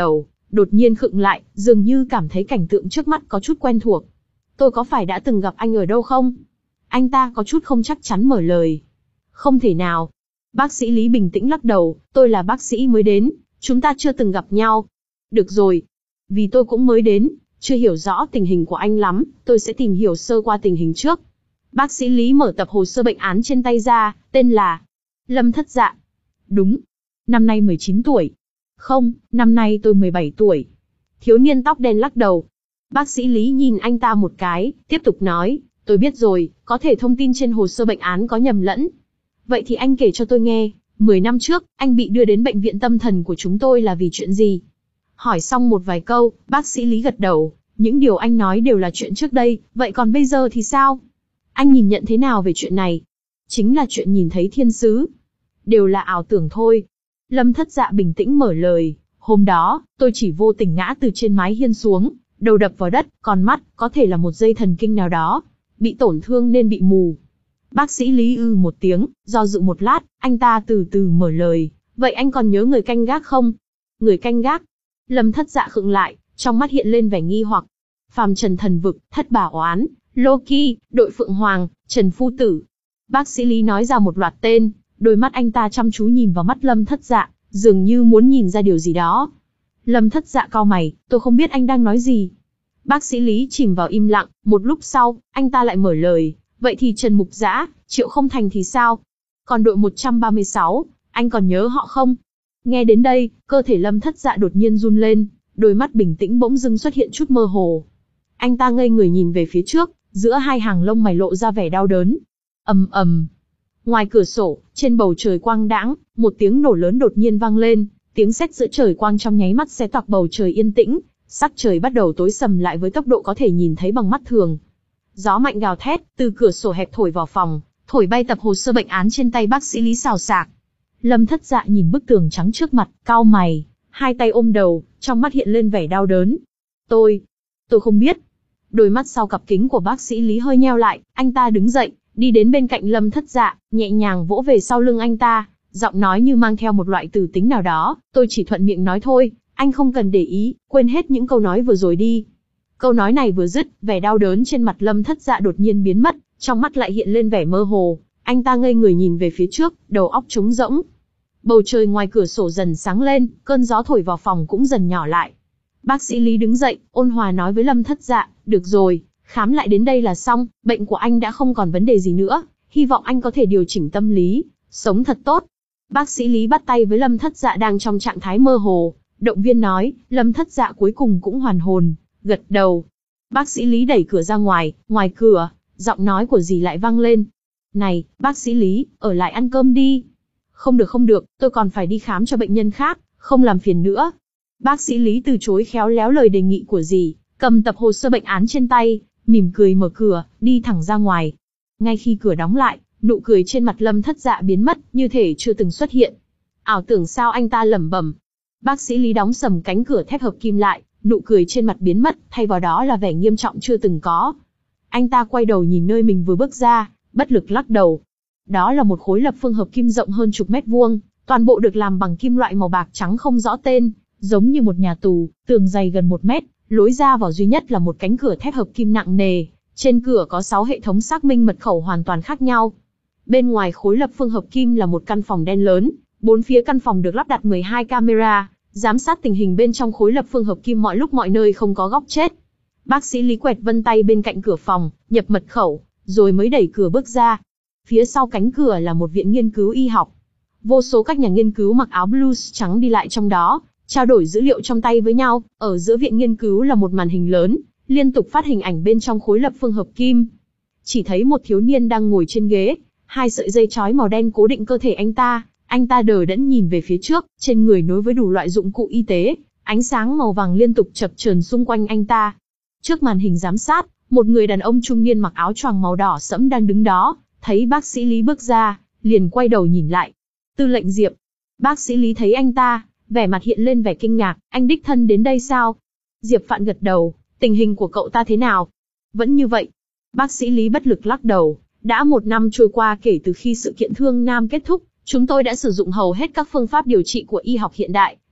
[SPEAKER 1] đột nhiên khựng lại, dường như cảm thấy cảnh tượng trước mắt có chút quen thuộc. Tôi có phải đã từng gặp anh ở đâu không? Anh ta có chút không chắc chắn mở lời. Không thể nào. Bác sĩ Lý bình tĩnh lắc đầu, tôi là bác sĩ mới đến, chúng ta chưa từng gặp nhau. Được rồi. Vì tôi cũng mới đến, chưa hiểu rõ tình hình của anh lắm, tôi sẽ tìm hiểu sơ qua tình hình trước. Bác sĩ Lý mở tập hồ sơ bệnh án trên tay ra, tên là Lâm Thất Dạ. Đúng. Năm nay mười chín tuổi. Không, năm nay tôi mười bảy tuổi. Thiếu niên tóc đen lắc đầu. Bác sĩ Lý nhìn anh ta một cái, tiếp tục nói, tôi biết rồi, có thể thông tin trên hồ sơ bệnh án có nhầm lẫn. Vậy thì anh kể cho tôi nghe, mười năm trước, anh bị đưa đến bệnh viện tâm thần của chúng tôi là vì chuyện gì? Hỏi xong một vài câu, bác sĩ Lý gật đầu, những điều anh nói đều là chuyện trước đây, vậy còn bây giờ thì sao? Anh nhìn nhận thế nào về chuyện này? Chính là chuyện nhìn thấy thiên sứ. Đều là ảo tưởng thôi. Lâm Thất Dạ bình tĩnh mở lời, hôm đó, tôi chỉ vô tình ngã từ trên mái hiên xuống, đầu đập vào đất, còn mắt, có thể là một dây thần kinh nào đó, bị tổn thương nên bị mù. Bác sĩ Lý ư một tiếng, do dự một lát, anh ta từ từ mở lời, vậy anh còn nhớ người canh gác không? Người canh gác? Lâm Thất Dạ khựng lại, trong mắt hiện lên vẻ nghi hoặc. Phàm Trần Thần Vực, Thất Bà Oán, Loki, Đội Phượng Hoàng, Trần Phu Tử. Bác sĩ Lý nói ra một loạt tên, đôi mắt anh ta chăm chú nhìn vào mắt Lâm Thất Dạ, dường như muốn nhìn ra điều gì đó. Lâm Thất Dạ cau mày, tôi không biết anh đang nói gì. Bác sĩ Lý chìm vào im lặng, một lúc sau, anh ta lại mở lời, vậy thì Trần Mục Dã, Triệu Không Thành thì sao? Còn đội một trăm ba mươi sáu, anh còn nhớ họ không? Nghe đến đây, cơ thể Lâm Thất Dạ đột nhiên run lên, đôi mắt bình tĩnh bỗng dưng xuất hiện chút mơ hồ. Anh ta ngây người nhìn về phía trước, giữa hai hàng lông mày lộ ra vẻ đau đớn. Ầm ầm. Ngoài cửa sổ, trên bầu trời quang đãng, một tiếng nổ lớn đột nhiên vang lên, tiếng sét giữa trời quang trong nháy mắt xé toạc bầu trời yên tĩnh, sắc trời bắt đầu tối sầm lại với tốc độ có thể nhìn thấy bằng mắt thường. Gió mạnh gào thét, từ cửa sổ hẹp thổi vào phòng, thổi bay tập hồ sơ bệnh án trên tay bác sĩ Lý xào xạc. Lâm Thất Dạ nhìn bức tường trắng trước mặt, cau mày, hai tay ôm đầu, trong mắt hiện lên vẻ đau đớn. Tôi, tôi không biết. Đôi mắt sau cặp kính của bác sĩ Lý hơi nheo lại, anh ta đứng dậy, đi đến bên cạnh Lâm Thất Dạ, nhẹ nhàng vỗ về sau lưng anh ta, giọng nói như mang theo một loại từ tính nào đó, tôi chỉ thuận miệng nói thôi, anh không cần để ý, quên hết những câu nói vừa rồi đi. Câu nói này vừa dứt, vẻ đau đớn trên mặt Lâm Thất Dạ đột nhiên biến mất, trong mắt lại hiện lên vẻ mơ hồ, anh ta ngây người nhìn về phía trước, đầu óc trống rỗng. Bầu trời ngoài cửa sổ dần sáng lên, cơn gió thổi vào phòng cũng dần nhỏ lại. Bác sĩ Lý đứng dậy, ôn hòa nói với Lâm Thất Dạ, được rồi, khám lại đến đây là xong, bệnh của anh đã không còn vấn đề gì nữa, hy vọng anh có thể điều chỉnh tâm lý, sống thật tốt. Bác sĩ Lý bắt tay với Lâm Thất Dạ đang trong trạng thái mơ hồ, động viên nói, Lâm Thất Dạ cuối cùng cũng hoàn hồn, gật đầu. Bác sĩ Lý đẩy cửa ra ngoài, ngoài cửa, giọng nói của dì lại vang lên. Này, bác sĩ Lý, ở lại ăn cơm đi. Không được không được, tôi còn phải đi khám cho bệnh nhân khác, không làm phiền nữa. Bác sĩ Lý từ chối khéo léo lời đề nghị của dì, cầm tập hồ sơ bệnh án trên tay, mỉm cười mở cửa, đi thẳng ra ngoài. Ngay khi cửa đóng lại, nụ cười trên mặt Lâm Thất Dạ biến mất, như thể chưa từng xuất hiện. Ảo tưởng sao, anh ta lẩm bẩm. Bác sĩ Lý đóng sầm cánh cửa thép hợp kim lại, nụ cười trên mặt biến mất, thay vào đó là vẻ nghiêm trọng chưa từng có. Anh ta quay đầu nhìn nơi mình vừa bước ra, bất lực lắc đầu. Đó là một khối lập phương hợp kim rộng hơn chục mét vuông, toàn bộ được làm bằng kim loại màu bạc trắng không rõ tên, giống như một nhà tù, tường dày gần một mét, lối ra vào duy nhất là một cánh cửa thép hợp kim nặng nề, trên cửa có sáu hệ thống xác minh mật khẩu hoàn toàn khác nhau. Bên ngoài khối lập phương hợp kim là một căn phòng đen lớn, bốn phía căn phòng được lắp đặt mười hai camera, giám sát tình hình bên trong khối lập phương hợp kim mọi lúc mọi nơi không có góc chết. Bác sĩ Lý quẹt vân tay bên cạnh cửa phòng, nhập mật khẩu, rồi mới đẩy cửa bước ra. Phía sau cánh cửa là một viện nghiên cứu y học. Vô số các nhà nghiên cứu mặc áo blues trắng đi lại trong đó, trao đổi dữ liệu trong tay với nhau. Ở giữa viện nghiên cứu là một màn hình lớn, liên tục phát hình ảnh bên trong khối lập phương hợp kim. Chỉ thấy một thiếu niên đang ngồi trên ghế, hai sợi dây trói màu đen cố định cơ thể anh ta. Anh ta đờ đẫn nhìn về phía trước, trên người nối với đủ loại dụng cụ y tế, ánh sáng màu vàng liên tục chập chờn xung quanh anh ta. Trước màn hình giám sát, một người đàn ông trung niên mặc áo choàng màu đỏ sẫm đang đứng đó, thấy bác sĩ Lý bước ra, liền quay đầu nhìn lại. Tư lệnh Diệp. Bác sĩ Lý thấy anh ta, vẻ mặt hiện lên vẻ kinh ngạc, anh đích thân đến đây sao? Diệp Phạn gật đầu, tình hình của cậu ta thế nào? Vẫn như vậy. Bác sĩ Lý bất lực lắc đầu, đã một năm trôi qua kể từ khi sự kiện Thương Nam kết thúc, chúng tôi đã sử dụng hầu hết các phương pháp điều trị của y học hiện đại,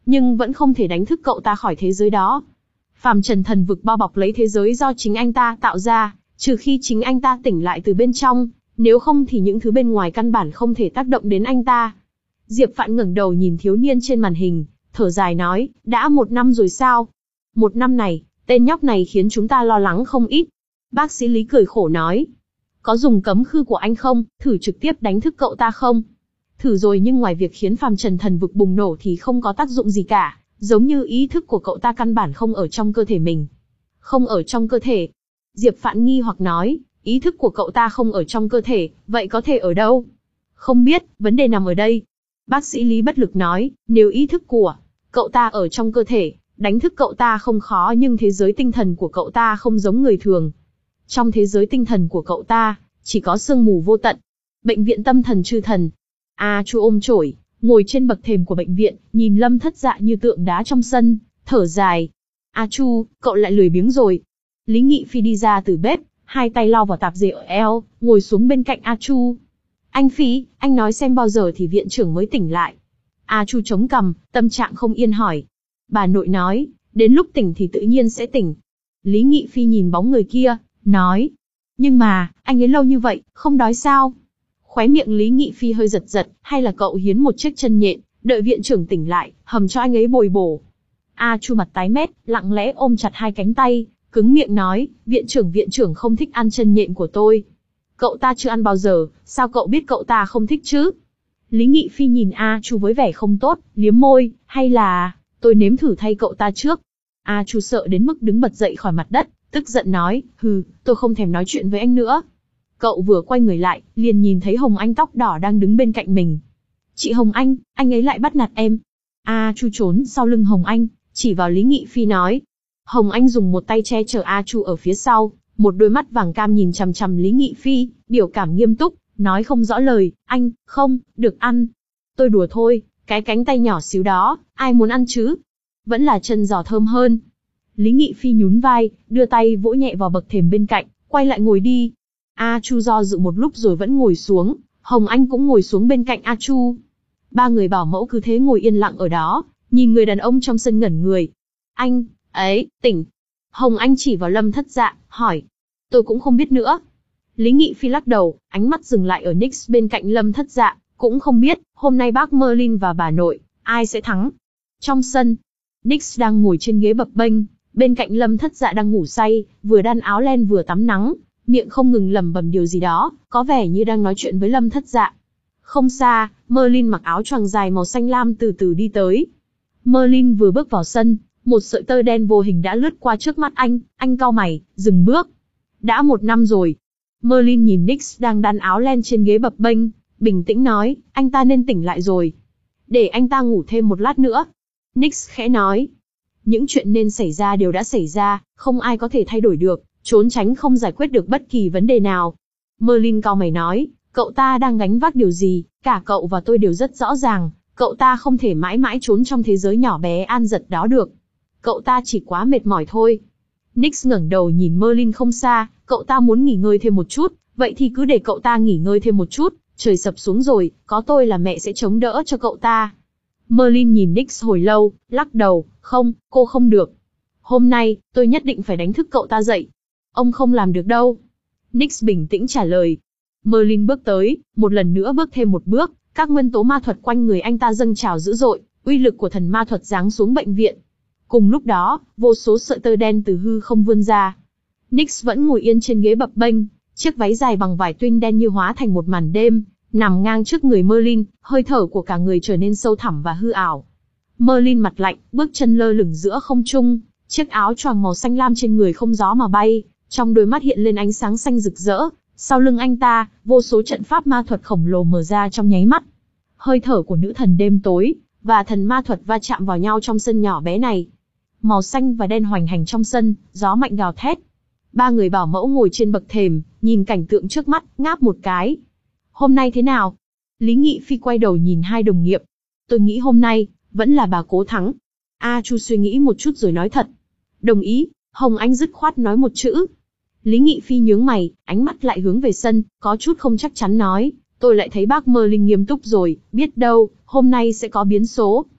[SPEAKER 1] nhưng vẫn không thể đánh thức cậu ta khỏi thế giới đó. Phàm trần thần vực bao bọc lấy thế giới do chính anh ta tạo ra, trừ khi chính anh ta tỉnh lại từ bên trong, nếu không thì những thứ bên ngoài căn bản không thể tác động đến anh ta. Diệp Phạn ngẩng đầu nhìn thiếu niên trên màn hình, thở dài nói, đã một năm rồi sao? Một năm này, tên nhóc này khiến chúng ta lo lắng không ít. Bác sĩ Lý cười khổ nói, có dùng cấm khư của anh không, thử trực tiếp đánh thức cậu ta không? Thử rồi nhưng ngoài việc khiến phàm trần thần vực bùng nổ thì không có tác dụng gì cả, giống như ý thức của cậu ta căn bản không ở trong cơ thể mình. Không ở trong cơ thể. Diệp Phạn nghi hoặc nói, ý thức của cậu ta không ở trong cơ thể, vậy có thể ở đâu? Không biết, vấn đề nằm ở đây. Bác sĩ Lý bất lực nói, nếu ý thức của cậu ta ở trong cơ thể, đánh thức cậu ta không khó nhưng thế giới tinh thần của cậu ta không giống người thường. Trong thế giới tinh thần của cậu ta, chỉ có sương mù vô tận. Bệnh viện tâm thần chư thần. A Chu ôm chổi, ngồi trên bậc thềm của bệnh viện, nhìn Lâm Thất Dạ như tượng đá trong sân, thở dài. A Chu, cậu lại lười biếng rồi. Lý Nghị Phi đi ra từ bếp, hai tay lau vào tạp dề ở eo, ngồi xuống bên cạnh A Chu. Anh Phi, anh nói xem bao giờ thì viện trưởng mới tỉnh lại. A Chu chống cằm, tâm trạng không yên hỏi. Bà nội nói, đến lúc tỉnh thì tự nhiên sẽ tỉnh. Lý Nghị Phi nhìn bóng người kia, nói. Nhưng mà, anh ấy lâu như vậy, không đói sao? Khóe miệng Lý Nghị Phi hơi giật giật, hay là cậu hiến một chiếc chân nhện, đợi viện trưởng tỉnh lại, hầm cho anh ấy bồi bổ. A Chu mặt tái mét, lặng lẽ ôm chặt hai cánh tay, cứng miệng nói, viện trưởng viện trưởng không thích ăn chân nhện của tôi. Cậu ta chưa ăn bao giờ, sao cậu biết cậu ta không thích chứ? Lý Nghị Phi nhìn A Chu với vẻ không tốt, liếm môi, hay là, tôi nếm thử thay cậu ta trước. A Chu sợ đến mức đứng bật dậy khỏi mặt đất, tức giận nói, hừ, tôi không thèm nói chuyện với anh nữa. Cậu vừa quay người lại, liền nhìn thấy Hồng Anh tóc đỏ đang đứng bên cạnh mình. Chị Hồng Anh, anh ấy lại bắt nạt em. A Chu trốn sau lưng Hồng Anh, chỉ vào Lý Nghị Phi nói. Hồng Anh dùng một tay che chở A Chu ở phía sau, một đôi mắt vàng cam nhìn chằm chằm Lý Nghị Phi, biểu cảm nghiêm túc, nói không rõ lời, anh, không, được ăn. Tôi đùa thôi, cái cánh tay nhỏ xíu đó, ai muốn ăn chứ? Vẫn là chân giò thơm hơn. Lý Nghị Phi nhún vai, đưa tay vỗ nhẹ vào bậc thềm bên cạnh, quay lại ngồi đi. A Chu do dự một lúc rồi vẫn ngồi xuống, Hồng Anh cũng ngồi xuống bên cạnh A Chu. Ba người bảo mẫu cứ thế ngồi yên lặng ở đó, nhìn người đàn ông trong sân ngẩn người. Anh, ấy, tỉnh. Hồng Anh chỉ vào Lâm Thất Dạ, hỏi. Tôi cũng không biết nữa. Lý Nghị Phi lắc đầu, ánh mắt dừng lại ở Nix bên cạnh Lâm Thất Dạ, cũng không biết, hôm nay bác Merlin và bà nội, ai sẽ thắng. Trong sân, Nix đang ngồi trên ghế bập bênh, bên cạnh Lâm Thất Dạ đang ngủ say, vừa đan áo len vừa tắm nắng, miệng không ngừng lẩm bẩm điều gì đó, có vẻ như đang nói chuyện với Lâm Thất Dạ. Không xa, Merlin mặc áo choàng dài màu xanh lam từ từ đi tới. Merlin vừa bước vào sân, một sợi tơ đen vô hình đã lướt qua trước mắt anh, anh cau mày, dừng bước. Đã một năm rồi. Merlin nhìn Nix đang đan áo len trên ghế bập bênh, bình tĩnh nói, anh ta nên tỉnh lại rồi. Để anh ta ngủ thêm một lát nữa. Nix khẽ nói. Những chuyện nên xảy ra đều đã xảy ra, không ai có thể thay đổi được, trốn tránh không giải quyết được bất kỳ vấn đề nào. Merlin cau mày nói, cậu ta đang gánh vác điều gì, cả cậu và tôi đều rất rõ ràng, cậu ta không thể mãi mãi trốn trong thế giới nhỏ bé an giật đó được. Cậu ta chỉ quá mệt mỏi thôi. Nix ngẩng đầu nhìn Merlin không xa, cậu ta muốn nghỉ ngơi thêm một chút, vậy thì cứ để cậu ta nghỉ ngơi thêm một chút, trời sập xuống rồi, có tôi là mẹ sẽ chống đỡ cho cậu ta. Merlin nhìn Nix hồi lâu, lắc đầu, không, cô không được. Hôm nay, tôi nhất định phải đánh thức cậu ta dậy. Ông không làm được đâu. Nix bình tĩnh trả lời. Merlin bước tới, một lần nữa bước thêm một bước, các nguyên tố ma thuật quanh người anh ta dâng trào dữ dội, uy lực của thần ma thuật giáng xuống bệnh viện. Cùng lúc đó, vô số sợi tơ đen từ hư không vươn ra. Nix vẫn ngồi yên trên ghế bập bênh, chiếc váy dài bằng vải tuyên đen như hóa thành một màn đêm, nằm ngang trước người Merlin, hơi thở của cả người trở nên sâu thẳm và hư ảo. Merlin mặt lạnh, bước chân lơ lửng giữa không trung, chiếc áo choàng màu xanh lam trên người không gió mà bay, trong đôi mắt hiện lên ánh sáng xanh rực rỡ, sau lưng anh ta, vô số trận pháp ma thuật khổng lồ mở ra trong nháy mắt. Hơi thở của nữ thần đêm tối và thần ma thuật va chạm vào nhau trong sân nhỏ bé này. Màu xanh và đen hoành hành trong sân, gió mạnh gào thét. Ba người bảo mẫu ngồi trên bậc thềm, nhìn cảnh tượng trước mắt, ngáp một cái. Hôm nay thế nào? Lý Nghị Phi quay đầu nhìn hai đồng nghiệp. Tôi nghĩ hôm nay, vẫn là bà cố thắng. A Chu suy nghĩ một chút rồi nói thật. Đồng ý, Hồng Anh dứt khoát nói một chữ. Lý Nghị Phi nhướng mày, ánh mắt lại hướng về sân, có chút không chắc chắn nói. Tôi lại thấy bác Merlin nghiêm túc rồi, biết đâu, hôm nay sẽ có biến số.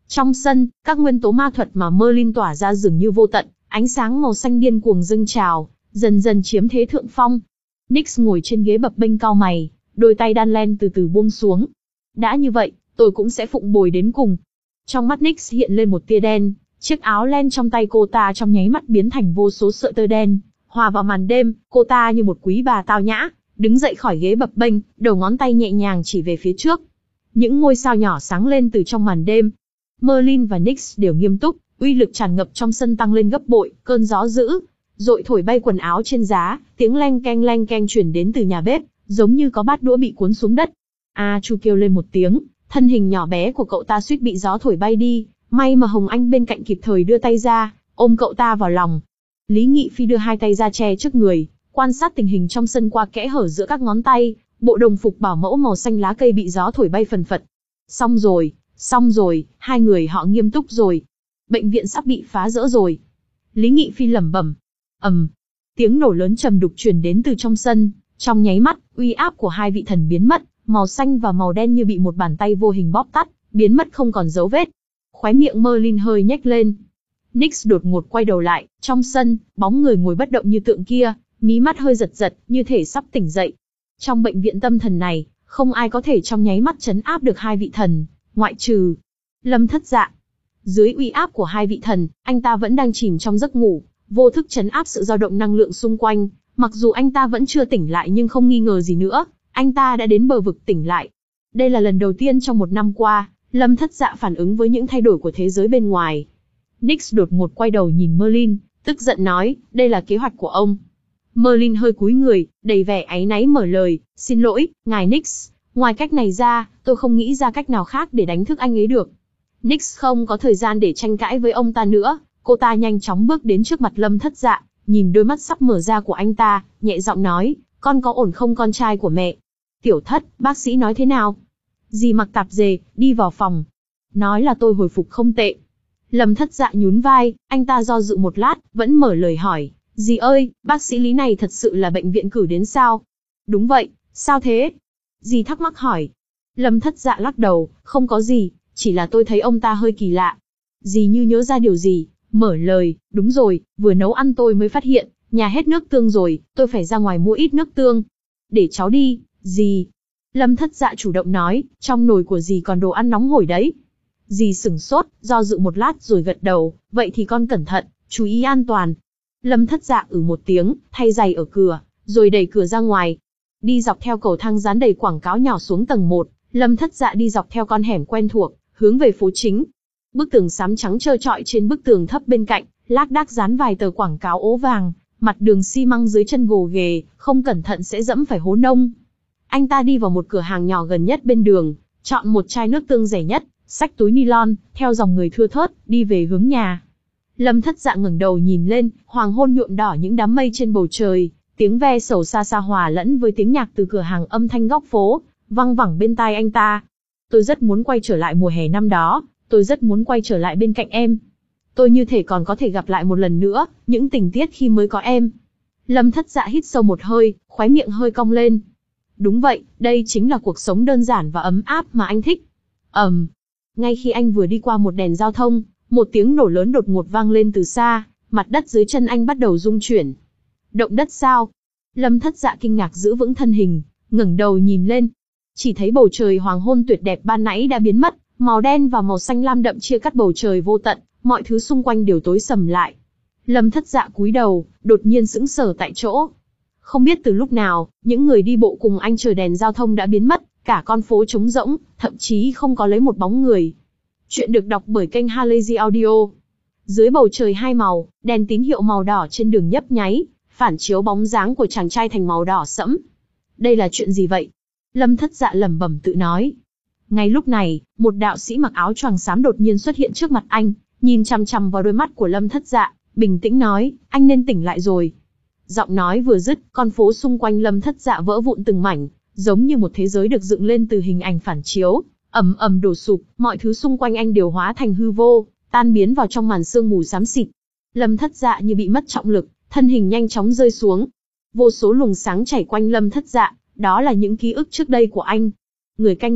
[SPEAKER 1] Trong sân, các nguyên tố ma thuật mà Merlin tỏa ra dường như vô tận, ánh sáng màu xanh điên cuồng dâng trào, dần dần chiếm thế thượng phong. Nyx ngồi trên ghế bập bênh cau mày, đôi tay đan len từ từ buông xuống. Đã như vậy, tôi cũng sẽ phụng bồi đến cùng. Trong mắt Nyx hiện lên một tia đen, chiếc áo len trong tay cô ta trong nháy mắt biến thành vô số sợi tơ đen, hòa vào màn đêm, cô ta như một quý bà tao nhã, đứng dậy khỏi ghế bập bênh, đầu ngón tay nhẹ nhàng chỉ về phía trước. Những ngôi sao nhỏ sáng lên từ trong màn đêm. Merlin và Nyx đều nghiêm túc, uy lực tràn ngập trong sân tăng lên gấp bội, cơn gió dữ dội thổi bay quần áo trên giá, tiếng leng keng leng keng truyền đến từ nhà bếp, giống như có bát đũa bị cuốn xuống đất. A Chu kêu lên một tiếng, thân hình nhỏ bé của cậu ta suýt bị gió thổi bay đi, may mà Hồng Anh bên cạnh kịp thời đưa tay ra, ôm cậu ta vào lòng. Lý Nghị Phi đưa hai tay ra che trước người, quan sát tình hình trong sân qua kẽ hở giữa các ngón tay, bộ đồng phục bảo mẫu màu xanh lá cây bị gió thổi bay phần phật. Xong rồi, xong rồi, hai người họ nghiêm túc rồi. Bệnh viện sắp bị phá rỡ rồi. Lý Nghị Phi lẩm bẩm. Ầm, tiếng nổ lớn trầm đục truyền đến từ trong sân, trong nháy mắt, uy áp của hai vị thần biến mất, màu xanh và màu đen như bị một bàn tay vô hình bóp tắt, biến mất không còn dấu vết. Khóe miệng Merlin hơi nhếch lên. Nyx đột ngột quay đầu lại, trong sân, bóng người ngồi bất động như tượng kia, mí mắt hơi giật giật, như thể sắp tỉnh dậy. Trong bệnh viện tâm thần này, không ai có thể trong nháy mắt trấn áp được hai vị thần, ngoại trừ Lâm Thất Dạ. Dưới uy áp của hai vị thần, anh ta vẫn đang chìm trong giấc ngủ, vô thức trấn áp sự dao động năng lượng xung quanh. Mặc dù anh ta vẫn chưa tỉnh lại nhưng không nghi ngờ gì nữa, anh ta đã đến bờ vực tỉnh lại. Đây là lần đầu tiên trong một năm qua, Lâm Thất Dạ phản ứng với những thay đổi của thế giới bên ngoài. Nyx đột ngột quay đầu nhìn Merlin, tức giận nói, đây là kế hoạch của ông. Merlin hơi cúi người, đầy vẻ áy náy mở lời, xin lỗi, ngài Nyx, ngoài cách này ra, tôi không nghĩ ra cách nào khác để đánh thức anh ấy được. Nyx không có thời gian để tranh cãi với ông ta nữa, cô ta nhanh chóng bước đến trước mặt Lâm Thất Dạ, nhìn đôi mắt sắp mở ra của anh ta, nhẹ giọng nói, con có ổn không con trai của mẹ? Tiểu Thất, bác sĩ nói thế nào? Dì mặc tạp dề, đi vào phòng. Nói là tôi hồi phục không tệ. Lâm Thất Dạ nhún vai, anh ta do dự một lát, vẫn mở lời hỏi, dì ơi, bác sĩ Lý này thật sự là bệnh viện cử đến sao? Đúng vậy, sao thế? Dì thắc mắc hỏi. Lâm Thất Dạ lắc đầu, không có gì, chỉ là tôi thấy ông ta hơi kỳ lạ. Dì như nhớ ra điều gì, mở lời, đúng rồi, vừa nấu ăn tôi mới phát hiện, nhà hết nước tương rồi, tôi phải ra ngoài mua ít nước tương. Để cháu đi, dì. Lâm Thất Dạ chủ động nói, trong nồi của dì còn đồ ăn nóng hổi đấy. Dì sửng sốt, do dự một lát rồi gật đầu, vậy thì con cẩn thận, chú ý an toàn. Lâm Thất Dạ ử một tiếng, thay giày ở cửa, rồi đẩy cửa ra ngoài. Đi dọc theo cầu thang dán đầy quảng cáo nhỏ xuống tầng một, Lâm Thất Dạ đi dọc theo con hẻm quen thuộc, hướng về phố chính. Bức tường xám trắng trơ trọi trên bức tường thấp bên cạnh, lác đác dán vài tờ quảng cáo ố vàng, mặt đường xi măng dưới chân gồ ghề, không cẩn thận sẽ dẫm phải hố nông. Anh ta đi vào một cửa hàng nhỏ gần nhất bên đường, chọn một chai nước tương rẻ nhất, xách túi nylon, theo dòng người thưa thớt, đi về hướng nhà. Lâm Thất Dạ ngẩng đầu nhìn lên, hoàng hôn nhuộm đỏ những đám mây trên bầu trời, tiếng ve sầu xa xa hòa lẫn với tiếng nhạc từ cửa hàng âm thanh góc phố, văng vẳng bên tai anh ta. Tôi rất muốn quay trở lại mùa hè năm đó, tôi rất muốn quay trở lại bên cạnh em. Tôi như thể còn có thể gặp lại một lần nữa, những tình tiết khi mới có em. Lâm Thất Dạ hít sâu một hơi, khóe miệng hơi cong lên. Đúng vậy, đây chính là cuộc sống đơn giản và ấm áp mà anh thích. ầm, um, ngay khi anh vừa đi qua một đèn giao thông, một tiếng nổ lớn đột ngột vang lên từ xa, mặt đất dưới chân anh bắt đầu rung chuyển. Động đất sao? Lâm Thất Dạ kinh ngạc giữ vững thân hình, ngẩng đầu nhìn lên. Chỉ thấy bầu trời hoàng hôn tuyệt đẹp ban nãy đã biến mất, màu đen và màu xanh lam đậm chia cắt bầu trời vô tận, mọi thứ xung quanh đều tối sầm lại. Lâm Thất Dạ cúi đầu, đột nhiên sững sờ tại chỗ. Không biết từ lúc nào, những người đi bộ cùng anh chờ đèn giao thông đã biến mất, cả con phố trống rỗng, thậm chí không có lấy một bóng người. Chuyện được đọc bởi kênh Halazy Audio. Dưới bầu trời hai màu, đèn tín hiệu màu đỏ trên đường nhấp nháy, phản chiếu bóng dáng của chàng trai thành màu đỏ sẫm. Đây là chuyện gì vậy? Lâm Thất Dạ lẩm bẩm tự nói. Ngay lúc này, một đạo sĩ mặc áo choàng xám đột nhiên xuất hiện trước mặt anh, nhìn chằm chằm vào đôi mắt của Lâm Thất Dạ, bình tĩnh nói, anh nên tỉnh lại rồi. Giọng nói vừa dứt, con phố xung quanh Lâm Thất Dạ vỡ vụn từng mảnh, giống như một thế giới được dựng lên từ hình ảnh phản chiếu, ầm ầm đổ sụp, mọi thứ xung quanh anh đều hóa thành hư vô, tan biến vào trong màn sương mù xám xịt. Lâm Thất Dạ như bị mất trọng lực, thân hình nhanh chóng rơi xuống. Vô số luồng sáng chảy quanh Lâm Thất Dạ, đó là những ký ức trước đây của anh. Người canh gác,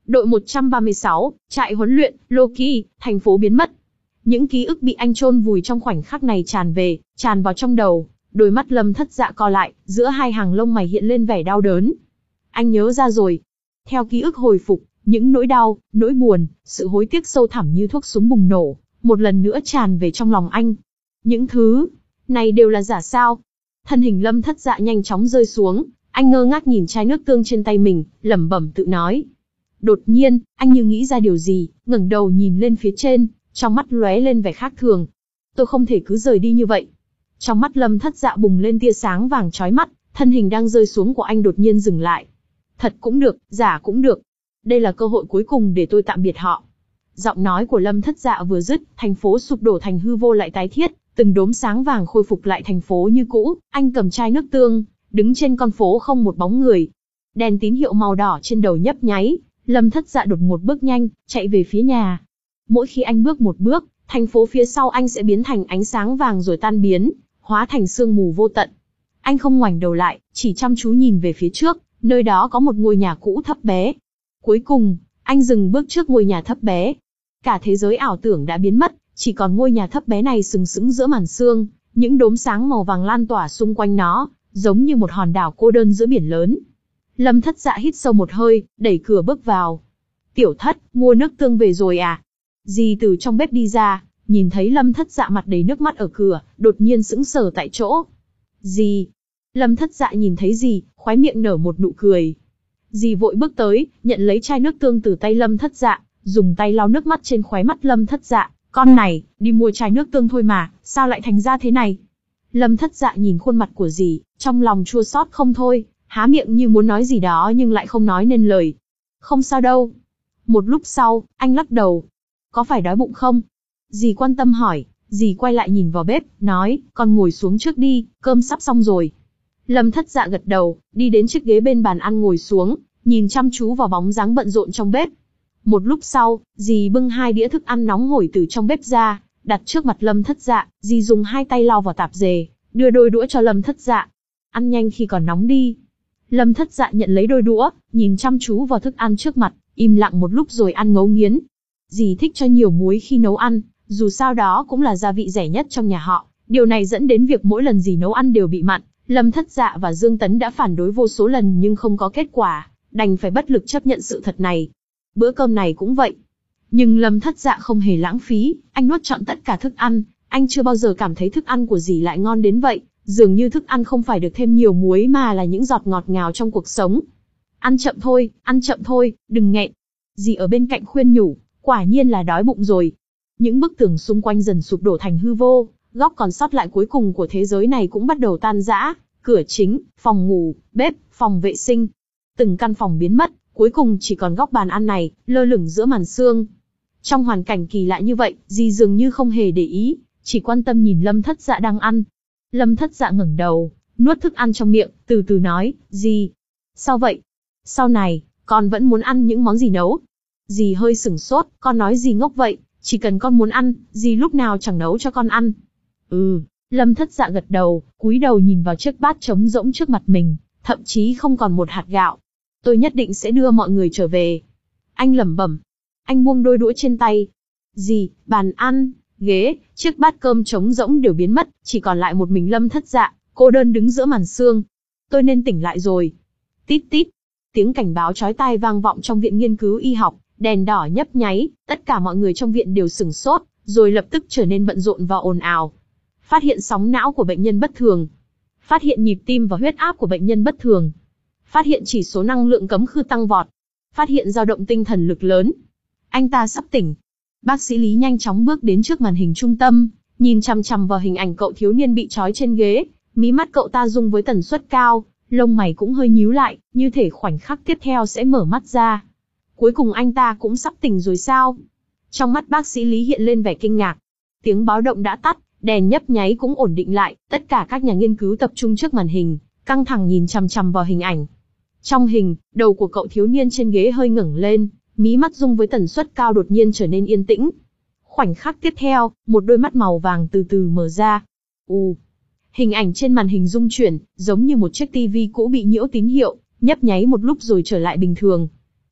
[SPEAKER 1] Đội một trăm ba mươi sáu, trại huấn luyện, Loki, thành phố biến mất. Những ký ức bị anh chôn vùi trong khoảnh khắc này tràn về, tràn vào trong đầu. Đôi mắt Lâm Thất Dạ co lại, giữa hai hàng lông mày hiện lên vẻ đau đớn. Anh nhớ ra rồi. Theo ký ức hồi phục, những nỗi đau, nỗi buồn, sự hối tiếc sâu thẳm như thuốc súng bùng nổ, một lần nữa tràn về trong lòng anh. Những thứ này đều là giả sao? Thân hình Lâm Thất Dạ nhanh chóng rơi xuống, anh ngơ ngác nhìn chai nước tương trên tay mình, lẩm bẩm tự nói. Đột nhiên, anh như nghĩ ra điều gì, ngẩng đầu nhìn lên phía trên, trong mắt lóe lên vẻ khác thường. Tôi không thể cứ rời đi như vậy. Trong mắt Lâm Thất Dạ bùng lên tia sáng vàng chói mắt, thân hình đang rơi xuống của anh đột nhiên dừng lại. Thật cũng được, giả cũng được. Đây là cơ hội cuối cùng để tôi tạm biệt họ. Giọng nói của Lâm Thất Dạ vừa dứt, thành phố sụp đổ thành hư vô lại tái thiết, từng đốm sáng vàng khôi phục lại thành phố như cũ. Anh cầm chai nước tương, đứng trên con phố không một bóng người. Đèn tín hiệu màu đỏ trên đầu nhấp nháy, Lâm Thất Dạ đột ngột bước nhanh, chạy về phía nhà. Mỗi khi anh bước một bước, thành phố phía sau anh sẽ biến thành ánh sáng vàng rồi tan biến, hóa thành sương mù vô tận. Anh không ngoảnh đầu lại, chỉ chăm chú nhìn về phía trước, nơi đó có một ngôi nhà cũ thấp bé. Cuối cùng, anh dừng bước trước ngôi nhà thấp bé. Cả thế giới ảo tưởng đã biến mất, chỉ còn ngôi nhà thấp bé này sừng sững giữa màn sương, những đốm sáng màu vàng lan tỏa xung quanh nó, giống như một hòn đảo cô đơn giữa biển lớn. Lâm Thất Dạ hít sâu một hơi, đẩy cửa bước vào. Tiểu Thất, mua nước tương về rồi à? Dì từ trong bếp đi ra, nhìn thấy Lâm Thất Dạ mặt đầy nước mắt ở cửa, đột nhiên sững sờ tại chỗ. Dì! Lâm Thất Dạ nhìn thấy dì, khóe miệng nở một nụ cười. Dì vội bước tới, nhận lấy chai nước tương từ tay Lâm Thất Dạ, dùng tay lau nước mắt trên khóe mắt Lâm Thất Dạ. Con này, đi mua chai nước tương thôi mà, sao lại thành ra thế này? Lâm Thất Dạ nhìn khuôn mặt của dì, trong lòng chua xót không thôi, há miệng như muốn nói gì đó nhưng lại không nói nên lời. Không sao đâu. Một lúc sau, anh lắc đầu. Có phải đói bụng không? Dì quan tâm hỏi, dì quay lại nhìn vào bếp, nói, con ngồi xuống trước đi, cơm sắp xong rồi. Lâm Thất Dạ gật đầu, đi đến chiếc ghế bên bàn ăn ngồi xuống, nhìn chăm chú vào bóng dáng bận rộn trong bếp. Một lúc sau, dì bưng hai đĩa thức ăn nóng hổi từ trong bếp ra, đặt trước mặt Lâm Thất Dạ, dì dùng hai tay lau vào tạp dề, đưa đôi đũa cho Lâm Thất Dạ. Ăn nhanh khi còn nóng đi. Lâm Thất Dạ nhận lấy đôi đũa, nhìn chăm chú vào thức ăn trước mặt, im lặng một lúc rồi ăn ngấu nghiến. Dì thích cho nhiều muối khi nấu ăn, dù sao đó cũng là gia vị rẻ nhất trong nhà họ, điều này dẫn đến việc mỗi lần dì nấu ăn đều bị mặn. Lâm Thất Dạ và Dương Tấn đã phản đối vô số lần nhưng không có kết quả, đành phải bất lực chấp nhận sự thật này. Bữa cơm này cũng vậy. Nhưng Lâm Thất Dạ không hề lãng phí, anh nuốt trọn tất cả thức ăn, anh chưa bao giờ cảm thấy thức ăn của dì lại ngon đến vậy, dường như thức ăn không phải được thêm nhiều muối mà là những giọt ngọt ngào trong cuộc sống. Ăn chậm thôi, ăn chậm thôi, đừng nghẹn. Dì ở bên cạnh khuyên nhủ, quả nhiên là đói bụng rồi. Những bức tường xung quanh dần sụp đổ thành hư vô, góc còn sót lại cuối cùng của thế giới này cũng bắt đầu tan rã, cửa chính, phòng ngủ, bếp, phòng vệ sinh. Từng căn phòng biến mất, cuối cùng chỉ còn góc bàn ăn này, lơ lửng giữa màn sương. Trong hoàn cảnh kỳ lạ như vậy, dì dường như không hề để ý, chỉ quan tâm nhìn Lâm Thất Dạ đang ăn. Lâm Thất Dạ ngẩng đầu, nuốt thức ăn trong miệng, từ từ nói, dì. Sao vậy? Sau này, con vẫn muốn ăn những món dì nấu. Dì hơi sửng sốt, con nói gì ngốc vậy, chỉ cần con muốn ăn, dì lúc nào chẳng nấu cho con ăn. Ừ, Lâm Thất Dạ gật đầu, cúi đầu nhìn vào chiếc bát trống rỗng trước mặt mình, thậm chí không còn một hạt gạo. Tôi nhất định sẽ đưa mọi người trở về. Anh lẩm bẩm. Anh buông đôi đũa trên tay. Dì, bàn ăn, ghế, chiếc bát cơm trống rỗng đều biến mất, chỉ còn lại một mình Lâm Thất Dạ, cô đơn đứng giữa màn sương. Tôi nên tỉnh lại rồi. Tít tít. Tiếng cảnh báo chói tai vang vọng trong viện nghiên cứu y học, đèn đỏ nhấp nháy, tất cả mọi người trong viện đều sửng sốt, rồi lập tức trở nên bận rộn và ồn ào. Phát hiện sóng não của bệnh nhân bất thường. Phát hiện nhịp tim và huyết áp của bệnh nhân bất thường. Phát hiện chỉ số năng lượng cấm khư tăng vọt. Phát hiện dao động tinh thần lực lớn. Anh ta sắp tỉnh. Bác sĩ Lý nhanh chóng bước đến trước màn hình trung tâm, nhìn chằm chằm vào hình ảnh cậu thiếu niên bị trói trên ghế, mí mắt cậu ta rung với tần suất cao, lông mày cũng hơi nhíu lại, như thể khoảnh khắc tiếp theo sẽ mở mắt ra. Cuối cùng anh ta cũng sắp tỉnh rồi sao? Trong mắt bác sĩ Lý hiện lên vẻ kinh ngạc. Tiếng báo động đã tắt, đèn nhấp nháy cũng ổn định lại, tất cả các nhà nghiên cứu tập trung trước màn hình, căng thẳng nhìn chằm chằm vào hình ảnh. Trong hình, đầu của cậu thiếu niên trên ghế hơi ngẩng lên, mí mắt rung với tần suất cao đột nhiên trở nên yên tĩnh. Khoảnh khắc tiếp theo, một đôi mắt màu vàng từ từ mở ra. U. Hình ảnh trên màn hình rung chuyển, giống như một chiếc tivi cũ bị nhiễu tín hiệu, nhấp nháy một lúc rồi trở lại bình thường.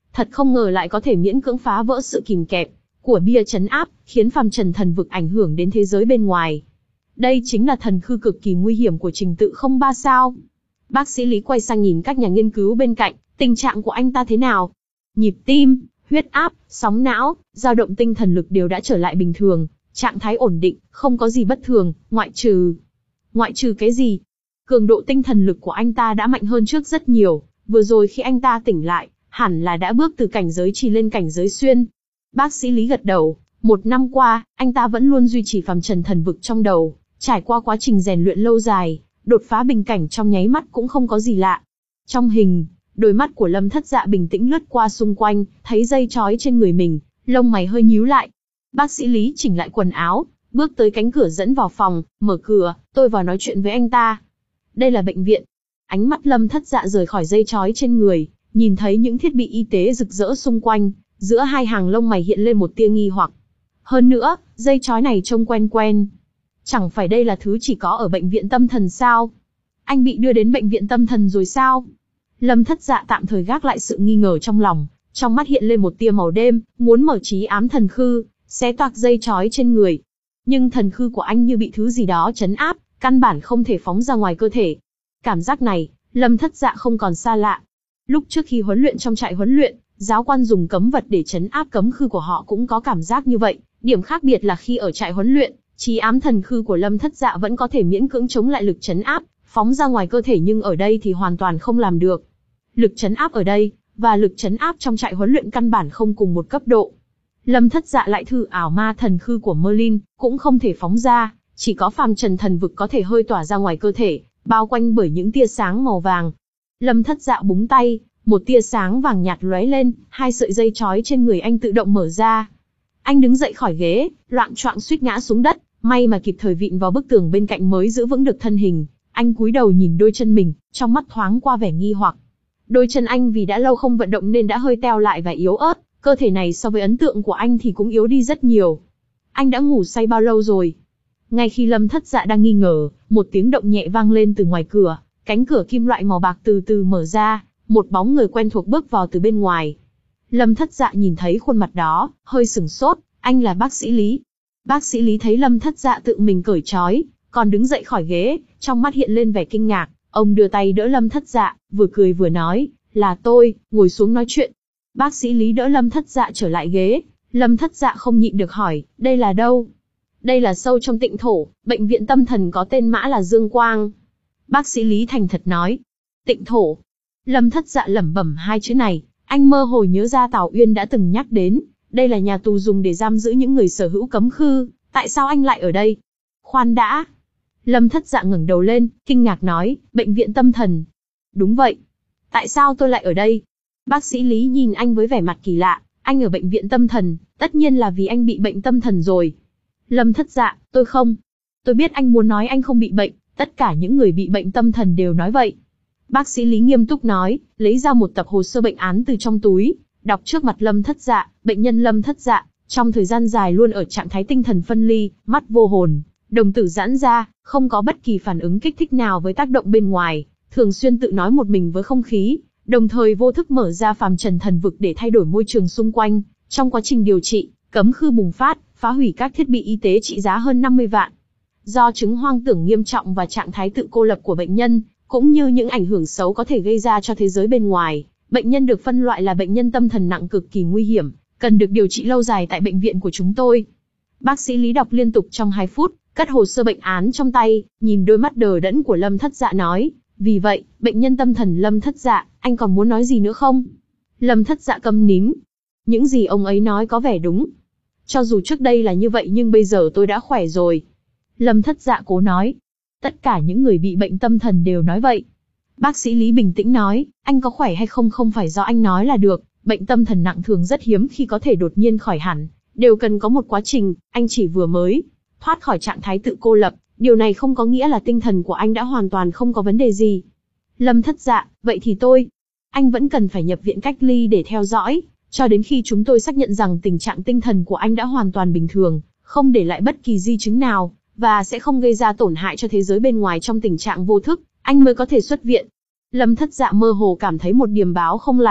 [SPEAKER 1] thật không ngờ lại có thể miễn cưỡng phá vỡ sự kìm kẹp của bia trấn áp, khiến phàm trần thần vực ảnh hưởng đến thế giới bên ngoài. Đây chính là thần khư cực kỳ nguy hiểm của trình tự không ba sao. Bác sĩ Lý quay sang nhìn các nhà nghiên cứu bên cạnh, tình trạng của anh ta thế nào? Nhịp tim, huyết áp, sóng não, dao động tinh thần lực đều đã trở lại bình thường, trạng thái ổn định, không có gì bất thường, ngoại trừ... Ngoại trừ cái gì? Cường độ tinh thần lực của anh ta đã mạnh hơn trước rất nhiều, vừa rồi khi anh ta tỉnh lại, hẳn là đã bước từ cảnh giới trì lên cảnh giới xuyên. Bác sĩ Lý gật đầu, một năm qua, anh ta vẫn luôn duy trì phàm trần thần vực trong đầu, trải qua quá trình rèn luyện lâu dài, đột phá bình cảnh trong nháy mắt cũng không có gì lạ. Trong hình, đôi mắt của Lâm Thất Dạ bình tĩnh lướt qua xung quanh, thấy dây chói trên người mình, lông mày hơi nhíu lại. Bác sĩ Lý chỉnh lại quần áo, bước tới cánh cửa dẫn vào phòng, mở cửa, tôi vào nói chuyện với anh ta. Đây là bệnh viện. Ánh mắt Lâm Thất Dạ rời khỏi dây chói trên người, nhìn thấy những thiết bị y tế rực rỡ xung quanh, giữa hai hàng lông mày hiện lên một tia nghi hoặc. Hơn nữa, dây chói này trông quen quen. Chẳng phải đây là thứ chỉ có ở bệnh viện tâm thần sao? Anh bị đưa đến bệnh viện tâm thần rồi sao? Lâm Thất Dạ tạm thời gác lại sự nghi ngờ trong lòng, trong mắt hiện lên một tia màu đêm, muốn mở trí ám thần khư, xé toạc dây chói trên người. Nhưng thần khư của anh như bị thứ gì đó trấn áp, căn bản không thể phóng ra ngoài cơ thể. Cảm giác này, Lâm Thất Dạ không còn xa lạ. Lúc trước khi huấn luyện trong trại huấn luyện, giáo quan dùng cấm vật để trấn áp cấm khư của họ cũng có cảm giác như vậy. Điểm khác biệt là khi ở trại huấn luyện, trí ám thần khư của Lâm Thất Dạ vẫn có thể miễn cưỡng chống lại lực trấn áp, phóng ra ngoài cơ thể, nhưng ở đây thì hoàn toàn không làm được. Lực trấn áp ở đây, và lực trấn áp trong trại huấn luyện căn bản không cùng một cấp độ. Lâm Thất Dạ lại thử ảo ma thần khư của Merlin, cũng không thể phóng ra, chỉ có phàm trần thần vực có thể hơi tỏa ra ngoài cơ thể, bao quanh bởi những tia sáng màu vàng. Lâm Thất Dạ búng tay, một tia sáng vàng nhạt lóe lên, hai sợi dây chói trên người anh tự động mở ra. Anh đứng dậy khỏi ghế, loạng choạng suýt ngã xuống đất, may mà kịp thời vịn vào bức tường bên cạnh mới giữ vững được thân hình. Anh cúi đầu nhìn đôi chân mình, trong mắt thoáng qua vẻ nghi hoặc. Đôi chân anh vì đã lâu không vận động nên đã hơi teo lại và yếu ớt, cơ thể này so với ấn tượng của anh thì cũng yếu đi rất nhiều. Anh đã ngủ say bao lâu rồi? Ngay khi Lâm Thất Dạ đang nghi ngờ, một tiếng động nhẹ vang lên từ ngoài cửa, cánh cửa kim loại màu bạc từ từ mở ra, một bóng người quen thuộc bước vào từ bên ngoài. Lâm Thất Dạ nhìn thấy khuôn mặt đó, hơi sửng sốt, anh là bác sĩ Lý. Bác sĩ Lý thấy Lâm Thất Dạ tự mình cởi trói, còn đứng dậy khỏi ghế, trong mắt hiện lên vẻ kinh ngạc, ông đưa tay đỡ Lâm Thất Dạ, vừa cười vừa nói, là tôi, ngồi xuống nói chuyện. Bác sĩ Lý đỡ Lâm Thất Dạ trở lại ghế, Lâm Thất Dạ không nhịn được hỏi, đây là đâu? Đây là sâu trong Tịnh Thổ, bệnh viện tâm thần có tên mã là Dương Quang. Bác sĩ Lý thành thật nói, Tịnh Thổ. Lâm Thất Dạ lẩm bẩm hai chữ này, anh mơ hồ nhớ ra Tào Uyên đã từng nhắc đến, đây là nhà tù dùng để giam giữ những người sở hữu cấm khư, tại sao anh lại ở đây? Khoan đã. Lâm Thất Dạ ngẩng đầu lên, kinh ngạc nói, bệnh viện tâm thần. Đúng vậy. Tại sao tôi lại ở đây? Bác sĩ Lý nhìn anh với vẻ mặt kỳ lạ, anh ở bệnh viện tâm thần, tất nhiên là vì anh bị bệnh tâm thần rồi. Lâm Thất Dạ, tôi không. Tôi biết anh muốn nói anh không bị bệnh, tất cả những người bị bệnh tâm thần đều nói vậy. Bác sĩ Lý nghiêm túc nói, lấy ra một tập hồ sơ bệnh án từ trong túi, đọc trước mặt Lâm Thất Dạ, bệnh nhân Lâm Thất Dạ, trong thời gian dài luôn ở trạng thái tinh thần phân ly, mắt vô hồn, đồng tử giãn ra, không có bất kỳ phản ứng kích thích nào với tác động bên ngoài, thường xuyên tự nói một mình với không khí, đồng thời vô thức mở ra phàm trần thần vực để thay đổi môi trường xung quanh. Trong quá trình điều trị, cấm khư bùng phát, phá hủy các thiết bị y tế trị giá hơn năm mươi vạn. Do chứng hoang tưởng nghiêm trọng và trạng thái tự cô lập của bệnh nhân, cũng như những ảnh hưởng xấu có thể gây ra cho thế giới bên ngoài, bệnh nhân được phân loại là bệnh nhân tâm thần nặng cực kỳ nguy hiểm, cần được điều trị lâu dài tại bệnh viện của chúng tôi. Bác sĩ Lý đọc liên tục trong hai phút, cất hồ sơ bệnh án trong tay, nhìn đôi mắt đờ đẫn của Lâm Thất Dạ nói, vì vậy, bệnh nhân tâm thần Lâm Thất Dạ, anh còn muốn nói gì nữa không? Lâm Thất Dạ câm nín. Những gì ông ấy nói có vẻ đúng. Cho dù trước đây là như vậy nhưng bây giờ tôi đã khỏe rồi. Lâm Thất Dạ cố nói. Tất cả những người bị bệnh tâm thần đều nói vậy. Bác sĩ Lý bình tĩnh nói, anh có khỏe hay không không phải do anh nói là được, bệnh tâm thần nặng thường rất hiếm khi có thể đột nhiên khỏi hẳn, đều cần có một quá trình, anh chỉ vừa mới thoát khỏi trạng thái tự cô lập, điều này không có nghĩa là tinh thần của anh đã hoàn toàn không có vấn đề gì. Lâm Thất Dạ, vậy thì tôi, anh vẫn cần phải nhập viện cách ly để theo dõi, cho đến khi chúng tôi xác nhận rằng tình trạng tinh thần của anh đã hoàn toàn bình thường, không để lại bất kỳ di chứng nào, và sẽ không gây ra tổn hại cho thế giới bên ngoài trong tình trạng vô thức, anh mới có thể xuất viện. Lâm Thất Dạ mơ hồ cảm thấy một điềm báo không lành,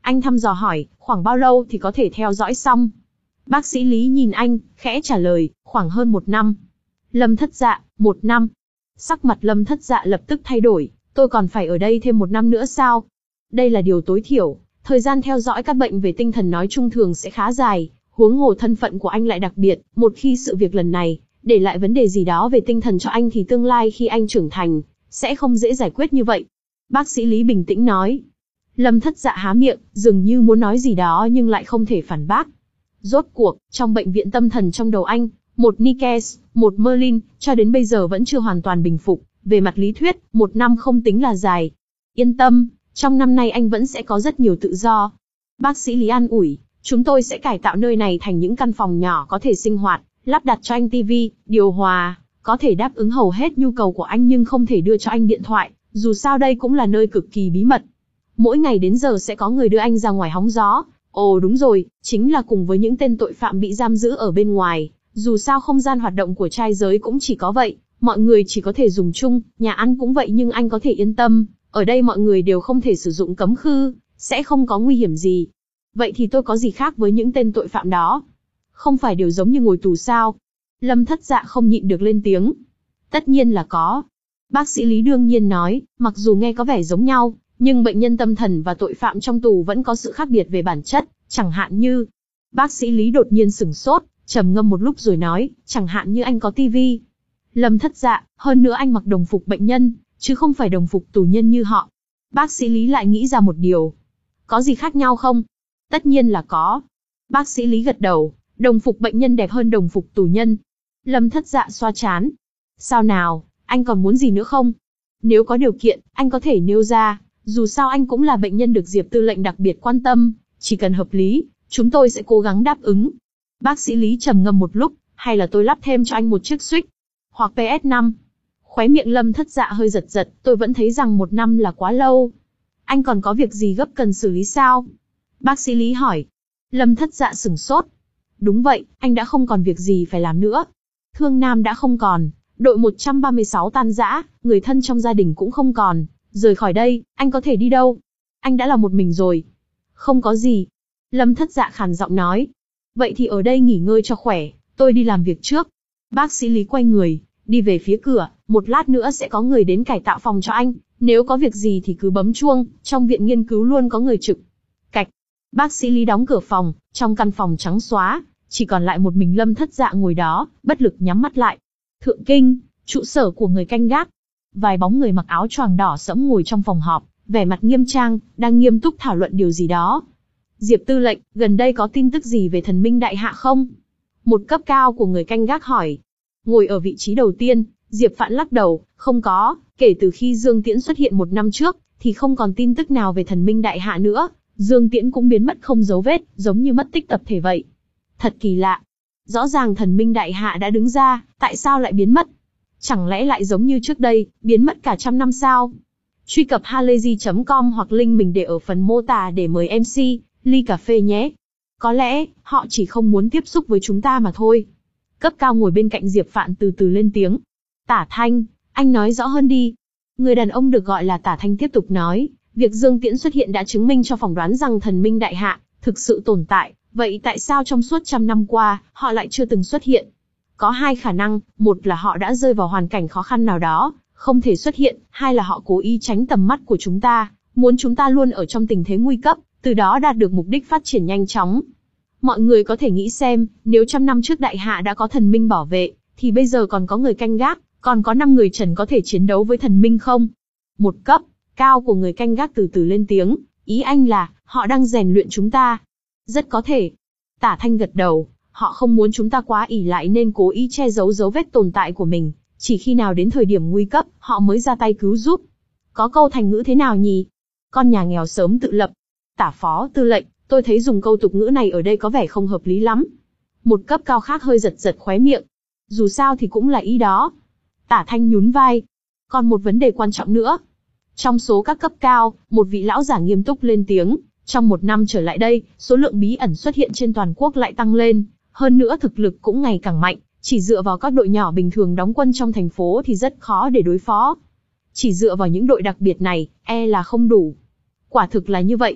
[SPEAKER 1] Anh thăm dò hỏi, khoảng bao lâu thì có thể theo dõi xong? Bác sĩ Lý nhìn anh, khẽ trả lời, khoảng hơn một năm. Lâm Thất Dạ, một năm. Sắc mặt Lâm Thất Dạ lập tức thay đổi, tôi còn phải ở đây thêm một năm nữa sao? Đây là điều tối thiểu, thời gian theo dõi các bệnh về tinh thần nói chung thường sẽ khá dài, huống hồ thân phận của anh lại đặc biệt, một khi sự việc lần này để lại vấn đề gì đó về tinh thần cho anh thì tương lai khi anh trưởng thành, sẽ không dễ giải quyết như vậy. Bác sĩ Lý bình tĩnh nói. Lâm Thất Dạ há miệng, dường như muốn nói gì đó nhưng lại không thể phản bác. Rốt cuộc, trong bệnh viện tâm thần trong đầu anh, một Nikes, một Merlin, cho đến bây giờ vẫn chưa hoàn toàn bình phục. Về mặt lý thuyết, một năm không tính là dài. Yên tâm, trong năm nay anh vẫn sẽ có rất nhiều tự do. Bác sĩ Lý an ủi, chúng tôi sẽ cải tạo nơi này thành những căn phòng nhỏ có thể sinh hoạt, lắp đặt cho anh tivi, điều hòa, có thể đáp ứng hầu hết nhu cầu của anh nhưng không thể đưa cho anh điện thoại, dù sao đây cũng là nơi cực kỳ bí mật. Mỗi ngày đến giờ sẽ có người đưa anh ra ngoài hóng gió. Ồ đúng rồi, chính là cùng với những tên tội phạm bị giam giữ ở bên ngoài. Dù sao không gian hoạt động của trai giới cũng chỉ có vậy, mọi người chỉ có thể dùng chung, nhà ăn cũng vậy nhưng anh có thể yên tâm, ở đây mọi người đều không thể sử dụng cấm khư, sẽ không có nguy hiểm gì. Vậy thì tôi có gì khác với những tên tội phạm đó? Không phải đều giống như ngồi tù sao? Lâm Thất Dạ không nhịn được lên tiếng. Tất nhiên là có. Bác sĩ Lý đương nhiên nói, mặc dù nghe có vẻ giống nhau, nhưng bệnh nhân tâm thần và tội phạm trong tù vẫn có sự khác biệt về bản chất, chẳng hạn như... Bác sĩ Lý đột nhiên sửng sốt, trầm ngâm một lúc rồi nói, chẳng hạn như anh có tivi. Lâm Thất Dạ, hơn nữa anh mặc đồng phục bệnh nhân, chứ không phải đồng phục tù nhân như họ. Bác sĩ Lý lại nghĩ ra một điều. Có gì khác nhau không? Tất nhiên là có. Bác sĩ Lý gật đầu, đồng phục bệnh nhân đẹp hơn đồng phục tù nhân. Lâm Thất Dạ xoa trán. Sao nào, anh còn muốn gì nữa không? Nếu có điều kiện, anh có thể nêu ra, dù sao anh cũng là bệnh nhân được Diệp tư lệnh đặc biệt quan tâm, chỉ cần hợp lý, chúng tôi sẽ cố gắng đáp ứng. Bác sĩ Lý trầm ngâm một lúc, hay là tôi lắp thêm cho anh một chiếc Switch, hoặc pê ét năm. Khóe miệng Lâm Thất Dạ hơi giật giật, tôi vẫn thấy rằng một năm là quá lâu. Anh còn có việc gì gấp cần xử lý sao? Bác sĩ Lý hỏi. Lâm Thất Dạ sửng sốt. Đúng vậy, anh đã không còn việc gì phải làm nữa. Thương Nam đã không còn, đội một trăm ba mươi sáu tan rã, người thân trong gia đình cũng không còn. Rời khỏi đây, anh có thể đi đâu? Anh đã là một mình rồi. Không có gì. Lâm Thất Dạ khàn giọng nói. Vậy thì ở đây nghỉ ngơi cho khỏe, tôi đi làm việc trước. Bác sĩ Lý quay người, đi về phía cửa, một lát nữa sẽ có người đến cải tạo phòng cho anh. Nếu có việc gì thì cứ bấm chuông, trong viện nghiên cứu luôn có người trực. Cạch. Bác sĩ Lý đóng cửa phòng, trong căn phòng trắng xóa, chỉ còn lại một mình Lâm Thất Dạ ngồi đó, bất lực nhắm mắt lại. Thượng Kinh, trụ sở của người canh gác. Vài bóng người mặc áo choàng đỏ sẫm ngồi trong phòng họp, vẻ mặt nghiêm trang, đang nghiêm túc thảo luận điều gì đó. Diệp tư lệnh, gần đây có tin tức gì về thần minh đại hạ không? Một cấp cao của người canh gác hỏi. Ngồi ở vị trí đầu tiên, Diệp Phạn lắc đầu, không có, kể từ khi Dương Tiễn xuất hiện một năm trước, thì không còn tin tức nào về thần minh đại hạ nữa, Dương Tiễn cũng biến mất không dấu vết, giống như mất tích tập thể vậy. Thật kỳ lạ. Rõ ràng thần minh đại hạ đã đứng ra, tại sao lại biến mất? Chẳng lẽ lại giống như trước đây, biến mất cả trăm năm sao? Truy cập halayzi chấm com hoặc link mình để ở phần mô tả để mời em xê, ly cà phê nhé. Có lẽ, họ chỉ không muốn tiếp xúc với chúng ta mà thôi. Cấp cao ngồi bên cạnh Diệp Phạn từ từ lên tiếng. Tả Thanh, anh nói rõ hơn đi. Người đàn ông được gọi là Tả Thanh tiếp tục nói, việc Dương Tiễn xuất hiện đã chứng minh cho phỏng đoán rằng thần minh đại hạ thực sự tồn tại, vậy tại sao trong suốt trăm năm qua, họ lại chưa từng xuất hiện? Có hai khả năng, một là họ đã rơi vào hoàn cảnh khó khăn nào đó, không thể xuất hiện, hai là họ cố ý tránh tầm mắt của chúng ta, muốn chúng ta luôn ở trong tình thế nguy cấp, từ đó đạt được mục đích phát triển nhanh chóng. Mọi người có thể nghĩ xem, nếu trăm năm trước đại hạ đã có thần minh bảo vệ, thì bây giờ còn có người canh gác, còn có năm người trần có thể chiến đấu với thần minh không? Một cấp cao của người canh gác từ từ lên tiếng, ý anh là, họ đang rèn luyện chúng ta. Rất có thể. Tả Thanh gật đầu, họ không muốn chúng ta quá ỷ lại nên cố ý che giấu dấu vết tồn tại của mình, chỉ khi nào đến thời điểm nguy cấp, họ mới ra tay cứu giúp. Có câu thành ngữ thế nào nhỉ? Con nhà nghèo sớm tự lập. Tả phó tư lệnh, tôi thấy dùng câu tục ngữ này ở đây có vẻ không hợp lý lắm. Một cấp cao khác hơi giật giật khóe miệng. Dù sao thì cũng là ý đó. Tả Thanh nhún vai. Còn một vấn đề quan trọng nữa. Trong số các cấp cao, một vị lão giả nghiêm túc lên tiếng. Trong một năm trở lại đây, số lượng bí ẩn xuất hiện trên toàn quốc lại tăng lên. Hơn nữa thực lực cũng ngày càng mạnh. Chỉ dựa vào các đội nhỏ bình thường đóng quân trong thành phố thì rất khó để đối phó. Chỉ dựa vào những đội đặc biệt này, e là không đủ. Quả thực là như vậy.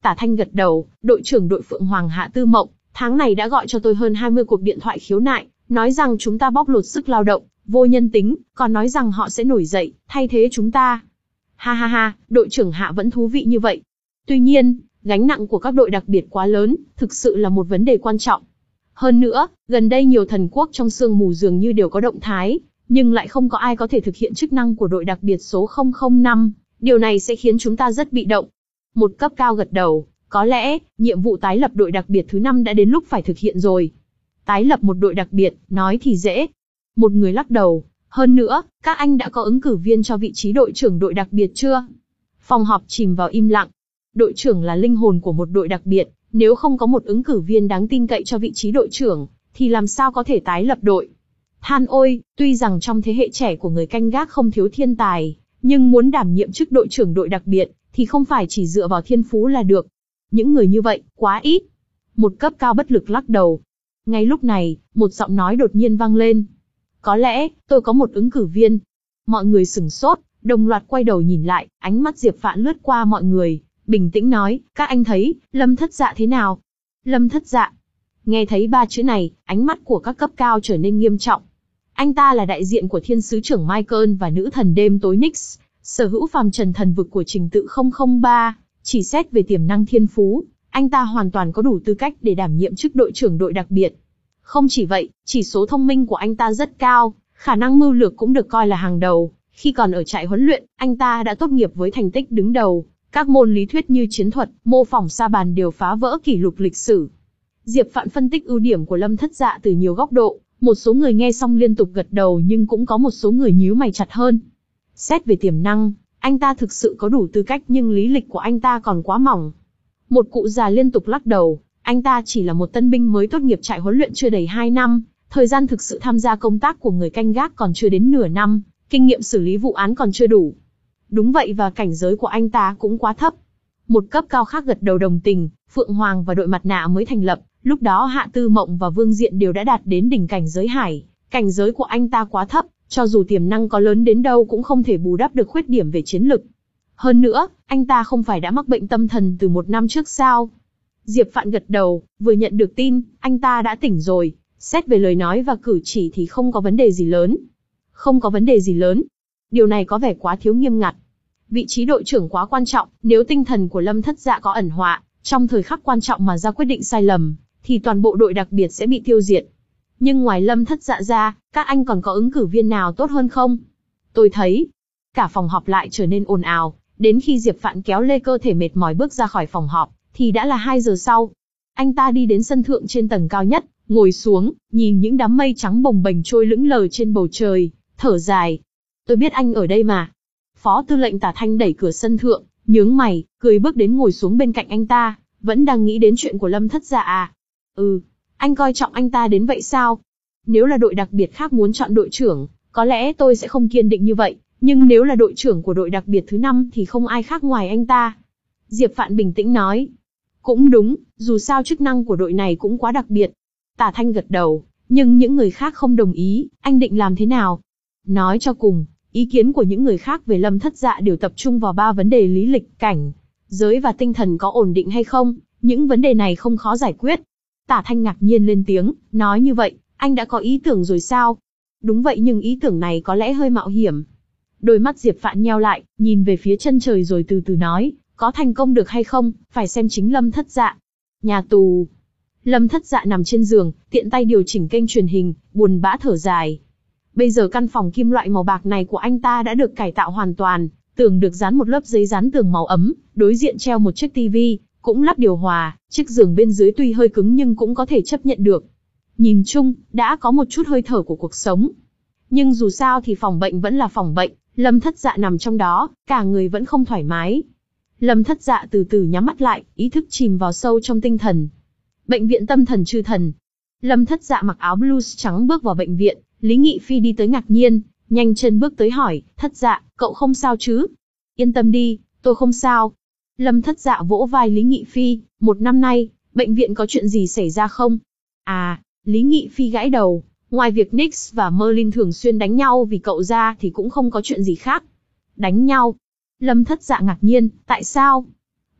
[SPEAKER 1] Tả Thanh gật đầu, đội trưởng đội Phượng Hoàng Hạ Tư Mộng, tháng này đã gọi cho tôi hơn hai mươi cuộc điện thoại khiếu nại, nói rằng chúng ta bóc lột sức lao động, vô nhân tính, còn nói rằng họ sẽ nổi dậy, thay thế chúng ta. Ha ha ha, đội trưởng Hạ vẫn thú vị như vậy. Tuy nhiên, gánh nặng của các đội đặc biệt quá lớn, thực sự là một vấn đề quan trọng. Hơn nữa, gần đây nhiều thần quốc trong sương mù dường như đều có động thái, nhưng lại không có ai có thể thực hiện chức năng của đội đặc biệt số không không năm, điều này sẽ khiến chúng ta rất bị động. Một cấp cao gật đầu, có lẽ, nhiệm vụ tái lập đội đặc biệt thứ năm đã đến lúc phải thực hiện rồi. Tái lập một đội đặc biệt, nói thì dễ. Một người lắc đầu, hơn nữa, các anh đã có ứng cử viên cho vị trí đội trưởng đội đặc biệt chưa? Phòng họp chìm vào im lặng. Đội trưởng là linh hồn của một đội đặc biệt, nếu không có một ứng cử viên đáng tin cậy cho vị trí đội trưởng, thì làm sao có thể tái lập đội? Than ôi, tuy rằng trong thế hệ trẻ của người canh gác không thiếu thiên tài, nhưng muốn đảm nhiệm chức đội trưởng đội đặc biệt, thì không phải chỉ dựa vào thiên phú là được. Những người như vậy, quá ít. Một cấp cao bất lực lắc đầu. Ngay lúc này, một giọng nói đột nhiên vang lên. Có lẽ, tôi có một ứng cử viên. Mọi người sửng sốt, đồng loạt quay đầu nhìn lại, ánh mắt Diệp Phạn lướt qua mọi người, bình tĩnh nói, các anh thấy, Lâm Thất Dạ thế nào? Lâm Thất Dạ. Nghe thấy ba chữ này, ánh mắt của các cấp cao trở nên nghiêm trọng. Anh ta là đại diện của thiên sứ trưởng Michael và nữ thần đêm tối Nyx, sở hữu phàm trần thần vực của trình tự không không ba, chỉ xét về tiềm năng thiên phú, anh ta hoàn toàn có đủ tư cách để đảm nhiệm chức đội trưởng đội đặc biệt. Không chỉ vậy, chỉ số thông minh của anh ta rất cao, khả năng mưu lược cũng được coi là hàng đầu. Khi còn ở trại huấn luyện, anh ta đã tốt nghiệp với thành tích đứng đầu. Các môn lý thuyết như chiến thuật, mô phỏng sa bàn đều phá vỡ kỷ lục lịch sử. Diệp Phạn phân tích ưu điểm của Lâm Thất Dạ từ nhiều góc độ, một số người nghe xong liên tục gật đầu nhưng cũng có một số người nhíu mày chặt hơn. Xét về tiềm năng, anh ta thực sự có đủ tư cách nhưng lý lịch của anh ta còn quá mỏng. Một cụ già liên tục lắc đầu, anh ta chỉ là một tân binh mới tốt nghiệp trại huấn luyện chưa đầy hai năm, thời gian thực sự tham gia công tác của người canh gác còn chưa đến nửa năm, kinh nghiệm xử lý vụ án còn chưa đủ. Đúng vậy, và cảnh giới của anh ta cũng quá thấp. Một cấp cao khác gật đầu đồng tình, Phượng Hoàng và đội mặt nạ mới thành lập, lúc đó Hạ Tư Mộng và Vương Diện đều đã đạt đến đỉnh cảnh giới hải, cảnh giới của anh ta quá thấp, cho dù tiềm năng có lớn đến đâu cũng không thể bù đắp được khuyết điểm về chiến lực. Hơn nữa, anh ta không phải đã mắc bệnh tâm thần từ một năm trước sao? Diệp Phạn gật đầu, vừa nhận được tin, anh ta đã tỉnh rồi, xét về lời nói và cử chỉ thì không có vấn đề gì lớn. Không có vấn đề gì lớn. Điều này có vẻ quá thiếu nghiêm ngặt. Vị trí đội trưởng quá quan trọng, nếu tinh thần của Lâm Thất Dạ có ẩn họa, trong thời khắc quan trọng mà ra quyết định sai lầm, thì toàn bộ đội đặc biệt sẽ bị tiêu diệt. Nhưng ngoài Lâm Thất Dạ ra, các anh còn có ứng cử viên nào tốt hơn không? Tôi thấy, cả phòng họp lại trở nên ồn ào, đến khi Diệp Phạn kéo lê cơ thể mệt mỏi bước ra khỏi phòng họp, thì đã là hai giờ sau. Anh ta đi đến sân thượng trên tầng cao nhất, ngồi xuống, nhìn những đám mây trắng bồng bềnh trôi lững lờ trên bầu trời, thở dài. Tôi biết anh ở đây mà. Phó tư lệnh Tả Thanh đẩy cửa sân thượng, nhướng mày, cười bước đến ngồi xuống bên cạnh anh ta, vẫn đang nghĩ đến chuyện của Lâm Thất Dạ à? Ừ, anh coi trọng anh ta đến vậy sao? Nếu là đội đặc biệt khác muốn chọn đội trưởng, có lẽ tôi sẽ không kiên định như vậy, nhưng nếu là đội trưởng của đội đặc biệt thứ năm thì không ai khác ngoài anh ta. Diệp Phạn bình tĩnh nói. Cũng đúng, dù sao chức năng của đội này cũng quá đặc biệt. Tả Thanh gật đầu, nhưng những người khác không đồng ý, anh định làm thế nào? Nói cho cùng, ý kiến của những người khác về Lâm Thất Dạ đều tập trung vào ba vấn đề lý lịch, cảnh, giới và tinh thần có ổn định hay không, những vấn đề này không khó giải quyết. Tả Thanh ngạc nhiên lên tiếng, nói như vậy, anh đã có ý tưởng rồi sao? Đúng vậy, nhưng ý tưởng này có lẽ hơi mạo hiểm. Đôi mắt Diệp Phạn nheo lại, nhìn về phía chân trời rồi từ từ nói, có thành công được hay không, phải xem chính Lâm Thất Dạ. Nhà tù. Lâm Thất Dạ nằm trên giường, tiện tay điều chỉnh kênh truyền hình, buồn bã thở dài. Bây giờ căn phòng kim loại màu bạc này của anh ta đã được cải tạo hoàn toàn, tường được dán một lớp giấy dán tường màu ấm, đối diện treo một chiếc tivi, cũng lắp điều hòa, chiếc giường bên dưới tuy hơi cứng nhưng cũng có thể chấp nhận được. Nhìn chung, đã có một chút hơi thở của cuộc sống. Nhưng dù sao thì phòng bệnh vẫn là phòng bệnh, Lâm Thất Dạ nằm trong đó, cả người vẫn không thoải mái. Lâm Thất Dạ từ từ nhắm mắt lại, ý thức chìm vào sâu trong tinh thần. Bệnh viện tâm thần Chư Thần. Lâm Thất Dạ mặc áo blues trắng bước vào bệnh viện, Lý Nghị Phi đi tới ngạc nhiên, nhanh chân bước tới hỏi, Thất Dạ, cậu không sao chứ? Yên tâm đi, tôi không sao. Lâm Thất Dạ vỗ vai Lý Nghị Phi, một năm nay, bệnh viện có chuyện gì xảy ra không? À, Lý Nghị Phi gãi đầu, ngoài việc Nyx và Merlin thường xuyên đánh nhau vì cậu ra thì cũng không có chuyện gì khác. Đánh nhau? Lâm Thất Dạ ngạc nhiên, tại sao?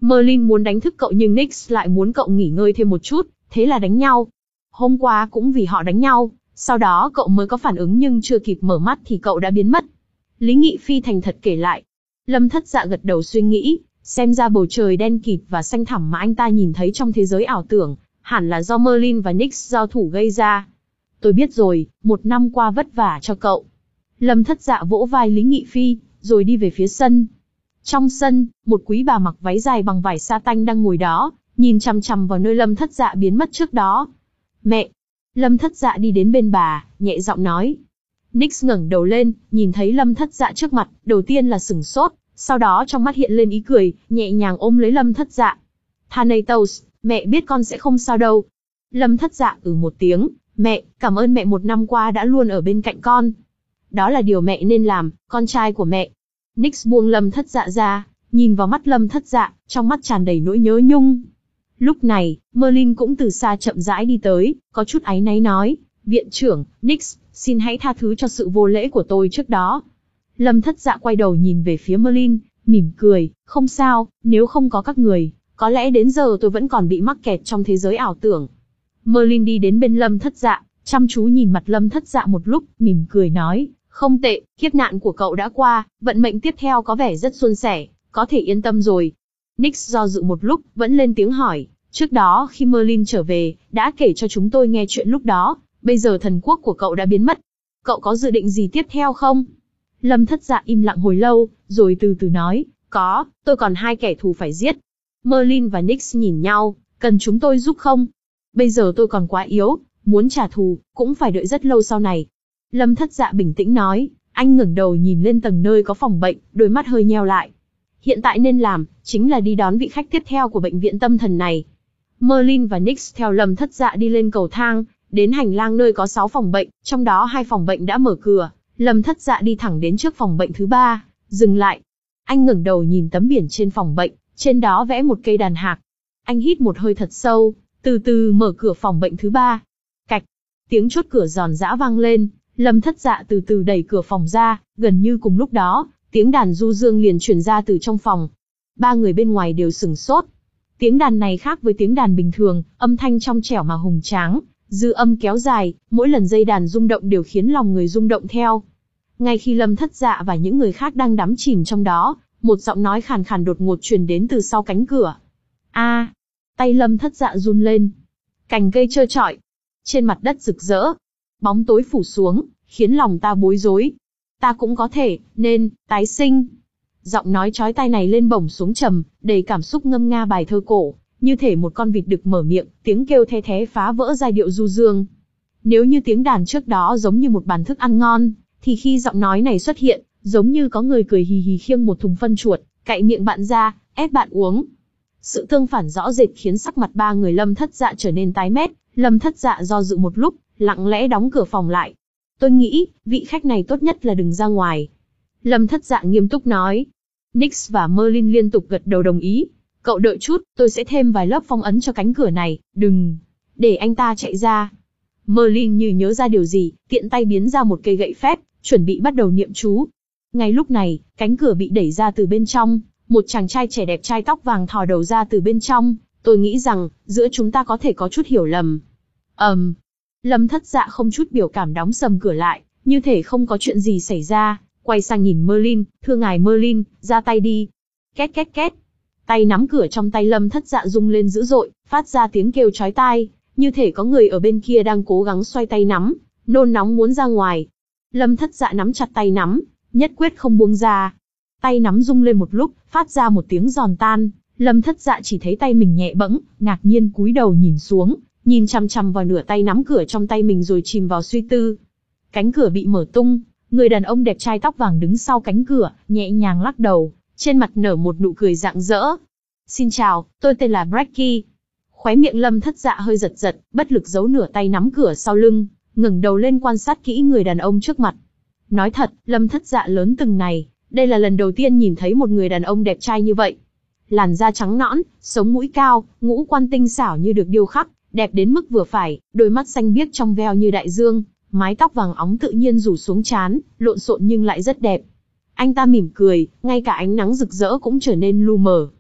[SPEAKER 1] Merlin muốn đánh thức cậu nhưng Nyx lại muốn cậu nghỉ ngơi thêm một chút, thế là đánh nhau. Hôm qua cũng vì họ đánh nhau, sau đó cậu mới có phản ứng nhưng chưa kịp mở mắt thì cậu đã biến mất. Lý Nghị Phi thành thật kể lại. Lâm Thất Dạ gật đầu suy nghĩ, xem ra bầu trời đen kịt và xanh thẳm mà anh ta nhìn thấy trong thế giới ảo tưởng, hẳn là do Merlin và Nyx giao thủ gây ra. Tôi biết rồi, một năm qua vất vả cho cậu. Lâm Thất Dạ vỗ vai Lý Nghị Phi, rồi đi về phía sân. Trong sân, một quý bà mặc váy dài bằng vải sa tanh đang ngồi đó, nhìn chằm chằm vào nơi Lâm Thất Dạ biến mất trước đó. Mẹ! Lâm Thất Dạ đi đến bên bà, nhẹ giọng nói. Nyx ngẩng đầu lên, nhìn thấy Lâm Thất Dạ trước mặt, đầu tiên là sửng sốt, sau đó trong mắt hiện lên ý cười, nhẹ nhàng ôm lấy Lâm Thất Dạ. Thanatos, mẹ biết con sẽ không sao đâu. Lâm Thất Dạ ừ một tiếng, mẹ, cảm ơn mẹ một năm qua đã luôn ở bên cạnh con. Đó là điều mẹ nên làm, con trai của mẹ. Nyx buông Lâm Thất Dạ ra, nhìn vào mắt Lâm Thất Dạ, trong mắt tràn đầy nỗi nhớ nhung. Lúc này, Merlin cũng từ xa chậm rãi đi tới, có chút áy náy nói, viện trưởng, Nyx, xin hãy tha thứ cho sự vô lễ của tôi trước đó. Lâm Thất Dạ quay đầu nhìn về phía Merlin, mỉm cười, không sao, nếu không có các người, có lẽ đến giờ tôi vẫn còn bị mắc kẹt trong thế giới ảo tưởng. Merlin đi đến bên Lâm Thất Dạ, chăm chú nhìn mặt Lâm Thất Dạ một lúc, mỉm cười nói, không tệ, kiếp nạn của cậu đã qua, vận mệnh tiếp theo có vẻ rất suôn sẻ, có thể yên tâm rồi. Nyx do dự một lúc, vẫn lên tiếng hỏi, trước đó khi Merlin trở về, đã kể cho chúng tôi nghe chuyện lúc đó, bây giờ thần quốc của cậu đã biến mất. Cậu có dự định gì tiếp theo không? Lâm Thất Dạ im lặng hồi lâu, rồi từ từ nói, có, tôi còn hai kẻ thù phải giết. Merlin và Nyx nhìn nhau, cần chúng tôi giúp không? Bây giờ tôi còn quá yếu, muốn trả thù, cũng phải đợi rất lâu sau này. Lâm Thất Dạ bình tĩnh nói, anh ngẩng đầu nhìn lên tầng nơi có phòng bệnh, đôi mắt hơi nheo lại. Hiện tại nên làm, chính là đi đón vị khách tiếp theo của bệnh viện tâm thần này. Merlin và Nyx theo Lâm Thất Dạ đi lên cầu thang, đến hành lang nơi có sáu phòng bệnh, trong đó hai phòng bệnh đã mở cửa. Lâm Thất Dạ đi thẳng đến trước phòng bệnh thứ ba, dừng lại. Anh ngẩng đầu nhìn tấm biển trên phòng bệnh, trên đó vẽ một cây đàn hạc. Anh hít một hơi thật sâu, từ từ mở cửa phòng bệnh thứ ba. Cạch, tiếng chốt cửa giòn giã vang lên, Lâm Thất Dạ từ từ đẩy cửa phòng ra, gần như cùng lúc đó, tiếng đàn du dương liền truyền ra từ trong phòng. Ba người bên ngoài đều sửng sốt. Tiếng đàn này khác với tiếng đàn bình thường, âm thanh trong trẻo mà hùng tráng, dư âm kéo dài, mỗi lần dây đàn rung động đều khiến lòng người rung động theo. Ngay khi Lâm Thất Dạ và những người khác đang đắm chìm trong đó, một giọng nói khàn khàn đột ngột truyền đến từ sau cánh cửa. A! Tay Lâm Thất Dạ run lên. Cành cây trơ trọi, trên mặt đất rực rỡ, bóng tối phủ xuống, khiến lòng ta bối rối. Ta cũng có thể, nên, tái sinh. Giọng nói chói tai này lên bổng xuống trầm, đầy cảm xúc ngâm nga bài thơ cổ, như thể một con vịt đực mở miệng, tiếng kêu the thé phá vỡ giai điệu du dương. Nếu như tiếng đàn trước đó giống như một bàn thức ăn ngon, thì khi giọng nói này xuất hiện, giống như có người cười hì hì khiêng một thùng phân chuột, cạy miệng bạn ra, ép bạn uống. Sự tương phản rõ rệt khiến sắc mặt ba người Lâm Thất Dạ trở nên tái mét. Lâm Thất Dạ do dự một lúc, lặng lẽ đóng cửa phòng lại. Tôi nghĩ, vị khách này tốt nhất là đừng ra ngoài. Lâm Thất Dạ nghiêm túc nói. Nyx và Merlin liên tục gật đầu đồng ý. Cậu đợi chút, tôi sẽ thêm vài lớp phong ấn cho cánh cửa này, đừng để anh ta chạy ra. Merlin như nhớ ra điều gì, tiện tay biến ra một cây gậy phép, chuẩn bị bắt đầu niệm chú. Ngay lúc này, cánh cửa bị đẩy ra từ bên trong, một chàng trai trẻ đẹp trai tóc vàng thò đầu ra từ bên trong. Tôi nghĩ rằng, giữa chúng ta có thể có chút hiểu lầm. Ầm. Um, Lâm Thất Dạ không chút biểu cảm đóng sầm cửa lại, như thể không có chuyện gì xảy ra, quay sang nhìn Merlin, thưa ngài Merlin, ra tay đi. Két két két. Tay nắm cửa trong tay Lâm Thất Dạ rung lên dữ dội, phát ra tiếng kêu chói tai, như thể có người ở bên kia đang cố gắng xoay tay nắm, nôn nóng muốn ra ngoài. Lâm Thất Dạ nắm chặt tay nắm, nhất quyết không buông ra. Tay nắm rung lên một lúc, phát ra một tiếng giòn tan. Lâm Thất Dạ chỉ thấy tay mình nhẹ bẫng, ngạc nhiên cúi đầu nhìn xuống, nhìn chằm chằm vào nửa tay nắm cửa trong tay mình rồi chìm vào suy tư. Cánh cửa bị mở tung, người đàn ông đẹp trai tóc vàng đứng sau cánh cửa, nhẹ nhàng lắc đầu, trên mặt nở một nụ cười rạng rỡ. Xin chào, tôi tên là Brecky. Khóe miệng Lâm Thất Dạ hơi giật giật, bất lực giấu nửa tay nắm cửa sau lưng, ngẩng đầu lên quan sát kỹ người đàn ông trước mặt. Nói thật, Lâm Thất Dạ lớn từng này, đây là lần đầu tiên nhìn thấy một người đàn ông đẹp trai như vậy. Làn da trắng nõn, sống mũi cao, ngũ quan tinh xảo như được điêu khắc, đẹp đến mức vừa phải, đôi mắt xanh biếc trong veo như đại dương, mái tóc vàng óng tự nhiên rủ xuống trán, lộn xộn nhưng lại rất đẹp. Anh ta mỉm cười, ngay cả ánh nắng rực rỡ cũng trở nên lu mờ.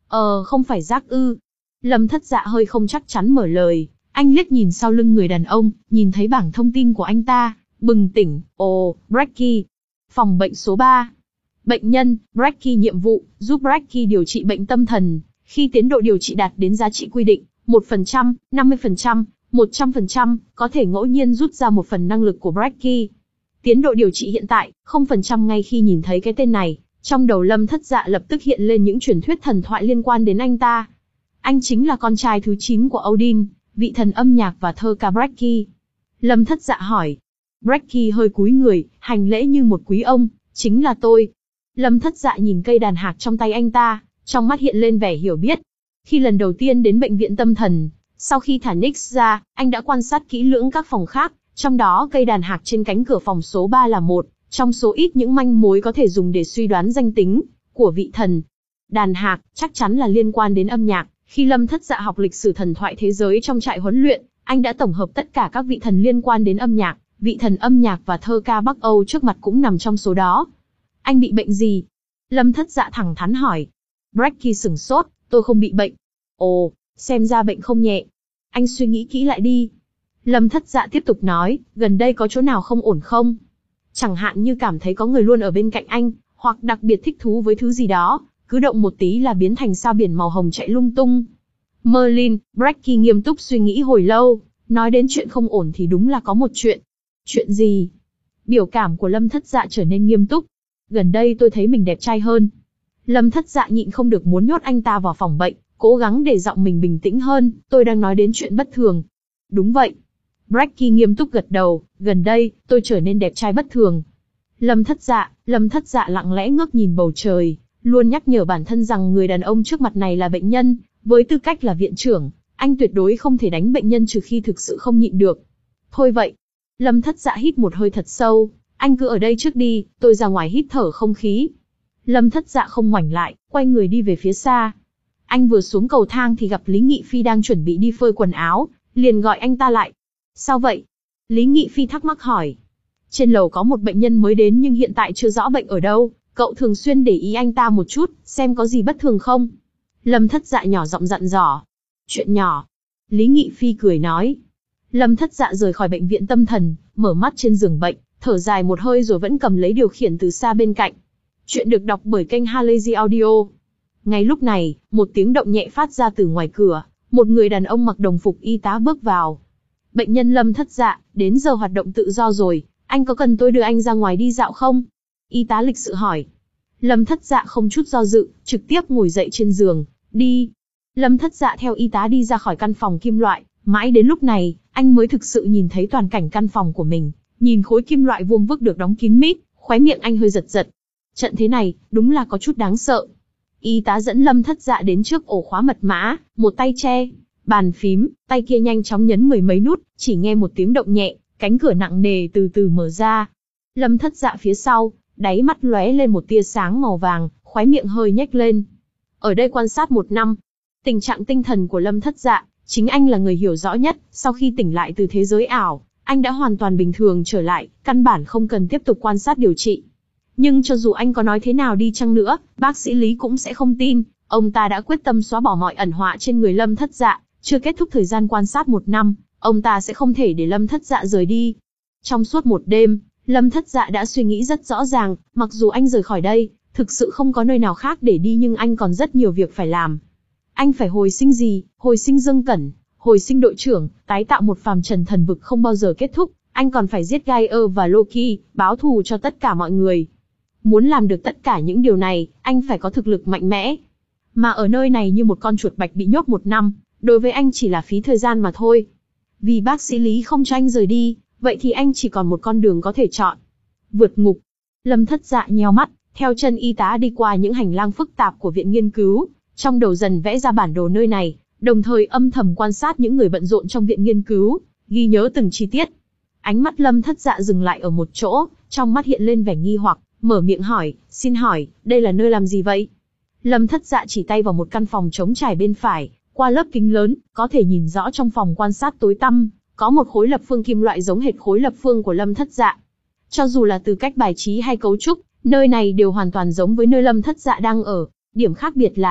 [SPEAKER 1] Ờ, không phải rác ư? Lâm Thất Dạ hơi không chắc chắn mở lời, anh liếc nhìn sau lưng người đàn ông, nhìn thấy bảng thông tin của anh ta, bừng tỉnh, ồ, Bracky. Phòng bệnh số ba. Bệnh nhân, Bracky nhiệm vụ, giúp Bracky điều trị bệnh tâm thần. Khi tiến độ điều trị đạt đến giá trị quy định, một phần trăm, năm mươi phần trăm, một trăm phần trăm, có thể ngẫu nhiên rút ra một phần năng lực của Bracky. Tiến độ điều trị hiện tại, không phần trăm. Ngay khi nhìn thấy cái tên này, trong đầu Lâm Thất Dạ lập tức hiện lên những truyền thuyết thần thoại liên quan đến anh ta. Anh chính là con trai thứ chín của Odin, vị thần âm nhạc và thơ ca Bracky. Lâm Thất Dạ hỏi. Bracky hơi cúi người, hành lễ như một quý ông, chính là tôi. Lâm Thất Dạ nhìn cây đàn hạc trong tay anh ta, trong mắt hiện lên vẻ hiểu biết. Khi lần đầu tiên đến bệnh viện tâm thần, sau khi thả Nix ra, anh đã quan sát kỹ lưỡng các phòng khác, trong đó cây đàn hạc trên cánh cửa phòng số ba là một trong số ít những manh mối có thể dùng để suy đoán danh tính của vị thần. Đàn hạc chắc chắn là liên quan đến âm nhạc. Khi Lâm Thất Dạ học lịch sử thần thoại thế giới trong trại huấn luyện, anh đã tổng hợp tất cả các vị thần liên quan đến âm nhạc, vị thần âm nhạc và thơ ca Bắc Âu trước mặt cũng nằm trong số đó. Anh bị bệnh gì? Lâm Thất Dạ thẳng thắn hỏi. Bracky sửng sốt, tôi không bị bệnh. Ồ, xem ra bệnh không nhẹ. Anh suy nghĩ kỹ lại đi. Lâm Thất Dạ tiếp tục nói, gần đây có chỗ nào không ổn không? Chẳng hạn như cảm thấy có người luôn ở bên cạnh anh, hoặc đặc biệt thích thú với thứ gì đó, cứ động một tí là biến thành sao biển màu hồng chạy lung tung. Merlin, Bracky nghiêm túc suy nghĩ hồi lâu, nói đến chuyện không ổn thì đúng là có một chuyện. Chuyện gì? Biểu cảm của Lâm Thất Dạ trở nên nghiêm túc. Gần đây tôi thấy mình đẹp trai hơn. Lâm Thất Dạ nhịn không được muốn nhốt anh ta vào phòng bệnh, cố gắng để giọng mình bình tĩnh hơn, tôi đang nói đến chuyện bất thường. Đúng vậy. Bracky nghiêm túc gật đầu, gần đây, tôi trở nên đẹp trai bất thường. Lâm Thất Dạ, Lâm Thất Dạ lặng lẽ ngước nhìn bầu trời, luôn nhắc nhở bản thân rằng người đàn ông trước mặt này là bệnh nhân, với tư cách là viện trưởng, anh tuyệt đối không thể đánh bệnh nhân trừ khi thực sự không nhịn được. Thôi vậy. Lâm Thất Dạ hít một hơi thật sâu, anh cứ ở đây trước đi, tôi ra ngoài hít thở không khí. Lâm Thất Dạ không ngoảnh lại, quay người đi về phía xa. Anh vừa xuống cầu thang thì gặp Lý Nghị Phi đang chuẩn bị đi phơi quần áo, liền gọi anh ta lại. Sao vậy? Lý Nghị Phi thắc mắc hỏi. Trên lầu có một bệnh nhân mới đến nhưng hiện tại chưa rõ bệnh ở đâu, cậu thường xuyên để ý anh ta một chút, xem có gì bất thường không? Lâm Thất Dạ nhỏ giọng dặn dò. Chuyện nhỏ. Lý Nghị Phi cười nói. Lâm Thất Dạ rời khỏi bệnh viện tâm thần, mở mắt trên giường bệnh, thở dài một hơi rồi vẫn cầm lấy điều khiển từ xa bên cạnh. Chuyện được đọc bởi kênh Halazy Audio. Ngay lúc này, một tiếng động nhẹ phát ra từ ngoài cửa, một người đàn ông mặc đồng phục y tá bước vào. Bệnh nhân Lâm Thất Dạ, đến giờ hoạt động tự do rồi, anh có cần tôi đưa anh ra ngoài đi dạo không? Y tá lịch sự hỏi. Lâm Thất Dạ không chút do dự, trực tiếp ngồi dậy trên giường, đi. Lâm Thất Dạ theo y tá đi ra khỏi căn phòng kim loại, mãi đến lúc này, anh mới thực sự nhìn thấy toàn cảnh căn phòng của mình, nhìn khối kim loại vuông vức được đóng kín mít, khóe miệng anh hơi giật giật. Trận thế này, đúng là có chút đáng sợ. Y tá dẫn Lâm Thất Dạ đến trước ổ khóa mật mã, một tay che bàn phím, tay kia nhanh chóng nhấn mười mấy nút, chỉ nghe một tiếng động nhẹ, cánh cửa nặng nề từ từ mở ra. Lâm Thất Dạ phía sau, đáy mắt lóe lên một tia sáng màu vàng, khóe miệng hơi nhếch lên. Ở đây quan sát một năm, tình trạng tinh thần của Lâm Thất Dạ, chính anh là người hiểu rõ nhất. Sau khi tỉnh lại từ thế giới ảo, anh đã hoàn toàn bình thường trở lại, căn bản không cần tiếp tục quan sát điều trị. Nhưng cho dù anh có nói thế nào đi chăng nữa, bác sĩ Lý cũng sẽ không tin. Ông ta đã quyết tâm xóa bỏ mọi ẩn họa trên người Lâm Thất Dạ. Chưa kết thúc thời gian quan sát một năm, ông ta sẽ không thể để Lâm Thất Dạ rời đi. Trong suốt một đêm, Lâm Thất Dạ đã suy nghĩ rất rõ ràng, mặc dù anh rời khỏi đây, thực sự không có nơi nào khác để đi nhưng anh còn rất nhiều việc phải làm. Anh phải hồi sinh gì, hồi sinh Dương Cẩn, hồi sinh đội trưởng, tái tạo một phàm trần thần vực không bao giờ kết thúc, anh còn phải giết Geyer và Loki, báo thù cho tất cả mọi người. Muốn làm được tất cả những điều này, anh phải có thực lực mạnh mẽ. Mà ở nơi này như một con chuột bạch bị nhốt một năm, đối với anh chỉ là phí thời gian mà thôi. Vì bác sĩ Lý không cho anh rời đi, vậy thì anh chỉ còn một con đường có thể chọn. Vượt ngục. Lâm Thất Dạ nheo mắt, theo chân y tá đi qua những hành lang phức tạp của viện nghiên cứu, trong đầu dần vẽ ra bản đồ nơi này, đồng thời âm thầm quan sát những người bận rộn trong viện nghiên cứu, ghi nhớ từng chi tiết. Ánh mắt Lâm Thất Dạ dừng lại ở một chỗ, trong mắt hiện lên vẻ nghi hoặc, mở miệng hỏi, xin hỏi, đây là nơi làm gì vậy? Lâm Thất Dạ chỉ tay vào một căn phòng trống trải bên phải, qua lớp kính lớn, có thể nhìn rõ trong phòng quan sát tối tăm, có một khối lập phương kim loại giống hệt khối lập phương của Lâm Thất Dạ. Cho dù là từ cách bài trí hay cấu trúc, nơi này đều hoàn toàn giống với nơi Lâm Thất Dạ đang ở. Điểm khác biệt là,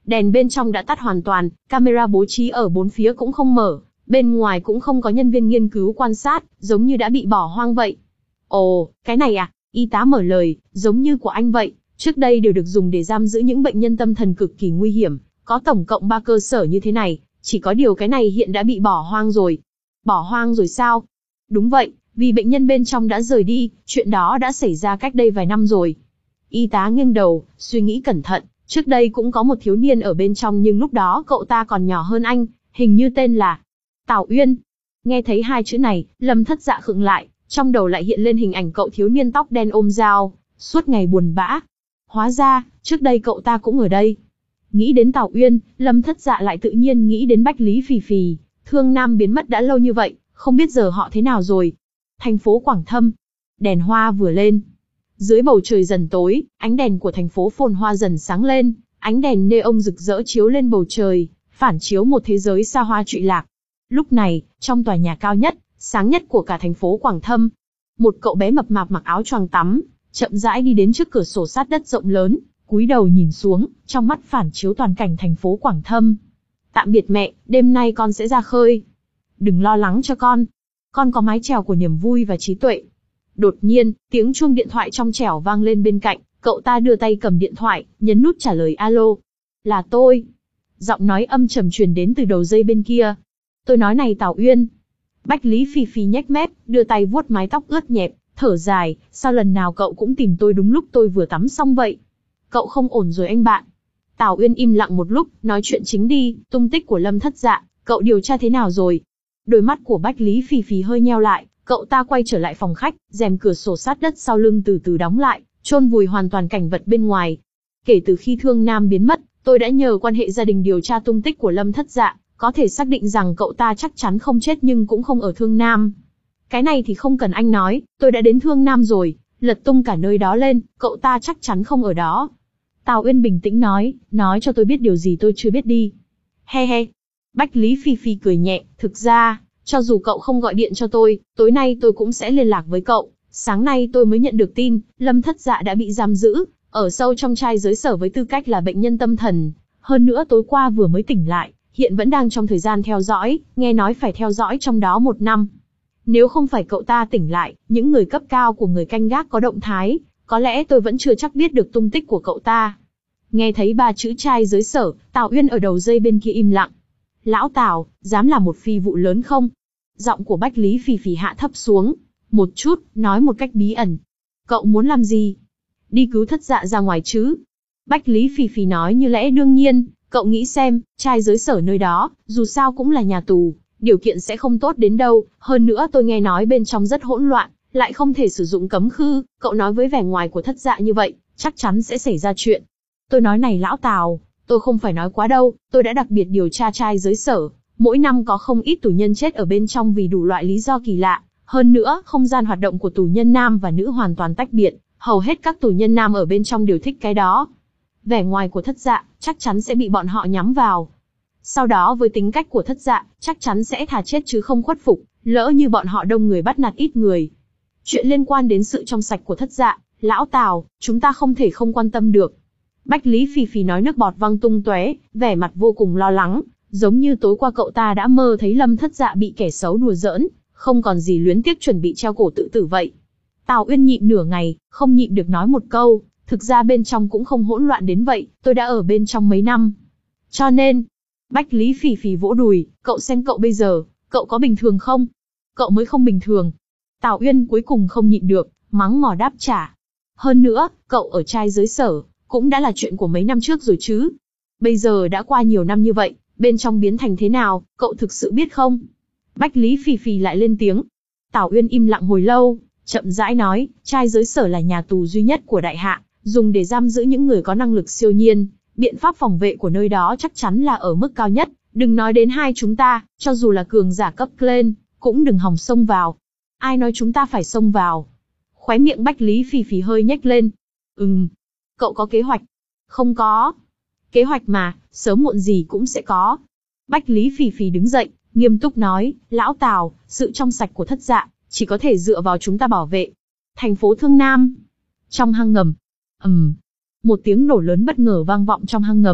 [SPEAKER 1] Đèn bên trong đã tắt hoàn toàn, camera bố trí ở bốn phía cũng không mở, bên ngoài cũng không có nhân viên nghiên cứu quan sát, giống như đã bị bỏ hoang vậy. Ồ, cái này à? Y tá mở lời, giống như của anh vậy, trước đây đều được dùng để giam giữ những bệnh nhân tâm thần cực kỳ nguy hiểm, có tổng cộng ba cơ sở như thế này, chỉ có điều cái này hiện đã bị bỏ hoang rồi. Bỏ hoang rồi sao? Đúng vậy, vì bệnh nhân bên trong đã rời đi, chuyện đó đã xảy ra cách đây vài năm rồi. Y tá nghiêng đầu, suy nghĩ cẩn thận, trước đây cũng có một thiếu niên ở bên trong nhưng lúc đó cậu ta còn nhỏ hơn anh, hình như tên là Tào Uyên. Nghe thấy hai chữ này, Lâm Thất Dạ khựng lại, trong đầu lại hiện lên hình ảnh cậu thiếu niên tóc đen ôm dao, suốt ngày buồn bã. Hóa ra, trước đây cậu ta cũng ở đây. Nghĩ đến Tào Uyên, Lâm Thất Dạ lại tự nhiên nghĩ đến Bách Lý Phì Phì. Thương Nam biến mất đã lâu như vậy, không biết giờ họ thế nào rồi. Thành phố Quảng Thâm. Đèn hoa vừa lên. Dưới bầu trời dần tối, ánh đèn của thành phố phồn hoa dần sáng lên. Ánh đèn neon rực rỡ chiếu lên bầu trời, phản chiếu một thế giới xa hoa trụy lạc. Lúc này, trong tòa nhà cao nhất, sáng nhất của cả thành phố Quảng Thâm, một cậu bé mập mạp mặc áo choàng tắm, chậm rãi đi đến trước cửa sổ sát đất rộng lớn, cúi đầu nhìn xuống, trong mắt phản chiếu toàn cảnh thành phố Quảng Thâm. Tạm biệt mẹ, đêm nay con sẽ ra khơi. Đừng lo lắng cho con. Con có mái chèo của niềm vui và trí tuệ. Đột nhiên, tiếng chuông điện thoại trong trẻo vang lên bên cạnh, cậu ta đưa tay cầm điện thoại, nhấn nút trả lời alo. Là tôi. Giọng nói âm trầm truyền đến từ đầu dây bên kia. Tôi nói này Tào Uyên. Bách Lý Phì Phì nhếch mép, đưa tay vuốt mái tóc ướt nhẹp, thở dài, sao lần nào cậu cũng tìm tôi đúng lúc tôi vừa tắm xong vậy? Cậu không ổn rồi anh bạn. Tào Uyên im lặng một lúc, nói chuyện chính đi, tung tích của Lâm Thất Dạ, cậu điều tra thế nào rồi? Đôi mắt của Bách Lý Phì Phì hơi nheo lại, cậu ta quay trở lại phòng khách, rèm cửa sổ sát đất sau lưng từ từ đóng lại, chôn vùi hoàn toàn cảnh vật bên ngoài. Kể từ khi Thương Nam biến mất, tôi đã nhờ quan hệ gia đình điều tra tung tích của Lâm Thất Dạ, có thể xác định rằng cậu ta chắc chắn không chết nhưng cũng không ở Thương Nam. Cái này thì không cần anh nói, tôi đã đến Thương Nam rồi, lật tung cả nơi đó lên, cậu ta chắc chắn không ở đó. Tào Uyên bình tĩnh nói, nói cho tôi biết điều gì tôi chưa biết đi. He he. Bách Lý Phì Phì cười nhẹ, thực ra, cho dù cậu không gọi điện cho tôi, tối nay tôi cũng sẽ liên lạc với cậu. Sáng nay tôi mới nhận được tin, Lâm Thất Dạ đã bị giam giữ, ở sâu trong trai giới sở với tư cách là bệnh nhân tâm thần. Hơn nữa tối qua vừa mới tỉnh lại, hiện vẫn đang trong thời gian theo dõi, nghe nói phải theo dõi trong đó một năm. Nếu không phải cậu ta tỉnh lại, những người cấp cao của người canh gác có động thái, có lẽ tôi vẫn chưa chắc biết được tung tích của cậu ta. Nghe thấy ba chữ trai giới sở, Tào Uyên ở đầu dây bên kia im lặng. Lão Tào, dám làm một phi vụ lớn không? Giọng của Bách Lý Phì Phì hạ thấp xuống, một chút, nói một cách bí ẩn. Cậu muốn làm gì? Đi cứu Thất Dạ ra ngoài chứ? Bách Lý Phì Phì nói như lẽ đương nhiên, cậu nghĩ xem, trai giới sở nơi đó, dù sao cũng là nhà tù, điều kiện sẽ không tốt đến đâu, hơn nữa tôi nghe nói bên trong rất hỗn loạn, lại không thể sử dụng cấm khư, cậu nói với vẻ ngoài của Thất Dạ như vậy, chắc chắn sẽ xảy ra chuyện. Tôi nói này lão Tào, tôi không phải nói quá đâu, tôi đã đặc biệt điều tra trai giới sở, mỗi năm có không ít tù nhân chết ở bên trong vì đủ loại lý do kỳ lạ, hơn nữa, không gian hoạt động của tù nhân nam và nữ hoàn toàn tách biệt, hầu hết các tù nhân nam ở bên trong đều thích cái đó. Vẻ ngoài của Thất Dạ, chắc chắn sẽ bị bọn họ nhắm vào. Sau đó với tính cách của Thất Dạ, chắc chắn sẽ thà chết chứ không khuất phục, lỡ như bọn họ đông người bắt nạt ít người. Chuyện liên quan đến sự trong sạch của Thất Dạ, lão Tào, chúng ta không thể không quan tâm được. Bách Lý Phì Phì nói nước bọt văng tung tóe, vẻ mặt vô cùng lo lắng, giống như tối qua cậu ta đã mơ thấy Lâm Thất Dạ bị kẻ xấu đùa giỡn, không còn gì luyến tiếc chuẩn bị treo cổ tự tử vậy. Tào Uyên nhịn nửa ngày, không nhịn được nói một câu, thực ra bên trong cũng không hỗn loạn đến vậy, tôi đã ở bên trong mấy năm. Cho nên, Bách Lý Phì Phì vỗ đùi, cậu xem cậu bây giờ, cậu có bình thường không? Cậu mới không bình thường. Tào Uyên cuối cùng không nhịn được, mắng mỏ đáp trả. Hơn nữa, cậu ở trai giới sở, cũng đã là chuyện của mấy năm trước rồi chứ. Bây giờ đã qua nhiều năm như vậy, bên trong biến thành thế nào, cậu thực sự biết không? Bách Lý Phì Phì lại lên tiếng. Tào Uyên im lặng hồi lâu, chậm rãi nói, trai giới sở là nhà tù duy nhất của đại hạ, dùng để giam giữ những người có năng lực siêu nhiên. Biện pháp phòng vệ của nơi đó chắc chắn là ở mức cao nhất, đừng nói đến hai chúng ta, cho dù là cường giả cấp lên, cũng đừng hòng xông vào. Ai nói chúng ta phải xông vào? Khóe miệng Bách Lý Phì Phì hơi nhếch lên. Ừm, cậu có kế hoạch? Không có. Kế hoạch mà, sớm muộn gì cũng sẽ có. Bách Lý Phì Phì đứng dậy, nghiêm túc nói, lão Tào, sự trong sạch của Thất Dạ, chỉ có thể dựa vào chúng ta bảo vệ. Thành phố Thương Nam. Trong hang ngầm. Ầm. Um, một tiếng nổ lớn bất ngờ vang vọng trong hang ngầm,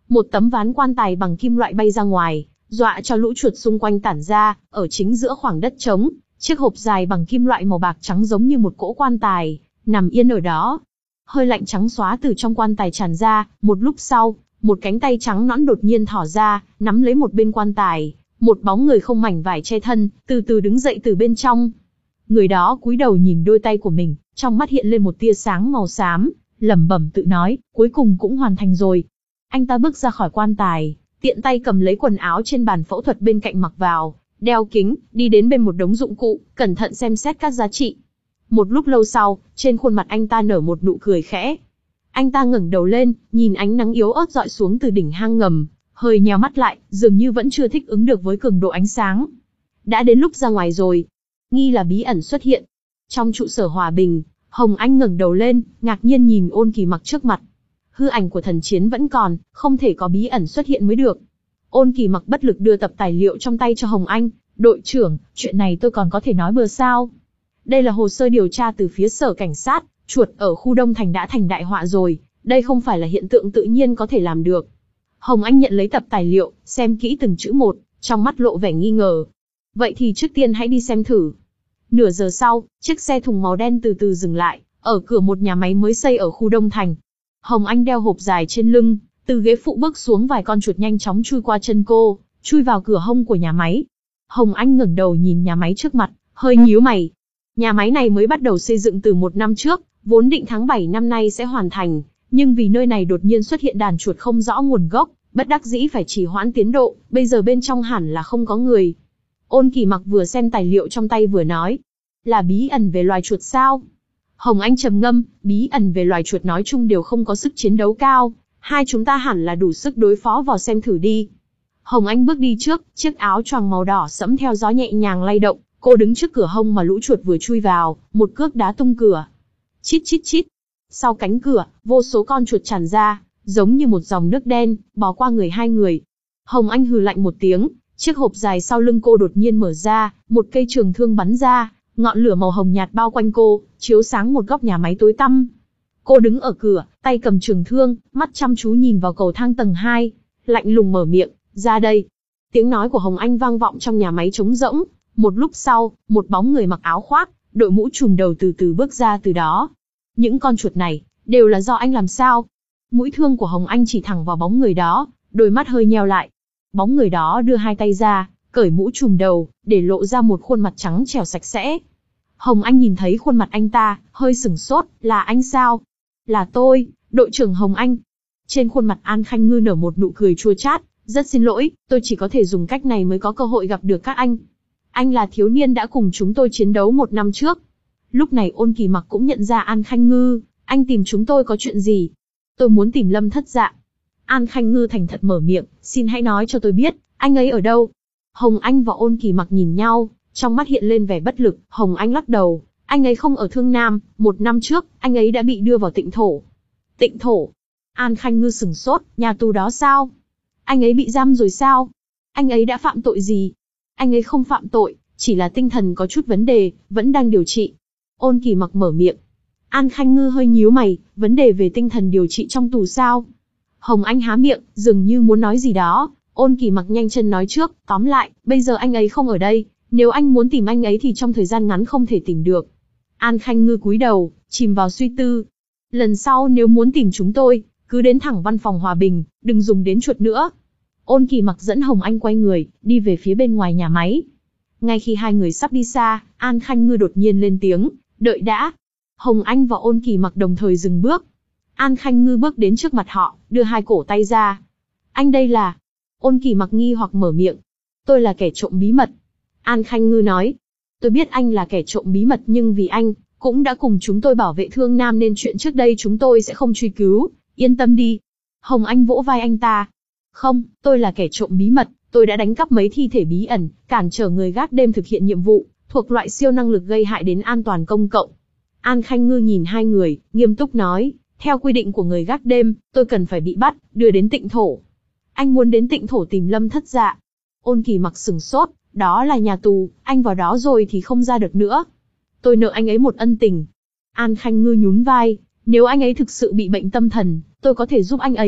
[SPEAKER 1] Một tấm ván quan tài bằng kim loại bay ra ngoài, dọa cho lũ chuột xung quanh tản ra, ở chính giữa khoảng đất trống, chiếc hộp dài bằng kim loại màu bạc trắng giống như một cỗ quan tài, nằm yên ở đó. Hơi lạnh trắng xóa từ trong quan tài tràn ra, một lúc sau, một cánh tay trắng nõn đột nhiên thỏ ra, nắm lấy một bên quan tài, một bóng người không mảnh vải che thân, từ từ đứng dậy từ bên trong. Người đó cúi đầu nhìn đôi tay của mình, trong mắt hiện lên một tia sáng màu xám, lẩm bẩm tự nói, cuối cùng cũng hoàn thành rồi. Anh ta bước ra khỏi quan tài, tiện tay cầm lấy quần áo trên bàn phẫu thuật bên cạnh mặc vào, đeo kính, đi đến bên một đống dụng cụ, cẩn thận xem xét các giá trị. Một lúc lâu sau, trên khuôn mặt anh ta nở một nụ cười khẽ. Anh ta ngẩng đầu lên, nhìn ánh nắng yếu ớt rọi xuống từ đỉnh hang ngầm, hơi nheo mắt lại, dường như vẫn chưa thích ứng được với cường độ ánh sáng. Đã đến lúc ra ngoài rồi. Nghi là bí ẩn xuất hiện. Trong trụ sở hòa bình, Hồng Anh ngẩng đầu lên, ngạc nhiên nhìn Ôn Kỳ Mặc trước mặt. Hư ảnh của thần chiến vẫn còn, không thể có bí ẩn xuất hiện mới được. Ôn Kỳ Mặc bất lực đưa tập tài liệu trong tay cho Hồng Anh. Đội trưởng, chuyện này tôi còn có thể nói bừa sao? Đây là hồ sơ điều tra từ phía sở cảnh sát, chuột ở khu Đông Thành đã thành đại họa rồi, đây không phải là hiện tượng tự nhiên có thể làm được. Hồng Anh nhận lấy tập tài liệu, xem kỹ từng chữ một, trong mắt lộ vẻ nghi ngờ. Vậy thì trước tiên hãy đi xem thử. Nửa giờ sau, chiếc xe thùng màu đen từ từ dừng lại, ở cửa một nhà máy mới xây ở khu Đông Thành. Hồng Anh đeo hộp dài trên lưng, từ ghế phụ bước xuống, vài con chuột nhanh chóng chui qua chân cô, chui vào cửa hông của nhà máy. Hồng Anh ngẩng đầu nhìn nhà máy trước mặt, hơi nhíu mày. Nhà máy này mới bắt đầu xây dựng từ một năm trước, vốn định tháng bảy năm nay sẽ hoàn thành, nhưng vì nơi này đột nhiên xuất hiện đàn chuột không rõ nguồn gốc, bất đắc dĩ phải trì hoãn tiến độ, bây giờ bên trong hẳn là không có người. Ôn Kỳ Mặc vừa xem tài liệu trong tay vừa nói, là bí ẩn về loài chuột sao? Hồng Anh trầm ngâm, bí ẩn về loài chuột nói chung đều không có sức chiến đấu cao, hai chúng ta hẳn là đủ sức đối phó, vào xem thử đi. Hồng Anh bước đi trước, chiếc áo choàng màu đỏ sẫm theo gió nhẹ nhàng lay động, cô đứng trước cửa hông mà lũ chuột vừa chui vào, một cước đá tung cửa. Chít chít chít. Sau cánh cửa, vô số con chuột tràn ra, giống như một dòng nước đen, bò qua người hai người. Hồng Anh hừ lạnh một tiếng, chiếc hộp dài sau lưng cô đột nhiên mở ra, một cây trường thương bắn ra, ngọn lửa màu hồng nhạt bao quanh cô, chiếu sáng một góc nhà máy tối tăm. Cô đứng ở cửa, tay cầm trường thương, mắt chăm chú nhìn vào cầu thang tầng hai, lạnh lùng mở miệng, ra đây. Tiếng nói của Hồng Anh vang vọng trong nhà máy trống rỗng. Một lúc sau, một bóng người mặc áo khoác, đội mũ trùm đầu từ từ bước ra từ đó. Những con chuột này, đều là do anh làm sao? Mũi thương của Hồng Anh chỉ thẳng vào bóng người đó, đôi mắt hơi nheo lại. Bóng người đó đưa hai tay ra, cởi mũ trùm đầu, để lộ ra một khuôn mặt trắng trẻo sạch sẽ. Hồng Anh nhìn thấy khuôn mặt anh ta, hơi sửng sốt, là anh sao? Là tôi, đội trưởng Hồng Anh. Trên khuôn mặt An Khanh Ngư nở một nụ cười chua chát, rất xin lỗi, tôi chỉ có thể dùng cách này mới có cơ hội gặp được các anh. Anh là thiếu niên đã cùng chúng tôi chiến đấu một năm trước. Lúc này Ôn Kỳ Mặc cũng nhận ra An Khanh Ngư, anh tìm chúng tôi có chuyện gì? Tôi muốn tìm Lâm Thất Dạ. An Khanh Ngư thành thật mở miệng, xin hãy nói cho tôi biết, anh ấy ở đâu? Hồng Anh và Ôn Kỳ Mặc nhìn nhau, trong mắt hiện lên vẻ bất lực. Hồng Anh lắc đầu, anh ấy không ở Thương Nam, một năm trước, anh ấy đã bị đưa vào Tịnh Thổ. Tịnh Thổ? An Khanh Ngư sửng sốt, nhà tù đó sao? Anh ấy bị giam rồi sao? Anh ấy đã phạm tội gì? Anh ấy không phạm tội, chỉ là tinh thần có chút vấn đề, vẫn đang điều trị. Ôn Kỳ Mặc mở miệng. An Khanh Ngư hơi nhíu mày, vấn đề về tinh thần điều trị trong tù sao? Hồng Anh há miệng, dường như muốn nói gì đó. Ôn Kỳ Mặc nhanh chân nói trước, tóm lại, bây giờ anh ấy không ở đây, nếu anh muốn tìm anh ấy thì trong thời gian ngắn không thể tìm được. An Khanh Ngư cúi đầu, chìm vào suy tư. Lần sau nếu muốn tìm chúng tôi, cứ đến thẳng văn phòng hòa bình, đừng dùng đến chuột nữa. Ôn Kỳ Mặc dẫn Hồng Anh quay người, đi về phía bên ngoài nhà máy. Ngay khi hai người sắp đi xa, An Khanh Ngư đột nhiên lên tiếng, đợi đã. Hồng Anh và Ôn Kỳ Mặc đồng thời dừng bước. An Khanh Ngư bước đến trước mặt họ, đưa hai cổ tay ra. Anh đây là... Ôn Kỳ Mặc nghi hoặc mở miệng. Tôi là kẻ trộm bí mật. An Khanh Ngư nói. Tôi biết anh là kẻ trộm bí mật, nhưng vì anh cũng đã cùng chúng tôi bảo vệ Thương Nam nên chuyện trước đây chúng tôi sẽ không truy cứu, yên tâm đi. Hồng Anh vỗ vai anh ta. Không, tôi là kẻ trộm bí mật, tôi đã đánh cắp mấy thi thể bí ẩn, cản trở người gác đêm thực hiện nhiệm vụ, thuộc loại siêu năng lực gây hại đến an toàn công cộng. An Khanh Ngư nhìn hai người, nghiêm túc nói, theo quy định của người gác đêm, tôi cần phải bị bắt, đưa đến Tịnh Thổ. Anh muốn đến Tịnh Thổ tìm Lâm Thất Dạ. Ôn Kỳ Mặc sừng sốt, đó là nhà tù, anh vào đó rồi thì không ra được nữa. Tôi nợ anh ấy một ân tình. An Khanh Ngư nhún vai, nếu anh ấy thực sự bị bệnh tâm thần, tôi có thể giúp anh ấy,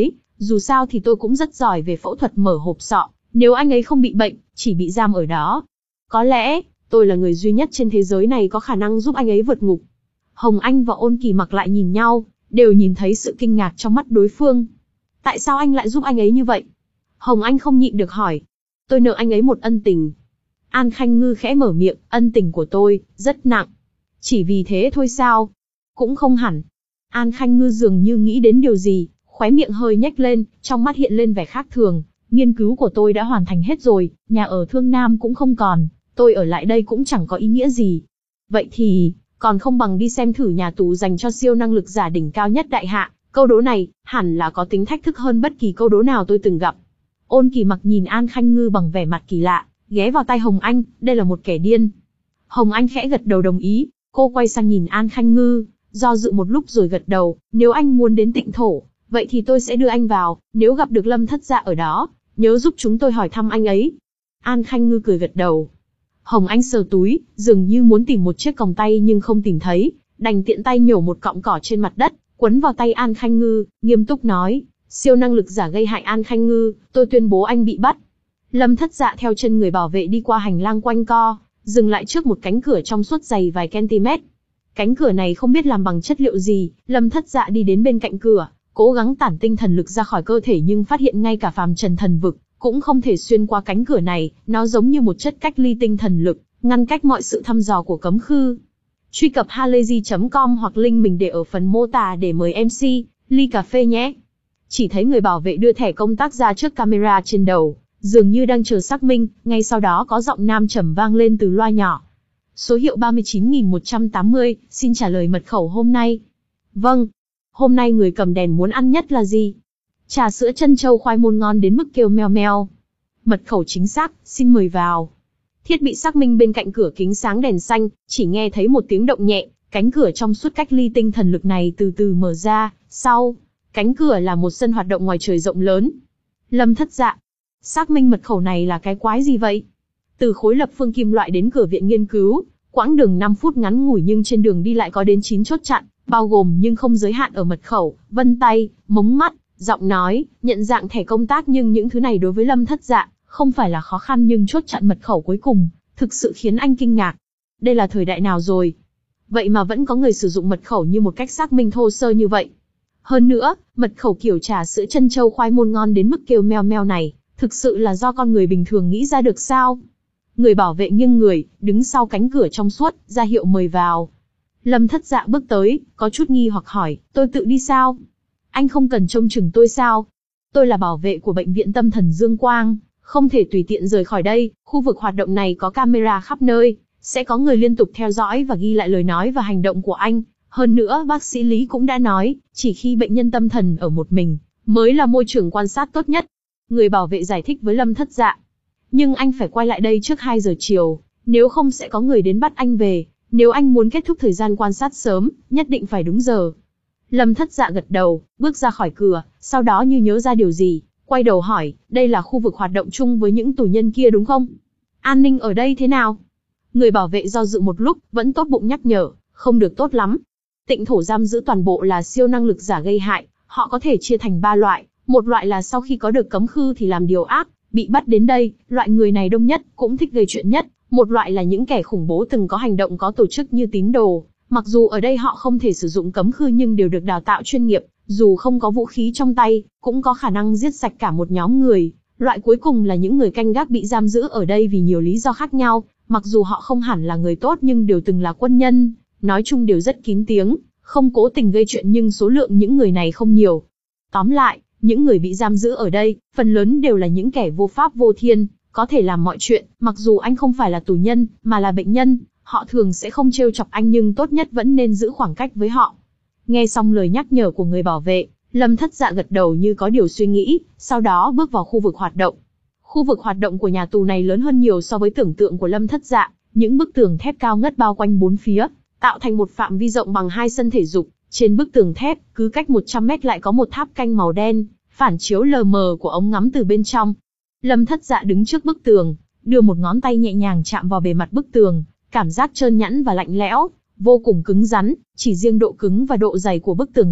[SPEAKER 1] Dù sao thì tôi cũng rất giỏi về phẫu thuật mở hộp sọ, nếu anh ấy không bị bệnh, chỉ bị giam ở đó. Có lẽ, tôi là người duy nhất trên thế giới này có khả năng giúp anh ấy vượt ngục. Hồng Anh và Ôn Kỳ Mặc lại nhìn nhau, đều nhìn thấy sự kinh ngạc trong mắt đối phương. Tại sao anh lại giúp anh ấy như vậy? Hồng Anh không nhịn được hỏi. Tôi nợ anh ấy một ân tình. An Khanh Ngư khẽ mở miệng, ân tình của tôi, rất nặng. Chỉ vì thế thôi sao? Cũng không hẳn. An Khanh Ngư dường như nghĩ đến điều gì, khóe miệng hơi nhếch lên, trong mắt hiện lên vẻ khác thường. Nghiên cứu của tôi đã hoàn thành hết rồi, nhà ở Thương Nam cũng không còn, tôi ở lại đây cũng chẳng có ý nghĩa gì. Vậy thì, còn không bằng đi xem thử nhà tù dành cho siêu năng lực giả đỉnh cao nhất đại hạ. Câu đố này, hẳn là có tính thách thức hơn bất kỳ câu đố nào tôi từng gặp. Ôn Kỳ Mặc nhìn An Khanh Ngư bằng vẻ mặt kỳ lạ, ghé vào tai Hồng Anh, đây là một kẻ điên. Hồng Anh khẽ gật đầu đồng ý, cô quay sang nhìn An Khanh Ngư, do dự một lúc rồi gật đầu, nếu anh muốn đến Tịnh Thổ, vậy thì tôi sẽ đưa anh vào, nếu gặp được Lâm Thất Dạ ở đó, nhớ giúp chúng tôi hỏi thăm anh ấy. An Khanh Ngư cười gật đầu. Hồng Anh sờ túi, dường như muốn tìm một chiếc còng tay nhưng không tìm thấy, đành tiện tay nhổ một cọng cỏ trên mặt đất, quấn vào tay An Khanh Ngư, nghiêm túc nói, siêu năng lực giả gây hại An Khanh Ngư, tôi tuyên bố anh bị bắt. Lâm Thất Dạ theo chân người bảo vệ đi qua hành lang quanh co, dừng lại trước một cánh cửa trong suốt dày vài cm. Cánh cửa này không biết làm bằng chất liệu gì, Lâm Thất Dạ đi đến bên cạnh cửa, cố gắng tản tinh thần lực ra khỏi cơ thể nhưng phát hiện ngay cả phàm trần thần vực cũng không thể xuyên qua cánh cửa này, nó giống như một chất cách ly tinh thần lực, ngăn cách mọi sự thăm dò của cấm khư. Truy cập halayzi chấm com hoặc link mình để ở phần mô tả để mời em xê, ly cà phê nhé. Chỉ thấy người bảo vệ đưa thẻ công tác ra trước camera trên đầu, dường như đang chờ xác minh, ngay sau đó có giọng nam trầm vang lên từ loa nhỏ. Số hiệu ba mươi chín nghìn một trăm tám mươi, xin trả lời mật khẩu hôm nay. Vâng. Hôm nay người cầm đèn muốn ăn nhất là gì? Trà sữa trân châu khoai môn ngon đến mức kêu meo meo. Mật khẩu chính xác, xin mời vào. Thiết bị xác minh bên cạnh cửa kính sáng đèn xanh, chỉ nghe thấy một tiếng động nhẹ, cánh cửa trong suốt cách ly tinh thần lực này từ từ mở ra, sau, cánh cửa là một sân hoạt động ngoài trời rộng lớn. Lâm Thất Dạ, xác minh mật khẩu này là cái quái gì vậy? Từ khối lập phương kim loại đến cửa viện nghiên cứu, quãng đường năm phút ngắn ngủi nhưng trên đường đi lại có đến chín chốt chặn, bao gồm nhưng không giới hạn ở mật khẩu, vân tay, mống mắt, giọng nói, nhận dạng thẻ công tác, nhưng những thứ này đối với Lâm Thất Dạ không phải là khó khăn, nhưng chốt chặn mật khẩu cuối cùng thực sự khiến anh kinh ngạc. Đây là thời đại nào rồi? Vậy mà vẫn có người sử dụng mật khẩu như một cách xác minh thô sơ như vậy. Hơn nữa, mật khẩu kiểu trà sữa trân châu khoai môn ngon đến mức kêu meo meo này, thực sự là do con người bình thường nghĩ ra được sao? Người bảo vệ nghiêng người, đứng sau cánh cửa trong suốt, ra hiệu mời vào. Lâm Thất Dạ bước tới, có chút nghi hoặc hỏi, tôi tự đi sao? Anh không cần trông chừng tôi sao? Tôi là bảo vệ của bệnh viện tâm thần Dương Quang, không thể tùy tiện rời khỏi đây, khu vực hoạt động này có camera khắp nơi, sẽ có người liên tục theo dõi và ghi lại lời nói và hành động của anh. Hơn nữa bác sĩ Lý cũng đã nói, chỉ khi bệnh nhân tâm thần ở một mình, mới là môi trường quan sát tốt nhất. Người bảo vệ giải thích với Lâm Thất Dạ. Nhưng anh phải quay lại đây trước hai giờ chiều, nếu không sẽ có người đến bắt anh về. Nếu anh muốn kết thúc thời gian quan sát sớm, nhất định phải đúng giờ. Lâm Thất Dạ gật đầu, bước ra khỏi cửa, sau đó như nhớ ra điều gì, quay đầu hỏi, đây là khu vực hoạt động chung với những tù nhân kia đúng không? An ninh ở đây thế nào? Người bảo vệ do dự một lúc, vẫn tốt bụng nhắc nhở, không được tốt lắm. Tịnh Thổ giam giữ toàn bộ là siêu năng lực giả gây hại, họ có thể chia thành ba loại. Một loại là sau khi có được cấm khư thì làm điều ác, bị bắt đến đây, loại người này đông nhất, cũng thích gây chuyện nhất. Một loại là những kẻ khủng bố từng có hành động có tổ chức như tín đồ, mặc dù ở đây họ không thể sử dụng cấm khư nhưng đều được đào tạo chuyên nghiệp, dù không có vũ khí trong tay, cũng có khả năng giết sạch cả một nhóm người. Loại cuối cùng là những người canh gác bị giam giữ ở đây vì nhiều lý do khác nhau, mặc dù họ không hẳn là người tốt nhưng đều từng là quân nhân, nói chung đều rất kín tiếng, không cố tình gây chuyện nhưng số lượng những người này không nhiều. Tóm lại, những người bị giam giữ ở đây, phần lớn đều là những kẻ vô pháp vô thiên, có thể làm mọi chuyện, mặc dù anh không phải là tù nhân, mà là bệnh nhân, họ thường sẽ không trêu chọc anh nhưng tốt nhất vẫn nên giữ khoảng cách với họ. Nghe xong lời nhắc nhở của người bảo vệ, Lâm Thất Dạ gật đầu như có điều suy nghĩ, sau đó bước vào khu vực hoạt động. Khu vực hoạt động của nhà tù này lớn hơn nhiều so với tưởng tượng của Lâm Thất Dạ, những bức tường thép cao ngất bao quanh bốn phía, tạo thành một phạm vi rộng bằng hai sân thể dục. Trên bức tường thép, cứ cách một trăm mét lại có một tháp canh màu đen, phản chiếu lờ mờ của ống ngắm từ bên trong. Lâm Thất Dạ đứng trước bức tường, đưa một ngón tay nhẹ nhàng chạm vào bề mặt bức tường, cảm giác trơn nhẵn và lạnh lẽo, vô cùng cứng rắn, chỉ riêng độ cứng và độ dày của bức tường này,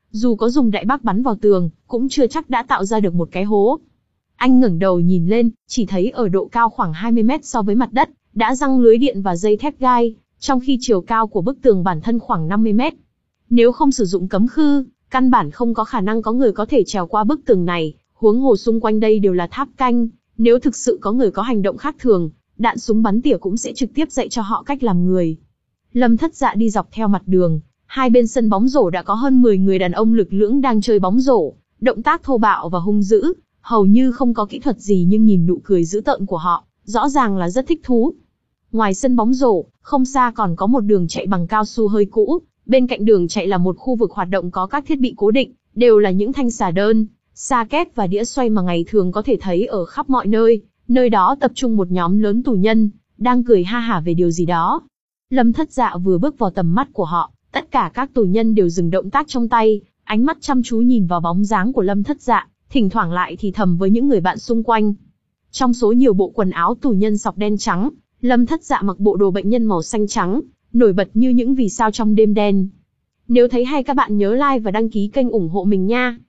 [SPEAKER 1] dù có dùng đại bác bắn vào tường, cũng chưa chắc đã tạo ra được một cái hố. Anh ngẩng đầu nhìn lên, chỉ thấy ở độ cao khoảng hai mươi mét so với mặt đất, đã răng lưới điện và dây thép gai, trong khi chiều cao của bức tường bản thân khoảng năm mươi mét. Nếu không sử dụng cấm khư, căn bản không có khả năng có người có thể trèo qua bức tường này, huống hồ xung quanh đây đều là tháp canh, nếu thực sự có người có hành động khác thường, đạn súng bắn tỉa cũng sẽ trực tiếp dạy cho họ cách làm người. Lâm Thất Dạ đi dọc theo mặt đường, hai bên sân bóng rổ đã có hơn mười người đàn ông lực lưỡng đang chơi bóng rổ, động tác thô bạo và hung dữ, hầu như không có kỹ thuật gì nhưng nhìn nụ cười dữ tợn của họ, rõ ràng là rất thích thú. Ngoài sân bóng rổ, không xa còn có một đường chạy bằng cao su hơi cũ, bên cạnh đường chạy là một khu vực hoạt động có các thiết bị cố định, đều là những thanh xà đơn, sa két và đĩa xoay mà ngày thường có thể thấy ở khắp mọi nơi, nơi đó tập trung một nhóm lớn tù nhân, đang cười ha hả về điều gì đó. Lâm Thất Dạ vừa bước vào tầm mắt của họ, tất cả các tù nhân đều dừng động tác trong tay, ánh mắt chăm chú nhìn vào bóng dáng của Lâm Thất Dạ, thỉnh thoảng lại thì thầm với những người bạn xung quanh. Trong số nhiều bộ quần áo tù nhân sọc đen trắng, Lâm Thất Dạ mặc bộ đồ bệnh nhân màu xanh trắng, nổi bật như những vì sao trong đêm đen. Nếu thấy hay các bạn nhớ like và đăng ký kênh ủng hộ mình nha.